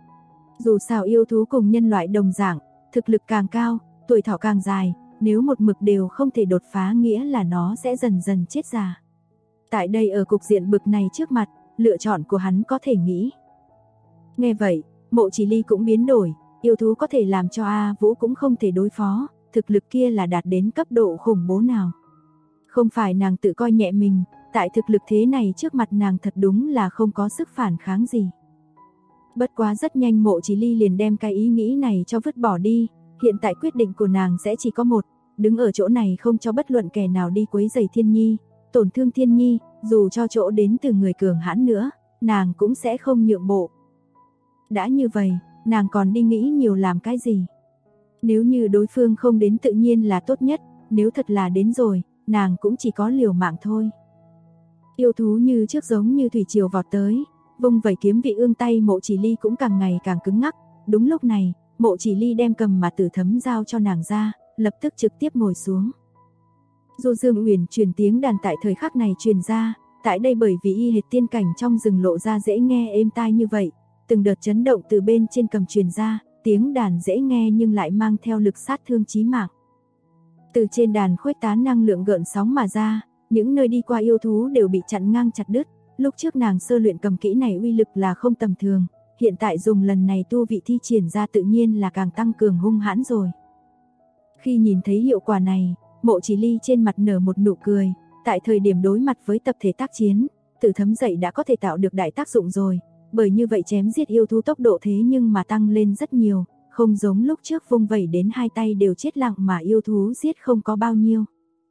Dù sao yêu thú cùng nhân loại đồng dạng, thực lực càng cao, tuổi thọ càng dài, nếu một mực đều không thể đột phá nghĩa là nó sẽ dần dần chết già. Tại đây ở cục diện bực này trước mặt, lựa chọn của hắn có thể nghĩ. Nghe vậy, Mộ Chỉ Ly cũng biến đổi, yêu thú có thể làm cho A Vũ cũng không thể đối phó, thực lực kia là đạt đến cấp độ khủng bố nào. Không phải nàng tự coi nhẹ mình, tại thực lực thế này trước mặt nàng thật đúng là không có sức phản kháng gì. Bất quá rất nhanh Mộ Chỉ Ly liền đem cái ý nghĩ này cho vứt bỏ đi, hiện tại quyết định của nàng sẽ chỉ có một, đứng ở chỗ này không cho bất luận kẻ nào đi quấy rầy Thiên Nhi, tổn thương Thiên Nhi, dù cho chỗ đến từ người cường hãn nữa, nàng cũng sẽ không nhượng bộ. Đã như vậy, nàng còn đi nghĩ nhiều làm cái gì? Nếu như đối phương không đến tự nhiên là tốt nhất, nếu thật là đến rồi, nàng cũng chỉ có liều mạng thôi. Yêu thú như trước giống như thủy triều vọt tới, vung vẩy kiếm vị ương tay Mộ Chỉ Ly cũng càng ngày càng cứng ngắc. Đúng lúc này, Mộ Chỉ Ly đem cầm mà tử thấm giao cho nàng ra, lập tức trực tiếp ngồi xuống. Du Dương Uyển truyền tiếng đàn tại thời khắc này truyền ra, tại đây bởi vì y hệt tiên cảnh trong rừng lộ ra dễ nghe êm tai như vậy, từng đợt chấn động từ bên trên cầm truyền ra, tiếng đàn dễ nghe nhưng lại mang theo lực sát thương chí mạng. Từ trên đàn khuếch tán năng lượng gợn sóng mà ra, những nơi đi qua yêu thú đều bị chặn ngang chặt đứt. Lúc trước nàng sơ luyện cầm kỹ này uy lực là không tầm thường, hiện tại dùng lần này tu vị thi triển ra tự nhiên là càng tăng cường hung hãn rồi. Khi nhìn thấy hiệu quả này, Mộ Chỉ Ly trên mặt nở một nụ cười, tại thời điểm đối mặt với tập thể tác chiến, Tử Thấm dậy đã có thể tạo được đại tác dụng rồi, bởi như vậy chém giết yêu thú tốc độ thế nhưng mà tăng lên rất nhiều, không giống lúc trước vung vẩy đến hai tay đều chết lặng mà yêu thú giết không có bao nhiêu.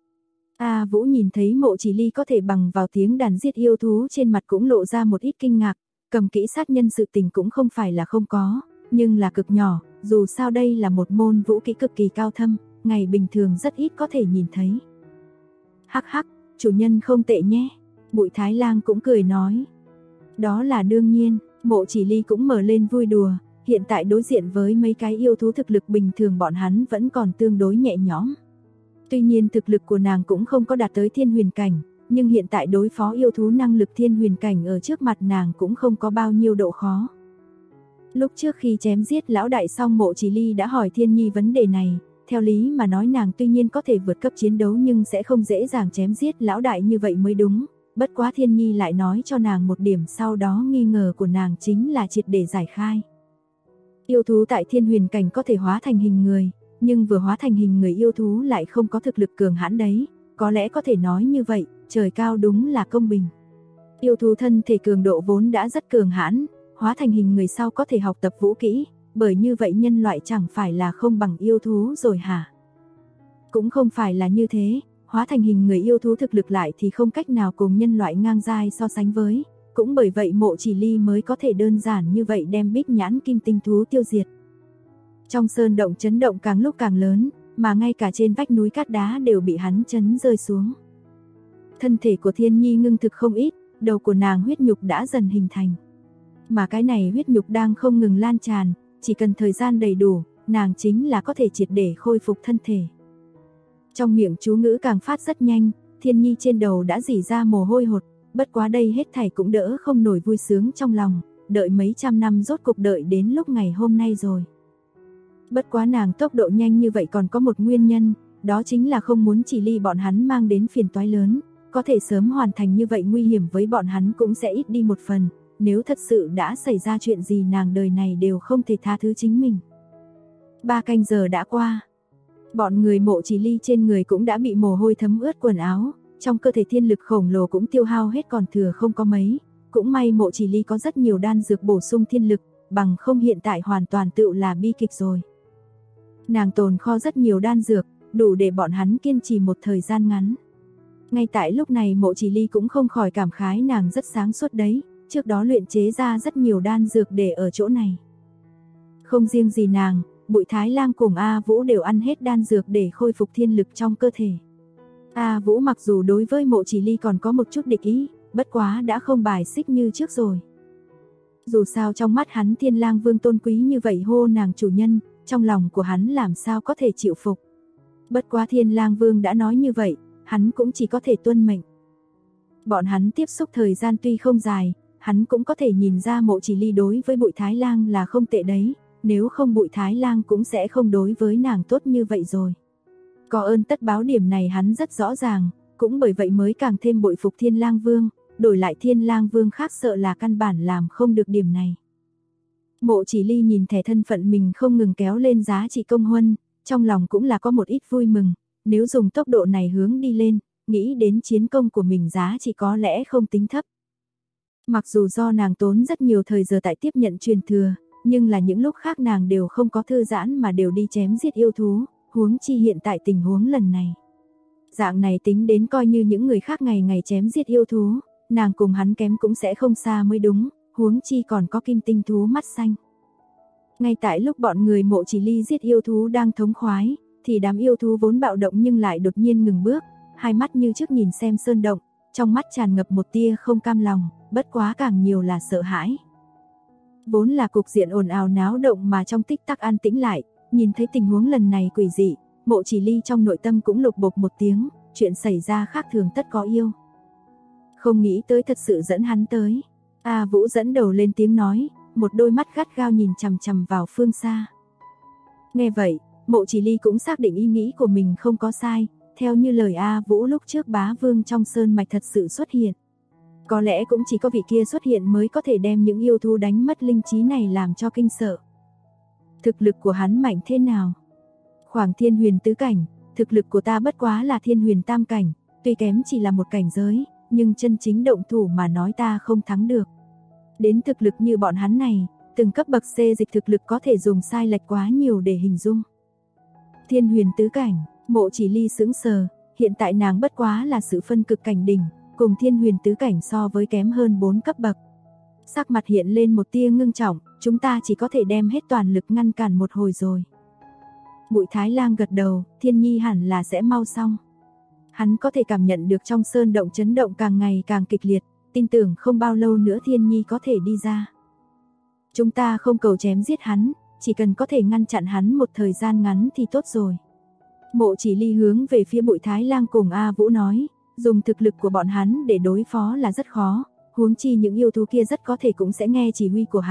A Vũ nhìn thấy Mộ Chỉ Ly có thể bằng vào tiếng đàn giết yêu thú trên mặt cũng lộ ra một ít kinh ngạc, cầm kỹ sát nhân sự tình cũng không phải là không có, nhưng là cực nhỏ, dù sao đây là một môn vũ kỹ cực kỳ cao thâm, ngày bình thường rất ít có thể nhìn thấy. Hắc hắc, chủ nhân không tệ nhé, Bụi Thái Lang cũng cười nói. Đó là đương nhiên, Mộ Chỉ Ly cũng mở lên vui đùa, hiện tại đối diện với mấy cái yêu thú thực lực bình thường bọn hắn vẫn còn tương đối nhẹ nhõm. Tuy nhiên thực lực của nàng cũng không có đạt tới thiên huyền cảnh, nhưng hiện tại đối phó yêu thú năng lực thiên huyền cảnh ở trước mặt nàng cũng không có bao nhiêu độ khó. Lúc trước khi chém giết lão đại xong Mộ Chỉ Ly đã hỏi Thiên Nhi vấn đề này, theo lý mà nói nàng tuy nhiên có thể vượt cấp chiến đấu nhưng sẽ không dễ dàng chém giết lão đại như vậy mới đúng. Bất quá Thiên Nhi lại nói cho nàng một điểm, sau đó nghi ngờ của nàng chính là triệt để giải khai. Yêu thú tại Thiên Huyền cảnh có thể hóa thành hình người, nhưng vừa hóa thành hình người yêu thú lại không có thực lực cường hãn đấy, có lẽ có thể nói như vậy, trời cao đúng là công bình. Yêu thú thân thể cường độ vốn đã rất cường hãn, hóa thành hình người sau có thể học tập vũ kỹ, bởi như vậy nhân loại chẳng phải là không bằng yêu thú rồi hả? Cũng không phải là như thế, hóa thành hình người yêu thú thực lực lại thì không cách nào cùng nhân loại ngang giai so sánh với, cũng bởi vậy Mộ Chỉ Ly mới có thể đơn giản như vậy đem Bích Nhãn Kim Tinh thú tiêu diệt. Trong sơn động chấn động càng lúc càng lớn, mà ngay cả trên vách núi cát đá đều bị hắn chấn rơi xuống. Thân thể của Thiên Nhi ngưng thực không ít, đầu của nàng huyết nhục đã dần hình thành. Mà cái này huyết nhục đang không ngừng lan tràn, chỉ cần thời gian đầy đủ, nàng chính là có thể triệt để khôi phục thân thể. Trong miệng chú ngữ càng phát rất nhanh, Thiên Nhi trên đầu đã rỉ ra mồ hôi hột, bất quá đây hết thảy cũng đỡ không nổi vui sướng trong lòng, đợi mấy trăm năm rốt cục đợi đến lúc ngày hôm nay rồi. Bất quá nàng tốc độ nhanh như vậy còn có một nguyên nhân, đó chính là không muốn Chỉ Ly bọn hắn mang đến phiền toái lớn, có thể sớm hoàn thành như vậy nguy hiểm với bọn hắn cũng sẽ ít đi một phần, nếu thật sự đã xảy ra chuyện gì nàng đời này đều không thể tha thứ chính mình. 3 canh giờ đã qua, bọn người Mộ Chỉ Ly trên người cũng đã bị mồ hôi thấm ướt quần áo, trong cơ thể thiên lực khổng lồ cũng tiêu hao hết còn thừa không có mấy, cũng may Mộ Chỉ Ly có rất nhiều đan dược bổ sung thiên lực, bằng không hiện tại hoàn toàn tựu là bi kịch rồi. Nàng tồn kho rất nhiều đan dược, đủ để bọn hắn kiên trì một thời gian ngắn. Ngay tại lúc này Mộ Chỉ Ly cũng không khỏi cảm khái nàng rất sáng suốt đấy, trước đó luyện chế ra rất nhiều đan dược để ở chỗ này. Không riêng gì nàng, Bụi Thái Lang cùng A Vũ đều ăn hết đan dược để khôi phục thiên lực trong cơ thể. A Vũ mặc dù đối với Mộ Chỉ Ly còn có một chút địch ý, bất quá đã không bài xích như trước rồi. Dù sao trong mắt hắn Thiên Lang Vương tôn quý như vậy hô nàng chủ nhân, trong lòng của hắn làm sao có thể chịu phục. Bất quá Thiên Lang Vương đã nói như vậy, hắn cũng chỉ có thể tuân mệnh. Bọn hắn tiếp xúc thời gian tuy không dài, hắn cũng có thể nhìn ra Mộ Chỉ Ly đối với Bụi Thái Lang là không tệ đấy, nếu không Bụi Thái Lang cũng sẽ không đối với nàng tốt như vậy rồi. Có ơn tất báo điểm này hắn rất rõ ràng, cũng bởi vậy mới càng thêm bội phục Thiên Lang Vương, đổi lại Thiên Lang Vương khác sợ là căn bản làm không được điểm này. Mộ Chỉ Ly nhìn thẻ thân phận mình không ngừng kéo lên giá trị công huân, trong lòng cũng là có một ít vui mừng, nếu dùng tốc độ này hướng đi lên, nghĩ đến chiến công của mình giá trị có lẽ không tính thấp. Mặc dù do nàng tốn rất nhiều thời giờ tại tiếp nhận truyền thừa, nhưng là những lúc khác nàng đều không có thư giãn mà đều đi chém giết yêu thú, huống chi hiện tại tình huống lần này. Dạng này tính đến coi như những người khác ngày ngày chém giết yêu thú, nàng cùng hắn kém cũng sẽ không xa mới đúng, huống chi còn có kim tinh thú mắt xanh. Ngay tại lúc bọn người Mộ Chỉ Ly giết yêu thú đang thống khoái, thì đám yêu thú vốn bạo động nhưng lại đột nhiên ngừng bước, hai mắt như trước nhìn xem sơn động, trong mắt tràn ngập một tia không cam lòng, bất quá càng nhiều là sợ hãi. Vốn là cục diện ồn ào náo động mà trong tích tắc an tĩnh lại, nhìn thấy tình huống lần này quỷ dị, Mộ Chỉ Ly trong nội tâm cũng lục bộp một tiếng, chuyện xảy ra khác thường tất có yêu. Không nghĩ tới thật sự dẫn hắn tới. A Vũ dẫn đầu lên tiếng nói, một đôi mắt gắt gao nhìn chằm chằm vào phương xa. Nghe vậy, Mộ Chỉ Ly cũng xác định ý nghĩ của mình không có sai, theo như lời A Vũ lúc trước bá vương trong sơn mạch thật sự xuất hiện. Có lẽ cũng chỉ có vị kia xuất hiện mới có thể đem những yêu thú đánh mất linh trí này làm cho kinh sợ. Thực lực của hắn mạnh thế nào? Khoảng Thiên Huyền tứ cảnh, thực lực của ta bất quá là Thiên Huyền tam cảnh, tuy kém chỉ là một cảnh giới, nhưng chân chính động thủ mà nói ta không thắng được. Đến thực lực như bọn hắn này, từng cấp bậc xê dịch thực lực có thể dùng sai lệch quá nhiều để hình dung. Thiên Huyền tứ cảnh, Mộ Chỉ Ly sững sờ, hiện tại nàng bất quá là sự phân cực cảnh đỉnh, cùng Thiên Huyền tứ cảnh so với kém hơn 4 cấp bậc. Sắc mặt hiện lên một tia ngưng trọng, chúng ta chỉ có thể đem hết toàn lực ngăn cản một hồi rồi. Bụi Thái Lang gật đầu, Thiên Nhi hẳn là sẽ mau xong. Hắn có thể cảm nhận được trong sơn động chấn động càng ngày càng kịch liệt, tin tưởng không bao lâu nữa Thiên Nhi có thể đi ra. Chúng ta không cầu chém giết hắn, chỉ cần có thể ngăn chặn hắn một thời gian ngắn thì tốt rồi. Mộ Chỉ Ly hướng về phía Bụi Thái Lang cùng A Vũ nói, dùng thực lực của bọn hắn để đối phó là rất khó, huống chi những yêu thú kia rất có thể cũng sẽ nghe chỉ huy của hắn,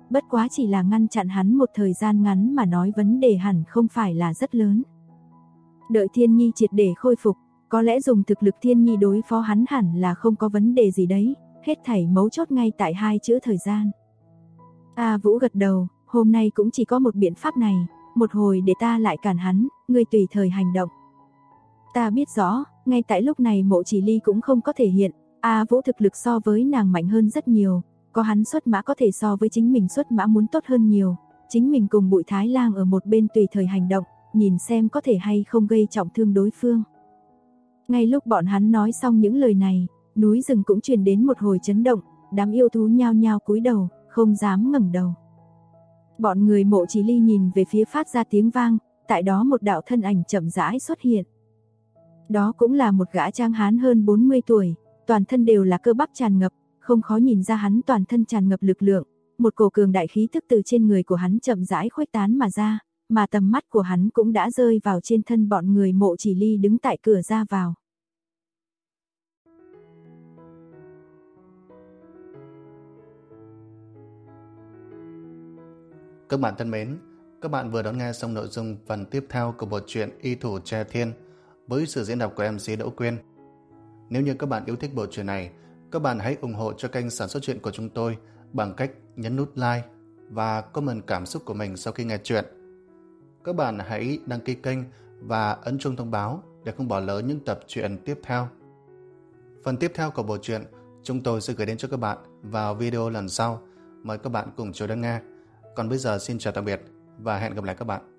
bất quá chỉ là ngăn chặn hắn một thời gian ngắn mà nói vấn đề hẳn không phải là rất lớn. Đợi Thiên Nhi triệt để khôi phục, có lẽ dùng thực lực Thiên Nhi đối phó hắn hẳn là không có vấn đề gì đấy, hết thảy mấu chốt ngay tại 2 chữ thời gian. A Vũ gật đầu, hôm nay cũng chỉ có một biện pháp này, một hồi để ta lại cản hắn, ngươi tùy thời hành động. Ta biết rõ, ngay tại lúc này Mộ Chỉ Ly cũng không có thể hiện, A Vũ thực lực so với nàng mạnh hơn rất nhiều, có hắn xuất mã có thể so với chính mình xuất mã muốn tốt hơn nhiều, chính mình cùng Bụi Thái Lang ở một bên tùy thời hành động, nhìn xem có thể hay không gây trọng thương đối phương. Ngay lúc bọn hắn nói xong những lời này, núi rừng cũng truyền đến một hồi chấn động, đám yêu thú nhao nhao cúi đầu, không dám ngẩng đầu. Bọn người Mộ Chỉ Ly nhìn về phía phát ra tiếng vang, tại đó một đạo thân ảnh chậm rãi xuất hiện. Đó cũng là một gã tráng hán hơn 40 tuổi, toàn thân đều là cơ bắp tràn ngập, không khó nhìn ra hắn toàn thân tràn ngập lực lượng, một cổ cường đại khí tức từ trên người của hắn chậm rãi khuếch tán mà ra, mà tầm mắt của hắn cũng đã rơi vào trên thân bọn người Mộ Chỉ Ly đứng tại cửa ra vào. Các bạn thân mến, các bạn vừa đón nghe xong nội dung phần tiếp theo của bộ truyện Y Thủ Tre Thiên với sự diễn đọc của MC Đỗ Quyên. Nếu như các bạn yêu thích bộ truyện này, các bạn hãy ủng hộ cho kênh sản xuất truyện của chúng tôi bằng cách nhấn nút like và comment cảm xúc của mình sau khi nghe truyện. Các bạn hãy đăng ký kênh và ấn chuông thông báo để không bỏ lỡ những tập truyện tiếp theo. Phần tiếp theo của bộ truyện chúng tôi sẽ gửi đến cho các bạn vào video lần sau. Mời các bạn cùng chờ đón nghe. Còn bây giờ xin chào tạm biệt và hẹn gặp lại các bạn.